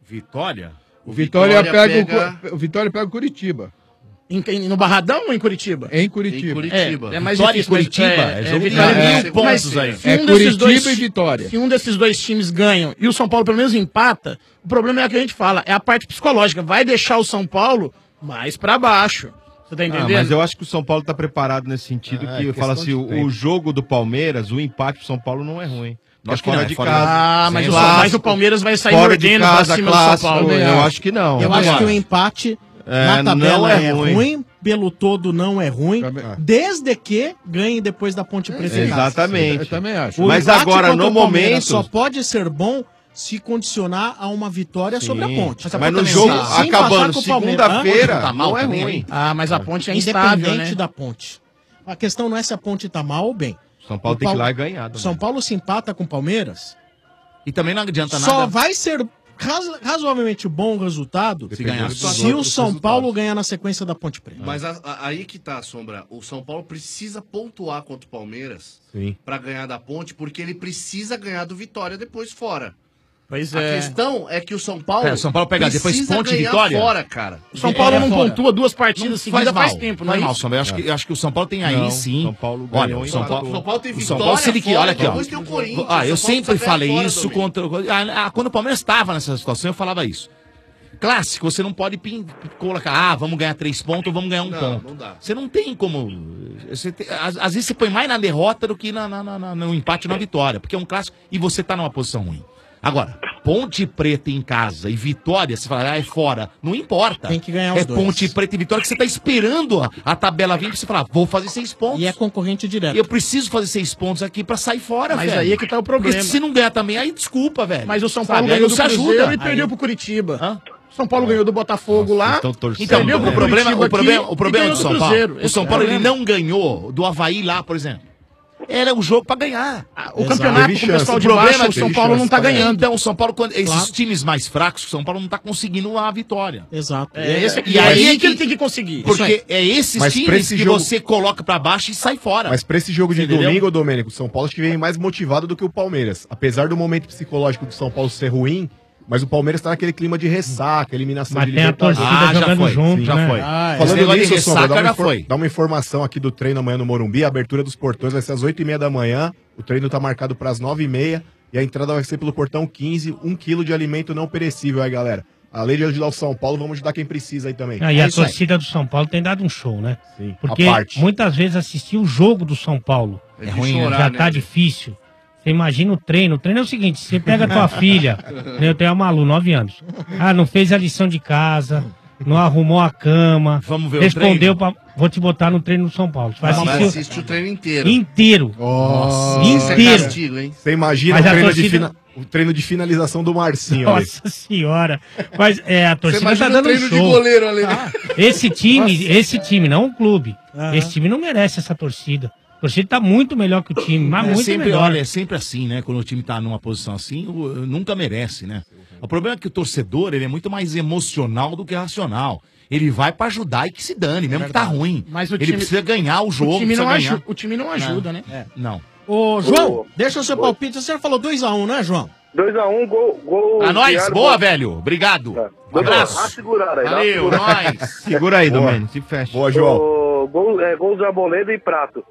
Speaker 11: Vitória?
Speaker 9: O Vitória,
Speaker 2: Vitória
Speaker 9: pega,
Speaker 2: pega-
Speaker 9: O, Cu- o Vitória pega o Curitiba.
Speaker 2: Em, em- no Barradão ou em Curitiba?
Speaker 9: Em Curitiba.
Speaker 2: Em Curitiba. É, é mais
Speaker 11: Vitória e
Speaker 2: difícil. mas-
Speaker 11: Curitiba, é jogo de
Speaker 2: Vitória
Speaker 11: mil
Speaker 2: mas-
Speaker 11: pontos
Speaker 2: mas
Speaker 11: aí.
Speaker 2: se
Speaker 9: É
Speaker 2: um desses
Speaker 9: Curitiba
Speaker 2: dois-
Speaker 9: e Vitória.
Speaker 2: Se um desses dois times ganham e o São Paulo pelo menos empata, o problema é o que a gente fala, é a parte psicológica. Vai deixar o São Paulo mais pra baixo. Você tá
Speaker 13: Ah,
Speaker 2: entendendo?
Speaker 13: mas eu acho que o São Paulo tá preparado nesse sentido
Speaker 2: Ah,
Speaker 13: que
Speaker 2: é
Speaker 13: fala
Speaker 2: questão
Speaker 13: assim,
Speaker 2: de
Speaker 13: o,
Speaker 2: tempo.
Speaker 13: o jogo do Palmeiras, o empate pro São Paulo não é ruim.
Speaker 11: Acho
Speaker 13: É
Speaker 11: que não,
Speaker 13: fora
Speaker 11: é
Speaker 13: de
Speaker 11: fora
Speaker 13: casa.
Speaker 11: de-
Speaker 2: Ah, mas,
Speaker 13: Sem
Speaker 2: o,
Speaker 13: clássico,
Speaker 2: mas o Palmeiras vai sair
Speaker 13: fora de
Speaker 2: mordendo
Speaker 13: casa,
Speaker 2: pra cima
Speaker 13: clássico,
Speaker 2: do São Paulo.
Speaker 13: eu acho que não.
Speaker 8: Eu
Speaker 13: Vamos
Speaker 8: acho
Speaker 13: lá.
Speaker 8: que o empate
Speaker 13: É,
Speaker 8: na tabela
Speaker 13: não
Speaker 8: é,
Speaker 13: é
Speaker 8: ruim.
Speaker 13: ruim.
Speaker 8: pelo todo não é ruim, desde que ganhe depois da Ponte Preta. em casa.
Speaker 13: Exatamente.
Speaker 9: Eu também acho.
Speaker 8: O
Speaker 13: Mas
Speaker 8: empate
Speaker 13: agora,
Speaker 8: contra
Speaker 13: no
Speaker 8: o Palmeiras
Speaker 13: momento-
Speaker 8: só pode ser bom se condicionar a uma vitória
Speaker 13: Sim.
Speaker 8: sobre a Ponte.
Speaker 13: Mas Mas no jogo,
Speaker 8: Se- se
Speaker 13: acabando
Speaker 8: empatar com o Palmeiras-
Speaker 13: segunda-feira,
Speaker 8: Hã?
Speaker 13: não é ruim.
Speaker 2: Ah, mas a Ponte é instável,
Speaker 8: Independente
Speaker 2: né?
Speaker 8: da Ponte. A questão não é se a Ponte tá mal ou bem.
Speaker 13: São Paulo
Speaker 8: O
Speaker 13: tem que ir
Speaker 8: Pal-
Speaker 13: lá e ganhar.
Speaker 8: São Paulo se empata com o Palmeiras.
Speaker 11: E também não adianta
Speaker 8: Só
Speaker 11: nada.
Speaker 8: vai ser razo- razoavelmente bom o resultado
Speaker 11: Se ganhar.
Speaker 8: se o São Paulo ganhar na sequência da Ponte Preta.
Speaker 17: Mas a- a- aí que tá, Sombra. O São Paulo precisa pontuar contra o Palmeiras
Speaker 13: Sim.
Speaker 17: pra ganhar da Ponte, porque ele precisa ganhar do Vitória depois fora.
Speaker 2: Pois
Speaker 17: A
Speaker 2: é.
Speaker 17: questão é que o São Paulo.
Speaker 11: É, o São Paulo pega depois
Speaker 17: precisa
Speaker 11: Ponte e
Speaker 17: ganhar
Speaker 11: Vitória.
Speaker 17: fora, cara.
Speaker 2: O São Paulo
Speaker 11: É,
Speaker 2: não
Speaker 11: fora.
Speaker 2: pontua duas partidas
Speaker 11: Não
Speaker 2: seguidas
Speaker 11: faz
Speaker 2: faz
Speaker 11: mal,
Speaker 2: tempo, não
Speaker 11: faz
Speaker 2: é
Speaker 11: mal,
Speaker 2: isso?
Speaker 11: Sombra. Eu acho que, eu acho que o São Paulo tem aí
Speaker 13: Não,
Speaker 11: sim.
Speaker 13: São Paulo
Speaker 11: Olha,
Speaker 13: ganhou
Speaker 11: o
Speaker 13: em
Speaker 11: São
Speaker 13: São
Speaker 11: Paulo,
Speaker 17: São Paulo tem
Speaker 11: o São Paulo,
Speaker 17: Vitória
Speaker 11: se ele que,
Speaker 17: fora,
Speaker 11: olha aqui, ó.
Speaker 17: depois tem o Corinthians,
Speaker 11: Ah, eu
Speaker 17: São Paulo
Speaker 11: sempre
Speaker 17: só
Speaker 11: falei
Speaker 17: ganha fora,
Speaker 11: isso
Speaker 17: Domênico.
Speaker 11: contra. Ah, ah, quando o Palmeiras estava nessa situação, eu falava isso. Clássico, você não pode pin- colocar, ah, vamos ganhar três pontos ou vamos ganhar um
Speaker 17: Não,
Speaker 11: ponto.
Speaker 17: não dá.
Speaker 11: Você não tem como. Você tem- às, às vezes você põe mais na derrota do que na, na- na- na- no empate ou na vitória, porque é um clássico e você tá numa posição ruim. Agora, Ponte Preta em casa e Vitória, você fala, ah, é fora. Não importa.
Speaker 8: Tem que ganhar os
Speaker 11: É
Speaker 8: dois.
Speaker 11: Ponte Preta e Vitória que você tá esperando a, a tabela vir pra você falar, vou fazer seis pontos.
Speaker 8: E é concorrente direto.
Speaker 11: E eu preciso fazer seis pontos aqui pra sair fora,
Speaker 2: Mas
Speaker 11: velho.
Speaker 2: aí é que tá o problema.
Speaker 11: Porque se não ganhar também, aí desculpa, velho.
Speaker 2: Mas o São
Speaker 11: Sabe,
Speaker 2: Paulo
Speaker 11: aí
Speaker 2: ganhou
Speaker 11: não
Speaker 2: do
Speaker 11: se
Speaker 2: Cruzeiro
Speaker 11: ajuda.
Speaker 2: e perdeu
Speaker 11: Aí-
Speaker 2: pro Curitiba.
Speaker 11: Hã?
Speaker 2: São Paulo ganhou do Botafogo lá.
Speaker 11: Então,
Speaker 2: perdeu
Speaker 11: o
Speaker 2: pro
Speaker 11: problema,
Speaker 2: Curitiba
Speaker 11: o problema,
Speaker 2: aqui
Speaker 11: o problema
Speaker 2: e
Speaker 11: do
Speaker 2: ganhou
Speaker 11: São
Speaker 2: Cruzeiro.
Speaker 11: Paulo, o
Speaker 2: Esse
Speaker 11: São
Speaker 2: é o
Speaker 11: Paulo ele
Speaker 2: problema.
Speaker 11: não ganhou do Havaí lá, por exemplo. Era o jogo pra ganhar.
Speaker 2: O campeonato com o pessoal de baixo, o São Paulo não tá ganhando.
Speaker 11: Então, o São Paulo, quando, esses
Speaker 2: Claro.
Speaker 11: times mais fracos, o São Paulo não tá conseguindo a vitória.
Speaker 8: Exato.
Speaker 2: É, esse,
Speaker 11: E
Speaker 2: e aí
Speaker 11: aí
Speaker 2: é que ele tem que conseguir.
Speaker 11: Porque é esses
Speaker 12: Mas pra
Speaker 11: times
Speaker 12: esse
Speaker 11: que
Speaker 12: jogo-
Speaker 11: você coloca pra baixo e sai fora.
Speaker 12: Mas pra esse jogo de
Speaker 11: Entendeu?
Speaker 12: domingo, Domênico, o São Paulo acho que vem mais motivado do que o Palmeiras. Apesar do momento psicológico do São Paulo ser ruim, mas o Palmeiras tá naquele clima de ressaca, eliminação
Speaker 19: Mas
Speaker 12: de
Speaker 19: tem a
Speaker 12: Libertadores.
Speaker 19: torcida
Speaker 11: Ah, já
Speaker 19: jogando
Speaker 11: foi,
Speaker 19: junto,
Speaker 11: já
Speaker 19: né?
Speaker 11: foi.
Speaker 8: Ah, é.
Speaker 11: Esse
Speaker 12: Falando
Speaker 11: negócio de
Speaker 12: nisso, Sombra,
Speaker 11: ressaca
Speaker 12: dá, uma
Speaker 11: já
Speaker 12: infor-
Speaker 11: foi.
Speaker 12: dá uma informação aqui do treino amanhã no Morumbi. A abertura dos portões vai ser às oito e meia da manhã. O treino tá marcado para as nove e meia. E a entrada vai ser pelo portão quinze. Um quilo de alimento não perecível aí, galera. Além de ajudar o São Paulo, vamos ajudar quem precisa aí também.
Speaker 19: Ah, e
Speaker 12: É
Speaker 19: a
Speaker 12: isso aí.
Speaker 19: torcida do São Paulo tem dado um show, né?
Speaker 12: Sim,
Speaker 19: Porque
Speaker 12: à parte.
Speaker 19: muitas vezes assistir o jogo do São Paulo
Speaker 17: É de ruim,
Speaker 19: já
Speaker 17: chorar,
Speaker 19: tá
Speaker 17: né?
Speaker 19: difícil. Você imagina o treino. O treino é o seguinte: você pega a tua filha, né, eu tenho a Malu, nove anos. Ah, não fez a lição de casa, não arrumou a cama.
Speaker 11: Vamos ver o
Speaker 19: respondeu
Speaker 11: treino.
Speaker 19: pra. Vou te botar no treino do São Paulo. Você vai
Speaker 17: Mas
Speaker 19: assistir
Speaker 17: assiste o treino inteiro.
Speaker 19: inteiro.
Speaker 12: Nossa,
Speaker 17: Isso é
Speaker 19: inteiro.
Speaker 17: castigo, hein?
Speaker 12: Você imagina
Speaker 19: Mas
Speaker 12: o
Speaker 19: a
Speaker 12: treino, de
Speaker 19: torcida-
Speaker 12: fina- o treino de finalização do Marcinho ali.
Speaker 19: Nossa senhora. Mas é, a
Speaker 17: Você
Speaker 19: torcida tá
Speaker 17: imagina o
Speaker 19: dando um
Speaker 17: treino de
Speaker 19: show.
Speaker 17: goleiro ali.
Speaker 19: Esse time, esse time, não o clube.
Speaker 8: Aham.
Speaker 19: Esse time não merece essa torcida. A torcida tá muito melhor que o time, mas
Speaker 11: É
Speaker 19: muito
Speaker 11: sempre,
Speaker 19: melhor.
Speaker 11: olha, é sempre assim, né? Quando o time tá numa posição assim, o- nunca merece, né? O problema é que o torcedor, ele é muito mais emocional do que racional. Ele vai pra ajudar e que se dane, mesmo que tá ruim.
Speaker 2: Mas o
Speaker 11: ele
Speaker 2: time-
Speaker 11: precisa ganhar o jogo,
Speaker 2: O time,
Speaker 11: precisa
Speaker 2: não
Speaker 11: ganhar.
Speaker 2: aju- o time não ajuda, né?
Speaker 11: Não.
Speaker 8: Ô, João, deixa o seu palpite. Você falou dois a um, né, João?
Speaker 6: dois a um, gol. gol
Speaker 11: Pra nós,
Speaker 6: Thiago-
Speaker 11: boa, velho. Obrigado. Um
Speaker 6: Dá uma
Speaker 11: abraço.
Speaker 6: segurada aí, dá uma
Speaker 11: Valeu,
Speaker 6: segurada.
Speaker 11: nós.
Speaker 13: Segura aí,
Speaker 12: Boa.
Speaker 13: Domênico, se fecha.
Speaker 12: Boa, João.
Speaker 6: O gol, é, gols de Arboleda e Prato.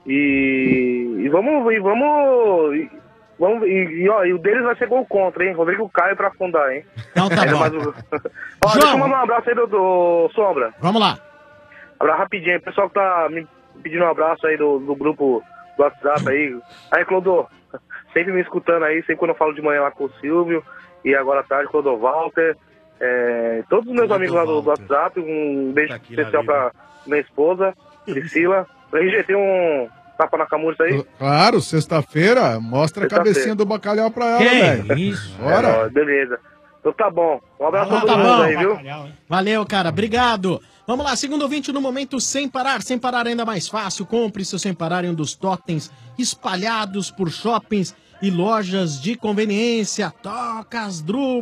Speaker 6: E, e vamos, e vamos, e, vamos e, e, ó, e o deles vai ser gol contra, hein? Rodrigo Caio pra afundar, hein?
Speaker 8: Então tá
Speaker 6: Ainda
Speaker 8: bom.
Speaker 6: mais o- Ó, deixa eu mandar um abraço aí do, do Sombra.
Speaker 8: Vamos lá.
Speaker 6: Abraço rapidinho, o pessoal que tá me pedindo um abraço aí do, do grupo do WhatsApp aí. Aí, Clodô, sempre me escutando aí, sempre quando eu falo de manhã lá com o Silvio, e agora à tarde, Clodô Walter, é, todos os meus
Speaker 17: Clodô
Speaker 6: amigos lá do, do
Speaker 17: Walter.
Speaker 6: WhatsApp, um beijo
Speaker 11: Tá aqui na
Speaker 6: especial
Speaker 11: vida.
Speaker 6: pra minha esposa, Priscila. R G, tem um tapa na camurça aí?
Speaker 9: Claro, sexta-feira, mostra a
Speaker 6: Sexta-feira.
Speaker 9: cabecinha do bacalhau pra ela,
Speaker 19: Que
Speaker 9: velho.
Speaker 19: isso?
Speaker 9: Bora.
Speaker 6: É, ó, beleza. Então tá bom. Um abraço
Speaker 8: Ah,
Speaker 6: pra
Speaker 8: tá
Speaker 6: todo mundo
Speaker 8: bom.
Speaker 6: aí, viu?
Speaker 8: Valeu, cara. Obrigado. Vamos lá, segundo ouvinte no momento Sem Parar. Sem Parar ainda mais fácil. Compre seu Sem Parar em um dos totens espalhados por shoppings e lojas de conveniência. Toca as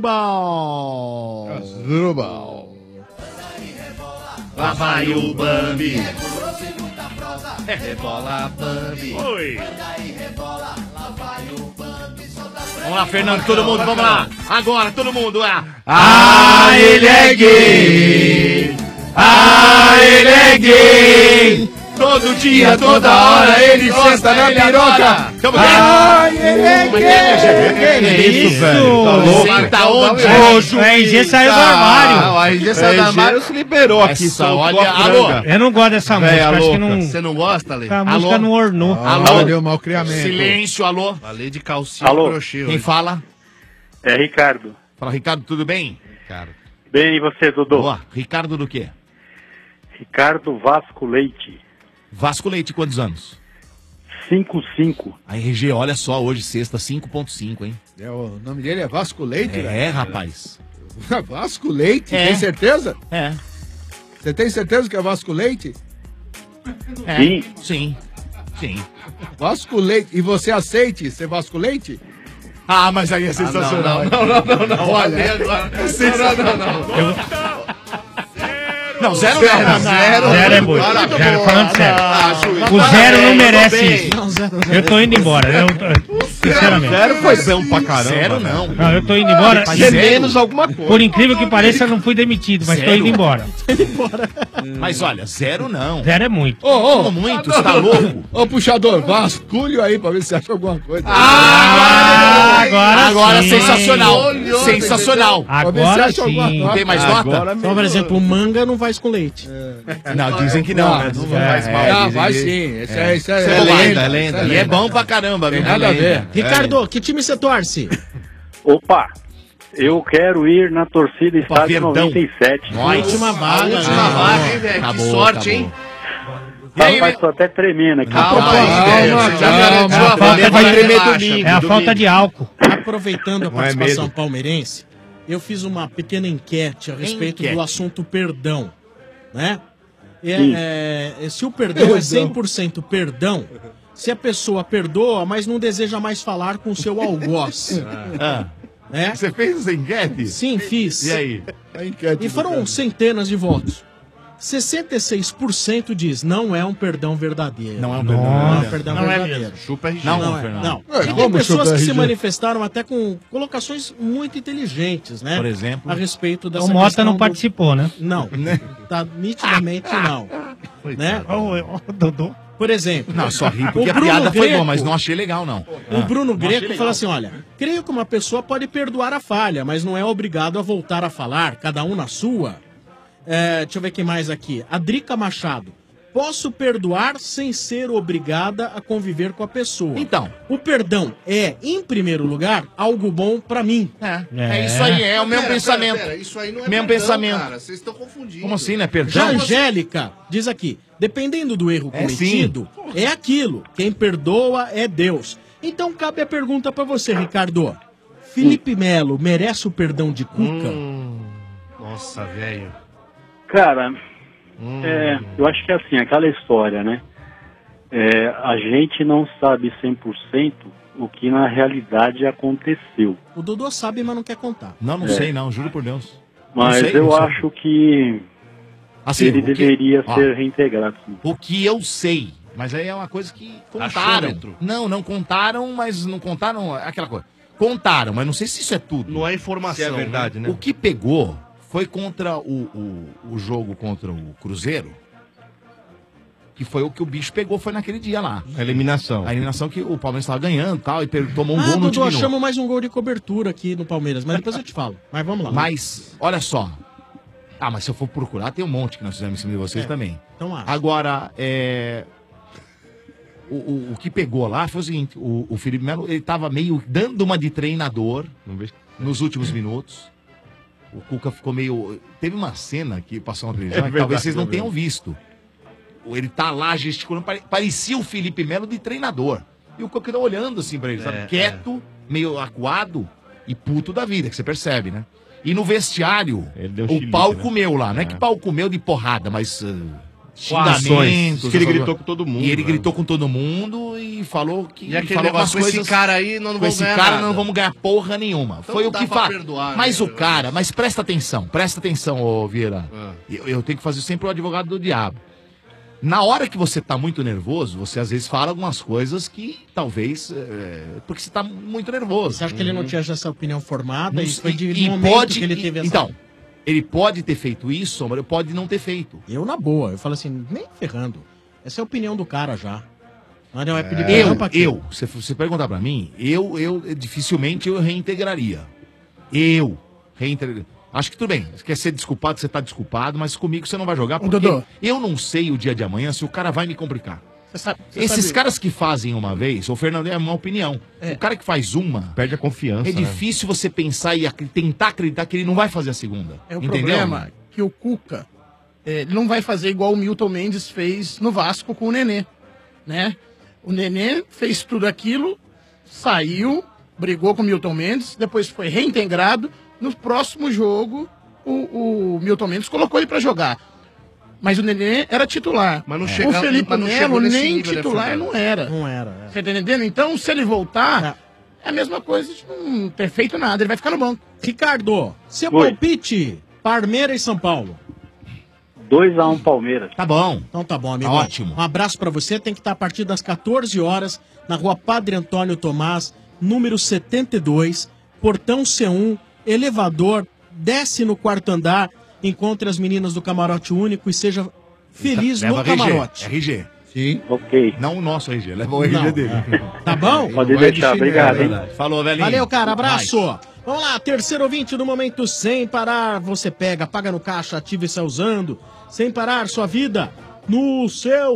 Speaker 8: Drubal.
Speaker 9: Drubal.
Speaker 11: Lá vai o Bambi.
Speaker 17: Rebola, Bambi.
Speaker 11: Oi. Vamos lá, Fernando, todo mundo, vamos lá. Agora, todo mundo, é.
Speaker 7: Ah, ele é gay. Ah, ele é gay.
Speaker 11: Todo dia,
Speaker 7: toda hora, ele gosta na piroca.
Speaker 11: Tamo
Speaker 7: Ah, ele é gay.
Speaker 11: Que
Speaker 7: isso,
Speaker 11: velho? Tá louco?
Speaker 7: Você
Speaker 11: Tá onde?
Speaker 7: Ô,
Speaker 11: O R G saiu do
Speaker 7: Ah,
Speaker 11: armário.
Speaker 7: O R G saiu do armário, se liberou aqui.
Speaker 11: Essa,
Speaker 7: soltou
Speaker 11: olha,
Speaker 7: a
Speaker 11: alô.
Speaker 7: franga.
Speaker 19: Eu não gosto dessa
Speaker 7: Véia
Speaker 19: música, acho que
Speaker 7: louca.
Speaker 19: não...
Speaker 17: Você não gosta, Ale?
Speaker 19: A música não ornou.
Speaker 11: Alô?
Speaker 9: Olha o malcriamento.
Speaker 11: Silêncio, alô.
Speaker 17: Ale de calcinha
Speaker 11: Alô?
Speaker 17: crochê.
Speaker 11: Quem
Speaker 17: hoje.
Speaker 11: fala?
Speaker 10: É Ricardo.
Speaker 11: Fala, Ricardo, tudo bem?
Speaker 17: Ricardo.
Speaker 10: Bem, e você, Dudu?
Speaker 11: Boa. Ricardo do quê?
Speaker 10: Ricardo Vasco Leite.
Speaker 11: Vasco Leite, quantos anos?
Speaker 10: cinco cinco.
Speaker 11: A R G, olha só, hoje sexta, cinco ponto cinco, hein?
Speaker 9: É, o nome dele é Vasco Leite,
Speaker 11: É,
Speaker 9: velho?
Speaker 11: rapaz.
Speaker 9: Vasco Leite?
Speaker 11: É.
Speaker 9: Tem certeza?
Speaker 11: É.
Speaker 9: Você tem certeza que é Vasco Leite?
Speaker 11: É.
Speaker 10: Sim.
Speaker 11: Sim. Sim.
Speaker 9: Vasco Leite. E você aceite ser Vasco Leite?
Speaker 11: Ah, mas aí é sensacional.
Speaker 9: não, não, não, não, não.
Speaker 11: Olha,
Speaker 9: Ale agora.
Speaker 11: é sensacional.
Speaker 9: Não, não, não.
Speaker 11: Não, zero
Speaker 19: Zero,
Speaker 11: não.
Speaker 19: zero. Zero é muito.
Speaker 11: Muito
Speaker 19: Zero,
Speaker 11: bom.
Speaker 19: falando sério.
Speaker 11: Ah, juiz.
Speaker 19: O zero não
Speaker 11: Bem,
Speaker 19: merece
Speaker 11: bem.
Speaker 19: isso.
Speaker 11: Não, zero, zero.
Speaker 19: Eu tô indo embora. Eu, sinceramente.
Speaker 13: Zero foi bom pra caramba.
Speaker 11: Zero não.
Speaker 19: Não, eu tô indo embora.
Speaker 13: Mas é menos alguma coisa.
Speaker 19: Por incrível que pareça, eu não fui demitido, mas tô
Speaker 11: Zero?
Speaker 19: indo embora.
Speaker 11: Mas olha, zero não.
Speaker 19: Zero é muito.
Speaker 9: Ô, ô.
Speaker 11: Como muito? Você tá louco?
Speaker 9: Ô, puxador, vasculho aí pra ver se você acha alguma coisa.
Speaker 19: Ah, agora
Speaker 11: Agora
Speaker 19: sim.
Speaker 11: sensacional.
Speaker 9: Olhou,
Speaker 11: Sensacional.
Speaker 9: Pra ver se
Speaker 19: Agora
Speaker 9: acha alguma
Speaker 19: sim.
Speaker 9: nota.
Speaker 11: Tem mais
Speaker 13: Agora
Speaker 11: nota?
Speaker 2: Só, por exemplo, manga não faz com leite.
Speaker 11: Não, dizem que não.
Speaker 9: Não,
Speaker 11: né?
Speaker 9: não
Speaker 11: É,
Speaker 9: faz mal.
Speaker 11: é,
Speaker 9: Ah,
Speaker 11: dizem
Speaker 9: vai
Speaker 11: que-
Speaker 9: sim. Esse é, esse é,
Speaker 11: Isso
Speaker 9: é
Speaker 11: é
Speaker 9: lenda,
Speaker 11: lenda,
Speaker 9: é
Speaker 11: lenda.
Speaker 9: lenda.
Speaker 11: E é bom pra caramba, viu?
Speaker 9: Tem nada a ver.
Speaker 2: Ricardo, que time você torce?
Speaker 10: Opa, eu quero ir na torcida Estádio
Speaker 11: Verdão.
Speaker 10: noventa e sete.
Speaker 11: Nós.
Speaker 2: Última vaga.
Speaker 17: Última
Speaker 2: né?
Speaker 17: vaga, hein, velho? Que
Speaker 11: Acabou,
Speaker 17: sorte,
Speaker 11: acabou.
Speaker 17: hein?
Speaker 10: Rapaz, tô até tremendo aqui.
Speaker 17: Calma aí,
Speaker 9: Calma,
Speaker 17: velho. Você já
Speaker 9: calma,
Speaker 17: garantiu a
Speaker 19: calma.
Speaker 17: vaga,
Speaker 19: Vai
Speaker 17: vai
Speaker 19: tremer
Speaker 17: relaxa.
Speaker 13: domingo.
Speaker 19: É a falta de álcool.
Speaker 2: Aproveitando a
Speaker 12: Não é
Speaker 2: participação
Speaker 12: medo.
Speaker 2: palmeirense, eu fiz uma pequena enquete a respeito
Speaker 11: Enquete.
Speaker 2: do assunto perdão, né? É, é, se o perdão é cem por cento perdão, se a pessoa perdoa, mas não deseja mais falar com o seu algoz,
Speaker 11: Ah,
Speaker 2: né?
Speaker 11: Você fez essa enquete?
Speaker 2: Sim, fiz.
Speaker 11: E aí?
Speaker 9: A enquete
Speaker 2: E
Speaker 9: do
Speaker 2: foram
Speaker 9: cara.
Speaker 2: centenas de votos. sessenta e seis por cento diz não é um perdão verdadeiro.
Speaker 11: Não é um
Speaker 2: Não é um
Speaker 11: perdão.
Speaker 2: perdão
Speaker 17: Não é
Speaker 2: verdadeiro.
Speaker 17: mesmo. Chupa R G.
Speaker 11: Não,
Speaker 2: Não, é,
Speaker 11: Fernando.
Speaker 2: não.
Speaker 9: É,
Speaker 2: E tem
Speaker 9: como
Speaker 2: pessoas
Speaker 9: chupa
Speaker 2: que se
Speaker 9: R G?
Speaker 2: manifestaram até com colocações muito inteligentes, né?
Speaker 11: Por exemplo?
Speaker 2: A respeito dessa
Speaker 19: O Mota
Speaker 2: questão
Speaker 19: não
Speaker 2: do-
Speaker 19: participou, né?
Speaker 2: Não, tá nitidamente não, né?
Speaker 19: Ô, ô, Dodô.
Speaker 2: Por exemplo,
Speaker 11: Não, só ri porque
Speaker 2: o
Speaker 11: a piada foi
Speaker 2: Greco-
Speaker 11: boa, mas não achei legal, não.
Speaker 2: O Bruno
Speaker 11: não achei
Speaker 2: Greco
Speaker 11: legal.
Speaker 2: fala assim, olha, creio que uma pessoa pode perdoar a falha, mas não é obrigado a voltar a falar, cada um na sua. É, deixa eu ver quem mais aqui. A Drica Machado. Posso perdoar sem ser obrigada a conviver com a pessoa.
Speaker 11: Então.
Speaker 2: O perdão é, em primeiro lugar, algo bom pra mim.
Speaker 11: É, é isso aí, é o mesmo
Speaker 17: Pera,
Speaker 11: pensamento.
Speaker 17: pera, pera, isso aí não é
Speaker 11: Mesmo
Speaker 17: perdão,
Speaker 11: pensamento.
Speaker 17: cara. Vocês estão confundindo.
Speaker 11: Como assim, né?
Speaker 2: Já
Speaker 11: Perdão?
Speaker 2: Angélica diz aqui, dependendo do erro
Speaker 11: É,
Speaker 2: cometido, é aquilo. Quem perdoa é Deus. Então cabe a pergunta pra você, Ricardo. Felipe Melo merece o perdão de Cuca?
Speaker 17: Hum, nossa, velho.
Speaker 10: Cara, é, eu acho que é assim, aquela história, né? É, a gente não sabe cem por cento o que na realidade aconteceu.
Speaker 2: O Dodô sabe, mas não quer contar.
Speaker 11: Não, não
Speaker 10: É.
Speaker 11: sei não, juro por Deus.
Speaker 10: Mas
Speaker 11: Não sei,
Speaker 10: eu
Speaker 11: não sei.
Speaker 10: acho que
Speaker 11: Assim,
Speaker 10: ele
Speaker 11: o que-
Speaker 10: deveria
Speaker 11: ó,
Speaker 10: ser reintegrado. sim.
Speaker 11: O que eu sei, mas aí é uma coisa que contaram.
Speaker 17: Achômetro.
Speaker 11: Não, não contaram, mas não contaram aquela coisa. Contaram, mas não sei se isso é tudo.
Speaker 17: Não é informação.
Speaker 13: Se é verdade, né?
Speaker 11: O que pegou foi contra o, o, o jogo contra o Cruzeiro, que foi o que o bicho pegou, foi naquele dia lá.
Speaker 13: A eliminação.
Speaker 11: A eliminação que o Palmeiras estava ganhando e tal, e per- tomou um
Speaker 2: ah,
Speaker 11: gol no
Speaker 2: Dodô,
Speaker 11: último minuto.
Speaker 2: achamos mais um gol de cobertura aqui no Palmeiras, mas depois eu te falo. Mas vamos lá.
Speaker 11: Mas, olha só. Ah, mas se eu for procurar, tem um monte que nós fizemos em cima de vocês
Speaker 2: É.
Speaker 11: também.
Speaker 2: Então acho.
Speaker 11: Agora, é... O, o, o que pegou lá foi o seguinte, o, o Felipe Melo, ele tava meio dando uma de treinador nos últimos minutos. O Cuca ficou meio... Teve uma cena que passou na televisão,
Speaker 13: É
Speaker 11: que talvez
Speaker 13: verdade,
Speaker 11: vocês não
Speaker 13: é
Speaker 11: tenham
Speaker 13: verdade.
Speaker 11: visto. Ele tá lá gesticulando, pare- parecia o Felipe Melo de treinador. E o Cuca tá olhando assim pra ele, sabe?
Speaker 17: É,
Speaker 11: Quieto, meio acuado e puto da vida, que você percebe, né? E no vestiário,
Speaker 13: deu
Speaker 11: o
Speaker 13: chilique,
Speaker 11: pau
Speaker 13: né?
Speaker 11: comeu lá. Não é
Speaker 13: É.
Speaker 11: que pau comeu de porrada, mas... Uh,
Speaker 13: Ações.
Speaker 11: xingamentos.
Speaker 13: Que ele
Speaker 11: essas
Speaker 13: gritou
Speaker 11: coisas.
Speaker 13: com todo mundo,
Speaker 11: E ele
Speaker 13: né?
Speaker 11: gritou com todo mundo e falou que...
Speaker 17: E aquele
Speaker 11: falou
Speaker 17: negócio,
Speaker 11: umas
Speaker 17: com esse cara aí, nós não
Speaker 11: com
Speaker 17: vamos
Speaker 11: esse
Speaker 17: ganhar
Speaker 11: cara
Speaker 17: nada.
Speaker 11: não vamos ganhar porra nenhuma.
Speaker 17: Então
Speaker 11: Foi
Speaker 17: não
Speaker 11: o
Speaker 17: dá
Speaker 11: que
Speaker 17: pra
Speaker 11: fala.
Speaker 17: perdoar,
Speaker 11: Mas
Speaker 17: né?
Speaker 11: o cara, mas presta atenção, presta atenção, ô Vieira.
Speaker 17: Ah.
Speaker 11: Eu, eu tenho que fazer sempre o advogado do diabo. Na hora que você tá muito nervoso, você às vezes fala algumas coisas que talvez. É, porque você tá muito nervoso.
Speaker 8: Você acha que ele não tinha já essa opinião formada
Speaker 11: Não
Speaker 8: e foi de
Speaker 11: e
Speaker 8: momento
Speaker 11: pode,
Speaker 8: que ele teve essa...
Speaker 11: Então, ele pode ter feito isso, Sombra, pode não ter feito.
Speaker 8: Eu, na boa, eu falo assim, nem ferrando. Essa é a opinião do cara já. Não, não é pedir
Speaker 11: Eu,
Speaker 8: perdão pra quê?
Speaker 11: eu, se você perguntar pra mim, eu, eu, dificilmente eu reintegraria. Eu reintegraria. Acho que tudo bem, você quer ser desculpado, você tá desculpado, mas comigo você não vai jogar, porque
Speaker 2: Dodô.
Speaker 11: eu não sei o dia de amanhã se o cara vai me complicar.
Speaker 2: Você sabe, você
Speaker 11: Esses
Speaker 2: sabe-
Speaker 11: caras que fazem uma vez, o Fernando é uma opinião. O cara que faz uma,
Speaker 13: perde a confiança.
Speaker 11: é
Speaker 13: né?
Speaker 11: difícil você pensar e ac- tentar acreditar que ele não vai fazer a segunda.
Speaker 2: É o
Speaker 11: entendeu?
Speaker 2: problema que o Cuca eh, ele não vai fazer igual o Milton Mendes fez no Vasco com o Nenê, né? O Nenê fez tudo aquilo, saiu, brigou com o Milton Mendes, depois foi reintegrado. No próximo jogo, o, o Milton Mendes colocou ele pra jogar. Mas o Nenê era titular.
Speaker 17: Mas não
Speaker 2: o
Speaker 17: chega-
Speaker 2: Felipe
Speaker 17: mas não
Speaker 2: Melo
Speaker 17: chegou nesse
Speaker 2: nem
Speaker 17: nível, né,
Speaker 2: titular
Speaker 17: Fernando?
Speaker 2: não era.
Speaker 8: Não era. é.
Speaker 2: Você tá entendendo? Então, se ele voltar, é a mesma coisa de não ter feito nada. Ele vai ficar no banco.
Speaker 8: Ricardo, seu
Speaker 10: Oi.
Speaker 8: palpite, Palmeiras e São Paulo.
Speaker 10: dois a um Palmeiras.
Speaker 11: Tá bom.
Speaker 8: Então tá bom, amigo.
Speaker 11: Tá ótimo.
Speaker 8: Um abraço pra você. Tem que estar a partir das quatorze horas na rua Padre Antônio Tomás, número setenta e dois, portão C um, elevador, desce no quarto andar, encontre as meninas do camarote único e seja feliz
Speaker 11: Leva
Speaker 8: no
Speaker 11: R G,
Speaker 8: camarote.
Speaker 11: R G.
Speaker 9: Sim.
Speaker 10: Ok.
Speaker 11: Não o nosso R G, leva o R G
Speaker 8: Não.
Speaker 11: dele.
Speaker 8: Tá bom?
Speaker 10: Pode deixar, obrigado, hein?
Speaker 11: Falou, velhinho.
Speaker 8: Valeu, cara. Abraço. Vamos lá, terceiro ouvinte do momento sem parar. Você pega, paga no caixa, ativa e sai usando. Sem parar sua vida no seu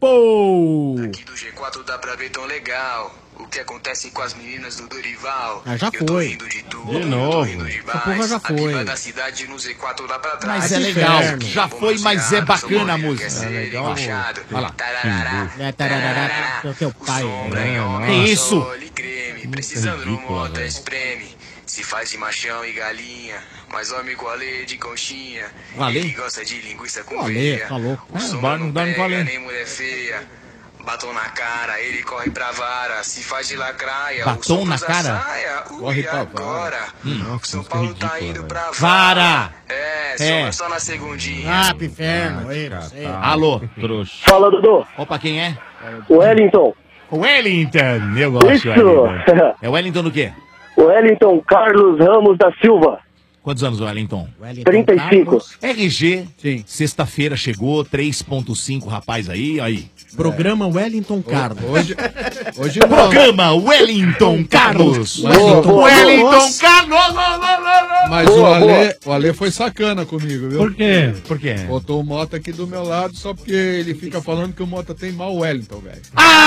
Speaker 8: tempo.
Speaker 5: Aqui do G quatro dá pra ver tão legal. O que acontece com as meninas do Dorival.
Speaker 8: Ah, já
Speaker 5: Eu tô
Speaker 8: foi.
Speaker 5: rindo de tudo,
Speaker 8: De
Speaker 5: eu tô
Speaker 8: novo.
Speaker 5: rindo
Speaker 8: Essa
Speaker 5: demais.
Speaker 8: porra já
Speaker 5: Aqui
Speaker 8: foi.
Speaker 5: vai da cidade no Z quatro dá pra trás.
Speaker 11: Mas é legal. Já foi, mas é bacana a música.
Speaker 5: É legal.
Speaker 11: Olha lá.
Speaker 8: É, tararará, seu teu pai.
Speaker 11: Que isso?
Speaker 5: Creme, precisando no moto, espreme. Se faz de machão e galinha, mas homem com a lei de conchinha.
Speaker 11: O Ale?
Speaker 5: Ele gosta de linguiça com
Speaker 8: O Ale,
Speaker 5: veia.
Speaker 8: tá louco.
Speaker 5: O som
Speaker 11: bar-
Speaker 5: não
Speaker 11: não dorme com o
Speaker 5: pega
Speaker 11: Ale.
Speaker 5: nem mulher feia. Batom na cara, ele corre pra vara. Se faz de lacraia,
Speaker 11: Batom
Speaker 5: o som
Speaker 11: na
Speaker 5: cruza a
Speaker 11: cara?
Speaker 5: saia. Ui,
Speaker 9: Corre pra vara.
Speaker 5: agora.
Speaker 11: Hum.
Speaker 5: O São Paulo tá indo pra
Speaker 11: Vara!
Speaker 5: É,
Speaker 11: É.
Speaker 5: só, só na segundinha.
Speaker 8: Ah, pro inferno. Ei,
Speaker 13: Tá.
Speaker 8: você.
Speaker 11: Alô?
Speaker 13: Trouxa.
Speaker 6: Fala, Dudu.
Speaker 11: Opa, quem é?
Speaker 6: O Wellington.
Speaker 11: Wellington. Eu gosto,
Speaker 6: Isso.
Speaker 11: Wellington. É o Wellington do quê?
Speaker 6: O Wellington Carlos Ramos da Silva.
Speaker 11: Quantos anos, Wellington?
Speaker 6: trinta e cinco.
Speaker 11: R G,
Speaker 9: Sim.
Speaker 11: sexta-feira chegou, três ponto cinco, rapaz aí, aí.
Speaker 8: Programa Wellington Carlos.
Speaker 9: Hoje, hoje
Speaker 11: O programa Wellington Carlos.
Speaker 9: Wellington,
Speaker 6: boa,
Speaker 11: Wellington
Speaker 8: Nossa.
Speaker 11: Carlos.
Speaker 9: Mas
Speaker 6: Boa,
Speaker 9: o, Ale,
Speaker 6: boa.
Speaker 9: o Ale foi sacana comigo, viu?
Speaker 19: Por quê?
Speaker 11: Por quê?
Speaker 9: Botou o Mota aqui do meu lado só porque ele fica falando que o Mota tem mal Wellington, velho.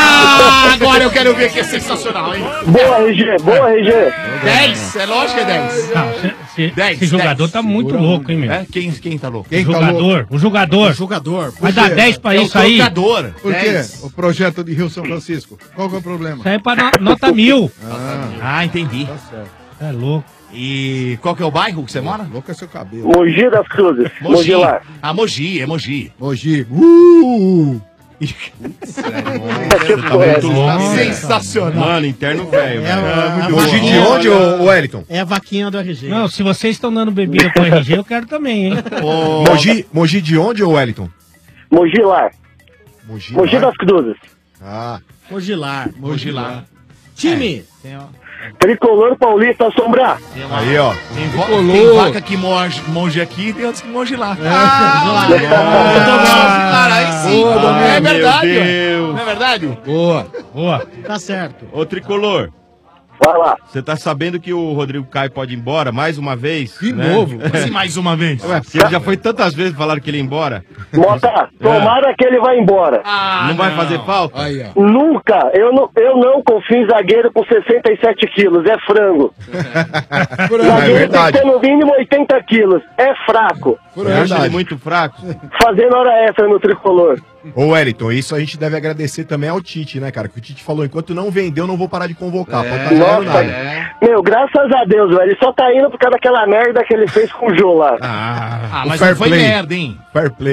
Speaker 11: Ah, agora eu quero ver que é sensacional, hein?
Speaker 6: Boa, R G. Boa, R G.
Speaker 11: dez, é lógico que é dez.
Speaker 19: Não, se- se-
Speaker 11: dez,
Speaker 19: esse jogador
Speaker 11: dez.
Speaker 19: tá muito
Speaker 9: Segura
Speaker 19: louco, hein, meu?
Speaker 11: É? Quem, quem tá louco?
Speaker 9: Quem
Speaker 19: o
Speaker 9: tá louco?
Speaker 19: jogador, o jogador.
Speaker 8: Jogador.
Speaker 19: Vai dar
Speaker 9: quê?
Speaker 19: dez pra
Speaker 11: É o
Speaker 19: isso aí.
Speaker 11: trocador.
Speaker 9: Por quê?
Speaker 11: dez.
Speaker 9: O projeto de Rio São Francisco. Qual que é o problema?
Speaker 19: Isso aí é pra no- nota mil.
Speaker 11: Ah, entendi.
Speaker 9: Tá certo.
Speaker 19: É louco.
Speaker 11: E qual que é o bairro que você mora?
Speaker 9: Louco é seu cabelo.
Speaker 6: Mogi das Cruzes.
Speaker 11: Mogi.
Speaker 6: Mogi lá.
Speaker 11: Ah, Mogi, é Mogi.
Speaker 9: Mogi. Uh!
Speaker 19: Nossa.
Speaker 11: Sensacional.
Speaker 13: Mano, interno velho.
Speaker 8: É,
Speaker 13: velho.
Speaker 8: a- a
Speaker 12: Mogi de
Speaker 8: vaquinha-
Speaker 12: onde, ô, ô Wellington?
Speaker 8: É a vaquinha do R G.
Speaker 19: Não, se vocês estão dando bebida com R G, eu quero também, hein?
Speaker 11: Ô,
Speaker 12: Mogi, Mogi de onde, ô Wellington?
Speaker 6: Mogi lá.
Speaker 12: Mogi,
Speaker 6: Mogi
Speaker 12: lá?
Speaker 6: das Cruzes.
Speaker 12: Ah,
Speaker 8: Mogilar.
Speaker 11: Mogi lá.
Speaker 8: Time.
Speaker 11: Tem, ó,
Speaker 6: Tricolor Paulista Assombrar.
Speaker 11: tem uma-
Speaker 12: aí, ó.
Speaker 11: Tem, vo-
Speaker 9: Tricolor.
Speaker 11: tem vaca que monge, monge aqui e tem outros que monge lá.
Speaker 8: Ah,
Speaker 11: Cara, aí sim.
Speaker 9: Boa, Domingo.
Speaker 11: É verdade,
Speaker 13: Meu
Speaker 11: ó.
Speaker 13: Deus.
Speaker 11: Não é verdade?
Speaker 9: Boa.
Speaker 19: Boa.
Speaker 8: Tá certo.
Speaker 13: Ô, Tricolor,
Speaker 6: Vai lá.
Speaker 13: você tá sabendo que o Rodrigo Caio pode ir embora mais uma vez?
Speaker 9: De
Speaker 13: né?
Speaker 9: novo.
Speaker 11: Assim, mais uma vez.
Speaker 13: Ué, porque ele já foi tantas vezes falaram que ele ia embora.
Speaker 6: Mota, tomara que ele vá embora.
Speaker 11: Ah,
Speaker 13: não vai fazer falta?
Speaker 9: Aí, ó.
Speaker 6: Nunca. Eu não, eu não confio em zagueiro com sessenta e sete quilos. É frango.
Speaker 12: É
Speaker 6: Zagueiro tem
Speaker 12: verdade.
Speaker 6: que ter no mínimo oitenta quilos. É fraco.
Speaker 13: Você acha
Speaker 12: Verdade.
Speaker 13: ele muito fraco?
Speaker 6: Fazendo hora extra no tricolor.
Speaker 12: Ô Wellington, isso a gente deve agradecer também ao Tite, né, cara? Que o Tite falou, enquanto não vendeu, não vou parar de convocar. Pode tá
Speaker 6: Nossa,
Speaker 12: fazendo nada.
Speaker 6: meu, graças a Deus, velho. Ele só tá indo por causa daquela merda que ele fez com o Jô lá.
Speaker 11: Ah,
Speaker 12: o
Speaker 11: mas
Speaker 12: fair
Speaker 11: não foi
Speaker 12: play.
Speaker 11: merda, hein?
Speaker 12: Fair play.
Speaker 6: É,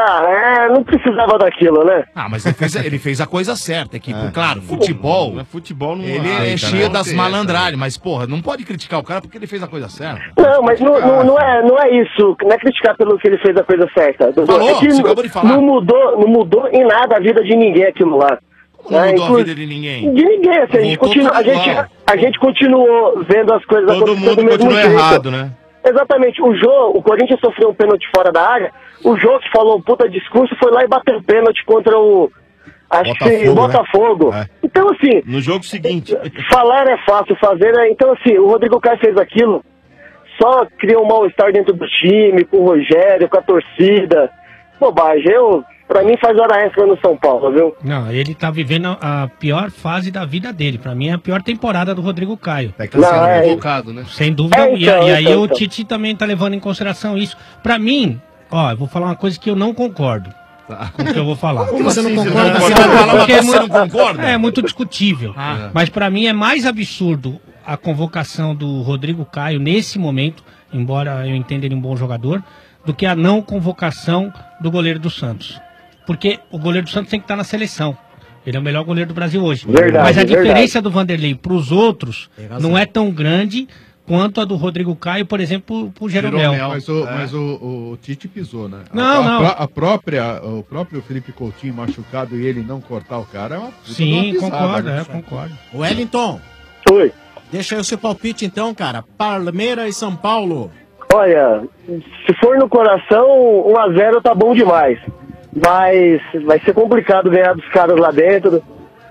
Speaker 4: Ah, é, não precisava daquilo, né?
Speaker 11: Ah, mas ele fez, ele fez a coisa certa. É que, claro, futebol.
Speaker 13: Não é futebol não
Speaker 11: Ele
Speaker 13: aceita,
Speaker 11: é cheio
Speaker 13: né?
Speaker 11: das malandragens, mas, porra, não pode criticar o cara porque ele fez a coisa certa.
Speaker 4: Não, mas não, não, não é, não é isso. Não é criticar pelo que ele fez a coisa certa. Dudu.
Speaker 11: Falou,
Speaker 4: é que
Speaker 11: você
Speaker 4: não,
Speaker 11: acabou de falar.
Speaker 4: não mudou, não mudou em nada a vida de ninguém aquilo lá.
Speaker 11: Como não
Speaker 4: É,
Speaker 11: mudou a
Speaker 4: inclu-
Speaker 11: vida de ninguém?
Speaker 4: De ninguém, assim, a gente,
Speaker 11: Voltou
Speaker 4: continua, a,
Speaker 11: tudo
Speaker 4: gente,
Speaker 11: igual.
Speaker 4: a gente continuou vendo as coisas
Speaker 13: Todo
Speaker 4: acontecendo
Speaker 13: mundo
Speaker 4: do mesmo
Speaker 13: continua
Speaker 4: jeito.
Speaker 13: errado, né?
Speaker 4: Exatamente. O Jô, o Corinthians sofreu um pênalti fora da área. O Jô, que falou um puta discurso, foi lá e bateu um pênalti contra o. Acho que
Speaker 13: Botafogo,
Speaker 4: Botafogo.
Speaker 13: né?
Speaker 4: Então, assim.
Speaker 13: No jogo seguinte.
Speaker 4: Falar é fácil, fazer é. Então, assim, o Rodrigo Caio fez aquilo, só criou um mal-estar dentro do time, com o Rogério, com a torcida. Bobagem. Eu, pra mim, faz hora extra no São Paulo, viu?
Speaker 19: Não, ele tá vivendo a pior fase da vida dele. Pra mim é a pior temporada do Rodrigo Caio.
Speaker 17: Tá sendo Não, é- convocado, né?
Speaker 19: Sem dúvida.
Speaker 17: É,
Speaker 19: E-
Speaker 17: então,
Speaker 19: e, aí
Speaker 17: então,
Speaker 19: o
Speaker 17: então.
Speaker 19: Tite também tá levando em consideração isso. Pra mim, ó, eu vou falar uma coisa que eu não concordo com o que eu vou falar.
Speaker 11: Como você não
Speaker 19: Você
Speaker 11: concorda?
Speaker 19: não
Speaker 11: Você vai falar uma
Speaker 19: Porque
Speaker 11: coisa
Speaker 19: é
Speaker 11: que você
Speaker 19: muito-
Speaker 11: não concorda?
Speaker 19: É muito discutível.
Speaker 11: Ah.
Speaker 19: Mas pra mim é mais absurdo a convocação do Rodrigo Caio nesse momento, embora eu entenda ele um bom jogador, do que a não convocação do goleiro do Santos. Porque o goleiro do Santos tem que estar na seleção. Ele é o melhor goleiro do Brasil hoje.
Speaker 4: Verdade,
Speaker 19: Mas a
Speaker 4: verdade.
Speaker 19: diferença do Vanderlei para os outros
Speaker 9: razão.
Speaker 19: não é tão grande quanto a do Rodrigo Caio, por exemplo, pro Jeromel.
Speaker 9: Mas, o, mas o, o- o Tite pisou, né?
Speaker 19: Não,
Speaker 9: a, a
Speaker 19: não.
Speaker 9: pró- A própria, o próprio Felipe Coutinho machucado e ele não cortar o cara é uma puta de
Speaker 19: Sim,
Speaker 9: uma pisada,
Speaker 19: concordo,
Speaker 9: né?
Speaker 19: é, concordo.
Speaker 8: Wellington.
Speaker 4: Oi.
Speaker 8: Deixa aí o seu palpite então, cara. Palmeiras e São Paulo.
Speaker 4: Olha, se for no coração, um a zero tá bom demais. Mas vai ser complicado ganhar dos caras lá dentro.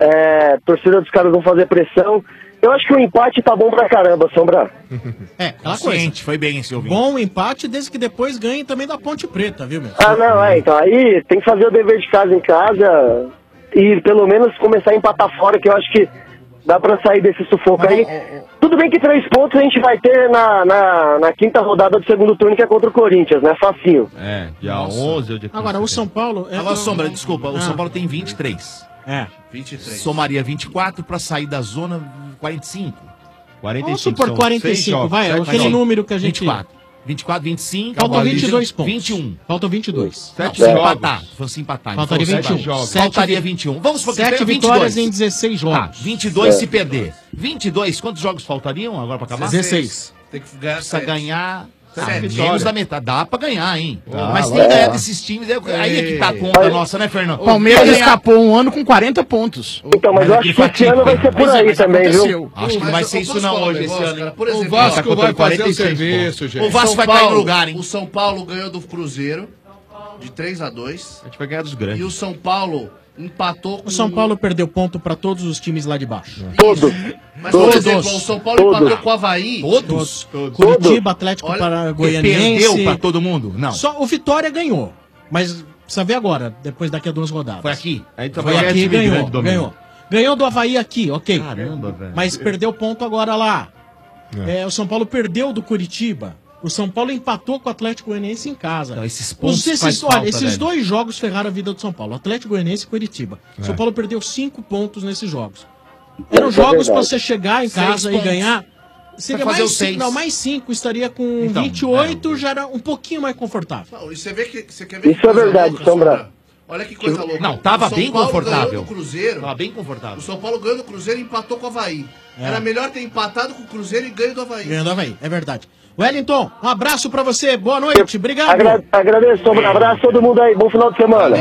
Speaker 4: É, a torcida dos caras vão fazer pressão. Eu acho que o empate tá bom pra caramba, Sombra.
Speaker 8: É, aquela
Speaker 11: Consciente, foi bem esse ouvinte.
Speaker 8: Bom empate, desde que depois ganhe também da Ponte Preta, viu, meu?
Speaker 4: Ah, não, é, então aí tem que fazer o dever de casa em casa e pelo menos começar a empatar fora, que eu acho que dá pra sair desse sufoco aí. Tudo bem que três pontos a gente vai ter na, na, na quinta rodada do segundo turno, que é contra o Corinthians, né? Facinho.
Speaker 13: É, dia onze ou dia quinze.
Speaker 8: Agora, o São Paulo... É
Speaker 11: Agora, Sombra, desculpa, o
Speaker 8: Ah.
Speaker 11: São Paulo tem vinte e três.
Speaker 8: É.
Speaker 17: vinte e três.
Speaker 11: Somaria vinte e quatro pra sair da zona quarenta e cinco.
Speaker 8: Vamos supor quarenta e cinco, vai, é aquele número que a gente...
Speaker 11: vinte e quatro. vinte e quatro, vinte e cinco.
Speaker 8: Faltam vinte e dois pontos.
Speaker 11: vinte e um.
Speaker 8: Faltam vinte e dois.
Speaker 11: Não,
Speaker 8: Sete
Speaker 11: se
Speaker 8: jogos.
Speaker 11: empatar. Se fosse empatar.
Speaker 8: Faltaria
Speaker 11: então,
Speaker 8: vinte e um.
Speaker 11: sete jogos.
Speaker 8: Sete
Speaker 11: Faltaria
Speaker 8: vi-
Speaker 11: vinte e um. Vamos supor que
Speaker 8: Sete
Speaker 11: tenha
Speaker 8: vitórias
Speaker 11: vinte e dois.
Speaker 8: em dezesseis jogos.
Speaker 11: Tá, vinte e dois
Speaker 8: É.
Speaker 11: se perder. vinte e dois, quantos jogos faltariam agora pra acabar?
Speaker 8: dezesseis.
Speaker 17: Tem que ganhar
Speaker 11: Precisa
Speaker 17: sete.
Speaker 11: ganhar ah,
Speaker 17: Sete.
Speaker 11: menos
Speaker 17: Vitória.
Speaker 11: da metade. Dá pra ganhar, hein?
Speaker 2: Ah,
Speaker 11: Mas tem
Speaker 2: vai
Speaker 11: que ganhar
Speaker 2: lá.
Speaker 11: desses times. é- Aí é que tá a conta nossa, né, Fernando?
Speaker 2: O Palmeiras
Speaker 11: Vai ganhar-
Speaker 2: escapou um ano com quarenta pontos.
Speaker 4: Então, mas eu acho que esse ano vai ser por aí também, viu?
Speaker 11: Acho que não vai ser isso não hoje, esse ano. hein?
Speaker 17: Por exemplo,
Speaker 11: O Vasco
Speaker 17: ó,
Speaker 11: vai fazer o
Speaker 17: quarenta e seis
Speaker 11: serviço,
Speaker 17: pontos.
Speaker 11: gente. O Vasco
Speaker 17: São
Speaker 11: vai cair no
Speaker 17: Paulo-
Speaker 11: lugar, hein?
Speaker 17: O São Paulo ganhou do Cruzeiro de três a dois.
Speaker 13: A gente vai ganhar dos
Speaker 17: E
Speaker 13: grandes.
Speaker 17: o São Paulo empatou com
Speaker 8: O São Paulo perdeu ponto pra todos os times lá de baixo.
Speaker 4: Todos.
Speaker 17: Mas, por exemplo, o São Paulo empatou com o Havaí.
Speaker 11: Todos?
Speaker 8: Curitiba, Atlético
Speaker 17: Olha,
Speaker 8: Paranaense.
Speaker 11: Perdeu pra todo mundo? Não.
Speaker 8: Só o Vitória ganhou. Mas precisa ver agora, depois daqui a duas rodadas.
Speaker 11: Foi aqui?
Speaker 13: Aí
Speaker 8: Foi
Speaker 13: trabalha
Speaker 8: aqui e
Speaker 13: time
Speaker 8: ganhou,
Speaker 13: grande, Domingos.
Speaker 8: ganhou. Ganhou do Havaí aqui, ok.
Speaker 13: Caramba, velho.
Speaker 8: Mas perdeu ponto agora lá. É, o São Paulo perdeu do Curitiba. O São Paulo empatou com o Atlético Goianiense em casa.
Speaker 11: Então, esses pontos
Speaker 8: Os, esses,
Speaker 11: faz
Speaker 8: olha,
Speaker 11: falta,
Speaker 8: esses
Speaker 11: velho.
Speaker 8: dois jogos ferraram a vida do São Paulo. Atlético Goianiense e Curitiba. O
Speaker 11: É.
Speaker 8: São Paulo perdeu cinco pontos nesses jogos. Eram
Speaker 11: Isso é
Speaker 8: jogos pra
Speaker 11: verdade.
Speaker 8: você chegar em
Speaker 11: Seis
Speaker 8: casa e
Speaker 11: pontos.
Speaker 8: ganhar. Seria
Speaker 11: Vai fazer
Speaker 8: mais
Speaker 11: os
Speaker 8: cinco,
Speaker 11: seis.
Speaker 8: não, mais cinco, estaria com
Speaker 11: Então,
Speaker 8: vinte e oito, já era um pouquinho mais confortável.
Speaker 17: Não, e você vê que você quer ver
Speaker 4: Isso
Speaker 17: que
Speaker 4: é
Speaker 17: coisa
Speaker 4: verdade,
Speaker 17: louca,
Speaker 4: Sombra.
Speaker 17: Sombra. Olha que coisa louca.
Speaker 11: Não, tava
Speaker 17: O São
Speaker 11: bem
Speaker 17: Paulo
Speaker 11: confortável.
Speaker 17: ganhou do Cruzeiro.
Speaker 11: Tava bem confortável.
Speaker 17: O São Paulo ganhou do Cruzeiro e empatou com o Havaí.
Speaker 8: É.
Speaker 17: Era melhor ter empatado com o Cruzeiro e ganho do Havaí.
Speaker 8: Ganhando do Havaí, é verdade. Wellington, um abraço pra você, boa noite, obrigado.
Speaker 4: Agra agradeço, Sombra. Abraço a todo mundo aí. Bom final de semana.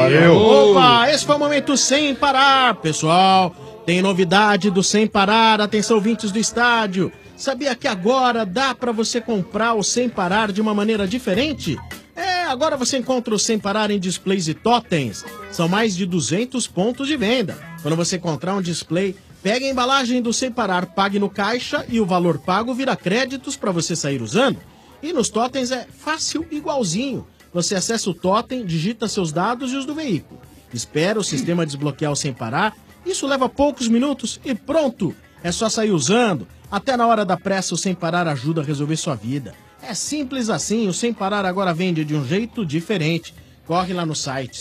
Speaker 8: Opa, esse foi o momento Sem Parar, pessoal. Tem novidade do Sem Parar, atenção ouvintes do estádio. Sabia que agora dá pra você comprar o Sem Parar de uma maneira diferente? É, agora você encontra o Sem Parar em displays e totens. São mais de duzentos pontos de venda. Quando você encontrar um display, pegue a embalagem do Sem Parar, pague no caixa e o valor pago vira créditos para você sair usando. E nos totens é fácil igualzinho. Você acessa o totem, digita seus dados e os do veículo. Espera o sistema desbloquear o Sem Parar. Isso leva poucos minutos e pronto. É só sair usando. Até na hora da pressa o Sem Parar ajuda a resolver sua vida. É simples assim, o Sem Parar agora vende de um jeito diferente. Corre lá no site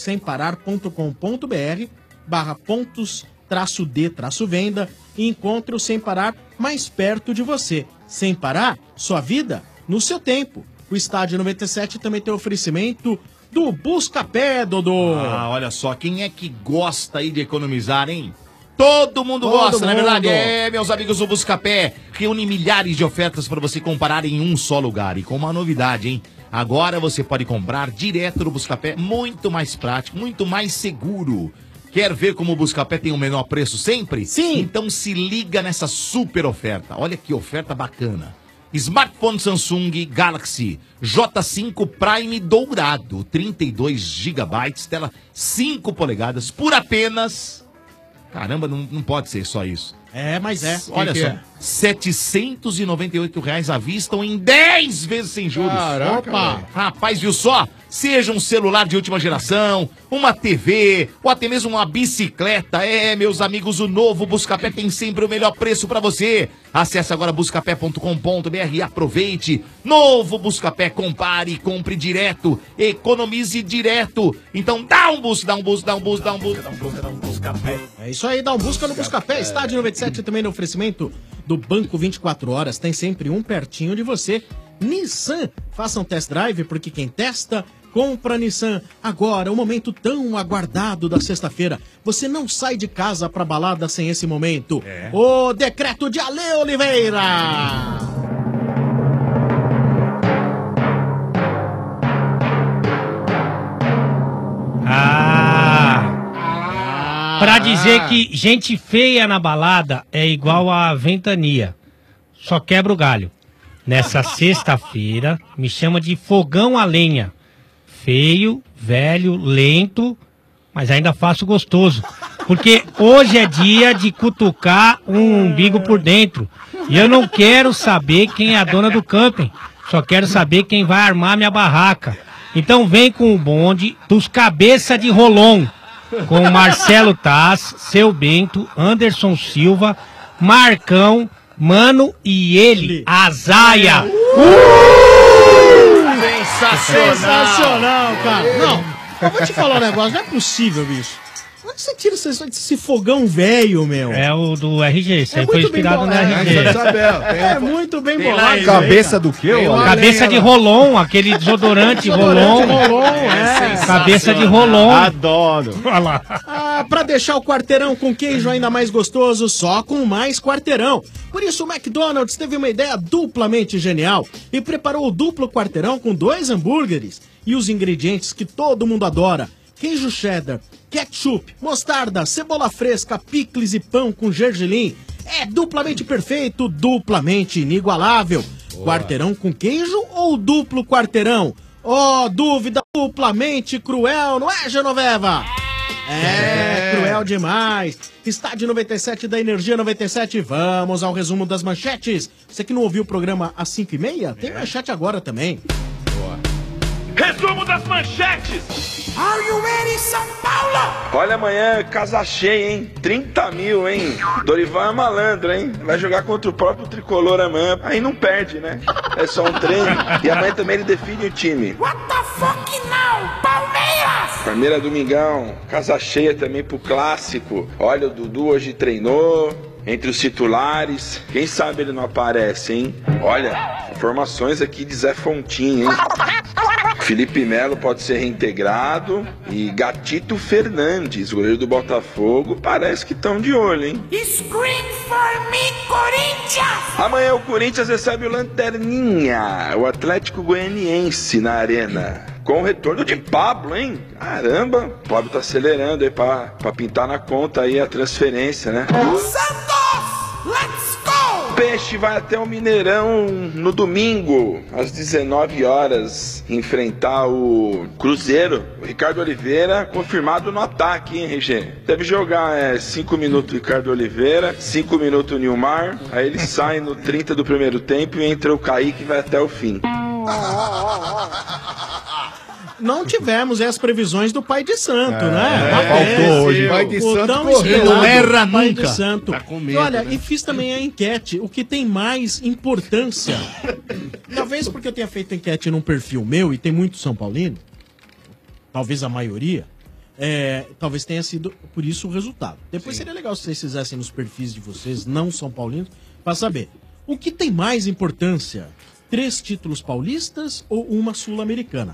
Speaker 8: semparar.com.br barra pontos traço D traço venda e encontre o Sem Parar mais perto de você. Sem Parar, sua vida no seu tempo. O Estádio noventa e sete também tem oferecimento do Buscapé, Dodô.
Speaker 11: Ah, olha só, quem é que gosta aí de economizar, hein? Todo mundo
Speaker 8: Todo
Speaker 11: gosta, não é verdade?
Speaker 8: mundo.
Speaker 11: É, meus amigos do Buscapé, reúne milhares de ofertas para você comparar em um só lugar. E com uma novidade, hein? Agora você pode comprar direto no Buscapé, muito mais prático, muito mais seguro. Quer ver como o Buscapé tem o menor preço sempre? Sim. Então se liga nessa super oferta. Olha que oferta bacana. Smartphone Samsung Galaxy J cinco Prime dourado, trinta e dois gigabytes, tela cinco polegadas, por apenas... Caramba, não, não pode ser só isso.
Speaker 8: É, mas é.
Speaker 11: Olha
Speaker 8: Que
Speaker 11: só,
Speaker 8: que é?
Speaker 11: setecentos e noventa e oito reais à vista ou em dez vezes sem juros.
Speaker 8: Caraca,
Speaker 11: Opa!
Speaker 8: velho.
Speaker 11: Rapaz, viu só? Seja um celular de última geração, uma T V, ou até mesmo uma bicicleta. É, meus amigos, o novo Buscapé tem sempre o melhor preço pra você. Acesse agora buscapé ponto com ponto br e aproveite. Novo Buscapé, compare e compre direto. Economize direto. Então dá um bus, dá um bus, dá um bus, dá um bus, dá um bus, dá um Buscapé.
Speaker 8: É isso aí, dá um busca no Buscapé. Estádio noventa e sete também no oferecimento do Banco vinte e quatro horas. Tem sempre um pertinho de você. Nissan, faça um test drive, porque quem testa, compra Nissan. Agora, o momento tão aguardado da sexta-feira. Você não sai de casa pra balada sem esse momento.
Speaker 11: É.
Speaker 8: O decreto de Ale Oliveira.
Speaker 19: Ah! Pra dizer que gente feia na balada é igual a ventania. Só quebra o galho. Nessa sexta-feira, me chama de fogão a lenha. Feio, velho, lento, mas ainda faço gostoso. Porque hoje é dia de cutucar um umbigo por dentro. E eu não quero saber quem é a dona do camping. Só quero saber quem vai armar minha barraca. Então vem com o bonde dos cabeça de rolon. Com Marcelo Taz, Seu Bento, Anderson Silva, Marcão, Mano e ele, Azaia.
Speaker 8: Uh!
Speaker 11: Sensacional!
Speaker 8: Sensacional, cara. Não, eu vou te falar um negócio, não é possível, bicho. Onde você tira esse, esse fogão velho, meu?
Speaker 19: É o do R G, isso
Speaker 8: É
Speaker 19: aí foi
Speaker 8: muito bem
Speaker 19: inspirado no
Speaker 8: bolado.
Speaker 19: R G.
Speaker 8: É, Isabel, tem- É muito bem
Speaker 19: Tem lá
Speaker 8: bolado.
Speaker 19: isso
Speaker 12: Cabeça
Speaker 19: aí,
Speaker 12: do quê,
Speaker 19: Tem
Speaker 12: ô?
Speaker 19: uma Cabeça
Speaker 12: lenha
Speaker 19: de
Speaker 12: lá.
Speaker 19: rolon, aquele desodorante rolon.
Speaker 8: Desodorante rolon, é.
Speaker 19: Cabeça de rolon.
Speaker 12: Adoro.
Speaker 19: Olha lá.
Speaker 8: Ah, pra deixar o quarteirão com queijo ainda mais gostoso, só com mais quarteirão. Por isso o McDonald's teve uma ideia duplamente genial e preparou o duplo quarteirão com dois hambúrgueres e os ingredientes que todo mundo adora. Queijo cheddar, ketchup, mostarda, cebola fresca, picles e pão com gergelim. É duplamente perfeito, duplamente inigualável. Quarteirão com queijo ou duplo quarteirão? Oh, dúvida duplamente cruel, não é, Genoveva? É, cruel demais. Estádio noventa e sete da Energia noventa e sete. Vamos ao resumo das manchetes. Você que não ouviu o programa às cinco e meia, tem manchete agora também.
Speaker 15: Resumo das manchetes.
Speaker 20: Are you ready, São Paulo?
Speaker 15: Olha amanhã, casa cheia, hein? trinta mil, hein? Dorival é malandro, hein? Vai jogar contra o próprio Tricolor amanhã. Aí não perde, né? É só um treino. E amanhã também ele define o time.
Speaker 20: What the fuck now? Palmeiras!
Speaker 15: Palmeiras Domingão, casa cheia também pro clássico. Olha, o Dudu hoje treinou. Entre os titulares, quem sabe ele não aparece, hein? Olha, informações aqui de Zé Fontinho, hein? Felipe Melo pode ser reintegrado e Gatito Fernandes, goleiro do Botafogo, parece que estão de olho, hein?
Speaker 20: Scream for me, Corinthians!
Speaker 15: Amanhã o Corinthians recebe o Lanterninha, o Atlético Goianiense na Arena. Com o retorno de Pablo, hein? Caramba, o Pablo tá acelerando aí pra, pra pintar na conta aí a transferência, né?
Speaker 20: Santos! Let's go!
Speaker 15: Peixe vai até o Mineirão no domingo, às dezenove horas, enfrentar o Cruzeiro. O Ricardo Oliveira confirmado no ataque, hein, R G? Deve jogar cinco minutos Ricardo Oliveira, cinco minutos o Nilmar, aí ele sai no trinta do primeiro tempo e entra o Kaique e vai até o fim.
Speaker 8: Não tivemos as previsões do Pai de Santo,
Speaker 12: É,
Speaker 8: né?
Speaker 12: faltou hoje.
Speaker 8: O
Speaker 12: Pai de
Speaker 8: o
Speaker 12: Santo
Speaker 8: tão
Speaker 12: correu.
Speaker 8: esperado
Speaker 12: Não erra
Speaker 8: Pai
Speaker 12: nunca.
Speaker 8: de Santo.
Speaker 12: Tá com medo,
Speaker 8: E olha,
Speaker 12: né?
Speaker 8: e fiz também a enquete, o que tem mais importância. Talvez porque eu tenha feito enquete num perfil meu e tem muito São Paulino, talvez a maioria, é, talvez tenha sido por isso o resultado. Depois seria legal se vocês fizessem nos perfis de vocês, não São Paulinos, para saber o que tem mais importância. Três títulos paulistas ou uma sul-americana?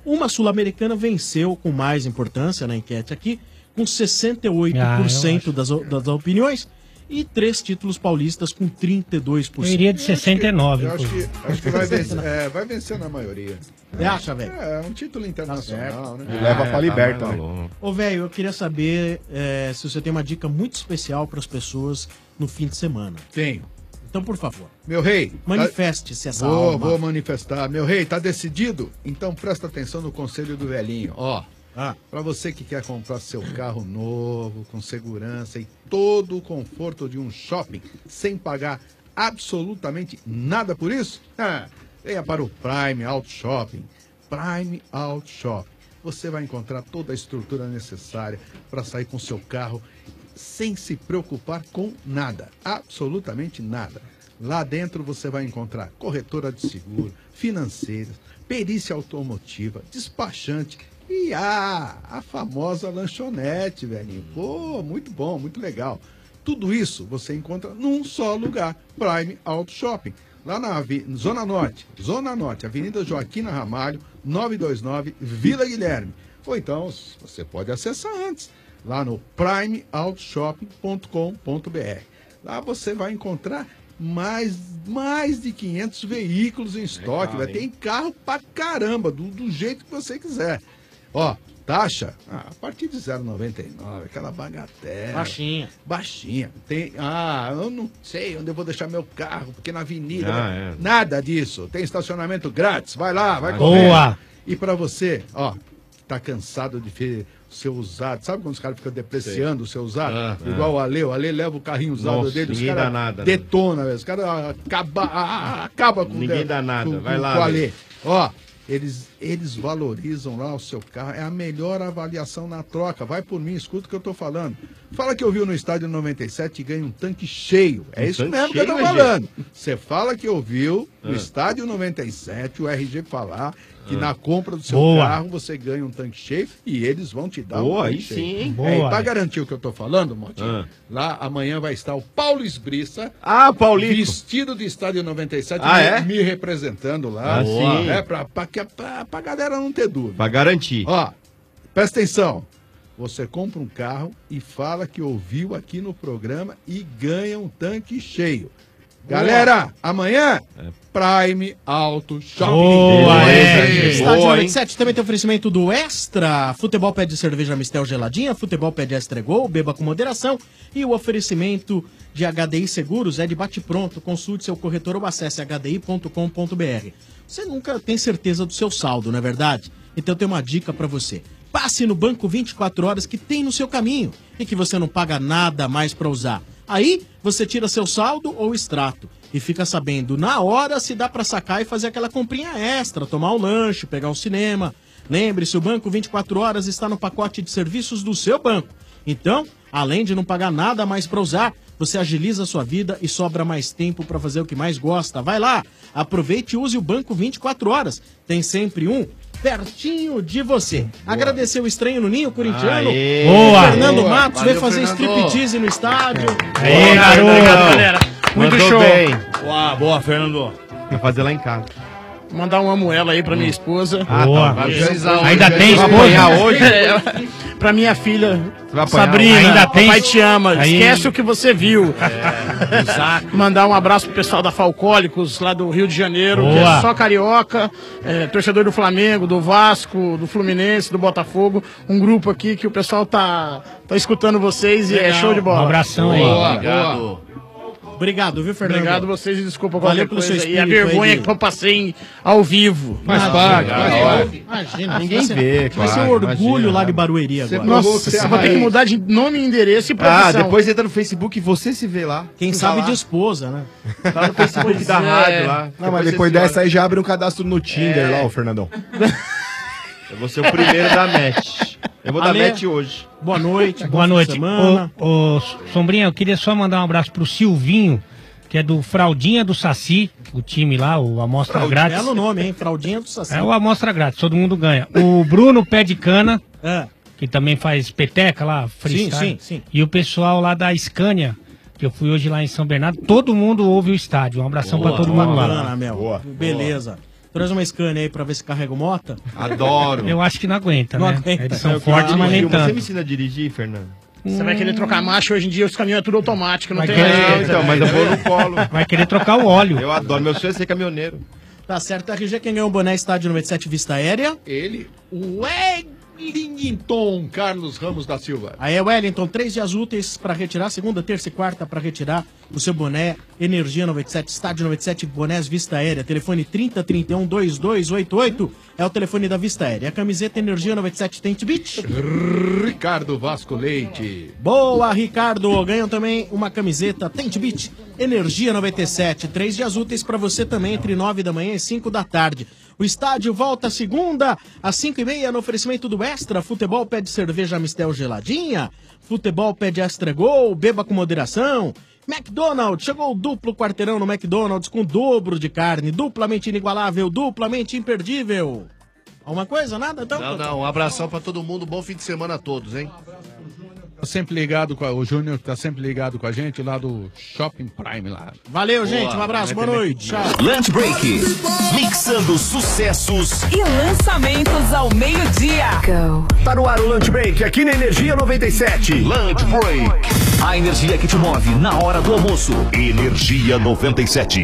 Speaker 8: Uma Sul-Americana venceu com mais importância na enquete aqui, com sessenta e oito por cento
Speaker 19: Ah,
Speaker 8: das, das opiniões, e três títulos paulistas com trinta e dois por cento.
Speaker 19: Eu iria de sessenta e nove.
Speaker 9: Eu acho que, acho que vai, vencer, é, vai vencer na maioria.
Speaker 8: Você acha, velho?
Speaker 9: É, um título internacional, né?
Speaker 12: E leva pra liberta,
Speaker 9: tá
Speaker 12: né?
Speaker 8: Ô, velho, eu queria saber é, se você tem uma dica muito especial para as pessoas no fim de semana.
Speaker 9: Tenho.
Speaker 8: Então, por favor.
Speaker 9: Meu rei.
Speaker 8: Manifeste-se essa
Speaker 9: vou,
Speaker 8: alma.
Speaker 9: Vou manifestar. Meu rei, tá decidido? Então presta atenção no conselho do velhinho. Ó,
Speaker 8: ah.
Speaker 9: para você que quer comprar seu carro novo, com segurança e todo o conforto de um shopping, sem pagar absolutamente nada por isso, ah, venha para o Prime Auto Shopping. Prime Auto Shopping. Você vai encontrar toda a estrutura necessária para sair com seu carro sem se preocupar com nada, absolutamente nada. Lá dentro você vai encontrar corretora de seguro, financeiras, perícia automotiva, despachante e ah, a famosa lanchonete, velhinho. Pô, muito bom, muito legal. Tudo isso você encontra num só lugar, Prime Auto Shopping. Lá na Avi- Zona Norte, Zona Norte, Avenida Joaquina Ramalho, novecentos e vinte e nove, Vila Guilherme. Ou então, você pode acessar antes, lá no prime auto shopping ponto com ponto b r. Lá você vai encontrar mais, mais de quinhentos veículos em estoque. Vai ter carro pra caramba, do, do jeito que você quiser. Ó, taxa, ah, a partir de zero vírgula noventa e nove, aquela bagatela.
Speaker 8: Baixinha.
Speaker 9: Baixinha. Tem, ah, eu não sei onde eu vou deixar meu carro, porque na avenida...
Speaker 13: Ah,
Speaker 9: né?
Speaker 13: é.
Speaker 9: Nada disso. Tem estacionamento grátis. Vai lá, vai
Speaker 19: Boa.
Speaker 9: correr. E pra você, ó, tá cansado de ver o seu usado. Sabe quando os caras ficam depreciando o seu usado?
Speaker 13: Ah,
Speaker 9: Igual
Speaker 13: ah.
Speaker 9: o Ale. O Ale leva o carrinho usado
Speaker 13: Nossa,
Speaker 9: dele, os
Speaker 13: ninguém
Speaker 9: caras
Speaker 13: dá nada, né?
Speaker 9: detona, velho. Os caras acaba, ah, acaba com
Speaker 13: Ninguém
Speaker 9: o
Speaker 13: dá nada.
Speaker 9: com,
Speaker 13: Vai
Speaker 9: com,
Speaker 13: lá,
Speaker 9: com o Ale.
Speaker 13: Ale.
Speaker 9: Ó, eles, eles valorizam lá o seu carro. É a melhor avaliação na troca. Vai por mim, escuta o que eu tô falando. Fala que ouviu no Estádio noventa e sete e ganha um tanque cheio. É
Speaker 13: Um
Speaker 9: isso
Speaker 13: tanque
Speaker 9: mesmo que eu tô
Speaker 13: cheio,
Speaker 9: falando. Você fala que ouviu no
Speaker 13: Ah.
Speaker 9: Estádio noventa e sete o R G falar que
Speaker 13: Ah.
Speaker 9: na compra do seu
Speaker 19: Boa.
Speaker 9: carro você ganha um tanque cheio e eles vão te dar
Speaker 13: Boa,
Speaker 9: um tanque
Speaker 13: aí
Speaker 9: cheio.
Speaker 13: sim, hein?
Speaker 9: É, e
Speaker 19: Boa.
Speaker 9: pra garantir o que eu tô falando, Motinho,
Speaker 13: Ah.
Speaker 9: lá amanhã vai estar o Paulo Esbriça.
Speaker 13: Ah, Paulito.
Speaker 9: Vestido de Estádio noventa e sete,
Speaker 13: Ah,
Speaker 9: me,
Speaker 13: é?
Speaker 9: me representando lá.
Speaker 13: Ah, sim.
Speaker 9: É, pra, pra, pra, pra, pra galera não ter dúvida.
Speaker 13: Pra garantir.
Speaker 9: Ó, presta atenção. Você compra um carro e fala que ouviu aqui no programa e ganha um tanque cheio. Galera, amanhã, Prime Auto Shopping.
Speaker 19: Boa, é.
Speaker 8: Estádio
Speaker 13: Boa,
Speaker 8: noventa e
Speaker 13: hein?
Speaker 8: sete também tem oferecimento do Extra. Futebol pede cerveja Mistel geladinha, futebol pede Extra Gol, beba com moderação. E o oferecimento de H D I Seguros é de bate-pronto. Consulte seu corretor ou acesse h d i ponto com ponto b r. Você nunca tem certeza do seu saldo, não é verdade? Então eu tenho uma dica pra você. Passe no banco vinte e quatro horas que tem no seu caminho e que você não paga nada mais pra usar. Aí você tira seu saldo ou extrato e fica sabendo na hora se dá pra sacar e fazer aquela comprinha extra, tomar um lanche, pegar um cinema. Lembre-se, o Banco vinte e quatro horas está no pacote de serviços do seu banco. Então, além de não pagar nada mais pra usar, você agiliza a sua vida e sobra mais tempo pra fazer o que mais gosta. Vai lá, aproveite e use o Banco vinte e quatro horas. Tem sempre um pertinho de você. Agradecer o estranho no Ninho Corintiano.
Speaker 13: Aê.
Speaker 19: Boa.
Speaker 8: Fernando
Speaker 17: Boa.
Speaker 8: Matos veio
Speaker 17: Valeu,
Speaker 8: fazer
Speaker 17: Fernando.
Speaker 8: striptease no estádio.
Speaker 19: Aê, garoto.
Speaker 18: Obrigado, galera. Muito
Speaker 13: Mandou
Speaker 18: show.
Speaker 13: bem.
Speaker 18: Boa, boa, Fernando.
Speaker 13: Vai fazer lá em casa.
Speaker 2: Mandar um amo ela aí pra minha esposa.
Speaker 13: Ah,
Speaker 19: Boa.
Speaker 13: tá.
Speaker 17: Vai
Speaker 19: Ainda tem
Speaker 13: Vai
Speaker 19: esposa?
Speaker 13: apanhar hoje?
Speaker 2: É, pra minha filha,
Speaker 13: vai apanhar?
Speaker 2: Sabrina,
Speaker 19: Ainda tem?
Speaker 2: papai te ama,
Speaker 19: Aí-
Speaker 2: esquece o que você viu. Mandar um abraço pro pessoal da Falcólicos, lá do Rio de Janeiro, que
Speaker 19: Boa.
Speaker 2: é só carioca, é, torcedor do Flamengo, do Vasco, do Fluminense, do Botafogo, um grupo aqui que o pessoal tá, tá escutando vocês e é show de
Speaker 19: Um
Speaker 2: bola.
Speaker 19: abração aí.
Speaker 2: Boa,
Speaker 18: Obrigado.
Speaker 2: boa.
Speaker 8: Obrigado, viu, Fernando?
Speaker 2: Obrigado vocês e desculpa
Speaker 8: Valeu
Speaker 2: qualquer
Speaker 8: pelo
Speaker 2: coisa.
Speaker 8: seu
Speaker 2: E a
Speaker 8: espírito aí
Speaker 2: vergonha
Speaker 8: de-
Speaker 2: que eu passei em- ao vivo.
Speaker 9: Faz
Speaker 8: Nada,
Speaker 9: parte,
Speaker 8: obrigado.
Speaker 9: faz parte.
Speaker 8: Imagina,
Speaker 13: Ninguém
Speaker 8: vai ser-
Speaker 13: vê,
Speaker 8: Vai ser
Speaker 13: claro,
Speaker 8: um orgulho
Speaker 13: imagina,
Speaker 8: lá
Speaker 13: né?
Speaker 8: de Barueri agora.
Speaker 9: provou que
Speaker 2: Nossa,
Speaker 9: você é
Speaker 2: você vai ter que
Speaker 9: raiz.
Speaker 2: mudar de nome, endereço e
Speaker 13: Ah,
Speaker 2: profissão.
Speaker 13: depois entra no Facebook e você se vê lá.
Speaker 8: Quem
Speaker 13: Tá
Speaker 8: sabe
Speaker 13: lá.
Speaker 8: de esposa, né?
Speaker 13: Tá no Facebook da
Speaker 2: é.
Speaker 13: rádio lá.
Speaker 12: Não, mas depois
Speaker 13: você
Speaker 12: dessa aí já abre um cadastro no Tinder lá, ô Fernandão.
Speaker 13: Eu vou ser o primeiro da match. Eu vou dar
Speaker 8: Ale,
Speaker 13: match hoje.
Speaker 8: Boa noite.
Speaker 19: Boa
Speaker 8: bom
Speaker 19: noite.
Speaker 8: fim de semana.
Speaker 19: Ô, ô, Sombrinha, eu queria só mandar um abraço pro Silvinho, que é do Fraldinha do Saci, o time lá, o Amostra Grátis.
Speaker 8: Belo nome, hein? Fraldinha do Saci.
Speaker 19: É o Amostra Grátis, todo mundo ganha. O Bruno Pé de Cana,
Speaker 8: É.
Speaker 19: que também faz peteca lá, freestyle.
Speaker 8: Sim, sim, sim.
Speaker 19: E o pessoal lá da Scania, que eu fui hoje lá em São Bernardo, todo mundo ouve o estádio. Um abração pra todo mundo lá.
Speaker 8: Bacana, Mel. Beleza. Traz uma Scania aí pra ver se carrega o Mota.
Speaker 13: Adoro.
Speaker 19: Eu acho que não aguenta,
Speaker 8: Não
Speaker 19: né?
Speaker 8: aguenta.
Speaker 19: Eles são
Speaker 13: Eu
Speaker 19: fortes, mas nem
Speaker 13: dirigi, Você
Speaker 19: tanto.
Speaker 13: me ensina a dirigir, Fernando?
Speaker 2: Você vai querer trocar marcha, hoje em dia os caminhões é tudo automático, não
Speaker 19: Vai
Speaker 2: tem
Speaker 19: querer-
Speaker 2: mais.
Speaker 13: Então, mas eu vou no colo.
Speaker 19: Vai querer trocar o óleo.
Speaker 13: Eu adoro, meu sonho é ser caminhoneiro.
Speaker 8: Tá certo, R G, quem ganhou o boné Estádio noventa e sete Vista Aérea?
Speaker 9: Ele, o Wellington Carlos Ramos da Silva.
Speaker 8: Aí, Wellington, três dias úteis para retirar, segunda, terça e quarta para retirar o seu boné Energia noventa e sete, Estádio noventa e sete, bonés Vista Aérea. Telefone trinta, trinta e um, vinte e dois oitenta e oito é o telefone da Vista Aérea. A camiseta Energia noventa e sete Tent Beach.
Speaker 9: Ricardo Vasco Leite.
Speaker 8: Boa, Ricardo. Ganham também uma camiseta Tent Beach Energia noventa e sete. Três dias úteis para você também, entre nove da manhã e cinco da tarde. O estádio volta segunda, às cinco e meia, no oferecimento do Extra. Futebol pede cerveja Mistel geladinha. Futebol pede Extra Gol, beba com moderação. McDonald's, chegou o duplo quarteirão no McDonald's com dobro de carne. Duplamente inigualável, duplamente imperdível. Alguma coisa? Nada? Então,
Speaker 17: Não, não, um abração pra todo mundo, bom fim de semana a todos, hein?
Speaker 9: Tá sempre ligado com a, o Júnior tá sempre ligado com a gente lá do Shopping Prime lá.
Speaker 8: Valeu, gente. Um abraço, boa noite. Tchau.
Speaker 1: Lunch Break, mixando sucessos
Speaker 3: e lançamentos ao meio-dia.
Speaker 1: Tá no ar o Lunch Break, aqui na Energia noventa e sete. Lunch Break. A energia que te move na hora do almoço. Energia noventa e sete.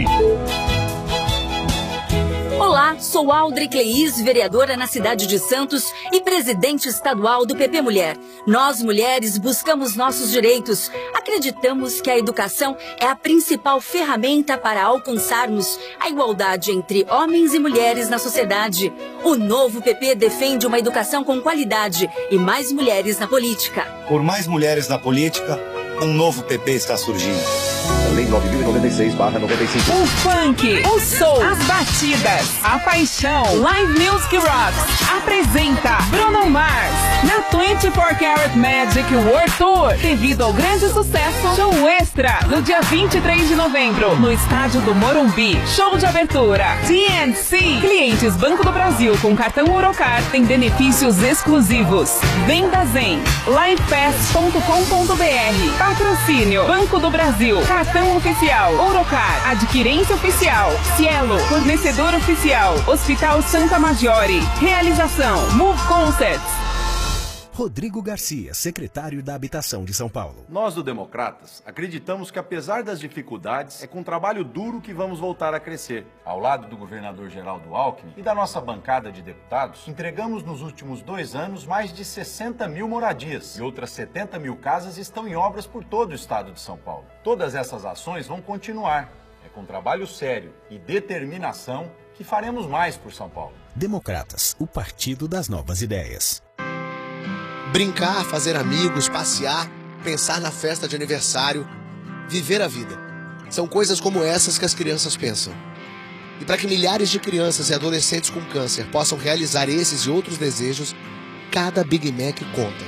Speaker 3: Olá, sou Aldri Cleis, vereadora na cidade de Santos e presidente estadual do P P Mulher. Nós, mulheres, buscamos nossos direitos. Acreditamos que a educação é a principal ferramenta para alcançarmos a igualdade entre homens e mulheres na sociedade. O novo P P defende uma educação com qualidade e mais mulheres na política.
Speaker 21: Por mais mulheres na política, um novo P P está surgindo. Lei nove mil e noventa e seis barra noventa e cinco.
Speaker 3: O funk, o soul, as batidas, a paixão, Live Music Rocks, apresenta Bruno Mars na vinte e quatro Karat Magic World Tour. Devido ao grande sucesso, show extra no dia vinte e três de novembro, no estádio do Morumbi. Show de abertura, T N C. Clientes Banco do Brasil com cartão Orocar têm benefícios exclusivos. Vendas em livepass ponto com ponto br. Patrocínio Banco do Brasil, cartão oficial Orocar, adquirência oficial Cielo, fornecedor oficial Hospital Santa Maggiore. Realização Move Concepts.
Speaker 1: Rodrigo Garcia, secretário da Habitação de São Paulo.
Speaker 24: Nós do Democratas acreditamos que apesar das dificuldades, é com trabalho duro que vamos voltar a crescer. Ao lado do governador Geraldo Alckmin e da nossa bancada de deputados, entregamos nos últimos dois anos mais de sessenta mil moradias e outras setenta mil casas estão em obras por todo o estado de São Paulo. Todas essas ações vão continuar. É com trabalho sério e determinação que faremos mais por São Paulo.
Speaker 1: Democratas, o partido das novas ideias.
Speaker 25: Brincar, fazer amigos, passear, pensar na festa de aniversário, viver a vida. São coisas como essas que as crianças pensam. E para que milhares de crianças e adolescentes com câncer possam realizar esses e outros desejos, cada Big Mac conta.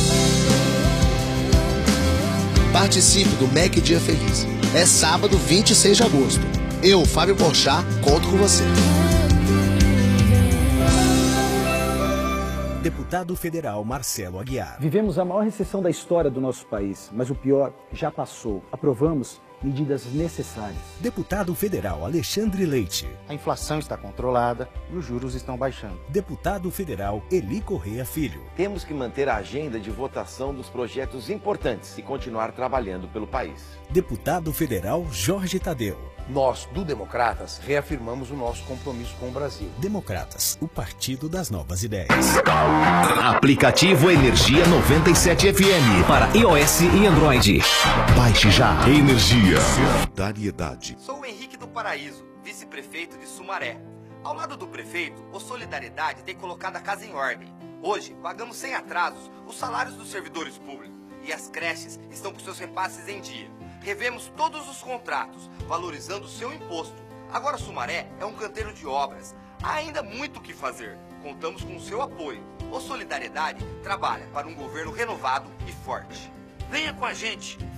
Speaker 25: Participe do Mac Dia Feliz. É sábado, vinte e seis de agosto. Eu, Fábio Porchat, conto com você.
Speaker 1: Deputado Federal Marcelo Aguiar.
Speaker 26: Vivemos a maior recessão da história do nosso país, mas o pior já passou. Aprovamos medidas necessárias.
Speaker 1: Deputado Federal Alexandre Leite.
Speaker 27: A inflação está controlada e os juros estão baixando.
Speaker 1: Deputado Federal Eli Correia Filho.
Speaker 28: Temos que manter a agenda de votação dos projetos importantes e continuar trabalhando pelo país.
Speaker 1: Deputado Federal Jorge Tadeu.
Speaker 29: Nós, do Democratas, reafirmamos o nosso compromisso com o Brasil.
Speaker 1: Democratas, o partido das novas ideias. Aplicativo Energia noventa e sete F M para iOS e Android. Baixe já. Energia. Solidariedade.
Speaker 30: Sou o Henrique do Paraíso, vice-prefeito de Sumaré. Ao lado do prefeito, o Solidariedade tem colocado a casa em ordem. Hoje, pagamos sem atrasos os salários dos servidores públicos e as creches estão com seus repasses em dia. Revemos todos os contratos, valorizando o seu imposto. Agora Sumaré é um canteiro de obras. Há ainda muito o que fazer. Contamos com o seu apoio. O Solidariedade trabalha para um governo renovado e forte. Venha com a gente.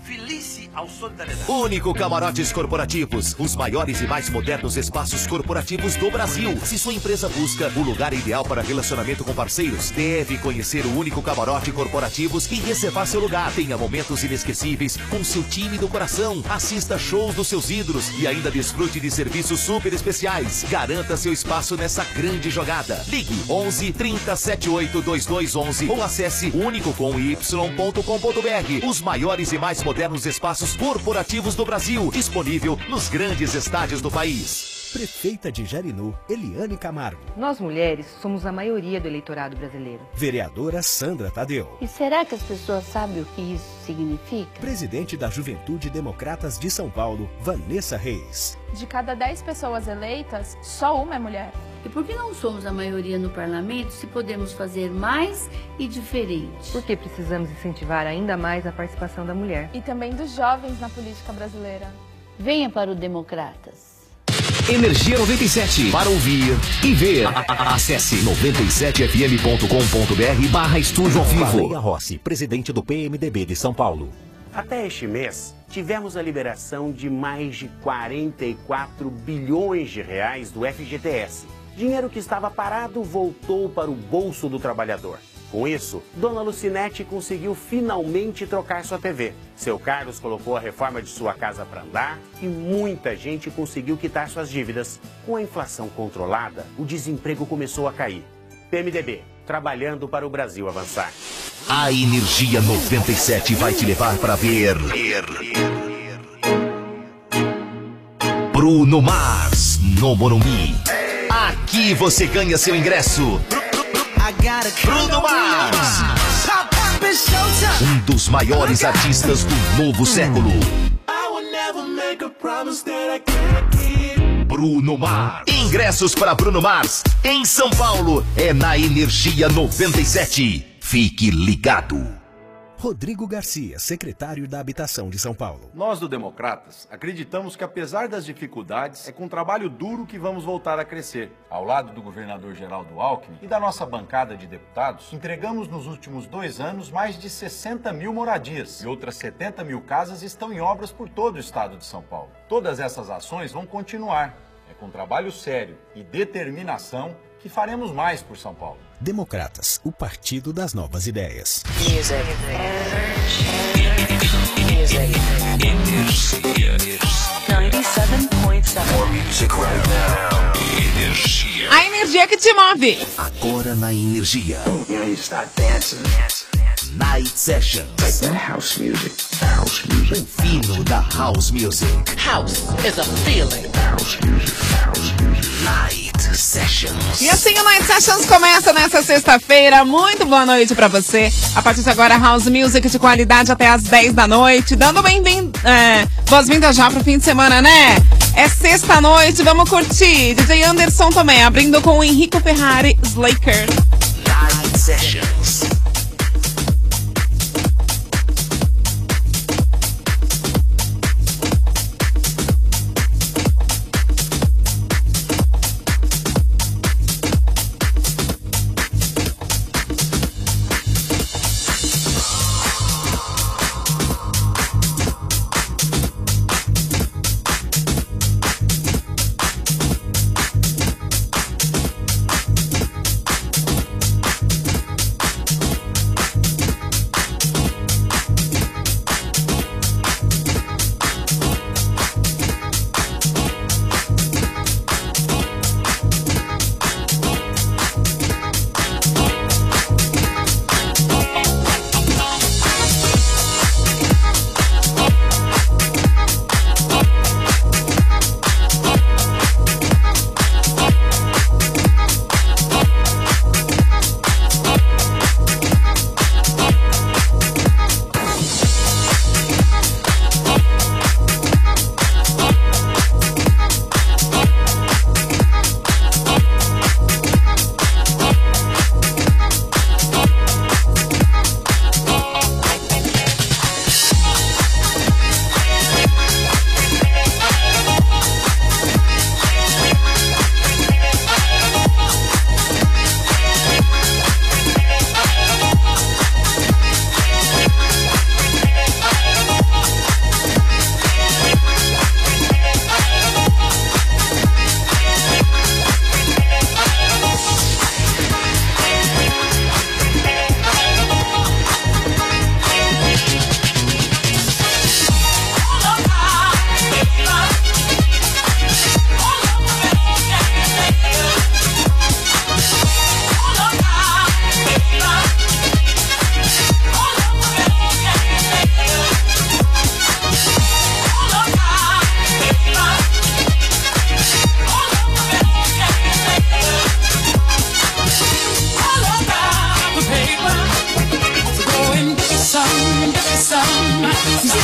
Speaker 30: Felice ao Solidariedade.
Speaker 1: Único Camarotes Corporativos, os maiores e mais modernos espaços corporativos do Brasil. Se sua empresa busca o lugar ideal para relacionamento com parceiros, deve conhecer o Único Camarote Corporativos e reservar seu lugar. Tenha momentos inesquecíveis com seu time do coração. Assista shows dos seus ídolos e ainda desfrute de serviços super especiais. Garanta seu espaço nessa grande jogada. Ligue onze, trinta, setenta e oito, vinte e dois onze ou acesse único com y ponto com ponto br. Os maiores e mais modernos espaços corporativos do Brasil, disponível nos grandes estádios do país.
Speaker 4: Prefeita de Jarinu, Eliane Camargo.
Speaker 5: Nós mulheres somos a maioria do eleitorado brasileiro.
Speaker 4: Vereadora Sandra Tadeu.
Speaker 6: E será que as pessoas sabem o que isso significa?
Speaker 4: Presidente da Juventude Democratas de São Paulo, Vanessa Reis.
Speaker 7: De cada dez pessoas eleitas, só uma é mulher.
Speaker 6: E por que não somos a maioria no parlamento se podemos fazer mais e diferente?
Speaker 5: Porque precisamos incentivar ainda mais a participação da mulher.
Speaker 7: E também dos jovens na política brasileira.
Speaker 6: Venha para o Democratas.
Speaker 1: Energia noventa e sete, para ouvir e ver. Acesse noventa e sete f m ponto com ponto br barra estúdio ao vivo.
Speaker 4: Baleia Rossi, presidente do P M D B de São Paulo.
Speaker 10: Até este mês, tivemos a liberação de mais de quarenta e quatro bilhões de reais do F G T S. Dinheiro que estava parado voltou para o bolso do trabalhador. Com isso, Dona Lucinete conseguiu finalmente trocar sua T V. Seu Carlos colocou a reforma de sua casa para andar e muita gente conseguiu quitar suas dívidas. Com a inflação controlada, o desemprego começou a cair. P M D B, trabalhando para o Brasil avançar.
Speaker 1: A Energia noventa e sete vai te levar para ver Bruno Mars no Morumbi. Aqui você ganha seu ingresso. Bruno Mars, um dos maiores artistas do novo século. Bruno Mars. Ingressos para Bruno Mars em São Paulo é na Energia noventa e sete. Fique ligado.
Speaker 4: Rodrigo Garcia, secretário da Habitação de São Paulo.
Speaker 24: Nós do Democratas acreditamos que apesar das dificuldades, é com trabalho duro que vamos voltar a crescer. Ao lado do governador Geraldo Alckmin e da nossa bancada de deputados, entregamos nos últimos dois anos mais de sessenta mil moradias e outras setenta mil casas estão em obras por todo o estado de São Paulo. Todas essas ações vão continuar. É com trabalho sério e determinação que faremos mais por São Paulo.
Speaker 4: Democratas, o partido das novas ideias.
Speaker 3: A energia que te move.
Speaker 1: Agora na Energia. Night Sessions. House music. House music. O fino da House Music.
Speaker 20: House is a feeling.
Speaker 1: House music. House music. Night Sessions.
Speaker 3: E assim o Night Sessions começa nessa sexta-feira. Muito boa noite pra você. A partir de agora, House Music de qualidade até às dez da noite. Dando bem-vindo, é, boas-vindas já pro fim de semana, né? É sexta-noite, vamos curtir. D J Anderson também, abrindo com o Enrico Ferrari, Slaker.
Speaker 1: Night Sessions.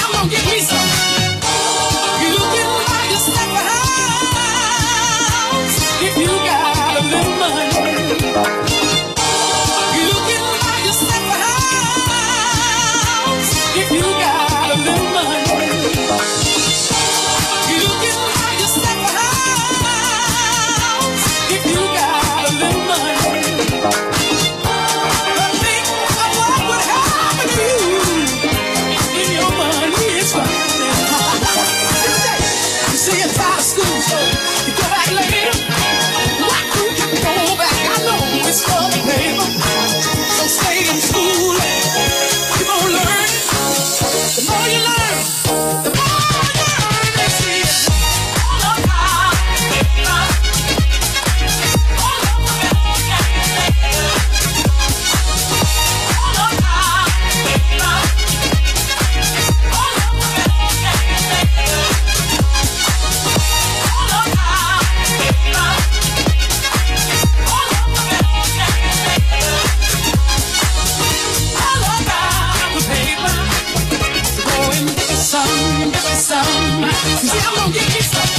Speaker 2: I'm gonna get me some. You can buy yourself a house if you got a little money. You can buy yourself a house if you got a little money. You can buy yourself a house if you got a little money. But think of what would happen to you if your money is running. You see you're tired of school, so you go back later. Why don't you go back? I know it's for the paper. So stay in school and keep on learning. The more you learn, the more you learn. They see it all around. All over America. All around. All over America. All around. All over all around the paper. So go and get me some, get me some. See, I'm gonna get me some.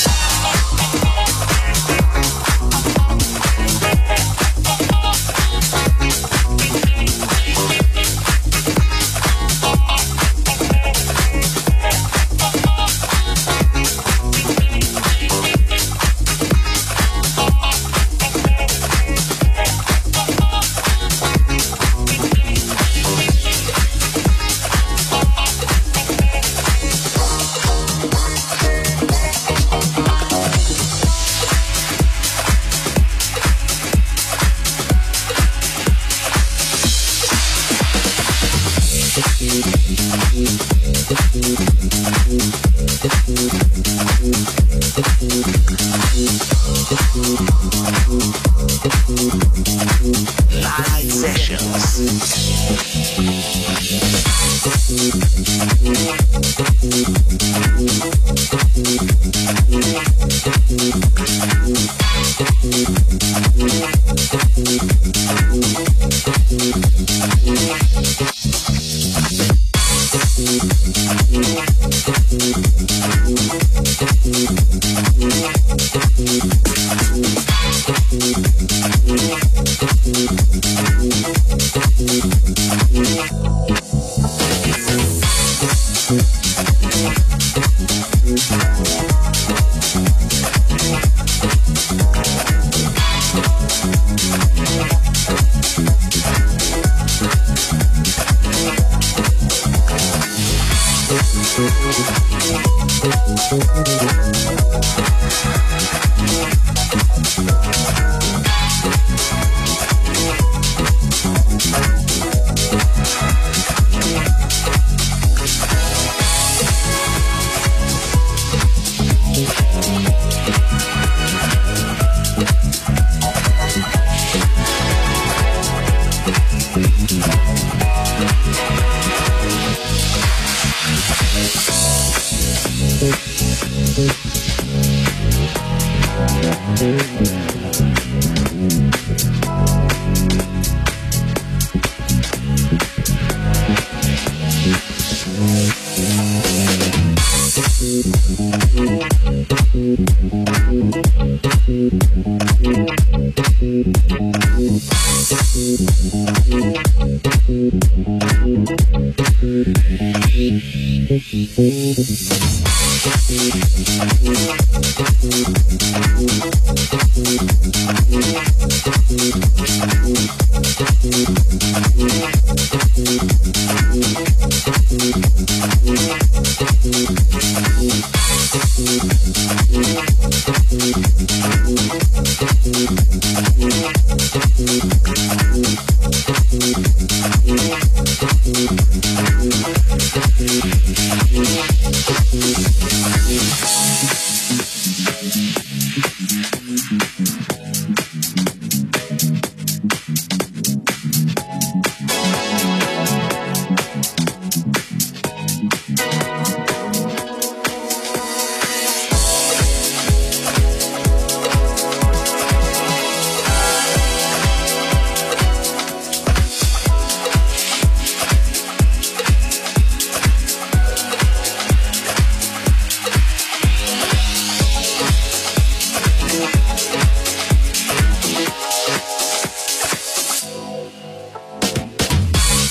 Speaker 1: Live
Speaker 2: Thank you.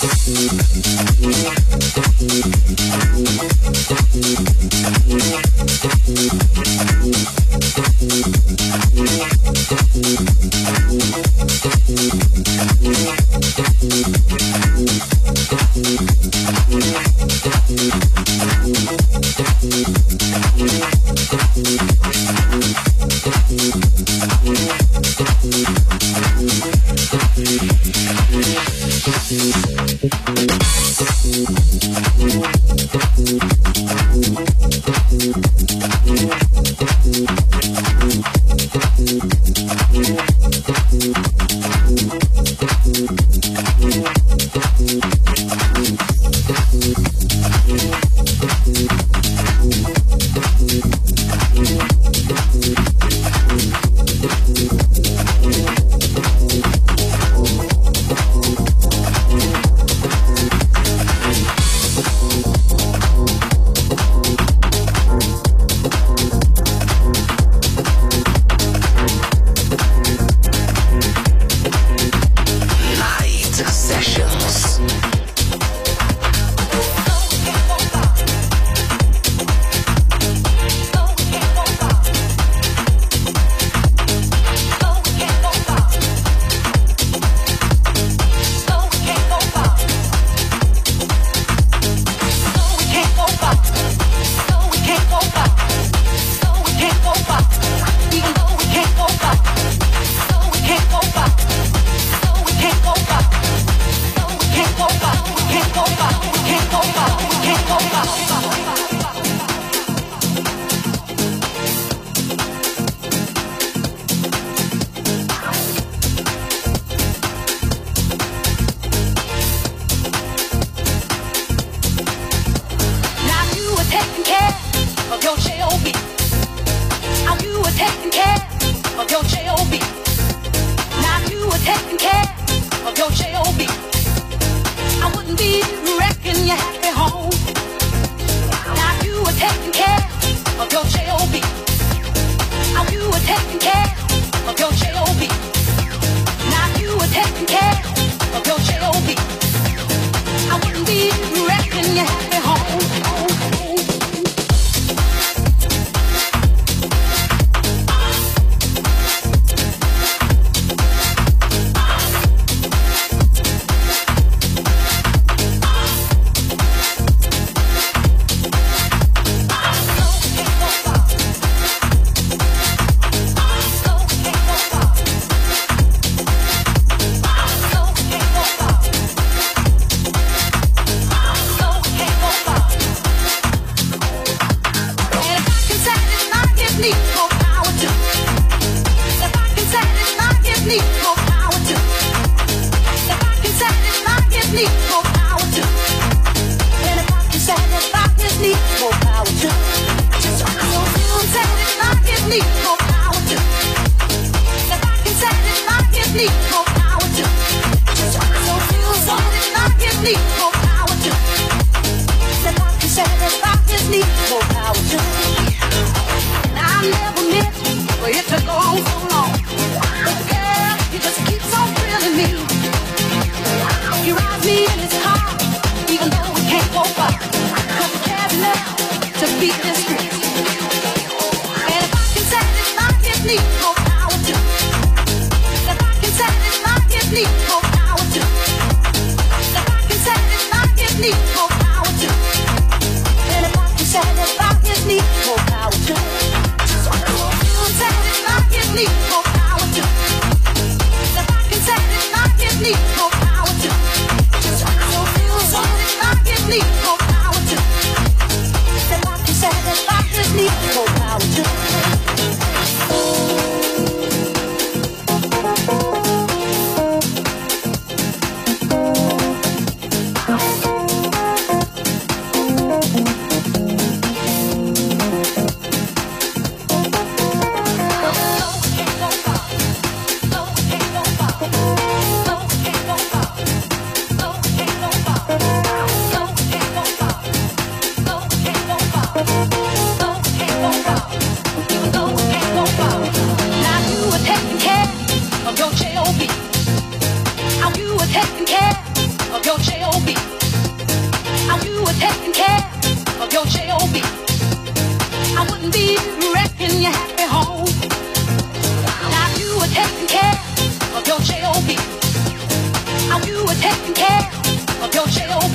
Speaker 2: If I can satisfy his need for power to, if I can satisfy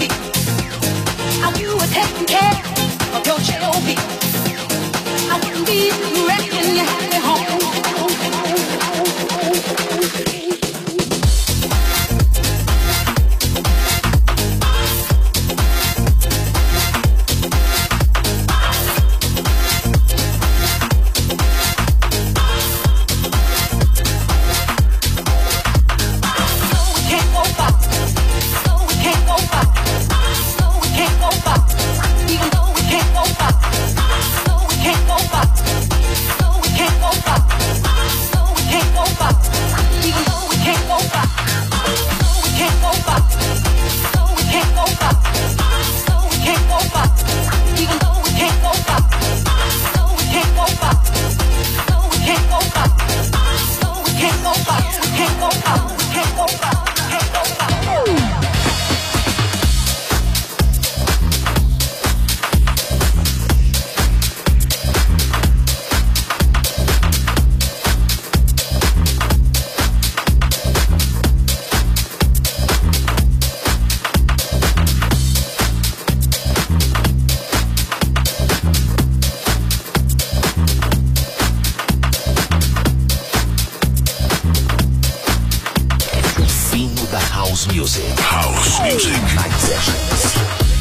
Speaker 2: me. How you were taking care of your children. I wouldn't be wrecking your happy home.
Speaker 1: House music. House music. Night sessions.